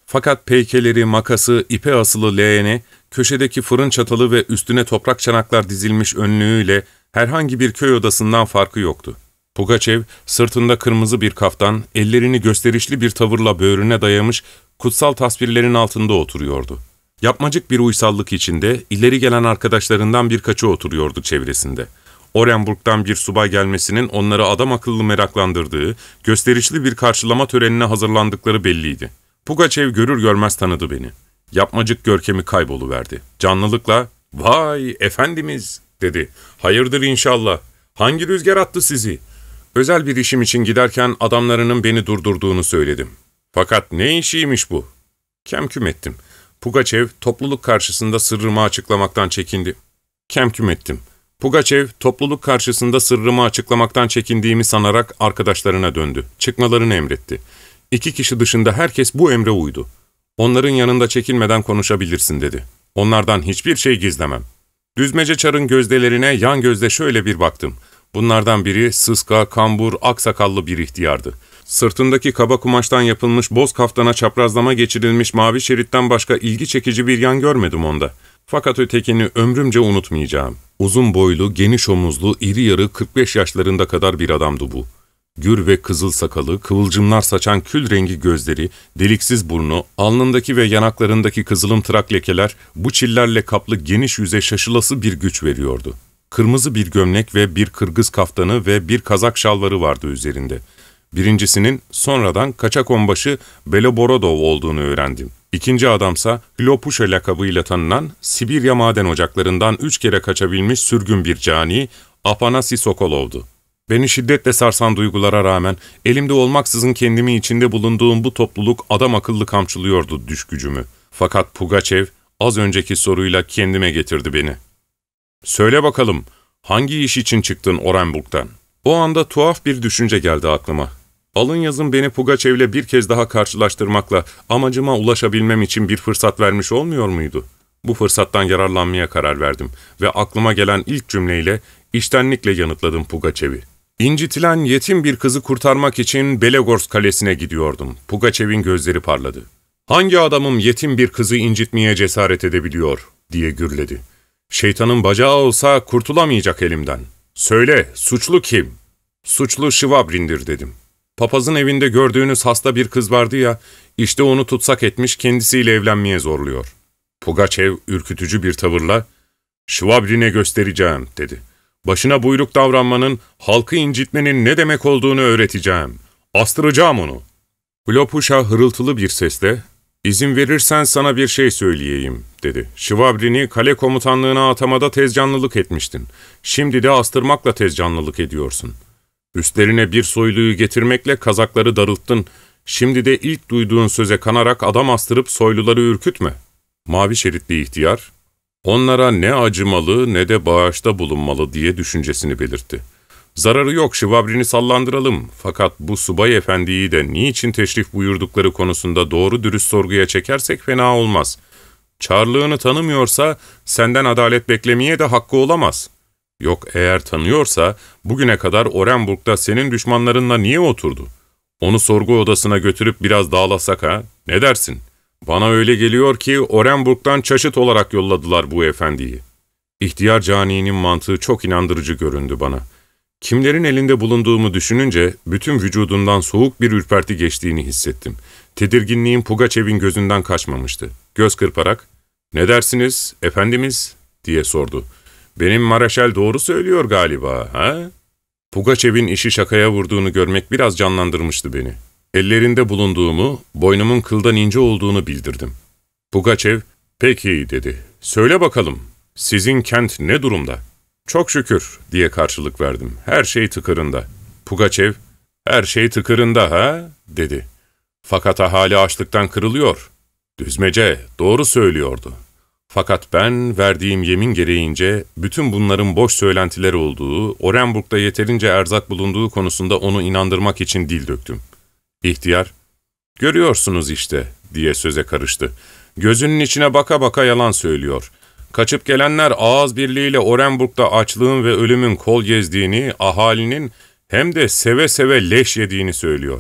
Fakat peykeleri, makası, ipe asılı leğeni, köşedeki fırın çatalı ve üstüne toprak çanaklar dizilmiş önlüğüyle herhangi bir köy odasından farkı yoktu. Pugaçev, sırtında kırmızı bir kaftan, ellerini gösterişli bir tavırla böğrüne dayamış, kutsal tasvirlerin altında oturuyordu. Yapmacık bir uysallık içinde, ileri gelen arkadaşlarından birkaçı oturuyordu çevresinde. Orenburg'dan bir subay gelmesinin onları adam akıllı meraklandırdığı, gösterişli bir karşılama törenine hazırlandıkları belliydi. Pugaçev görür görmez tanıdı beni. Yapmacık görkemi kayboluverdi. Canlılıkla, ''Vay efendimiz'' dedi. ''Hayırdır inşallah. Hangi rüzgar attı sizi?'' Özel bir işim için giderken adamlarının beni durdurduğunu söyledim. Fakat ne işiymiş bu? Kemküm ettim. Pugaçev topluluk karşısında sırrımı açıklamaktan çekindi. Kemküm ettim. Pugaçev topluluk karşısında sırrımı açıklamaktan çekindiğimi sanarak arkadaşlarına döndü. Çıkmalarını emretti. İki kişi dışında herkes bu emre uydu. Onların yanında çekinmeden konuşabilirsin dedi. Onlardan hiçbir şey gizlemem. Düzmece Çar'ın gözdelerine yan gözle şöyle bir baktım. Bunlardan biri sıska, kambur, aksakallı bir ihtiyardı. Sırtındaki kaba kumaştan yapılmış boz kaftana çaprazlama geçirilmiş mavi şeritten başka ilgi çekici bir yan görmedim onda. Fakat ötekini ömrümce unutmayacağım. Uzun boylu, geniş omuzlu, iri yarı kırk beş yaşlarında kadar bir adamdı bu. Gür ve kızıl sakalı, kıvılcımlar saçan kül rengi gözleri, deliksiz burnu, alnındaki ve yanaklarındaki kızılımtırak lekeler, bu çillerle kaplı geniş yüze şaşılası bir güç veriyordu. Kırmızı bir gömlek ve bir kırgız kaftanı ve bir kazak şalvarı vardı üzerinde. Birincisinin sonradan kaçak onbaşı Beloborodov olduğunu öğrendim. İkinci adamsa Hlopuşa lakabıyla tanınan Sibirya maden ocaklarından üç kere kaçabilmiş sürgün bir cani Afanasi Sokolov'du. Beni şiddetle sarsan duygulara rağmen elimde olmaksızın kendimi içinde bulunduğum bu topluluk adam akıllı kamçılıyordu düş gücümü. Fakat Pugaçev az önceki soruyla kendime getirdi beni. ''Söyle bakalım, hangi iş için çıktın Orenburg'dan?'' O anda tuhaf bir düşünce geldi aklıma. Alın yazın beni Pugaçev'le bir kez daha karşılaştırmakla amacıma ulaşabilmem için bir fırsat vermiş olmuyor muydu? Bu fırsattan yararlanmaya karar verdim ve aklıma gelen ilk cümleyle içtenlikle yanıtladım Pugaçev'i. İncitilen yetim bir kızı kurtarmak için Belegorsk Kalesi'ne gidiyordum. Pugaçev'in gözleri parladı. ''Hangi adamım yetim bir kızı incitmeye cesaret edebiliyor?'' diye gürledi. ''Şeytanın bacağı olsa kurtulamayacak elimden. Söyle, suçlu kim?'' ''Suçlu Şivabrin'dir'' dedim. ''Papazın evinde gördüğünüz hasta bir kız vardı ya, işte onu tutsak etmiş kendisiyle evlenmeye zorluyor.'' Pugaçev ürkütücü bir tavırla, ''Şivabrin'e göstereceğim'' dedi. ''Başına buyruk davranmanın, halkı incitmenin ne demek olduğunu öğreteceğim. Astıracağım onu.'' Hlopuşa hırıltılı bir sesle, ''İzin verirsen sana bir şey söyleyeyim'' dedi. ''Şivabrin'i kale komutanlığına atamada tezcanlılık etmiştin. Şimdi de astırmakla tezcanlılık ediyorsun. Üstlerine bir soyluyu getirmekle kazakları darılttın. Şimdi de ilk duyduğun söze kanarak adam astırıp soyluları ürkütme.'' Mavi şeritli ihtiyar, onlara ne acımalı ne de bağışta bulunmalı diye düşüncesini belirtti. ''Zararı yok, Şivabrin'i sallandıralım. Fakat bu subay efendiyi de niçin teşrif buyurdukları konusunda doğru dürüst sorguya çekersek fena olmaz. Çarlığını tanımıyorsa senden adalet beklemeye de hakkı olamaz. Yok eğer tanıyorsa bugüne kadar Orenburg'da senin düşmanlarınla niye oturdu? Onu sorgu odasına götürüp biraz dağlasak ha? Ne dersin? Bana öyle geliyor ki Orenburg'dan çaşıt olarak yolladılar bu efendiyi.'' İhtiyar caninin mantığı çok inandırıcı göründü bana. Kimlerin elinde bulunduğumu düşününce bütün vücudumdan soğuk bir ürperti geçtiğini hissettim. Tedirginliğim Pugaçev'in gözünden kaçmamıştı. Göz kırparak, ''Ne dersiniz, efendimiz?'' diye sordu. ''Benim Maraşal doğru söylüyor galiba, ha?'' Pugaçev'in işi şakaya vurduğunu görmek biraz canlandırmıştı beni. Ellerinde bulunduğumu, boynumun kıldan ince olduğunu bildirdim. Pugaçev, ''Peki'' dedi. ''Söyle bakalım, sizin kent ne durumda?'' ''Çok şükür'' diye karşılık verdim. ''Her şey tıkırında.'' Pugaçev, ''Her şey tıkırında ha?'' dedi. ''Fakat ahali açlıktan kırılıyor.'' Düzmece doğru söylüyordu. Fakat ben verdiğim yemin gereğince bütün bunların boş söylentiler olduğu, Orenburg'da yeterince erzak bulunduğu konusunda onu inandırmak için dil döktüm. İhtiyar, ''Görüyorsunuz işte'' diye söze karıştı. ''Gözünün içine baka baka yalan söylüyor. Kaçıp gelenler ağız birliğiyle Orenburg'da açlığın ve ölümün kol gezdiğini, ahalinin hem de seve seve leş yediğini söylüyor.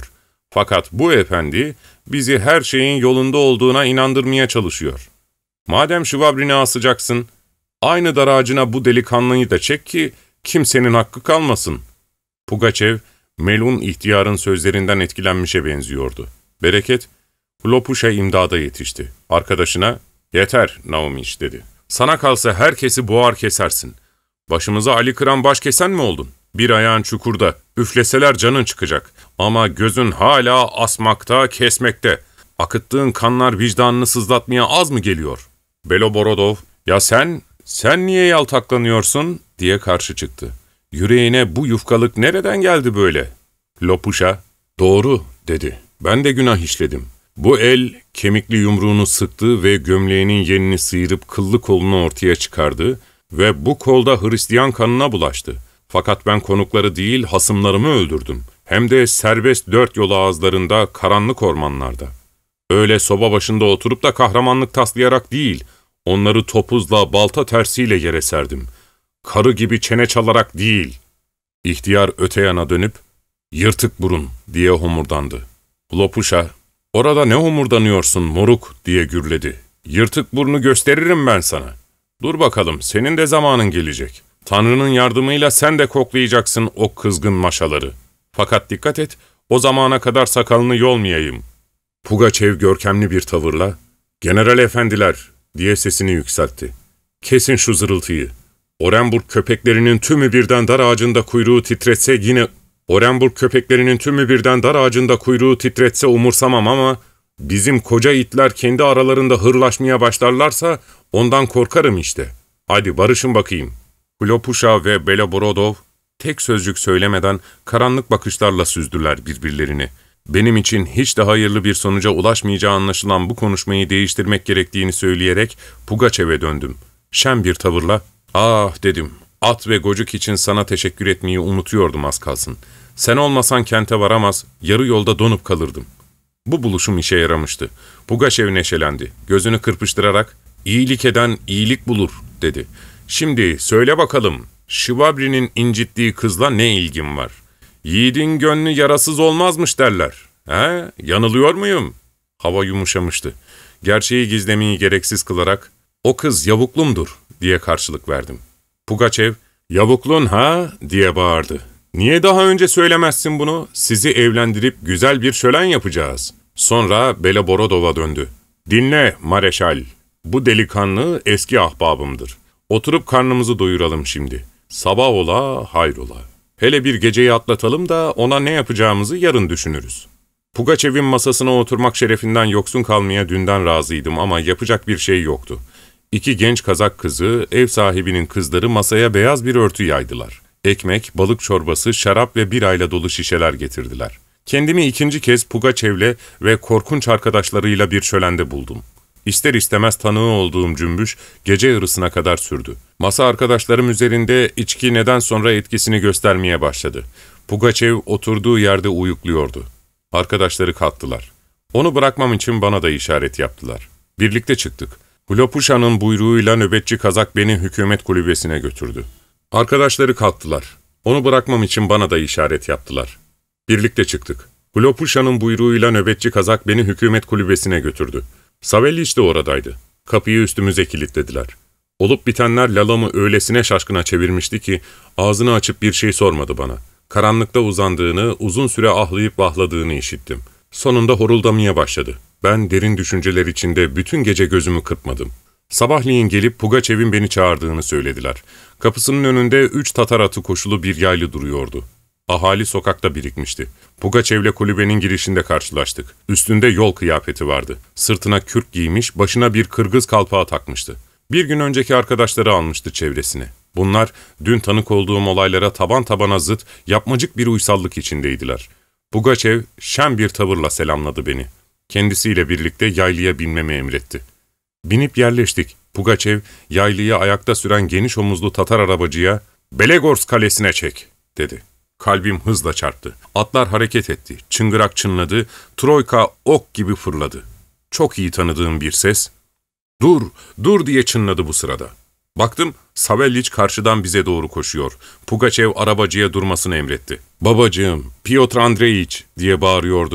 Fakat bu efendi bizi her şeyin yolunda olduğuna inandırmaya çalışıyor. Madem Şvabrin'i asacaksın, aynı dar ağacına bu delikanlıyı da çek ki kimsenin hakkı kalmasın. Pugaçev, melun ihtiyarın sözlerinden etkilenmişe benziyordu. Bereket, Hlopuş'a imdada yetişti. Arkadaşına, ''Yeter Naumiç'' dedi. ''Sana kalsa herkesi boğar kesersin. Başımıza Ali Kıran baş kesen mi oldun? Bir ayağın çukurda, üfleseler canın çıkacak. Ama gözün hala asmakta, kesmekte. Akıttığın kanlar vicdanını sızlatmaya az mı geliyor?'' Beloborodov, ''Ya sen, sen niye yaltaklanıyorsun?'' diye karşı çıktı. ''Yüreğine bu yufkalık nereden geldi böyle?'' Hlopuş'a, ''Doğru'' dedi. ''Ben de günah işledim. Bu el kemikli yumruğunu sıktı ve gömleğinin yenini sıyırıp kıllı kolunu ortaya çıkardı ve bu kolda Hristiyan kanına bulaştı. Fakat ben konukları değil hasımlarımı öldürdüm. Hem de serbest dört yol ağızlarında, karanlık ormanlarda. Öyle soba başında oturup da kahramanlık taslayarak değil, onları topuzla, balta tersiyle yere serdim. Karı gibi çene çalarak değil. İhtiyar öte yana dönüp, ''Yırtık burun'' diye homurdandı. Hlopuş'a, ''Orada ne homurdanıyorsun moruk?'' diye gürledi. ''Yırtık burnu gösteririm ben sana. Dur bakalım, senin de zamanın gelecek. Tanrı'nın yardımıyla sen de koklayacaksın o kızgın maşaları. Fakat dikkat et, o zamana kadar sakalını yolmayayım.'' Pugaçev görkemli bir tavırla, ''General efendiler'' diye sesini yükseltti. ''Kesin şu zırıltıyı. Orenburg köpeklerinin tümü birden dar ağacında kuyruğu titretse yine... Orenburg köpeklerinin tümü birden dar ağacında kuyruğu titretse umursamam ama bizim koca itler kendi aralarında hırlaşmaya başlarlarsa ondan korkarım işte. Hadi barışın bakayım.'' Hlopuş'a ve Beloborodov tek sözcük söylemeden karanlık bakışlarla süzdüler birbirlerini. Benim için hiç de hayırlı bir sonuca ulaşmayacağı anlaşılan bu konuşmayı değiştirmek gerektiğini söyleyerek Pugaçev'e döndüm. Şen bir tavırla, ''Ah'' dedim, ''at ve gocuk için sana teşekkür etmeyi unutuyordum az kalsın. Sen olmasan kente varamaz, yarı yolda donup kalırdım.'' Bu buluşum işe yaramıştı. Pugaçev neşelendi. Gözünü kırpıştırarak, ''İyilik eden iyilik bulur'' dedi. ''Şimdi söyle bakalım, Şvabrin'in incittiği kızla ne ilgin var? Yiğidin gönlü yarasız olmazmış derler. He, yanılıyor muyum?'' Hava yumuşamıştı. Gerçeği gizlemeyi gereksiz kılarak, ''O kız yavuklumdur'' diye karşılık verdim. Pugaçev, ''Yavuklun ha?'' diye bağırdı. ''Niye daha önce söylemezsin bunu? Sizi evlendirip güzel bir şölen yapacağız.'' Sonra Beloborodov'a döndü. ''Dinle Mareşal, bu delikanlı eski ahbabımdır. Oturup karnımızı doyuralım şimdi. Sabah ola, hayrola. Hele bir geceyi atlatalım da ona ne yapacağımızı yarın düşünürüz.'' Pugaçev'in masasına oturmak şerefinden yoksun kalmaya dünden razıydım ama yapacak bir şey yoktu. İki genç Kazak kızı, ev sahibinin kızları masaya beyaz bir örtü yaydılar. Ekmek, balık çorbası, şarap ve birayla dolu şişeler getirdiler. Kendimi ikinci kez Pugaçev'le ve korkunç arkadaşlarıyla bir şölende buldum. İster istemez tanığı olduğum cümbüş gece yarısına kadar sürdü. Masa arkadaşlarım üzerinde içki neden sonra etkisini göstermeye başladı. Pugaçev oturduğu yerde uyukluyordu. Arkadaşları kalktılar. Onu bırakmam için bana da işaret yaptılar. Birlikte çıktık. Hlopuşa'nın buyruğuyla nöbetçi Kazak beni hükümet kulübesine götürdü. Arkadaşları kalktılar. Onu bırakmam için bana da işaret yaptılar. Birlikte çıktık. Hlopuşa'nın buyruğuyla nöbetçi Kazak beni hükümet kulübesine götürdü. Savelliç de oradaydı. Kapıyı üstümüze kilitlediler. Olup bitenler Lalam'ı öylesine şaşkına çevirmişti ki ağzını açıp bir şey sormadı bana. Karanlıkta uzandığını, uzun süre ahlayıp vahladığını işittim. Sonunda horuldamaya başladı. Ben derin düşünceler içinde bütün gece gözümü kırpmadım. Sabahleyin gelip Pugaçev'in beni çağırdığını söylediler. Kapısının önünde üç Tatar atı koşulu bir yaylı duruyordu. Ahali sokakta birikmişti. Pugaçev'le kulübenin girişinde karşılaştık. Üstünde yol kıyafeti vardı. Sırtına kürk giymiş, başına bir Kırgız kalpağı takmıştı. Bir gün önceki arkadaşları almıştı çevresine. Bunlar, dün tanık olduğum olaylara taban tabana zıt, yapmacık bir uysallık içindeydiler. Pugaçev, şen bir tavırla selamladı beni. Kendisiyle birlikte yaylıya binmemi emretti. Binip yerleştik. Pugaçev, yaylıyı ayakta süren geniş omuzlu Tatar arabacıya, ''Belegorsk kalesine çek'' dedi. Kalbim hızla çarptı. Atlar hareket etti. Çıngırak çınladı. Troika ok gibi fırladı. Çok iyi tanıdığım bir ses, ''Dur, dur'' diye çınladı bu sırada. Baktım, Savelliç karşıdan bize doğru koşuyor. Pugaçev arabacıya durmasını emretti. ''Babacığım, Piotr Andreyiç'' diye bağırıyordu.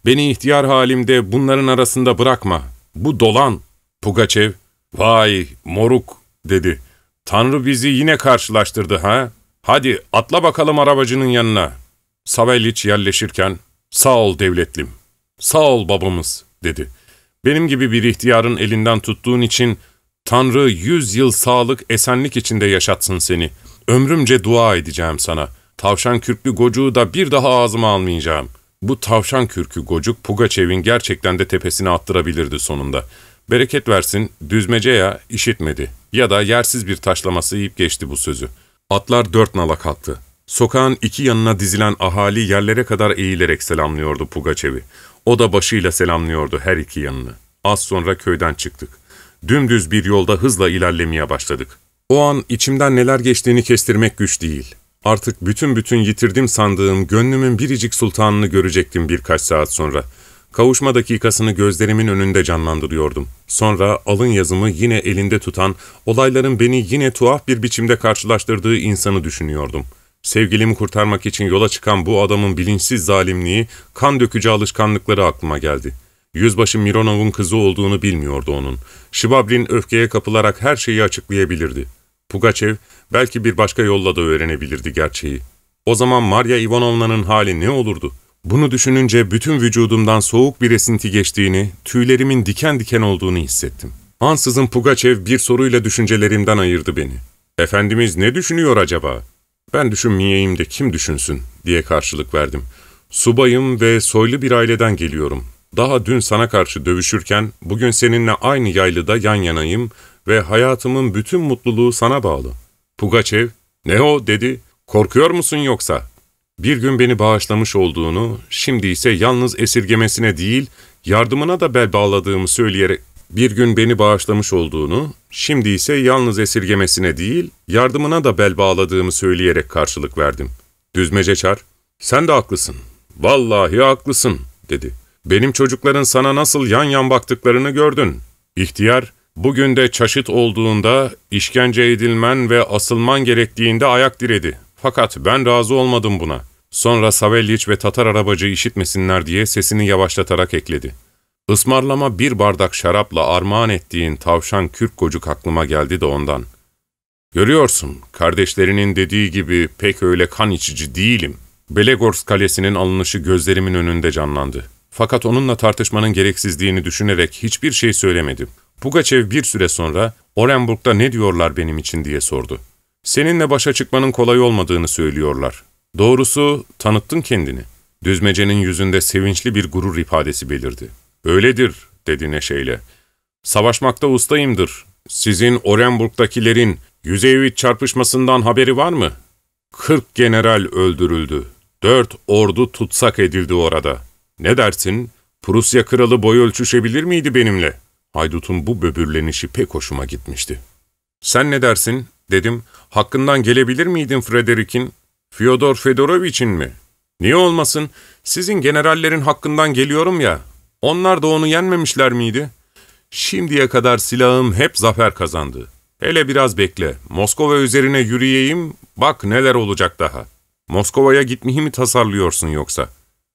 Beni ihtiyar halimde bunların arasında bırakma. Bu dolan. Pugaçev, vay moruk dedi. Tanrı bizi yine karşılaştırdı ha? Hadi atla bakalım arabacının yanına. Savelliç yerleşirken, sağ ol devletlim, sağ ol babamız dedi. Benim gibi bir ihtiyarın elinden tuttuğun için Tanrı yüz yıl sağlık, esenlik içinde yaşatsın seni. Ömrümce dua edeceğim sana. Tavşan kürklü gocuğu da bir daha ağzıma almayacağım. Bu tavşan kürkü gocuk Pugaçev'in gerçekten de tepesine attırabilirdi sonunda. Bereket versin, düzmece ya işitmedi ya da yersiz bir taşlaması yiyip geçti bu sözü. Atlar dört nala kalktı. Sokağın iki yanına dizilen ahali yerlere kadar eğilerek selamlıyordu Pugaçev'i. O da başıyla selamlıyordu her iki yanını. Az sonra köyden çıktık. Dümdüz bir yolda hızla ilerlemeye başladık. O an içimden neler geçtiğini kestirmek güç değil. Artık bütün bütün yitirdim sandığım gönlümün biricik sultanını görecektim birkaç saat sonra. Kavuşma dakikasını gözlerimin önünde canlandırıyordum. Sonra alın yazımı yine elinde tutan, olayların beni yine tuhaf bir biçimde karşılaştırdığı insanı düşünüyordum. Sevgilimi kurtarmak için yola çıkan bu adamın bilinçsiz zalimliği, kan dökücü alışkanlıkları aklıma geldi. Yüzbaşı Mironov'un kızı olduğunu bilmiyordu onun. Şibabrin öfkeye kapılarak her şeyi açıklayabilirdi. Pugaçev belki bir başka yolla da öğrenebilirdi gerçeği. O zaman Marya Ivanovna'nın hali ne olurdu? Bunu düşününce bütün vücudumdan soğuk bir esinti geçtiğini, tüylerimin diken diken olduğunu hissettim. Ansızın Pugaçev bir soruyla düşüncelerimden ayırdı beni. "Efendimiz ne düşünüyor acaba?" "Ben düşünmeyeyim de kim düşünsün?" diye karşılık verdim. "Subayım ve soylu bir aileden geliyorum. Daha dün sana karşı dövüşürken, bugün seninle aynı yaylıda yan yanayım ve hayatımın bütün mutluluğu sana bağlı." Pugaçev, "Ne o?" dedi. "Korkuyor musun yoksa?" Bir gün beni bağışlamış olduğunu, şimdi ise yalnız esirgemesine değil, yardımına da bel bağladığımı söyleyerek, bir gün beni bağışlamış olduğunu, şimdi ise yalnız esirgemesine değil, yardımına da bel bağladığımı söyleyerek karşılık verdim. Düzmece Çar, "Sen de haklısın, vallahi haklısın," dedi. "Benim çocukların sana nasıl yan yan baktıklarını gördün. İhtiyar, bugün de çaşıt olduğunda, işkence edilmen ve asılman gerektiğinde ayak diredi. Fakat ben razı olmadım buna." Sonra Savelliç ve Tatar arabacı işitmesinler diye sesini yavaşlatarak ekledi. "Ismarlama bir bardak şarapla armağan ettiğin tavşan kürk gocuk aklıma geldi de ondan. Görüyorsun, kardeşlerinin dediği gibi pek öyle kan içici değilim." Belegorsk Kalesi'nin alınışı gözlerimin önünde canlandı. Fakat onunla tartışmanın gereksizliğini düşünerek hiçbir şey söylemedim. Pugaçev bir süre sonra, "Orenburg'da ne diyorlar benim için?" diye sordu. "Seninle başa çıkmanın kolay olmadığını söylüyorlar. Doğrusu tanıttın kendini." Düzmece'nin yüzünde sevinçli bir gurur ifadesi belirdi. "Öyledir," dedi neşeyle. "Savaşmakta ustayımdır. Sizin Orenburg'dakilerin Yüzeyvit çarpışmasından haberi var mı? Kırk general öldürüldü. Dört ordu tutsak edildi orada. Ne dersin? Prusya kralı boy ölçüşebilir miydi benimle?" Haydut'un bu böbürlenişi pek hoşuma gitmişti. "Sen ne dersin?" dedim. "Hakkından gelebilir miydin Frederick'in? Fyodor Fedoroviç'in mi?" "Niye olmasın? Sizin generallerin hakkından geliyorum ya. Onlar da onu yenmemişler miydi? Şimdiye kadar silahım hep zafer kazandı. Hele biraz bekle. Moskova üzerine yürüyeyim, bak neler olacak daha. Moskova'ya gitmeyi mi tasarlıyorsun yoksa?"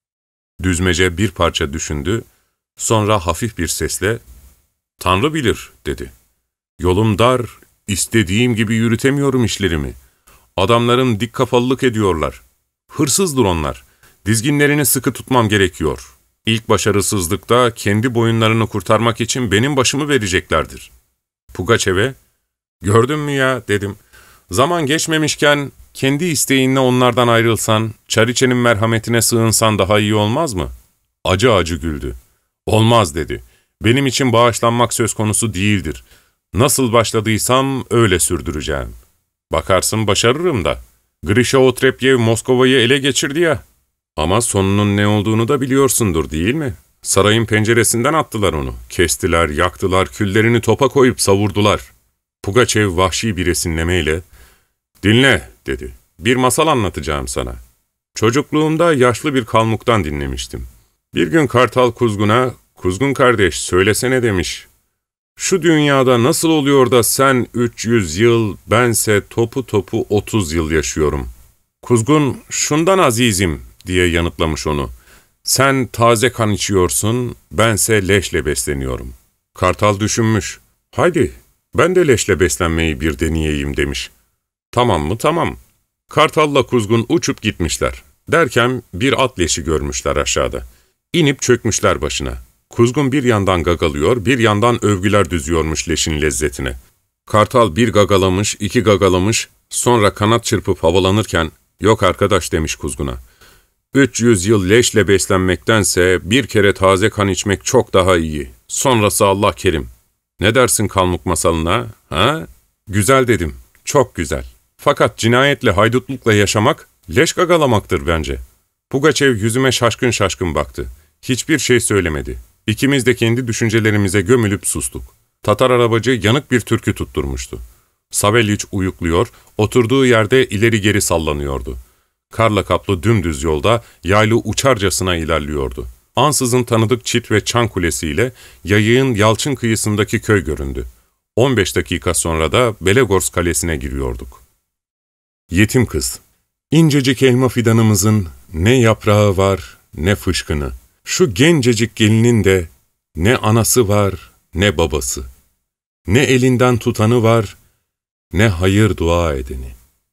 Düzmece bir parça düşündü, sonra hafif bir sesle, "Tanrı bilir," dedi. "Yolum dar, istediğim gibi yürütemiyorum işlerimi. Adamlarım dik kafalılık ediyorlar. Hırsızdır onlar. Dizginlerini sıkı tutmam gerekiyor. İlk başarısızlıkta kendi boyunlarını kurtarmak için benim başımı vereceklerdir." Pugaçev'e, "Gördün mü ya," dedim. "Zaman geçmemişken kendi isteğinle onlardan ayrılsan, Çariçe'nin merhametine sığınsan daha iyi olmaz mı?" Acı acı güldü. "Olmaz," dedi. "Benim için bağışlanmak söz konusu değildir. Nasıl başladıysam öyle sürdüreceğim. Bakarsın başarırım da. Grisha Otrepyev Moskova'yı ele geçirdi ya. Ama sonunun ne olduğunu da biliyorsundur değil mi? Sarayın penceresinden attılar onu. Kestiler, yaktılar, küllerini topa koyup savurdular." Pugaçev vahşi bir esinlemeyle, "Dinle," dedi. "Bir masal anlatacağım sana. Çocukluğumda yaşlı bir kalmuktan dinlemiştim. Bir gün Kartal Kuzgun'a, 'Kuzgun kardeş söylesene,' demiş. 'Şu dünyada nasıl oluyor da sen üç yüz yıl, bense topu topu otuz yıl yaşıyorum?' Kuzgun, 'Şundan azizim,' diye yanıtlamış onu. Sen taze kan içiyorsun, bense leşle besleniyorum. Kartal düşünmüş. Haydi, ben de leşle beslenmeyi bir deneyeyim demiş. Tamam mı? Tamam. Kartalla kuzgun uçup gitmişler. Derken bir at leşi görmüşler aşağıda. İnip çökmüşler başına. Kuzgun bir yandan gagalıyor, bir yandan övgüler düzüyormuş leşin lezzetine. Kartal bir gagalamış, iki gagalamış, sonra kanat çırpıp havalanırken, ''Yok arkadaş'' demiş kuzguna. üç yüz yıl leşle beslenmektense bir kere taze kan içmek çok daha iyi. Sonrası Allah kerim. Ne dersin Kalmuk masalına, ha? Güzel dedim, çok güzel. Fakat cinayetle, haydutlukla yaşamak, leş gagalamaktır bence. Pugaçev yüzüme şaşkın şaşkın baktı. Hiçbir şey söylemedi. İkimiz de kendi düşüncelerimize gömülüp sustuk. Tatar arabacı yanık bir türkü tutturmuştu. Savelliç uyukluyor, oturduğu yerde ileri geri sallanıyordu. Karla kaplı dümdüz yolda yaylı uçarcasına ilerliyordu. Ansızın tanıdık çit ve çan kulesiyle yayığın yalçın kıyısındaki köy göründü. on beş dakika sonra da Belegorsk kalesine giriyorduk. Yetim kız. İncecik elma fidanımızın ne yaprağı var ne fışkını. Şu gencecik gelinin de ne anası var ne babası. Ne elinden tutanı var ne hayır dua edeni.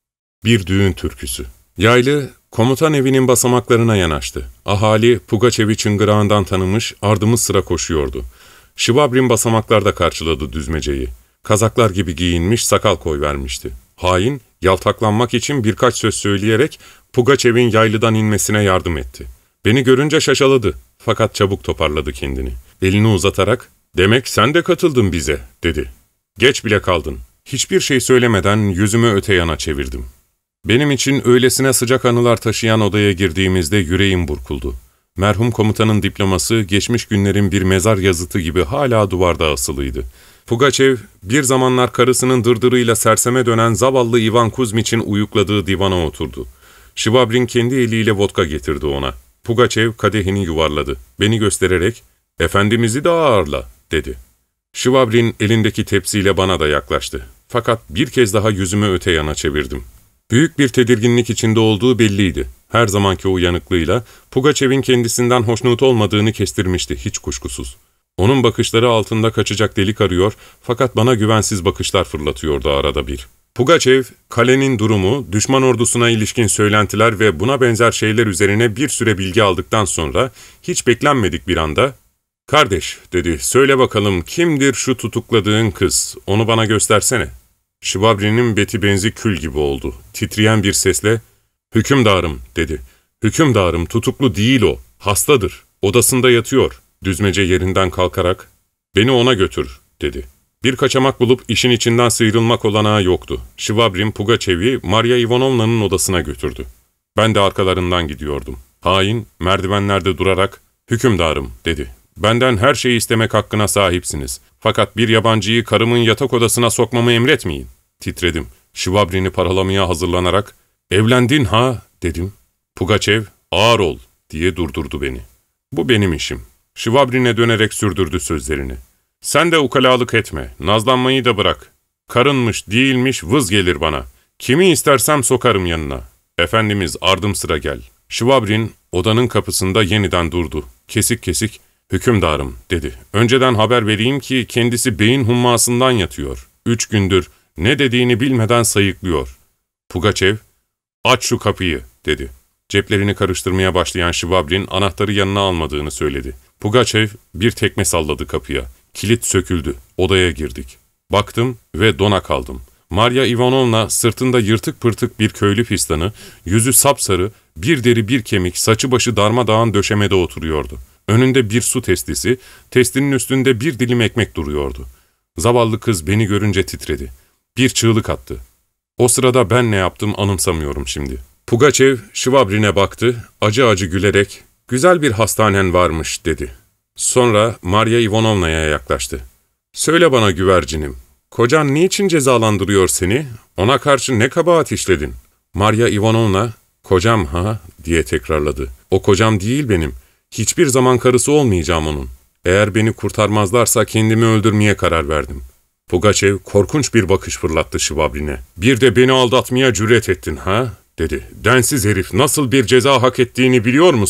Bir düğün türküsü. Yaylı, komutan evinin basamaklarına yanaştı. Ahali Pugaçev'i çıngırağından tanımış, ardımız sıra koşuyordu. Şivabrin basamaklarda karşıladı düzmeceyi. Kazaklar gibi giyinmiş, sakal koyvermişti. Hain, yaltaklanmak için birkaç söz söyleyerek Pugaçev'in yaylıdan inmesine yardım etti. Beni görünce şaşaladı, fakat çabuk toparladı kendini. Elini uzatarak, ''Demek sen de katıldın bize'' dedi. ''Geç bile kaldın.'' Hiçbir şey söylemeden yüzümü öte yana çevirdim. Benim için öylesine sıcak anılar taşıyan odaya girdiğimizde yüreğim burkuldu. Merhum komutanın diploması geçmiş günlerin bir mezar yazıtı gibi hala duvarda asılıydı. Pugaçev, bir zamanlar karısının dırdırıyla serseme dönen zavallı Ivan Kuzmiç'in uyukladığı divana oturdu. Şivabrin kendi eliyle vodka getirdi ona. Pugaçev kadehini yuvarladı. Beni göstererek, ''Efendimiz'i de ağırla'' dedi. Şivabrin elindeki tepsiyle bana da yaklaştı. Fakat bir kez daha yüzümü öte yana çevirdim. Büyük bir tedirginlik içinde olduğu belliydi. Her zamanki uyanıklığıyla Pugaçev'in kendisinden hoşnut olmadığını kestirmişti hiç kuşkusuz. Onun bakışları altında kaçacak delik arıyor fakat bana güvensiz bakışlar fırlatıyordu arada bir. Pugaçev, kalenin durumu, düşman ordusuna ilişkin söylentiler ve buna benzer şeyler üzerine bir süre bilgi aldıktan sonra hiç beklenmedik bir anda ''Kardeş'' dedi, ''söyle bakalım kimdir şu tutukladığın kız, onu bana göstersene.'' Şivabrin'in beti benzi kül gibi oldu. Titreyen bir sesle, ''Hükümdarım'' dedi. ''Hükümdarım, tutuklu değil o, hastadır, odasında yatıyor.'' Düzmece yerinden kalkarak, ''Beni ona götür'' dedi. Bir kaçamak bulup işin içinden sıyrılmak olanağı yoktu. Şivabrin Pugaçev'i Marya Ivanovna'nın odasına götürdü. Ben de arkalarından gidiyordum. Hain, merdivenlerde durarak, ''Hükümdarım'' dedi. ''Benden her şeyi istemek hakkına sahipsiniz. Fakat bir yabancıyı karımın yatak odasına sokmamı emretmeyin.'' Titredim. Şivabrin'i paralamaya hazırlanarak, ''Evlendin ha?'' dedim. Pugaçev, ''Ağır ol'' diye durdurdu beni. ''Bu benim işim.'' Şivabrin'e dönerek sürdürdü sözlerini. ''Sen de ukalalık etme, nazlanmayı da bırak. Karınmış, değilmiş, vız gelir bana. Kimi istersem sokarım yanına. Efendimiz ardım sıra gel.'' Şivabrin odanın kapısında yeniden durdu. Kesik kesik, ''Hükümdarım'' dedi. ''Önceden haber vereyim ki kendisi beyin hummasından yatıyor. Üç gündür ne dediğini bilmeden sayıklıyor.'' Pugaçev, ''Aç şu kapıyı'' dedi. Ceplerini karıştırmaya başlayan Şivabrin anahtarı yanına almadığını söyledi. Pugaçev bir tekme salladı kapıya. Kilit söküldü. Odaya girdik. Baktım ve dona kaldım. Marya Ivanovna sırtında yırtık pırtık bir köylü fistanı, yüzü sapsarı, bir deri bir kemik, saçı başı darmadağın döşemede oturuyordu. Önünde bir su testisi, testinin üstünde bir dilim ekmek duruyordu. Zavallı kız beni görünce titredi. Bir çığlık attı. O sırada ben ne yaptım anımsamıyorum şimdi. Pugaçev Şivabrin'e baktı, acı acı gülerek, ''Güzel bir hastanen varmış'' dedi. Sonra Marya Ivanovna'ya yaklaştı. ''Söyle bana güvercinim, kocan niçin cezalandırıyor seni? Ona karşı ne kabahat işledin?'' Marya Ivanovna, ''Kocam ha?'' diye tekrarladı. ''O kocam değil benim. Hiçbir zaman karısı olmayacağım onun. Eğer beni kurtarmazlarsa kendimi öldürmeye karar verdim.'' Pugaçev korkunç bir bakış fırlattı Şivabrin'e. ''Bir de beni aldatmaya cüret ettin ha?'' dedi. ''Densiz herif, nasıl bir ceza hak ettiğini biliyor musun?''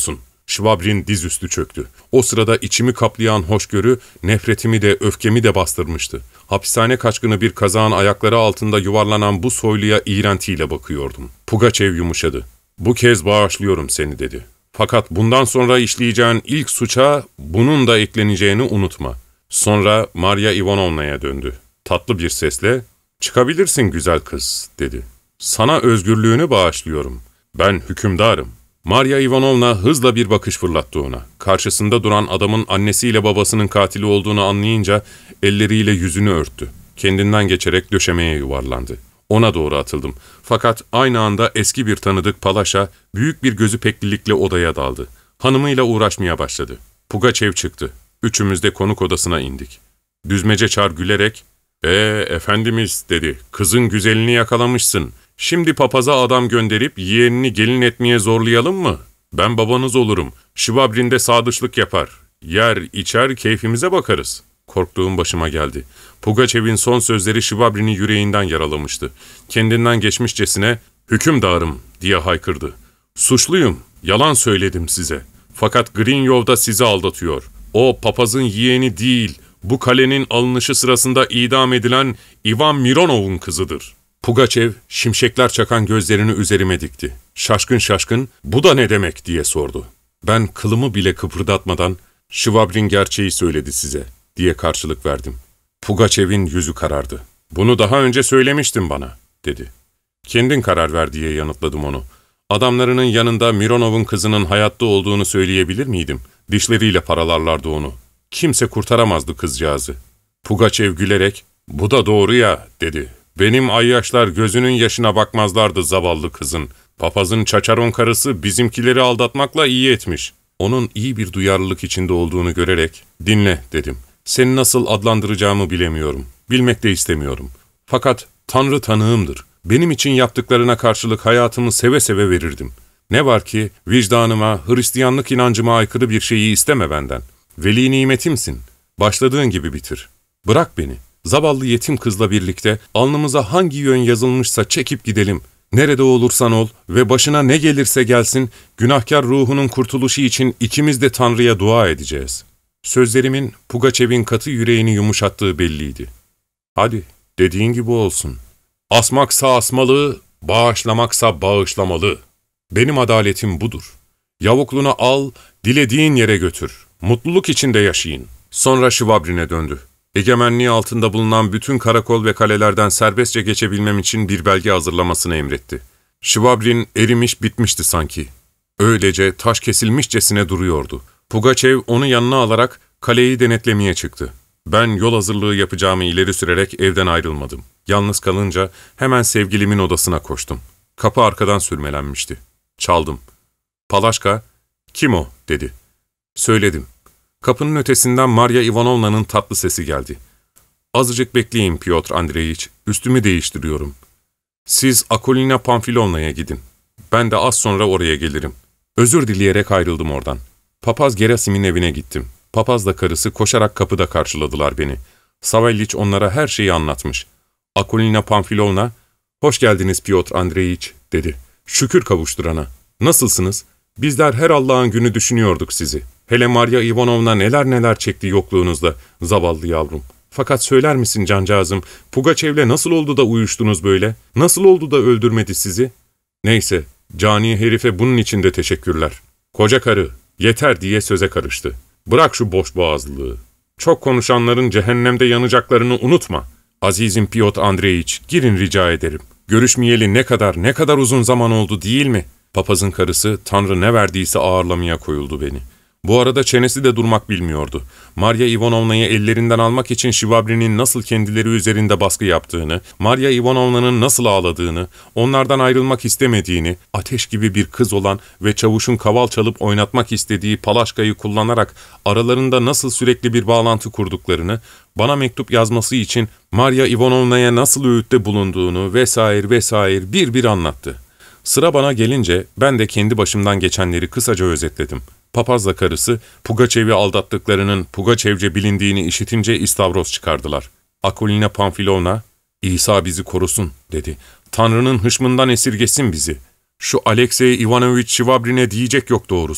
Şvabrin dizüstü çöktü. O sırada içimi kaplayan hoşgörü, nefretimi de öfkemi de bastırmıştı. Hapishane kaçkını bir kazağın ayakları altında yuvarlanan bu soyluya iğrentiyle bakıyordum. Pugaçev yumuşadı. "Bu kez bağışlıyorum seni," dedi. "Fakat bundan sonra işleyeceğin ilk suça bunun da ekleneceğini unutma." Sonra Marya Ivanovna'ya döndü. Tatlı bir sesle, "Çıkabilirsin güzel kız," dedi. "Sana özgürlüğünü bağışlıyorum. Ben hükümdarım." Marya Ivanovna hızla bir bakış fırlattı ona. Karşısında duran adamın annesiyle babasının katili olduğunu anlayınca elleriyle yüzünü örttü. Kendinden geçerek döşemeye yuvarlandı. Ona doğru atıldım. Fakat aynı anda eski bir tanıdık Palaşa büyük bir gözü peklilikle odaya daldı. Hanımıyla uğraşmaya başladı. Pugaçev çıktı. Üçümüz de konuk odasına indik. Düzmece Çar gülerek, "Ee efendimiz," dedi, "kızın güzelini yakalamışsın. Şimdi papaza adam gönderip yeğenini gelin etmeye zorlayalım mı? Ben babanız olurum. Şvabrin de sadıçlık yapar. Yer, içer, keyfimize bakarız." Korktuğum başıma geldi. Pugaçev'in son sözleri Şvabrin'i yüreğinden yaralamıştı. Kendinden geçmişçesine, "Hükümdarım," diye haykırdı. "Suçluyum, yalan söyledim size. Fakat Grinyov da sizi aldatıyor. O papazın yeğeni değil, bu kalenin alınışı sırasında idam edilen Ivan Mironov'un kızıdır." Pugaçev, şimşekler çakan gözlerini üzerime dikti. Şaşkın şaşkın, "Bu da ne demek?" diye sordu. Ben kılımı bile kıpırdatmadan, "Şvabrin gerçeği söyledi size," diye karşılık verdim. Pugaçev'in yüzü karardı. "Bunu daha önce söylemiştin bana," dedi. "Kendin karar ver," diye yanıtladım onu. "Adamlarının yanında Mironov'un kızının hayatta olduğunu söyleyebilir miydim? Dişleriyle paralarlardı onu. Kimse kurtaramazdı kızcağızı." Pugaçev gülerek, "Bu da doğru ya," dedi. "Benim ayyaşlar gözünün yaşına bakmazlardı zavallı kızın. Papazın çaçaron karısı bizimkileri aldatmakla iyi etmiş." Onun iyi bir duyarlılık içinde olduğunu görerek, "Dinle," dedim. "Seni nasıl adlandıracağımı bilemiyorum. Bilmek de istemiyorum. Fakat Tanrı tanığımdır. Benim için yaptıklarına karşılık hayatımı seve seve verirdim. Ne var ki vicdanıma, Hristiyanlık inancıma aykırı bir şeyi isteme benden. Veli nimetimsin. Başladığın gibi bitir. Bırak beni. Zavallı yetim kızla birlikte alnımıza hangi yön yazılmışsa çekip gidelim. Nerede olursan ol ve başına ne gelirse gelsin, günahkar ruhunun kurtuluşu için ikimiz de Tanrı'ya dua edeceğiz." Sözlerimin Pugaçev'in katı yüreğini yumuşattığı belliydi. "Hadi, dediğin gibi olsun. Asmaksa asmalı, bağışlamaksa bağışlamalı. Benim adaletim budur. Yavuklunu al, dilediğin yere götür. Mutluluk içinde yaşayın." Sonra Şvabrin'e döndü. Egemenliği altında bulunan bütün karakol ve kalelerden serbestçe geçebilmem için bir belge hazırlamasını emretti. Şvabrin erimiş bitmişti sanki. Öylece taş kesilmişçesine duruyordu. Pugaçev onu yanına alarak kaleyi denetlemeye çıktı. Ben yol hazırlığı yapacağımı ileri sürerek evden ayrılmadım. Yalnız kalınca hemen sevgilimin odasına koştum. Kapı arkadan sürmelenmişti. Çaldım. "Palaşka," "Kim o?" dedi. Söyledim. Kapının ötesinden Marya Ivanovna'nın tatlı sesi geldi. "Azıcık bekleyin Pyotr Andreyiç, üstümü değiştiriyorum. Siz Akolina Pamfilovna'ya gidin. Ben de az sonra oraya gelirim." Özür dileyerek ayrıldım oradan. Papaz Gerasim'in evine gittim. Papazla karısı koşarak kapıda karşıladılar beni. Savelliç onlara her şeyi anlatmış. Akolina Pamfilovna, "Hoş geldiniz Pyotr Andreyiç," dedi. "Şükür kavuşturana. Nasılsınız? Bizler her Allah'ın günü düşünüyorduk sizi. Hele Marya Ivanovna neler neler çekti yokluğunuzda, zavallı yavrum. Fakat söyler misin cancağızım, Pugaçev'le nasıl oldu da uyuştunuz böyle? Nasıl oldu da öldürmedi sizi?" "Neyse, cani herife bunun için de teşekkürler. Koca karı, yeter," diye söze karıştı. "Bırak şu boş boğazlılığı. Çok konuşanların cehennemde yanacaklarını unutma. Azizim Pyotr Andreyiç, girin rica ederim. Görüşmeyeli ne kadar ne kadar uzun zaman oldu değil mi?" Papazın karısı, Tanrı ne verdiyse ağırlamaya koyuldu beni. Bu arada çenesi de durmak bilmiyordu. Marya Ivanovna'yı ellerinden almak için Şvabrin'in nasıl kendileri üzerinde baskı yaptığını, Marya Ivanovna'nın nasıl ağladığını, onlardan ayrılmak istemediğini, ateş gibi bir kız olan ve çavuşun kaval çalıp oynatmak istediği Palaşka'yı kullanarak aralarında nasıl sürekli bir bağlantı kurduklarını, bana mektup yazması için Marya Ivanovna'ya nasıl öğütte bulunduğunu vesaire vesaire bir bir anlattı. Sıra bana gelince ben de kendi başımdan geçenleri kısaca özetledim. Papazla karısı Pugaçev'i aldattıklarının Pugaçevce bilindiğini işitince istavroz çıkardılar. Akolina Pamfilovna, "İsa bizi korusun," dedi. "Tanrı'nın hışmından esirgesin bizi. Şu Alexey Ivanovich Şvabrin'e diyecek yok doğrusu."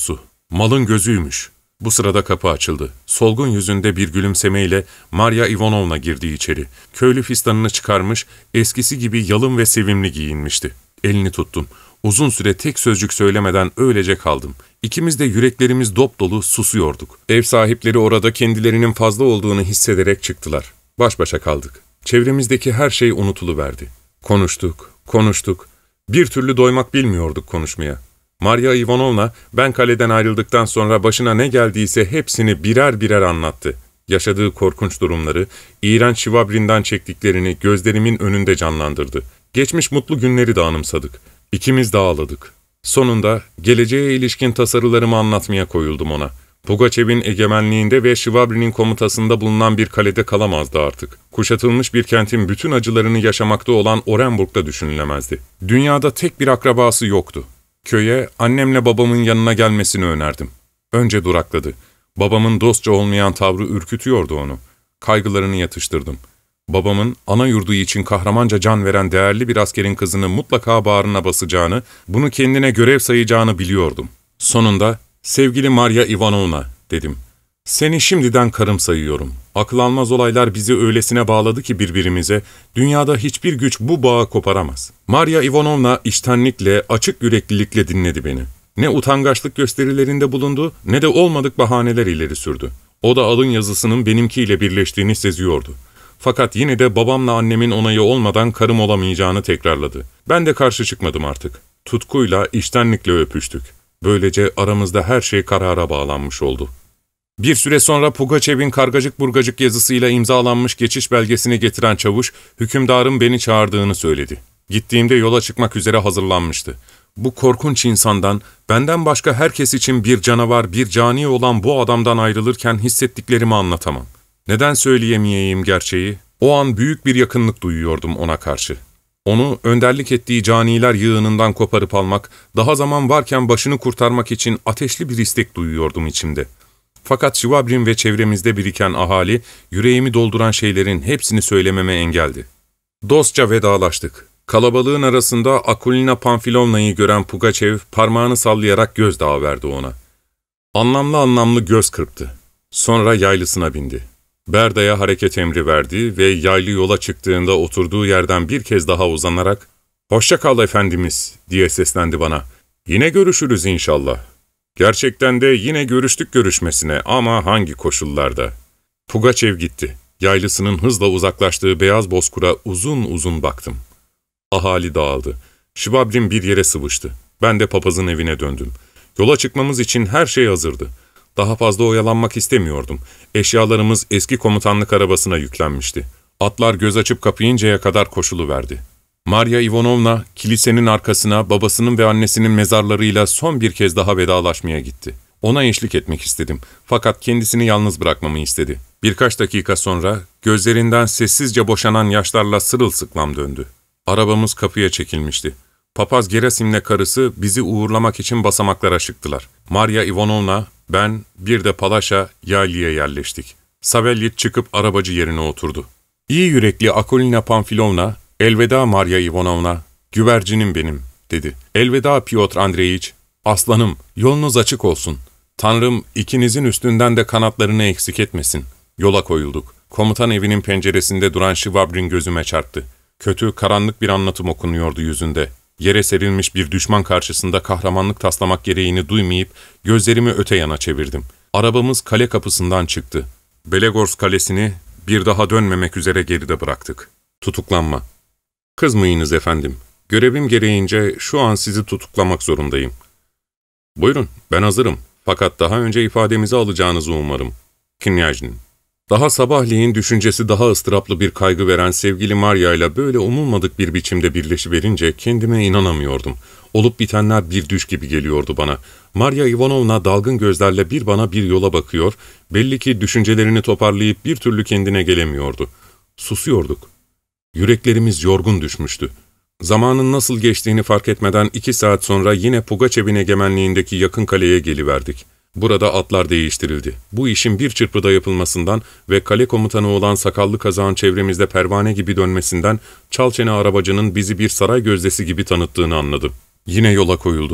Malın gözüymüş. Bu sırada kapı açıldı. Solgun yüzünde bir gülümsemeyle Marya Ivanovna girdi içeri. Köylü fistanını çıkarmış, eskisi gibi yalın ve sevimli giyinmişti. Elini tuttum. Uzun süre tek sözcük söylemeden öylece kaldım. İkimiz de yüreklerimiz dop dolu susuyorduk. Ev sahipleri orada kendilerinin fazla olduğunu hissederek çıktılar. Baş başa kaldık. Çevremizdeki her şey unutuluverdi. Konuştuk, konuştuk. Bir türlü doymak bilmiyorduk konuşmaya. Marya Ivanovna, ben kaleden ayrıldıktan sonra başına ne geldiyse hepsini birer birer anlattı. Yaşadığı korkunç durumları, iğrenç Şivabrin'den çektiklerini gözlerimin önünde canlandırdı. Geçmiş mutlu günleri de anımsadık. İkimiz de ağladık. Sonunda geleceğe ilişkin tasarılarımı anlatmaya koyuldum ona. Pugaçev'in egemenliğinde ve Şivabrin'in komutasında bulunan bir kalede kalamazdı artık. Kuşatılmış bir kentin bütün acılarını yaşamakta olan Orenburg'da düşünülemezdi. Dünyada tek bir akrabası yoktu. Köye annemle babamın yanına gelmesini önerdim. Önce durakladı. Babamın dostça olmayan tavrı ürkütüyordu onu. Kaygılarını yatıştırdım. Babamın ana yurdu için kahramanca can veren değerli bir askerin kızını mutlaka bağrına basacağını, bunu kendine görev sayacağını biliyordum. Sonunda, sevgili Marya Ivanovna, dedim. Seni şimdiden karım sayıyorum. Akıl almaz olaylar bizi öylesine bağladı ki birbirimize, dünyada hiçbir güç bu bağı koparamaz. Marya Ivanovna içtenlikle, açık yüreklilikle dinledi beni. Ne utangaçlık gösterilerinde bulundu, ne de olmadık bahaneler ileri sürdü. O da alın yazısının benimkiyle birleştiğini seziyordu. Fakat yine de babamla annemin onayı olmadan karım olamayacağını tekrarladı. Ben de karşı çıkmadım artık. Tutkuyla, içtenlikle öpüştük. Böylece aramızda her şey karara bağlanmış oldu. Bir süre sonra Pugaçev'in kargacık burgacık yazısıyla imzalanmış geçiş belgesini getiren çavuş, hükümdarın beni çağırdığını söyledi. Gittiğimde yola çıkmak üzere hazırlanmıştı. Bu korkunç insandan, benden başka herkes için bir canavar, bir cani olan bu adamdan ayrılırken hissettiklerimi anlatamam. Neden söyleyemeyeyim gerçeği? O an büyük bir yakınlık duyuyordum ona karşı. Onu önderlik ettiği caniler yığınından koparıp almak, daha zaman varken başını kurtarmak için ateşli bir istek duyuyordum içimde. Fakat Şivabrin ve çevremizde biriken ahali, yüreğimi dolduran şeylerin hepsini söylememe engeldi. Dostça vedalaştık. Kalabalığın arasında Akulina Pamfilovna'yı gören Pugaçev, parmağını sallayarak gözdağı verdi ona. Anlamlı anlamlı göz kırptı. Sonra yaylısına bindi. Berda'ya hareket emri verdi ve yaylı yola çıktığında oturduğu yerden bir kez daha uzanarak ''Hoşça kal efendimiz'' diye seslendi bana. ''Yine görüşürüz inşallah.'' Gerçekten de yine görüştük görüşmesine ama hangi koşullarda? Pugaçev gitti. Yaylısının hızla uzaklaştığı beyaz bozkura uzun uzun baktım. Ahali dağıldı. Şivabrin bir yere sıvıştı. Ben de papazın evine döndüm. Yola çıkmamız için her şey hazırdı. Daha fazla oyalanmak istemiyordum. Eşyalarımız eski komutanlık arabasına yüklenmişti. Atlar göz açıp kapayıncaya kadar koşuluverdi. Marya Ivanovna, kilisenin arkasına babasının ve annesinin mezarlarıyla son bir kez daha vedalaşmaya gitti. Ona eşlik etmek istedim. Fakat kendisini yalnız bırakmamı istedi. Birkaç dakika sonra gözlerinden sessizce boşanan yaşlarla sırılsıklam döndü. Arabamız kapıya çekilmişti. Papaz Gerasim'le karısı bizi uğurlamak için basamaklara çıktılar. Marya Ivanovna, ben, bir de Palaşa yaylıya yerleştik. Savelyit çıkıp arabacı yerine oturdu. İyi yürekli Akulina Pamfilovna, ''Elveda Marya Ivanovna, güvercinim benim.'' dedi. ''Elveda Piotr Andreyiç, aslanım, yolunuz açık olsun. Tanrım ikinizin üstünden de kanatlarını eksik etmesin.'' Yola koyulduk. Komutan evinin penceresinde duran Şivabrin gözüme çarptı. Kötü, karanlık bir anlatım okunuyordu yüzünde. Yere serilmiş bir düşman karşısında kahramanlık taslamak gereğini duymayıp gözlerimi öte yana çevirdim. Arabamız kale kapısından çıktı. Belegorsk kalesini bir daha dönmemek üzere geride bıraktık. Tutuklanma. ''Kızmayınız efendim. Görevim gereğince şu an sizi tutuklamak zorundayım.'' ''Buyurun, ben hazırım. Fakat daha önce ifademizi alacağınızı umarım.'' Knyazhin. Daha sabahleyin düşüncesi daha ıstıraplı bir kaygı veren sevgili Marya ile böyle umulmadık bir biçimde birleşiverince kendime inanamıyordum. Olup bitenler bir düş gibi geliyordu bana. Marya Ivanovna dalgın gözlerle bir bana bir yola bakıyor, belli ki düşüncelerini toparlayıp bir türlü kendine gelemiyordu. Susuyorduk. Yüreklerimiz yorgun düşmüştü. Zamanın nasıl geçtiğini fark etmeden iki saat sonra yine Pugaçev'in egemenliğindeki yakın kaleye geliverdik. Burada atlar değiştirildi. Bu işin bir çırpıda yapılmasından ve kale komutanı olan sakallı kazağın çevremizde pervane gibi dönmesinden çal çene arabacının bizi bir saray gözdesi gibi tanıttığını anladım. Yine yola koyulduk.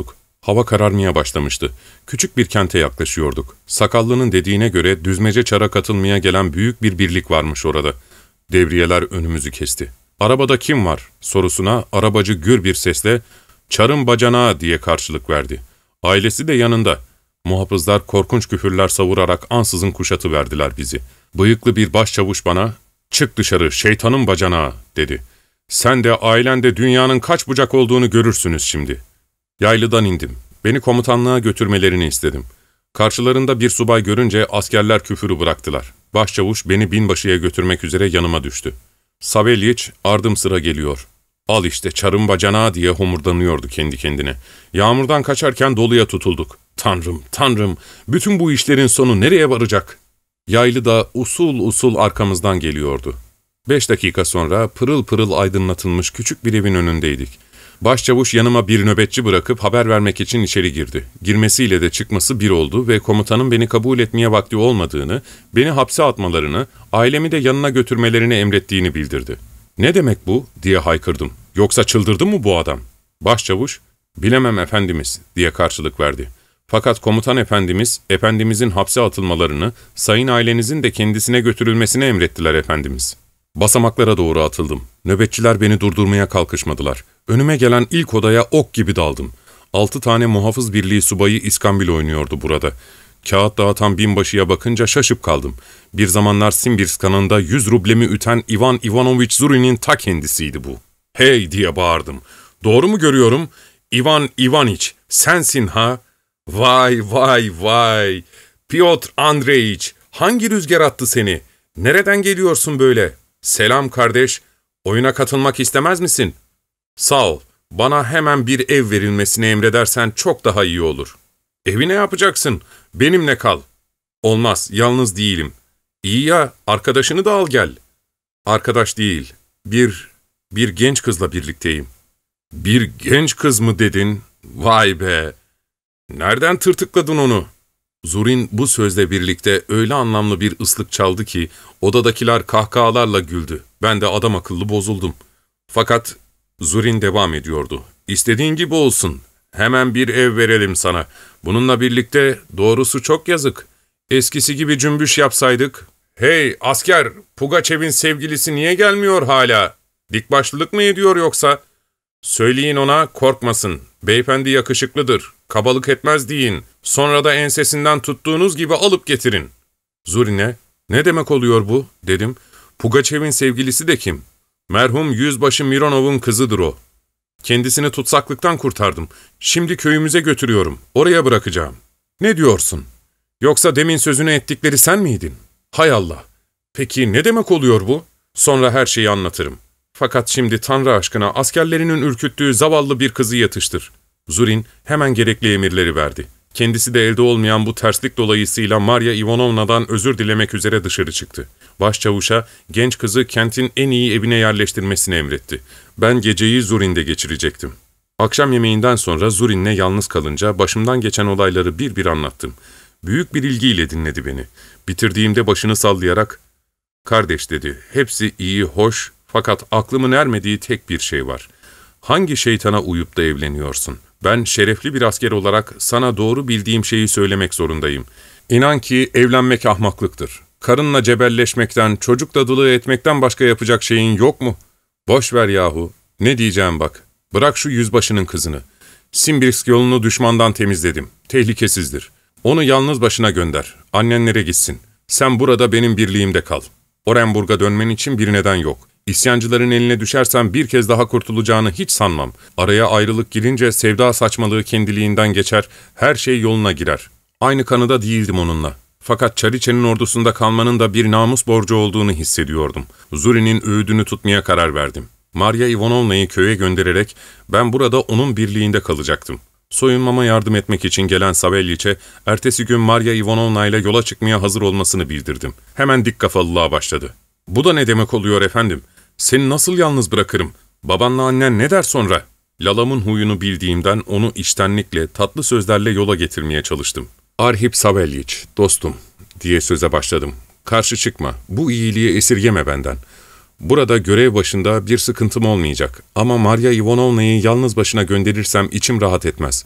Hava kararmaya başlamıştı. Küçük bir kente yaklaşıyorduk. Sakallının dediğine göre düzmece çara katılmaya gelen büyük bir birlik varmış orada. Devriyeler önümüzü kesti. "Arabada kim var?" sorusuna arabacı gür bir sesle "Çarın bacanağı" diye karşılık verdi. Ailesi de yanında. Muhafızlar korkunç küfürler savurarak ansızın kuşatıverdiler bizi. Bıyıklı bir başçavuş bana "Çık dışarı, şeytanın bacanağı" dedi. "Sen de ailen de dünyanın kaç bucak olduğunu görürsünüz şimdi." Yaylıdan indim. Beni komutanlığa götürmelerini istedim. Karşılarında bir subay görünce askerler küfürü bıraktılar. Başçavuş beni binbaşıya götürmek üzere yanıma düştü. Savelyiç ardım sıra geliyor. "Al işte çarın bacanağı" diye homurdanıyordu kendi kendine. Yağmurdan kaçarken doluya tutulduk. Tanrım, Tanrım, bütün bu işlerin sonu nereye varacak? Yaylı da usul usul arkamızdan geliyordu. Beş dakika sonra pırıl pırıl aydınlatılmış küçük bir evin önündeydik. Başçavuş yanıma bir nöbetçi bırakıp haber vermek için içeri girdi. Girmesiyle de çıkması bir oldu ve komutanın beni kabul etmeye vakti olmadığını, beni hapse atmalarını, ailemi de yanına götürmelerini emrettiğini bildirdi. "Ne demek bu?" diye haykırdım. "Yoksa çıldırdı mı bu adam?" Başçavuş, "Bilemem efendimiz" diye karşılık verdi. Fakat komutan efendimiz, efendimizin hapse atılmalarını, sayın ailenizin de kendisine götürülmesini emrettiler efendimiz. Basamaklara doğru atıldım. Nöbetçiler beni durdurmaya kalkışmadılar. Önüme gelen ilk odaya ok gibi daldım. Altı tane muhafız birliği subayı iskambil oynuyordu burada. Kağıt dağıtan binbaşıya bakınca şaşıp kaldım. Bir zamanlar Simbirsk kanında yüz rublemi üten Ivan Ivanoviç Zurin'in ta kendisiydi bu. "Hey!" diye bağırdım. "Doğru mu görüyorum? Ivan Ivaniç, sensin ha? Vay vay vay! Piotr Andreyiç, hangi rüzgar attı seni? Nereden geliyorsun böyle? Selam kardeş, oyuna katılmak istemez misin?" "Sağ ol, bana hemen bir ev verilmesini emredersen çok daha iyi olur." "Evi ne yapacaksın? Benimle kal." "Olmaz, yalnız değilim." "İyi ya, arkadaşını da al gel." "Arkadaş değil, bir, bir genç kızla birlikteyim." "Bir genç kız mı dedin? Vay be! Nereden tırtıkladın onu?" Zurin bu sözle birlikte öyle anlamlı bir ıslık çaldı ki odadakiler kahkahalarla güldü. Ben de adam akıllı bozuldum. Fakat Zurin devam ediyordu. "İstediğin gibi olsun. Hemen bir ev verelim sana. Bununla birlikte doğrusu çok yazık. Eskisi gibi cümbüş yapsaydık." "Hey asker, Pugaçev'in sevgilisi niye gelmiyor hala? Dikbaşlılık mı ediyor yoksa?" "Söyleyin ona korkmasın. Beyefendi yakışıklıdır. Kabalık etmez deyin. Sonra da ensesinden tuttuğunuz gibi alıp getirin." Zurin'e, "Ne demek oluyor bu?" dedim. "Pugaçev'in sevgilisi de kim?" "Merhum Yüzbaşı Mironov'un kızıdır o. Kendisini tutsaklıktan kurtardım. Şimdi köyümüze götürüyorum. Oraya bırakacağım." "Ne diyorsun? Yoksa demin sözünü ettikleri sen miydin?" "Hay Allah! Peki ne demek oluyor bu?" "Sonra her şeyi anlatırım. Fakat şimdi Tanrı aşkına askerlerinin ürküttüğü zavallı bir kızı yatıştır." Zurin hemen gerekli emirleri verdi. Kendisi de elde olmayan bu terslik dolayısıyla Marya Ivanovna'dan özür dilemek üzere dışarı çıktı. Başçavuşa genç kızı kentin en iyi evine yerleştirmesini emretti. Ben geceyi Zurin'de geçirecektim. Akşam yemeğinden sonra Zurin'le yalnız kalınca başımdan geçen olayları bir bir anlattım. Büyük bir ilgiyle dinledi beni. Bitirdiğimde başını sallayarak, "Kardeş," dedi, "hepsi iyi, hoş fakat aklımın ermediği tek bir şey var. Hangi şeytana uyup da evleniyorsun? Ben şerefli bir asker olarak sana doğru bildiğim şeyi söylemek zorundayım. İnan ki evlenmek ahmaklıktır. Karınla cebelleşmekten, çocuk dadılığı etmekten başka yapacak şeyin yok mu? Boş ver yahu. Ne diyeceğim bak. Bırak şu yüzbaşının kızını. Simbirsk yolunu düşmandan temizledim. Tehlikesizdir. Onu yalnız başına gönder. Annenlere gitsin. Sen burada benim birliğimde kal. Orenburg'a dönmen için bir neden yok. İsyancıların eline düşersen bir kez daha kurtulacağını hiç sanmam. Araya ayrılık girince sevda saçmalığı kendiliğinden geçer, her şey yoluna girer. Aynı kanıda değildim onunla. Fakat Çariçe'nin ordusunda kalmanın da bir namus borcu olduğunu hissediyordum. Zurin'in öğüdünü tutmaya karar verdim. Marya Ivanovna'yı köye göndererek ben burada onun birliğinde kalacaktım. Soyunmama yardım etmek için gelen Savelyiç'e ertesi gün Marya Ivanovna ile yola çıkmaya hazır olmasını bildirdim. Hemen dik kafalılığa başladı. "Bu da ne demek oluyor efendim? Seni nasıl yalnız bırakırım? Babanla annen ne der sonra?" Lalam'ın huyunu bildiğimden onu içtenlikle, tatlı sözlerle yola getirmeye çalıştım. "Arhip Savelyiç, dostum," diye söze başladım. "Karşı çıkma, bu iyiliği esirgeme benden. Burada görev başında bir sıkıntım olmayacak ama Marya Ivanovna'yı yalnız başına gönderirsem içim rahat etmez.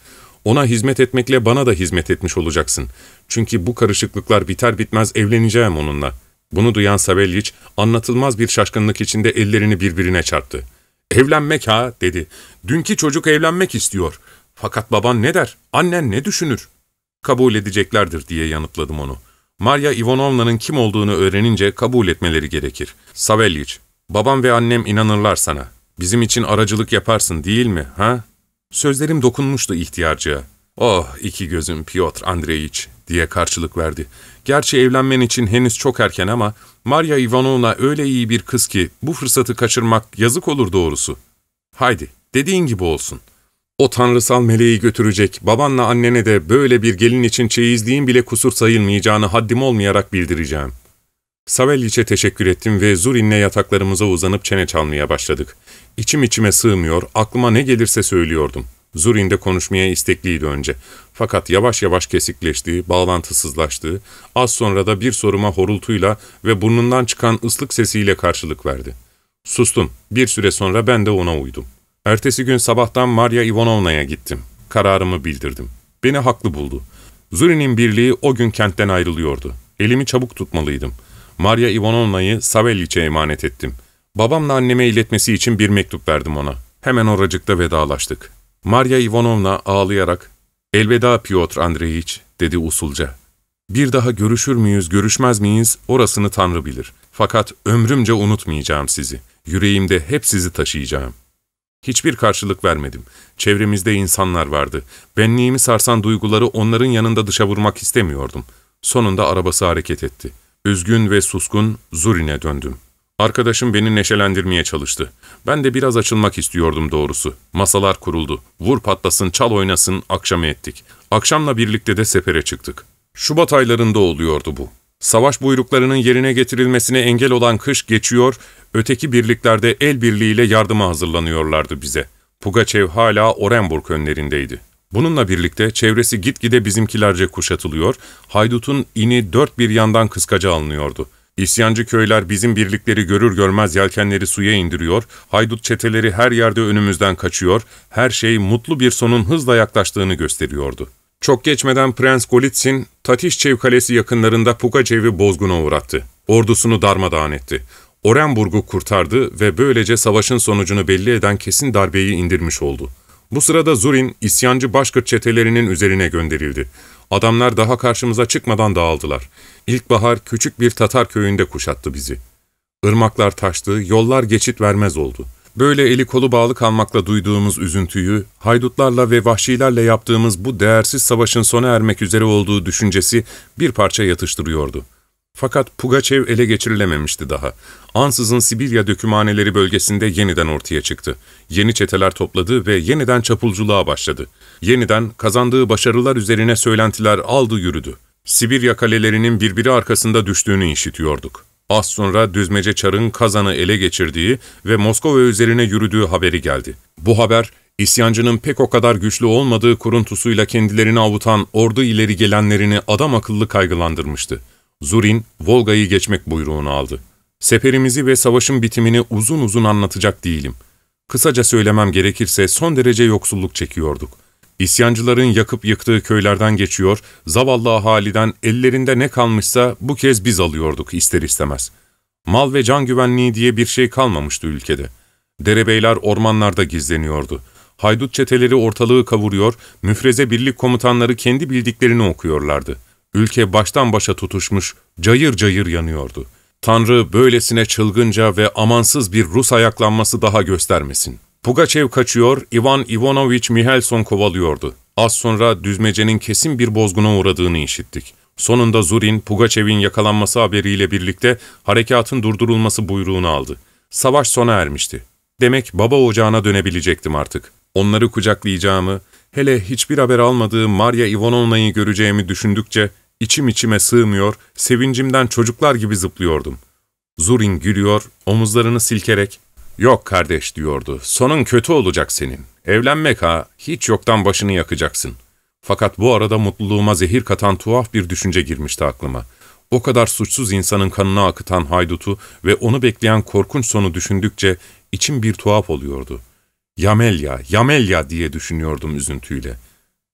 Ona hizmet etmekle bana da hizmet etmiş olacaksın. Çünkü bu karışıklıklar biter bitmez evleneceğim onunla. Bunu duyan Savelyiç anlatılmaz bir şaşkınlık içinde ellerini birbirine çarptı. ''Evlenmek ha?'' dedi. ''Dünkü çocuk evlenmek istiyor. Fakat baban ne der, annen ne düşünür?'' ''Kabul edeceklerdir.'' diye yanıtladım onu. Marya Ivanovna'nın kim olduğunu öğrenince kabul etmeleri gerekir. ''Savelyiç, babam ve annem inanırlar sana. Bizim için aracılık yaparsın değil mi, ha?'' Sözlerim dokunmuştu ihtiyarcıya. ''Oh, iki gözüm Piotr Andreyiç'' diye karşılık verdi. ''Gerçi evlenmen için henüz çok erken ama Marya Ivanovna öyle iyi bir kız ki bu fırsatı kaçırmak yazık olur doğrusu. Haydi, dediğin gibi olsun. O tanrısal meleği götürecek, babanla annene de böyle bir gelin için çeyizliğin bile kusur sayılmayacağını haddim olmayarak bildireceğim.'' Savelyiç'e teşekkür ettim ve Zurin'le yataklarımıza uzanıp çene çalmaya başladık. İçim içime sığmıyor, aklıma ne gelirse söylüyordum. Zurin de konuşmaya istekliydi önce. Fakat yavaş yavaş kesikleşti, bağlantısızlaştı. Az sonra da bir soruma horultuyla ve burnundan çıkan ıslık sesiyle karşılık verdi. Sustum. Bir süre sonra ben de ona uydum. Ertesi gün sabahtan Marya Ivanovna'ya gittim. Kararımı bildirdim. Beni haklı buldu. Zurin'in birliği o gün kentten ayrılıyordu. Elimi çabuk tutmalıydım. Marya Ivanovna'yı Savelyiç'e emanet ettim. Babamla anneme iletmesi için bir mektup verdim ona. Hemen oracıkta vedalaştık. Marya Ivanovna ağlayarak, ''Elveda Piotr Andreyiç'' dedi usulca. ''Bir daha görüşür müyüz, görüşmez miyiz, orasını Tanrı bilir. Fakat ömrümce unutmayacağım sizi. Yüreğimde hep sizi taşıyacağım.'' Hiçbir karşılık vermedim. Çevremizde insanlar vardı. Benliğimi sarsan duyguları onların yanında dışa vurmak istemiyordum. Sonunda arabası hareket etti. Üzgün ve suskun Zurin'e döndüm. Arkadaşım beni neşelendirmeye çalıştı. Ben de biraz açılmak istiyordum doğrusu. Masalar kuruldu. Vur patlasın, çal oynasın, akşamı ettik. Akşamla birlikte de sefere çıktık. Şubat aylarında oluyordu bu. Savaş buyruklarının yerine getirilmesine engel olan kış geçiyor, öteki birliklerde el birliğiyle yardıma hazırlanıyorlardı bize. Pugaçev hala Orenburg önlerindeydi. Bununla birlikte çevresi gitgide bizimkilerce kuşatılıyor, haydutun ini dört bir yandan kıskaca alınıyordu. İsyancı köyler bizim birlikleri görür görmez yelkenleri suya indiriyor, haydut çeteleri her yerde önümüzden kaçıyor, her şey mutlu bir sonun hızla yaklaştığını gösteriyordu. Çok geçmeden Prens Golitsyn, Tatişçev Kalesi yakınlarında Pugaçev'i bozguna uğrattı. Ordusunu darmadağın etti. Orenburg'u kurtardı ve böylece savaşın sonucunu belli eden kesin darbeyi indirmiş oldu. Bu sırada Zurin, isyancı Başkırt çetelerinin üzerine gönderildi. Adamlar daha karşımıza çıkmadan dağıldılar. İlkbahar küçük bir Tatar köyünde kuşattı bizi. Irmaklar taştı, yollar geçit vermez oldu. Böyle eli kolu bağlı kalmakla duyduğumuz üzüntüyü, haydutlarla ve vahşilerle yaptığımız bu değersiz savaşın sona ermek üzere olduğu düşüncesi bir parça yatıştırıyordu. Fakat Pugaçev ele geçirilememişti daha. Ansızın Sibirya dökümhaneleri bölgesinde yeniden ortaya çıktı. Yeni çeteler topladı ve yeniden çapulculuğa başladı. Yeniden kazandığı başarılar üzerine söylentiler aldı yürüdü. Sibirya kalelerinin birbiri arkasında düştüğünü işitiyorduk. Az sonra Düzmece Çar'ın Kazan'ı ele geçirdiği ve Moskova üzerine yürüdüğü haberi geldi. Bu haber, isyancının pek o kadar güçlü olmadığı kuruntusuyla kendilerini avutan ordu ileri gelenlerini adam akıllı kaygılandırmıştı. Zurin, Volga'yı geçmek buyruğunu aldı. Seferimizi ve savaşın bitimini uzun uzun anlatacak değilim. Kısaca söylemem gerekirse son derece yoksulluk çekiyorduk. İsyancıların yakıp yıktığı köylerden geçiyor, zavallı ahaliden ellerinde ne kalmışsa bu kez biz alıyorduk ister istemez. Mal ve can güvenliği diye bir şey kalmamıştı ülkede. Derebeyler ormanlarda gizleniyordu. Haydut çeteleri ortalığı kavuruyor, müfreze birlik komutanları kendi bildiklerini okuyorlardı. Ülke baştan başa tutuşmuş, cayır cayır yanıyordu. Tanrı böylesine çılgınca ve amansız bir Rus ayaklanması daha göstermesin. Pugaçev kaçıyor, Ivan Ivanoviç Mihelson kovalıyordu. Az sonra Düzmece'nin kesin bir bozguna uğradığını işittik. Sonunda Zurin, Pugaçev'in yakalanması haberiyle birlikte harekatın durdurulması buyruğunu aldı. Savaş sona ermişti. Demek baba ocağına dönebilecektim artık. Onları kucaklayacağımı, hele hiçbir haber almadığım Marya Ivanovna'yı göreceğimi düşündükçe içim içime sığmıyor, sevincimden çocuklar gibi zıplıyordum. Zurin gülüyor, omuzlarını silkerek, ''Yok kardeş'' diyordu, ''sonun kötü olacak senin. Evlenmek ha, hiç yoktan başını yakacaksın.'' Fakat bu arada mutluluğuma zehir katan tuhaf bir düşünce girmişti aklıma. O kadar suçsuz insanın kanını akıtan haydutu ve onu bekleyen korkunç sonu düşündükçe içim bir tuhaf oluyordu. ''Yamelya, Yamelya'' diye düşünüyordum üzüntüyle.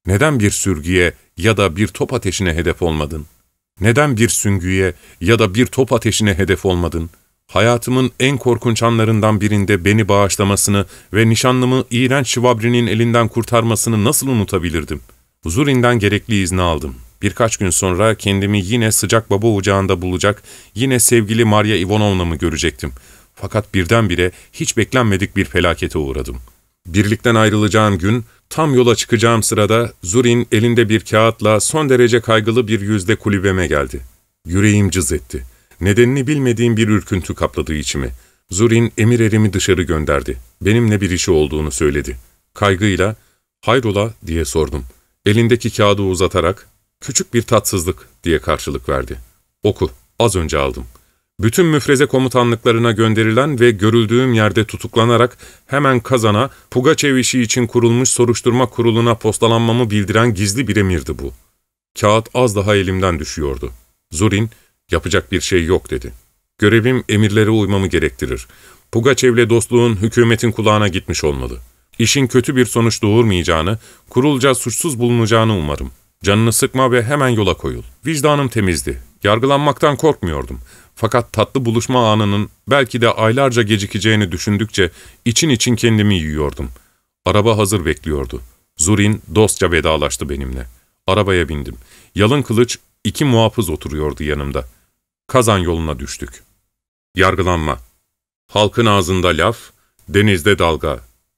Neden bir sürgüye ya da bir top ateşine hedef olmadın? Neden bir süngüye ya da bir top ateşine hedef olmadın? Hayatımın en korkunç anlarından birinde beni bağışlamasını ve nişanlımı iğrenç Şivabri'nin elinden kurtarmasını nasıl unutabilirdim? Zurin'den gerekli izni aldım. Birkaç gün sonra kendimi yine sıcak baba ocağında bulacak, yine sevgili Marya Ivanovna'mı görecektim. Fakat birdenbire hiç beklenmedik bir felakete uğradım. Birlikten ayrılacağım gün, tam yola çıkacağım sırada Zurin elinde bir kağıtla son derece kaygılı bir yüzle kulübeme geldi. Yüreğim cız etti. Nedenini bilmediğim bir ürküntü kapladı içimi. Zurin emir erimi dışarı gönderdi. Benimle bir işi olduğunu söyledi. Kaygıyla, "Hayrola?" diye sordum. Elindeki kağıdı uzatarak, "Küçük bir tatsızlık," diye karşılık verdi. "Oku, az önce aldım. Bütün müfreze komutanlıklarına gönderilen ve görüldüğüm yerde tutuklanarak hemen Kazan'a, Pugaçev işi için kurulmuş soruşturma kuruluna postalanmamı bildiren gizli bir emirdi bu." Kağıt az daha elimden düşüyordu. Zurin, "Yapacak bir şey yok," dedi. "Görevim emirlere uymamı gerektirir. Pugaçev'le dostluğun hükümetin kulağına gitmiş olmalı. İşin kötü bir sonuç doğurmayacağını, kurulca suçsuz bulunacağını umarım. Canını sıkma ve hemen yola koyul." Vicdanım temizdi. Yargılanmaktan korkmuyordum. Fakat tatlı buluşma anının belki de aylarca gecikeceğini düşündükçe için için kendimi yiyordum. Araba hazır bekliyordu. Zurin dostça vedalaştı benimle. Arabaya bindim. Yalın kılıç iki muhafız oturuyordu yanımda. Kazan yoluna düştük. Yargılanma. Halkın ağzında laf, denizde dalga.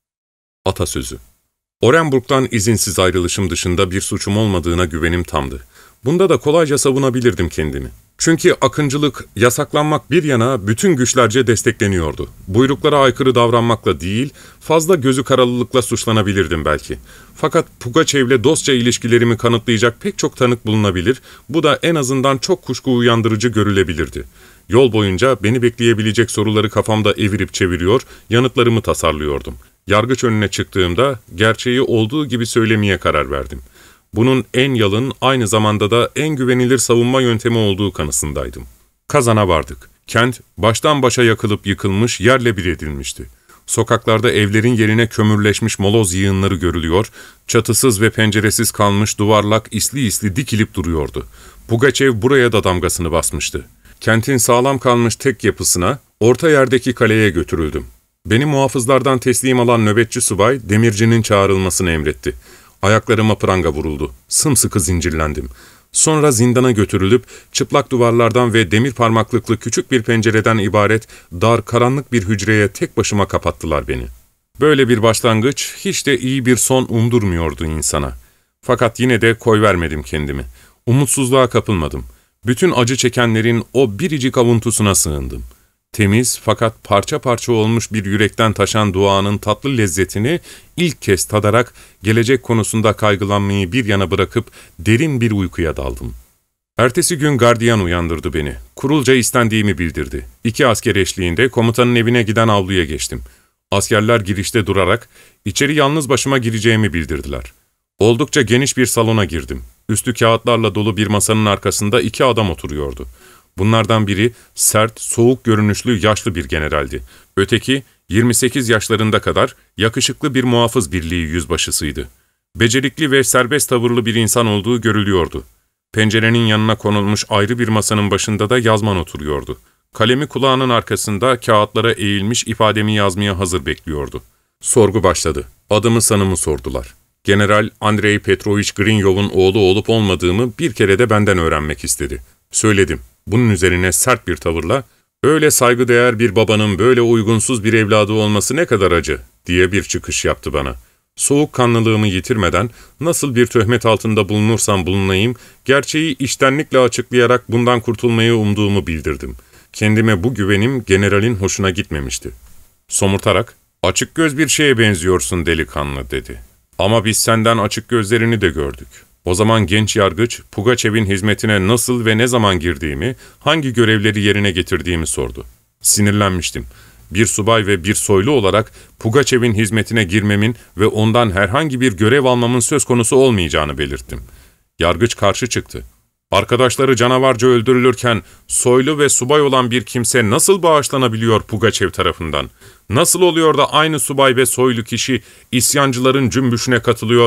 Atasözü. Orenburg'dan izinsiz ayrılışım dışında bir suçum olmadığına güvenim tamdı. Bunda da kolayca savunabilirdim kendimi. Çünkü akıncılık, yasaklanmak bir yana bütün güçlerce destekleniyordu. Buyruklara aykırı davranmakla değil, fazla gözü karalılıkla suçlanabilirdim belki. Fakat Pugaçev'le dostça ilişkilerimi kanıtlayacak pek çok tanık bulunabilir, bu da en azından çok kuşku uyandırıcı görülebilirdi. Yol boyunca beni bekleyebilecek soruları kafamda evirip çeviriyor, yanıtlarımı tasarlıyordum. Yargıç önüne çıktığımda gerçeği olduğu gibi söylemeye karar verdim. Bunun en yalın, aynı zamanda da en güvenilir savunma yöntemi olduğu kanısındaydım. Kazan'a vardık. Kent, baştan başa yakılıp yıkılmış, yerle bir edilmişti. Sokaklarda evlerin yerine kömürleşmiş moloz yığınları görülüyor, çatısız ve penceresiz kalmış duvarlak isli isli dikilip duruyordu. Pugaçev buraya da damgasını basmıştı. Kentin sağlam kalmış tek yapısına, orta yerdeki kaleye götürüldüm. Beni muhafızlardan teslim alan nöbetçi subay, demircinin çağrılmasını emretti. Ayaklarıma pranga vuruldu. Sımsıkı zincirlendim. Sonra zindana götürülüp çıplak duvarlardan ve demir parmaklıklı küçük bir pencereden ibaret dar karanlık bir hücreye tek başıma kapattılar beni. Böyle bir başlangıç hiç de iyi bir son umdurmuyordu insana. Fakat yine de koyvermedim kendimi. Umutsuzluğa kapılmadım. Bütün acı çekenlerin o biricik avuntusuna sığındım. Temiz fakat parça parça olmuş bir yürekten taşan duanın tatlı lezzetini ilk kez tadarak gelecek konusunda kaygılanmayı bir yana bırakıp derin bir uykuya daldım. Ertesi gün gardiyan uyandırdı beni. Kurulca istendiğimi bildirdi. İki asker eşliğinde komutanın evine giden avluya geçtim. Askerler girişte durarak içeri yalnız başıma gireceğimi bildirdiler. Oldukça geniş bir salona girdim. Üstü kağıtlarla dolu bir masanın arkasında iki adam oturuyordu. Bunlardan biri sert, soğuk görünüşlü yaşlı bir generaldi. Öteki yirmi sekiz yaşlarında kadar yakışıklı bir muhafız birliği yüzbaşısıydı. Becerikli ve serbest tavırlı bir insan olduğu görülüyordu. Pencerenin yanına konulmuş ayrı bir masanın başında da yazman oturuyordu. Kalemi kulağının arkasında kağıtlara eğilmiş ifademi yazmaya hazır bekliyordu. Sorgu başladı. Adımı sanımı sordular. General Andrei Petrovich Grinyov'un oğlu olup olmadığımı bir kere de benden öğrenmek istedi. Söyledim. Bunun üzerine sert bir tavırla, "Öyle saygıdeğer bir babanın böyle uygunsuz bir evladı olması ne kadar acı," diye bir çıkış yaptı bana. Soğukkanlılığımı yitirmeden, nasıl bir töhmet altında bulunursam bulunayım, gerçeği içtenlikle açıklayarak bundan kurtulmayı umduğumu bildirdim. Kendime bu güvenim generalin hoşuna gitmemişti. Somurtarak, "Açık göz bir şeye benziyorsun delikanlı," dedi. "Ama biz senden açık gözlerini de gördük." O zaman genç yargıç, Pugaçev'in hizmetine nasıl ve ne zaman girdiğimi, hangi görevleri yerine getirdiğimi sordu. Sinirlenmiştim. Bir subay ve bir soylu olarak Pugaçev'in hizmetine girmemin ve ondan herhangi bir görev almamın söz konusu olmayacağını belirttim. Yargıç karşı çıktı. "Arkadaşları canavarca öldürülürken soylu ve subay olan bir kimse nasıl bağışlanabiliyor Pugaçev tarafından? Nasıl oluyor da aynı subay ve soylu kişi isyancıların cümbüşüne katılıyor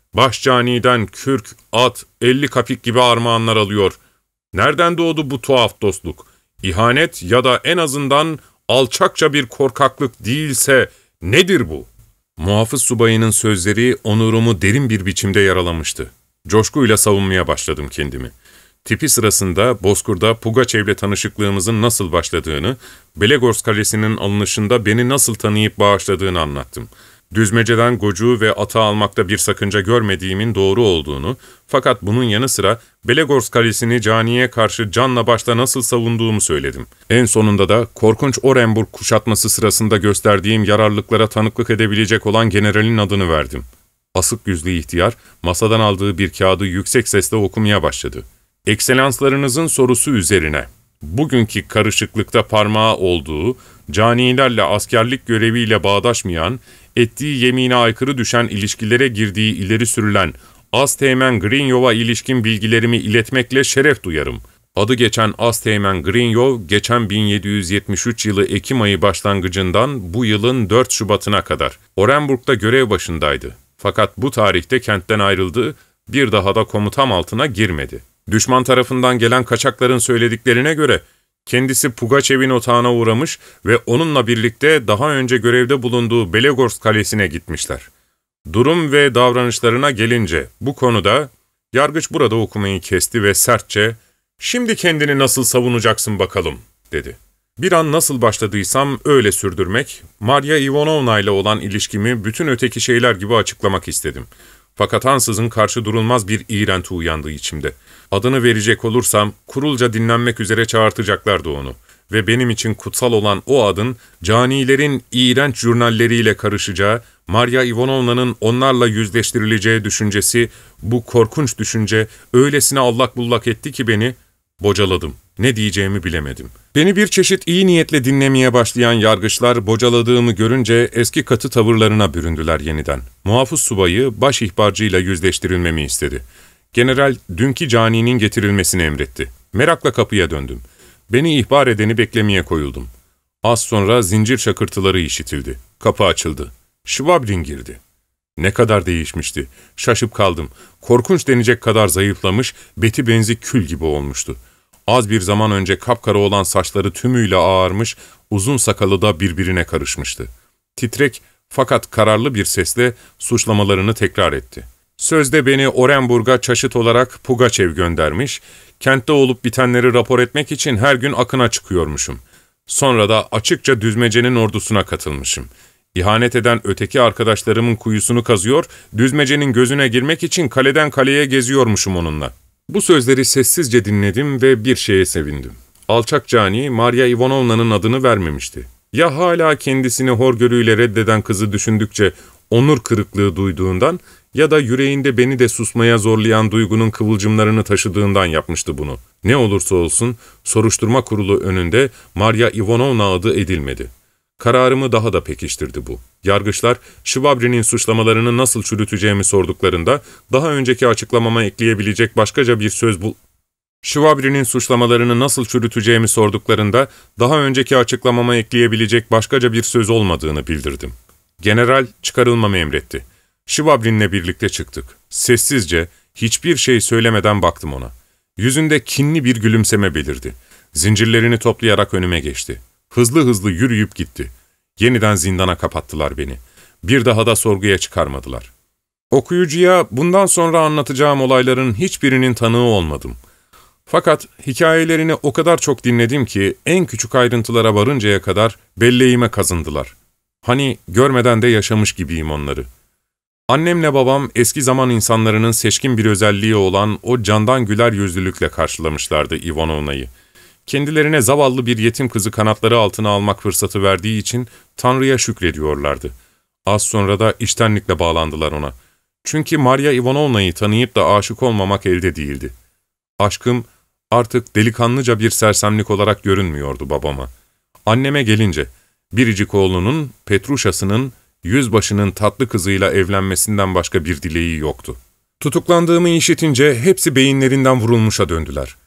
Başcaniden kürk, at, elli kapik gibi armağanlar alıyor. Nereden doğdu bu tuhaf dostluk? İhanet ya da en azından alçakça bir korkaklık değilse nedir bu? Muhafız subayının sözleri onurumu derin bir biçimde yaralamıştı. Coşkuyla savunmaya başladım kendimi. Tipi sırasında Bozkır'da Pugaçev'le tanışıklığımızın nasıl başladığını, Belegorsk Kalesi'nin alınışında beni nasıl tanıyıp bağışladığını anlattım. Düzmeceden gocuğu ve ata almakta bir sakınca görmediğimin doğru olduğunu, fakat bunun yanı sıra Belegorsk Kalesi'ni caniye karşı canla başla nasıl savunduğumu söyledim. En sonunda da korkunç Orenburg kuşatması sırasında gösterdiğim yararlılıklara tanıklık edebilecek olan generalin adını verdim. Asık yüzlü ihtiyar, masadan aldığı bir kağıdı yüksek sesle okumaya başladı. Ekselanslarınızın sorusu üzerine, bugünkü karışıklıkta parmağı olduğu, canilerle askerlik göreviyle bağdaşmayan, ettiği yemine aykırı düşen ilişkilere girdiği ileri sürülen Azteğmen Grinyov'a ilişkin bilgilerimi iletmekle şeref duyarım. Adı geçen Azteğmen Grinyov, geçen bin yedi yüz yetmiş üç yılı Ekim ayı başlangıcından bu yılın dört Şubat'ına kadar Orenburg'da görev başındaydı. Fakat bu tarihte kentten ayrıldı, bir daha da komutam altına girmedi. Düşman tarafından gelen kaçakların söylediklerine göre, kendisi Pugaçev'in otağına uğramış ve onunla birlikte daha önce görevde bulunduğu Belegorsk Kalesi'ne gitmişler. Durum ve davranışlarına gelince bu konuda, yargıç burada okumayı kesti ve sertçe, ''Şimdi kendini nasıl savunacaksın bakalım?'' dedi. Bir an nasıl başladıysam öyle sürdürmek, Marya Ivanovna ile olan ilişkimi bütün öteki şeyler gibi açıklamak istedim. Fakat ansızın karşı durulmaz bir iğrenti uyandı içimde. Adını verecek olursam, kurulca dinlenmek üzere çağırtacaklardı onu. Ve benim için kutsal olan o adın, canilerin iğrenç jurnalleriyle karışacağı, Marya Ivanovna'nın onlarla yüzleştirileceği düşüncesi, bu korkunç düşünce öylesine allak bullak etti ki beni, bocaladım. Ne diyeceğimi bilemedim. Beni bir çeşit iyi niyetle dinlemeye başlayan yargıçlar bocaladığımı görünce eski katı tavırlarına büründüler yeniden. Muhafız subayı baş ihbarcıyla yüzleştirilmemi istedi. General dünkü caninin getirilmesini emretti. Merakla kapıya döndüm. Beni ihbar edeni beklemeye koyuldum. Az sonra zincir şakırtıları işitildi. Kapı açıldı. Şvabrin girdi. Ne kadar değişmişti. Şaşıp kaldım. Korkunç denecek kadar zayıflamış, beti benzi kül gibi olmuştu. Az bir zaman önce kapkara olan saçları tümüyle ağarmış, uzun sakalı da birbirine karışmıştı. Titrek fakat kararlı bir sesle suçlamalarını tekrar etti. Sözde beni Orenburg'a çaşıt olarak Pugaçev göndermiş, kentte olup bitenleri rapor etmek için her gün akına çıkıyormuşum. Sonra da açıkça Düzmece'nin ordusuna katılmışım. İhanet eden öteki arkadaşlarımın kuyusunu kazıyor, Düzmece'nin gözüne girmek için kaleden kaleye geziyormuşum onunla. Bu sözleri sessizce dinledim ve bir şeye sevindim. Alçak cani Marya Ivanovna'nın adını vermemişti. Ya hala kendisini horgörüyle reddeden kızı düşündükçe onur kırıklığı duyduğundan ya da yüreğinde beni de susmaya zorlayan duygunun kıvılcımlarını taşıdığından yapmıştı bunu. Ne olursa olsun soruşturma kurulu önünde Marya Ivanovna adı edilmedi. Kararımı daha da pekiştirdi bu. Yargıçlar, Şvabrin'in suçlamalarını nasıl çürüteceğimi sorduklarında, daha önceki açıklamama ekleyebilecek başkaca bir söz bul... Şvabrin'in suçlamalarını nasıl çürüteceğimi sorduklarında, daha önceki açıklamama ekleyebilecek başkaca bir söz olmadığını bildirdim. General çıkarılmamı emretti. Şvabrin'le birlikte çıktık. Sessizce, hiçbir şey söylemeden baktım ona. Yüzünde kinli bir gülümseme belirdi. Zincirlerini toplayarak önüme geçti. Hızlı hızlı yürüyüp gitti. Yeniden zindana kapattılar beni. Bir daha da sorguya çıkarmadılar. Okuyucuya bundan sonra anlatacağım olayların hiçbirinin tanığı olmadım. Fakat hikayelerini o kadar çok dinledim ki en küçük ayrıntılara varıncaya kadar belleğime kazındılar. Hani görmeden de yaşamış gibiyim onları. Annemle babam eski zaman insanlarının seçkin bir özelliği olan o candan güler yüzlülükle karşılamışlardı Ivanovna'yı. Kendilerine zavallı bir yetim kızı kanatları altına almak fırsatı verdiği için Tanrı'ya şükrediyorlardı. Az sonra da içtenlikle bağlandılar ona. Çünkü Marya Ivanovna'yı tanıyıp da aşık olmamak elde değildi. Aşkım artık delikanlıca bir sersemlik olarak görünmüyordu babama. Anneme gelince, biricik oğlunun, Petruşa'sının, yüzbaşının tatlı kızıyla evlenmesinden başka bir dileği yoktu. Tutuklandığımı işitince hepsi beyinlerinden vurulmuşa döndüler.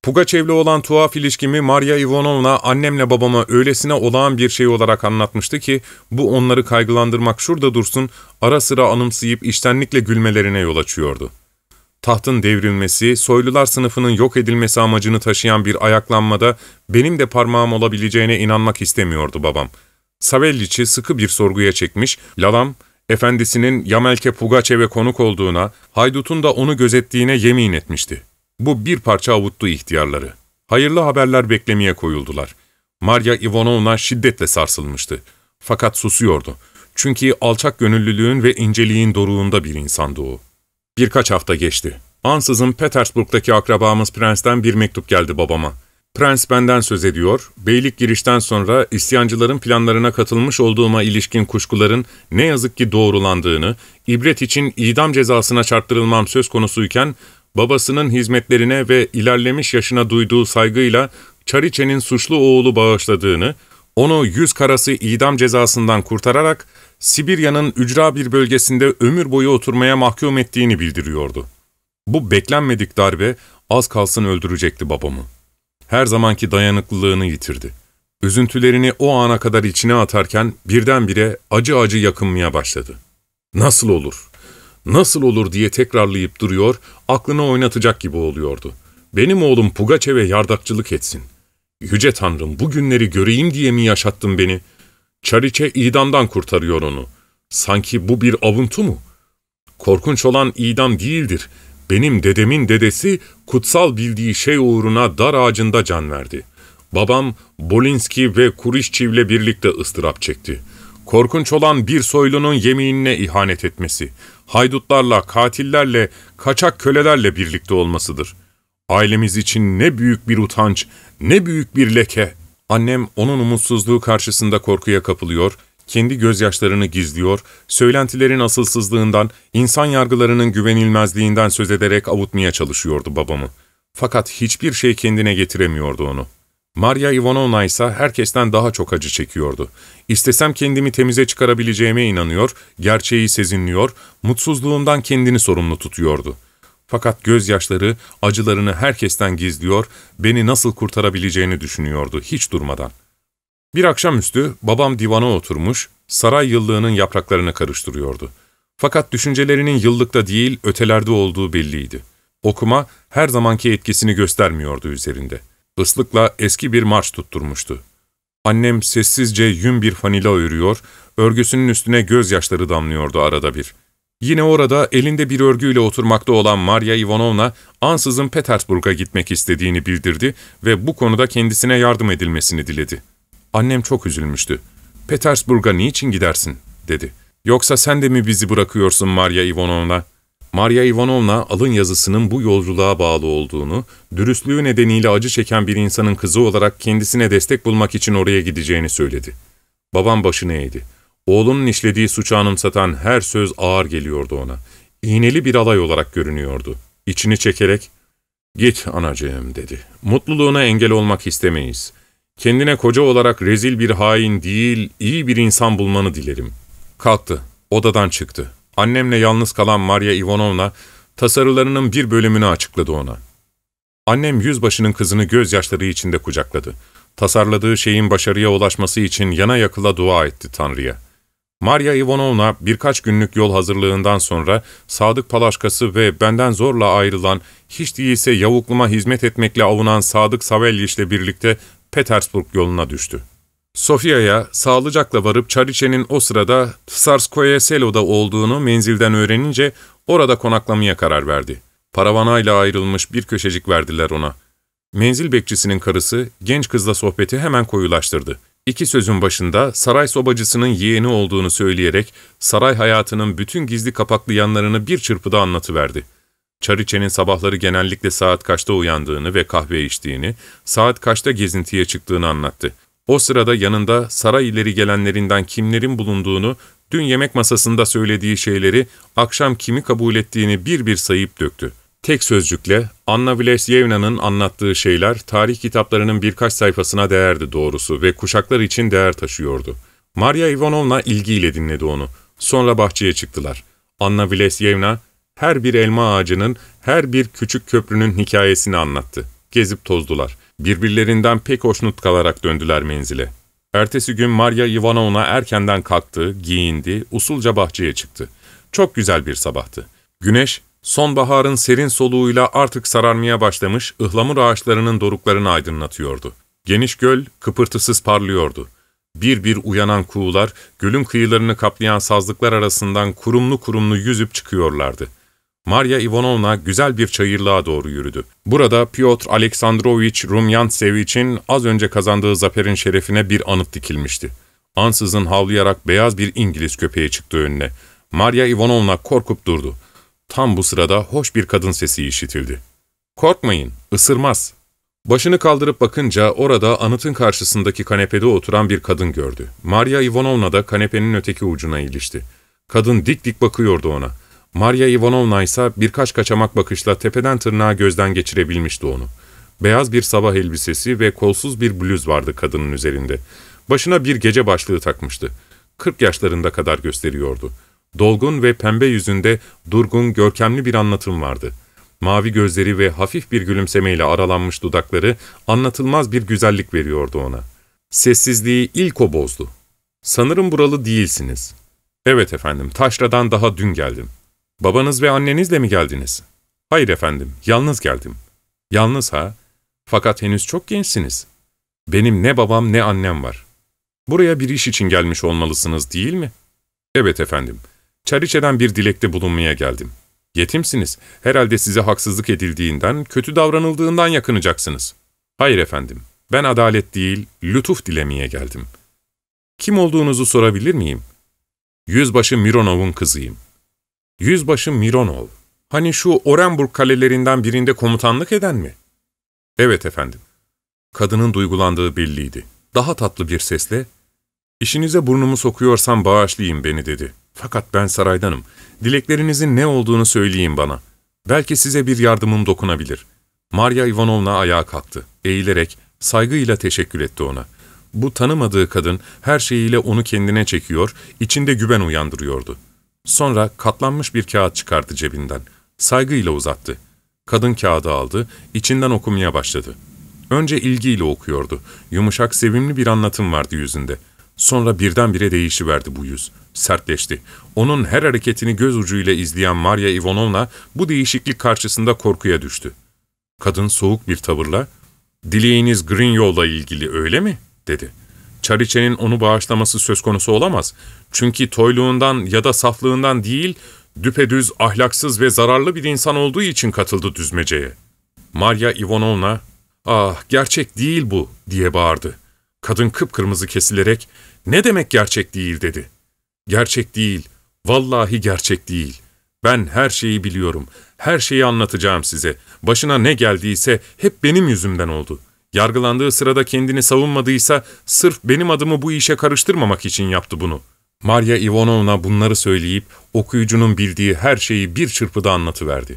Pugaçev'le olan tuhaf ilişkimi Marya Ivanovna annemle babama öylesine olağan bir şey olarak anlatmıştı ki bu onları kaygılandırmak şurada dursun, ara sıra anımsayıp içtenlikle gülmelerine yol açıyordu. Tahtın devrilmesi, soylular sınıfının yok edilmesi amacını taşıyan bir ayaklanmada benim de parmağım olabileceğine inanmak istemiyordu babam. Savelliç'i sıkı bir sorguya çekmiş, Lalam, efendisinin Yamelke Pugaçev'e konuk olduğuna, haydutun da onu gözettiğine yemin etmişti. Bu bir parça avuttu ihtiyarları. Hayırlı haberler beklemeye koyuldular. Marya Ivanovna şiddetle sarsılmıştı. Fakat susuyordu. Çünkü alçak gönüllülüğün ve inceliğin doruğunda bir insandı o. Birkaç hafta geçti. Ansızın Petersburg'daki akrabamız Prens'ten bir mektup geldi babama. Prens benden söz ediyor, beylik girişten sonra isyancıların planlarına katılmış olduğuma ilişkin kuşkuların ne yazık ki doğrulandığını, ibret için idam cezasına çarptırılmam söz konusuyken, babasının hizmetlerine ve ilerlemiş yaşına duyduğu saygıyla Çariçe'nin suçlu oğlu bağışladığını, onu yüz karası idam cezasından kurtararak Sibirya'nın ücra bir bölgesinde ömür boyu oturmaya mahkum ettiğini bildiriyordu. Bu beklenmedik darbe az kalsın öldürecekti babamı. Her zamanki dayanıklılığını yitirdi. Üzüntülerini o ana kadar içine atarken birdenbire acı acı yakınmaya başladı. Nasıl olur? Nasıl olur diye tekrarlayıp duruyor, aklını oynatacak gibi oluyordu. Benim oğlum Pugaçev'e yardakçılık etsin. Yüce Tanrım, bu günleri göreyim diye mi yaşattın beni? Çariçe idamdan kurtarıyor onu. Sanki bu bir avuntu mu? Korkunç olan idam değildir. Benim dedemin dedesi kutsal bildiği şey uğruna dar ağacında can verdi. Babam Bolinski ve Kurişçiv'le birlikte ıstırap çekti. Korkunç olan bir soylunun yeminine ihanet etmesi, haydutlarla, katillerle, kaçak kölelerle birlikte olmasıdır. Ailemiz için ne büyük bir utanç, ne büyük bir leke. Annem onun umutsuzluğu karşısında korkuya kapılıyor, kendi gözyaşlarını gizliyor, söylentilerin asılsızlığından, insan yargılarının güvenilmezliğinden söz ederek avutmaya çalışıyordu babamı. Fakat hiçbir şey kendine getiremiyordu onu. Marya Ivanovna ise herkesten daha çok acı çekiyordu. İstesem kendimi temize çıkarabileceğime inanıyor, gerçeği sezinliyor, mutsuzluğundan kendini sorumlu tutuyordu. Fakat gözyaşları, acılarını herkesten gizliyor, beni nasıl kurtarabileceğini düşünüyordu hiç durmadan. Bir akşamüstü babam divana oturmuş, saray yıllığının yapraklarını karıştırıyordu. Fakat düşüncelerinin yıllıkta değil, ötelerde olduğu belliydi. Okuma her zamanki etkisini göstermiyordu üzerinde. Islıkla eski bir marş tutturmuştu. Annem sessizce yün bir fanila örüyor, örgüsünün üstüne gözyaşları damlıyordu arada bir. Yine orada elinde bir örgüyle oturmakta olan Marya Ivanovna, ansızın Petersburg'a gitmek istediğini bildirdi ve bu konuda kendisine yardım edilmesini diledi. Annem çok üzülmüştü. ''Petersburg'a niçin gidersin?'' dedi. ''Yoksa sen de mi bizi bırakıyorsun Marya Ivanovna?'' Marya Ivanovna alın yazısının bu yolculuğa bağlı olduğunu, dürüstlüğü nedeniyle acı çeken bir insanın kızı olarak kendisine destek bulmak için oraya gideceğini söyledi. Babam başını eğdi. Oğlunun işlediği suçu anımsatan her söz ağır geliyordu ona. İğneli bir alay olarak görünüyordu. İçini çekerek, ''Git anacığım'' dedi. ''Mutluluğuna engel olmak istemeyiz. Kendine koca olarak rezil bir hain değil, iyi bir insan bulmanı dilerim.'' Kalktı, odadan çıktı. Annemle yalnız kalan Marya Ivanovna, tasarılarının bir bölümünü açıkladı ona. Annem yüzbaşının kızını gözyaşları içinde kucakladı. Tasarladığı şeyin başarıya ulaşması için yana yakıla dua etti Tanrı'ya. Marya Ivanovna birkaç günlük yol hazırlığından sonra Sadık Palaşkası ve benden zorla ayrılan, hiç değilse yavukluma hizmet etmekle avunan Sadık Savelyiç'le birlikte Petersburg yoluna düştü. Sofya'ya sağlıcakla varıp Çariçe'nin o sırada Tsarskoye Selo'da olduğunu menzilden öğrenince orada konaklamaya karar verdi. Paravanayla ayrılmış bir köşecik verdiler ona. Menzil bekçisinin karısı genç kızla sohbeti hemen koyulaştırdı. İki sözün başında saray sobacısının yeğeni olduğunu söyleyerek saray hayatının bütün gizli kapaklı yanlarını bir çırpıda anlatıverdi. Çariçe'nin sabahları genellikle saat kaçta uyandığını ve kahve içtiğini, saat kaçta gezintiye çıktığını anlattı. O sırada yanında saray ileri gelenlerinden kimlerin bulunduğunu, dün yemek masasında söylediği şeyleri, akşam kimi kabul ettiğini bir bir sayıp döktü. Tek sözcükle Anna Vlesyevna'nın anlattığı şeyler tarih kitaplarının birkaç sayfasına değerdi doğrusu ve kuşaklar için değer taşıyordu. Marya Ivanovna ilgiyle dinledi onu. Sonra bahçeye çıktılar. Anna Vlesyevna her bir elma ağacının, her bir küçük köprünün hikayesini anlattı. gezip tozdular. Birbirlerinden pek hoşnut kalarak döndüler menzile. Ertesi gün Marya Ivanovna erkenden kalktı, giyindi, usulca bahçeye çıktı. Çok güzel bir sabahtı. Güneş, sonbaharın serin soluğuyla artık sararmaya başlamış ıhlamur ağaçlarının doruklarını aydınlatıyordu. Geniş göl kıpırtısız parlıyordu. Bir bir uyanan kuğular, gölün kıyılarını kaplayan sazlıklar arasından kurumlu kurumlu yüzüp çıkıyorlardı. Marya Ivanovna güzel bir çayırlığa doğru yürüdü. Burada Pyotr Aleksandrovich Rumyantsevich'in az önce kazandığı zaferin şerefine bir anıt dikilmişti. Ansızın havlayarak beyaz bir İngiliz köpeği çıktı önüne. Marya Ivanovna korkup durdu. Tam bu sırada hoş bir kadın sesi işitildi. "Korkmayın, ısırmaz." Başını kaldırıp bakınca orada anıtın karşısındaki kanepede oturan bir kadın gördü. Marya Ivanovna da kanepenin öteki ucuna ilişti. Kadın dik dik bakıyordu ona. Marya Ivanovna ise birkaç kaçamak bakışla tepeden tırnağa gözden geçirebilmişti onu. Beyaz bir sabah elbisesi ve kolsuz bir bluz vardı kadının üzerinde. Başına bir gece başlığı takmıştı. Kırk yaşlarında kadar gösteriyordu. Dolgun ve pembe yüzünde durgun, görkemli bir anlatım vardı. Mavi gözleri ve hafif bir gülümsemeyle aralanmış dudakları anlatılmaz bir güzellik veriyordu ona. Sessizliği ilk o bozdu. "Sanırım buralı değilsiniz." "Evet efendim, Taşra'dan daha dün geldim." "Babanız ve annenizle mi geldiniz?" "Hayır efendim, yalnız geldim." "Yalnız ha? Fakat henüz çok gençsiniz." "Benim ne babam ne annem var." "Buraya bir iş için gelmiş olmalısınız değil mi?" "Evet efendim, Çariçe'den bir dilekte bulunmaya geldim." "Yetimsiniz, herhalde size haksızlık edildiğinden, kötü davranıldığından yakınacaksınız." "Hayır efendim, ben adalet değil, lütuf dilemeye geldim." "Kim olduğunuzu sorabilir miyim?" "Yüzbaşı Mironov'un kızıyım." "Yüzbaşı Mironov, hani şu Orenburg kalelerinden birinde komutanlık eden mi?" "Evet efendim." Kadının duygulandığı belliydi. Daha tatlı bir sesle, "İşinize burnumu sokuyorsam bağışlayın beni," dedi. "Fakat ben saraydanım. Dileklerinizin ne olduğunu söyleyin bana. Belki size bir yardımım dokunabilir." Marya Ivanovna ayağa kalktı. Eğilerek saygıyla teşekkür etti ona. Bu tanımadığı kadın her şeyiyle onu kendine çekiyor, içinde güven uyandırıyordu. Sonra katlanmış bir kağıt çıkardı cebinden. Saygıyla uzattı. Kadın kağıdı aldı, içinden okumaya başladı. Önce ilgiyle okuyordu. Yumuşak, sevimli bir anlatım vardı yüzünde. Sonra birdenbire değişiverdi bu yüz. Sertleşti. Onun her hareketini göz ucuyla izleyen Marya Ivanovna bu değişiklik karşısında korkuya düştü. Kadın soğuk bir tavırla, "Dileğiniz Grinyov'la ilgili öyle mi?" dedi. "Çariçe'nin onu bağışlaması söz konusu olamaz. Çünkü toyluğundan ya da saflığından değil, düpedüz, ahlaksız ve zararlı bir insan olduğu için katıldı düzmeceye." Marya Ivanovna, "Ah, gerçek değil bu," diye bağırdı. Kadın kıpkırmızı kesilerek, "Ne demek gerçek değil?" dedi. "Gerçek değil, vallahi gerçek değil. Ben her şeyi biliyorum, her şeyi anlatacağım size. Başına ne geldiyse hep benim yüzümden oldu. Yargılandığı sırada kendini savunmadıysa sırf benim adımı bu işe karıştırmamak için yaptı bunu." Marya Ivanovna bunları söyleyip okuyucunun bildiği her şeyi bir çırpıda anlatıverdi.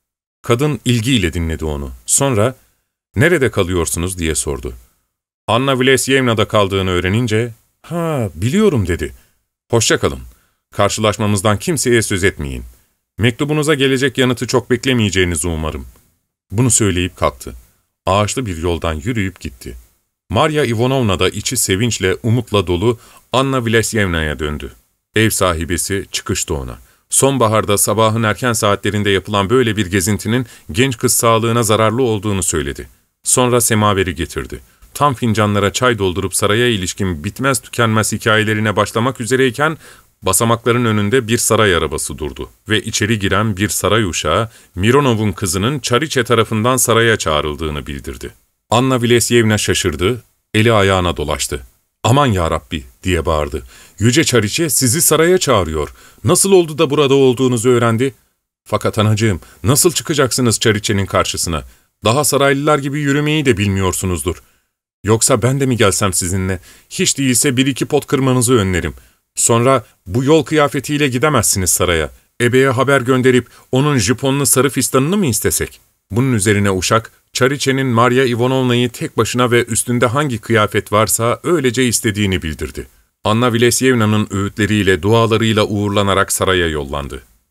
Kadın ilgiyle dinledi onu. Sonra, "Nerede kalıyorsunuz?" diye sordu. Anna Vlesyevna'da kaldığını öğrenince, "Ha, biliyorum," dedi. "Hoşça kalın. Karşılaşmamızdan kimseye söz etmeyin. Mektubunuza gelecek yanıtı çok beklemeyeceğinizi umarım." Bunu söyleyip kalktı. Ağaçlı bir yoldan yürüyüp gitti. Marya Ivanovna da içi sevinçle, umutla dolu Anna Vlesyevna'ya döndü. Ev sahibesi çıkıştı ona. Sonbaharda sabahın erken saatlerinde yapılan böyle bir gezintinin genç kız sağlığına zararlı olduğunu söyledi. Sonra semaveri getirdi. Tam fincanlara çay doldurup saraya ilişkin bitmez tükenmez hikayelerine başlamak üzereyken, basamakların önünde bir saray arabası durdu ve içeri giren bir saray uşağı, Mironov'un kızının Çariçe tarafından saraya çağrıldığını bildirdi. Anna Vlesyevna şaşırdı, eli ayağına dolaştı. "Aman yarabbi," diye bağırdı. "Yüce Çariçe sizi saraya çağırıyor. Nasıl oldu da burada olduğunuzu öğrendi?" "Fakat anacığım, nasıl çıkacaksınız Çariçe'nin karşısına? Daha saraylılar gibi yürümeyi de bilmiyorsunuzdur." "Yoksa ben de mi gelsem sizinle? Hiç değilse bir iki pot kırmanızı önlerim. Sonra bu yol kıyafetiyle gidemezsiniz saraya. Ebeye haber gönderip onun jiponlu sarı fistanını mı istesek?" Bunun üzerine uşak, Çariçe'nin Marya Ivanovna'yı tek başına ve üstünde hangi kıyafet varsa öylece istediğini bildirdi. Anna Vlesyevna'nın öğütleriyle, dualarıyla uğurlanarak saraya yollandı.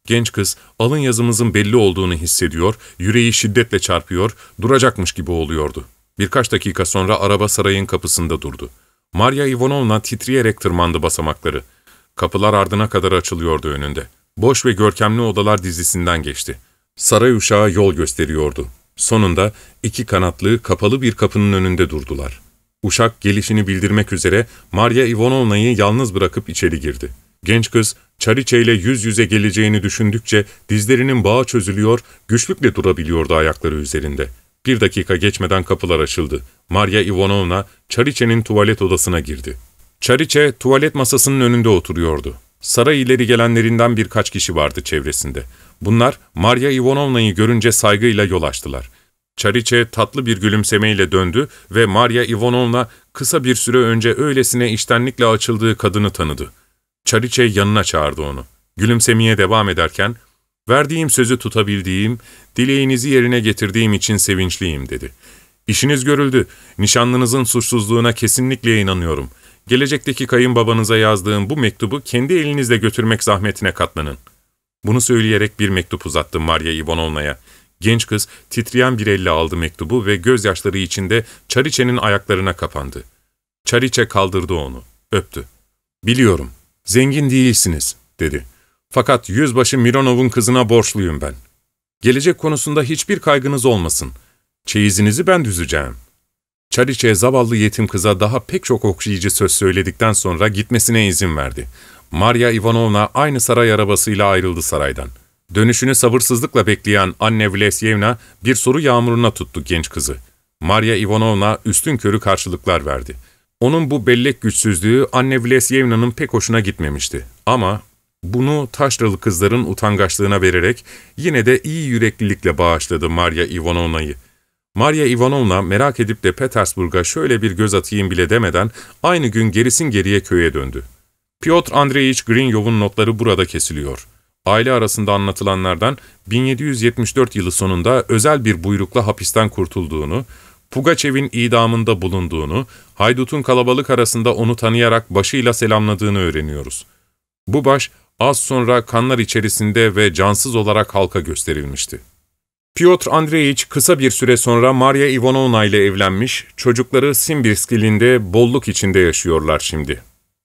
Genç kız, alın yazımızın belli olduğunu hissediyor, yüreği şiddetle çarpıyor, duracakmış gibi oluyordu. Birkaç dakika sonra araba sarayın kapısında durdu. Marya Ivanovna titreyerek tırmandı basamakları. Kapılar ardına kadar açılıyordu önünde. Boş ve görkemli odalar dizisinden geçti. Saray uşağı yol gösteriyordu. Sonunda iki kanatlı, kapalı bir kapının önünde durdular. Uşak gelişini bildirmek üzere Marya Ivanovna'yı yalnız bırakıp içeri girdi. Genç kız, Çariçe ile yüz yüze geleceğini düşündükçe dizlerinin bağı çözülüyor, güçlükle durabiliyordu ayakları üzerinde. Bir dakika geçmeden kapılar açıldı. Marya Ivanovna, Çariçe'nin tuvalet odasına girdi. Çariçe, tuvalet masasının önünde oturuyordu. Saray ileri gelenlerinden birkaç kişi vardı çevresinde. Bunlar, Marya Ivanovna'yı görünce saygıyla yol açtılar. Çariçe tatlı bir gülümsemeyle döndü ve Marya Ivanovna kısa bir süre önce öylesine içtenlikle açıldığı kadını tanıdı. Çariçe yanına çağırdı onu. Gülümsemeye devam ederken, ''Verdiğim sözü tutabildiğim, dileğinizi yerine getirdiğim için sevinçliyim.'' dedi. ''İşiniz görüldü. Nişanlınızın suçsuzluğuna kesinlikle inanıyorum. Gelecekteki kayınbabanıza yazdığım bu mektubu kendi elinizle götürmek zahmetine katlanın.'' Bunu söyleyerek bir mektup uzattı Marya Ivanovna'ya. Genç kız titreyen bir elle aldı mektubu ve gözyaşları içinde Çariçe'nin ayaklarına kapandı. Çariçe kaldırdı onu, öptü. ''Biliyorum, zengin değilsiniz.'' dedi. ''Fakat yüzbaşı Mironov'un kızına borçluyum ben. Gelecek konusunda hiçbir kaygınız olmasın. Çeyizinizi ben düzeceğim.'' Çariçe zavallı yetim kıza daha pek çok okşayıcı söz söyledikten sonra gitmesine izin verdi. Marya Ivanovna aynı saray arabasıyla ayrıldı saraydan. Dönüşünü sabırsızlıkla bekleyen anne Vlesyevna bir soru yağmuruna tuttu genç kızı. Marya Ivanovna üstünkörü karşılıklar verdi. Onun bu bellek güçsüzlüğü anne Vlesyevna'nın pek hoşuna gitmemişti. Ama bunu taşralı kızların utangaçlığına vererek yine de iyi yüreklilikle bağışladı Marya Ivanovna'yı. Marya Ivanovna merak edip de Petersburg'a şöyle bir göz atayım bile demeden aynı gün gerisin geriye köye döndü. Piotr Andreevich Grinyov'un notları burada kesiliyor. Aile arasında anlatılanlardan bin yedi yüz yetmiş dört yılı sonunda özel bir buyrukla hapisten kurtulduğunu, Pugaçev'in idamında bulunduğunu, haydutun kalabalık arasında onu tanıyarak başıyla selamladığını öğreniyoruz. Bu baş az sonra kanlar içerisinde ve cansız olarak halka gösterilmişti. Piotr Andreevich kısa bir süre sonra Marya Ivanovna ile evlenmiş, çocukları Simbirskil'inde bolluk içinde yaşıyorlar şimdi.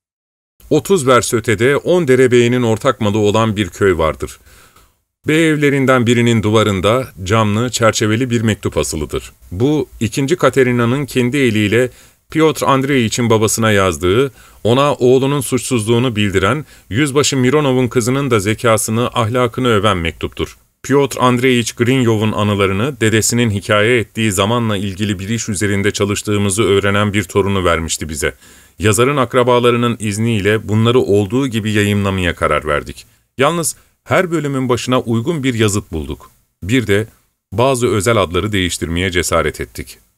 otuz vers ötede on derebeyinin ortak malı olan bir köy vardır. Bey evlerinden birinin duvarında camlı, çerçeveli bir mektup asılıdır. Bu, ikinci Katerina'nın kendi eliyle Piotr Andreevich'in babasına yazdığı, ona oğlunun suçsuzluğunu bildiren, yüzbaşı Mironov'un kızının da zekasını, ahlakını öven mektuptur. Piotr Andreevich Grinyov'un anılarını, dedesinin hikaye ettiği zamanla ilgili bir iş üzerinde çalıştığımızı öğrenen bir torunu vermişti bize. Yazarın akrabalarının izniyle bunları olduğu gibi yayımlamaya karar verdik. Yalnız her bölümün başına uygun bir yazıt bulduk. Bir de bazı özel adları değiştirmeye cesaret ettik.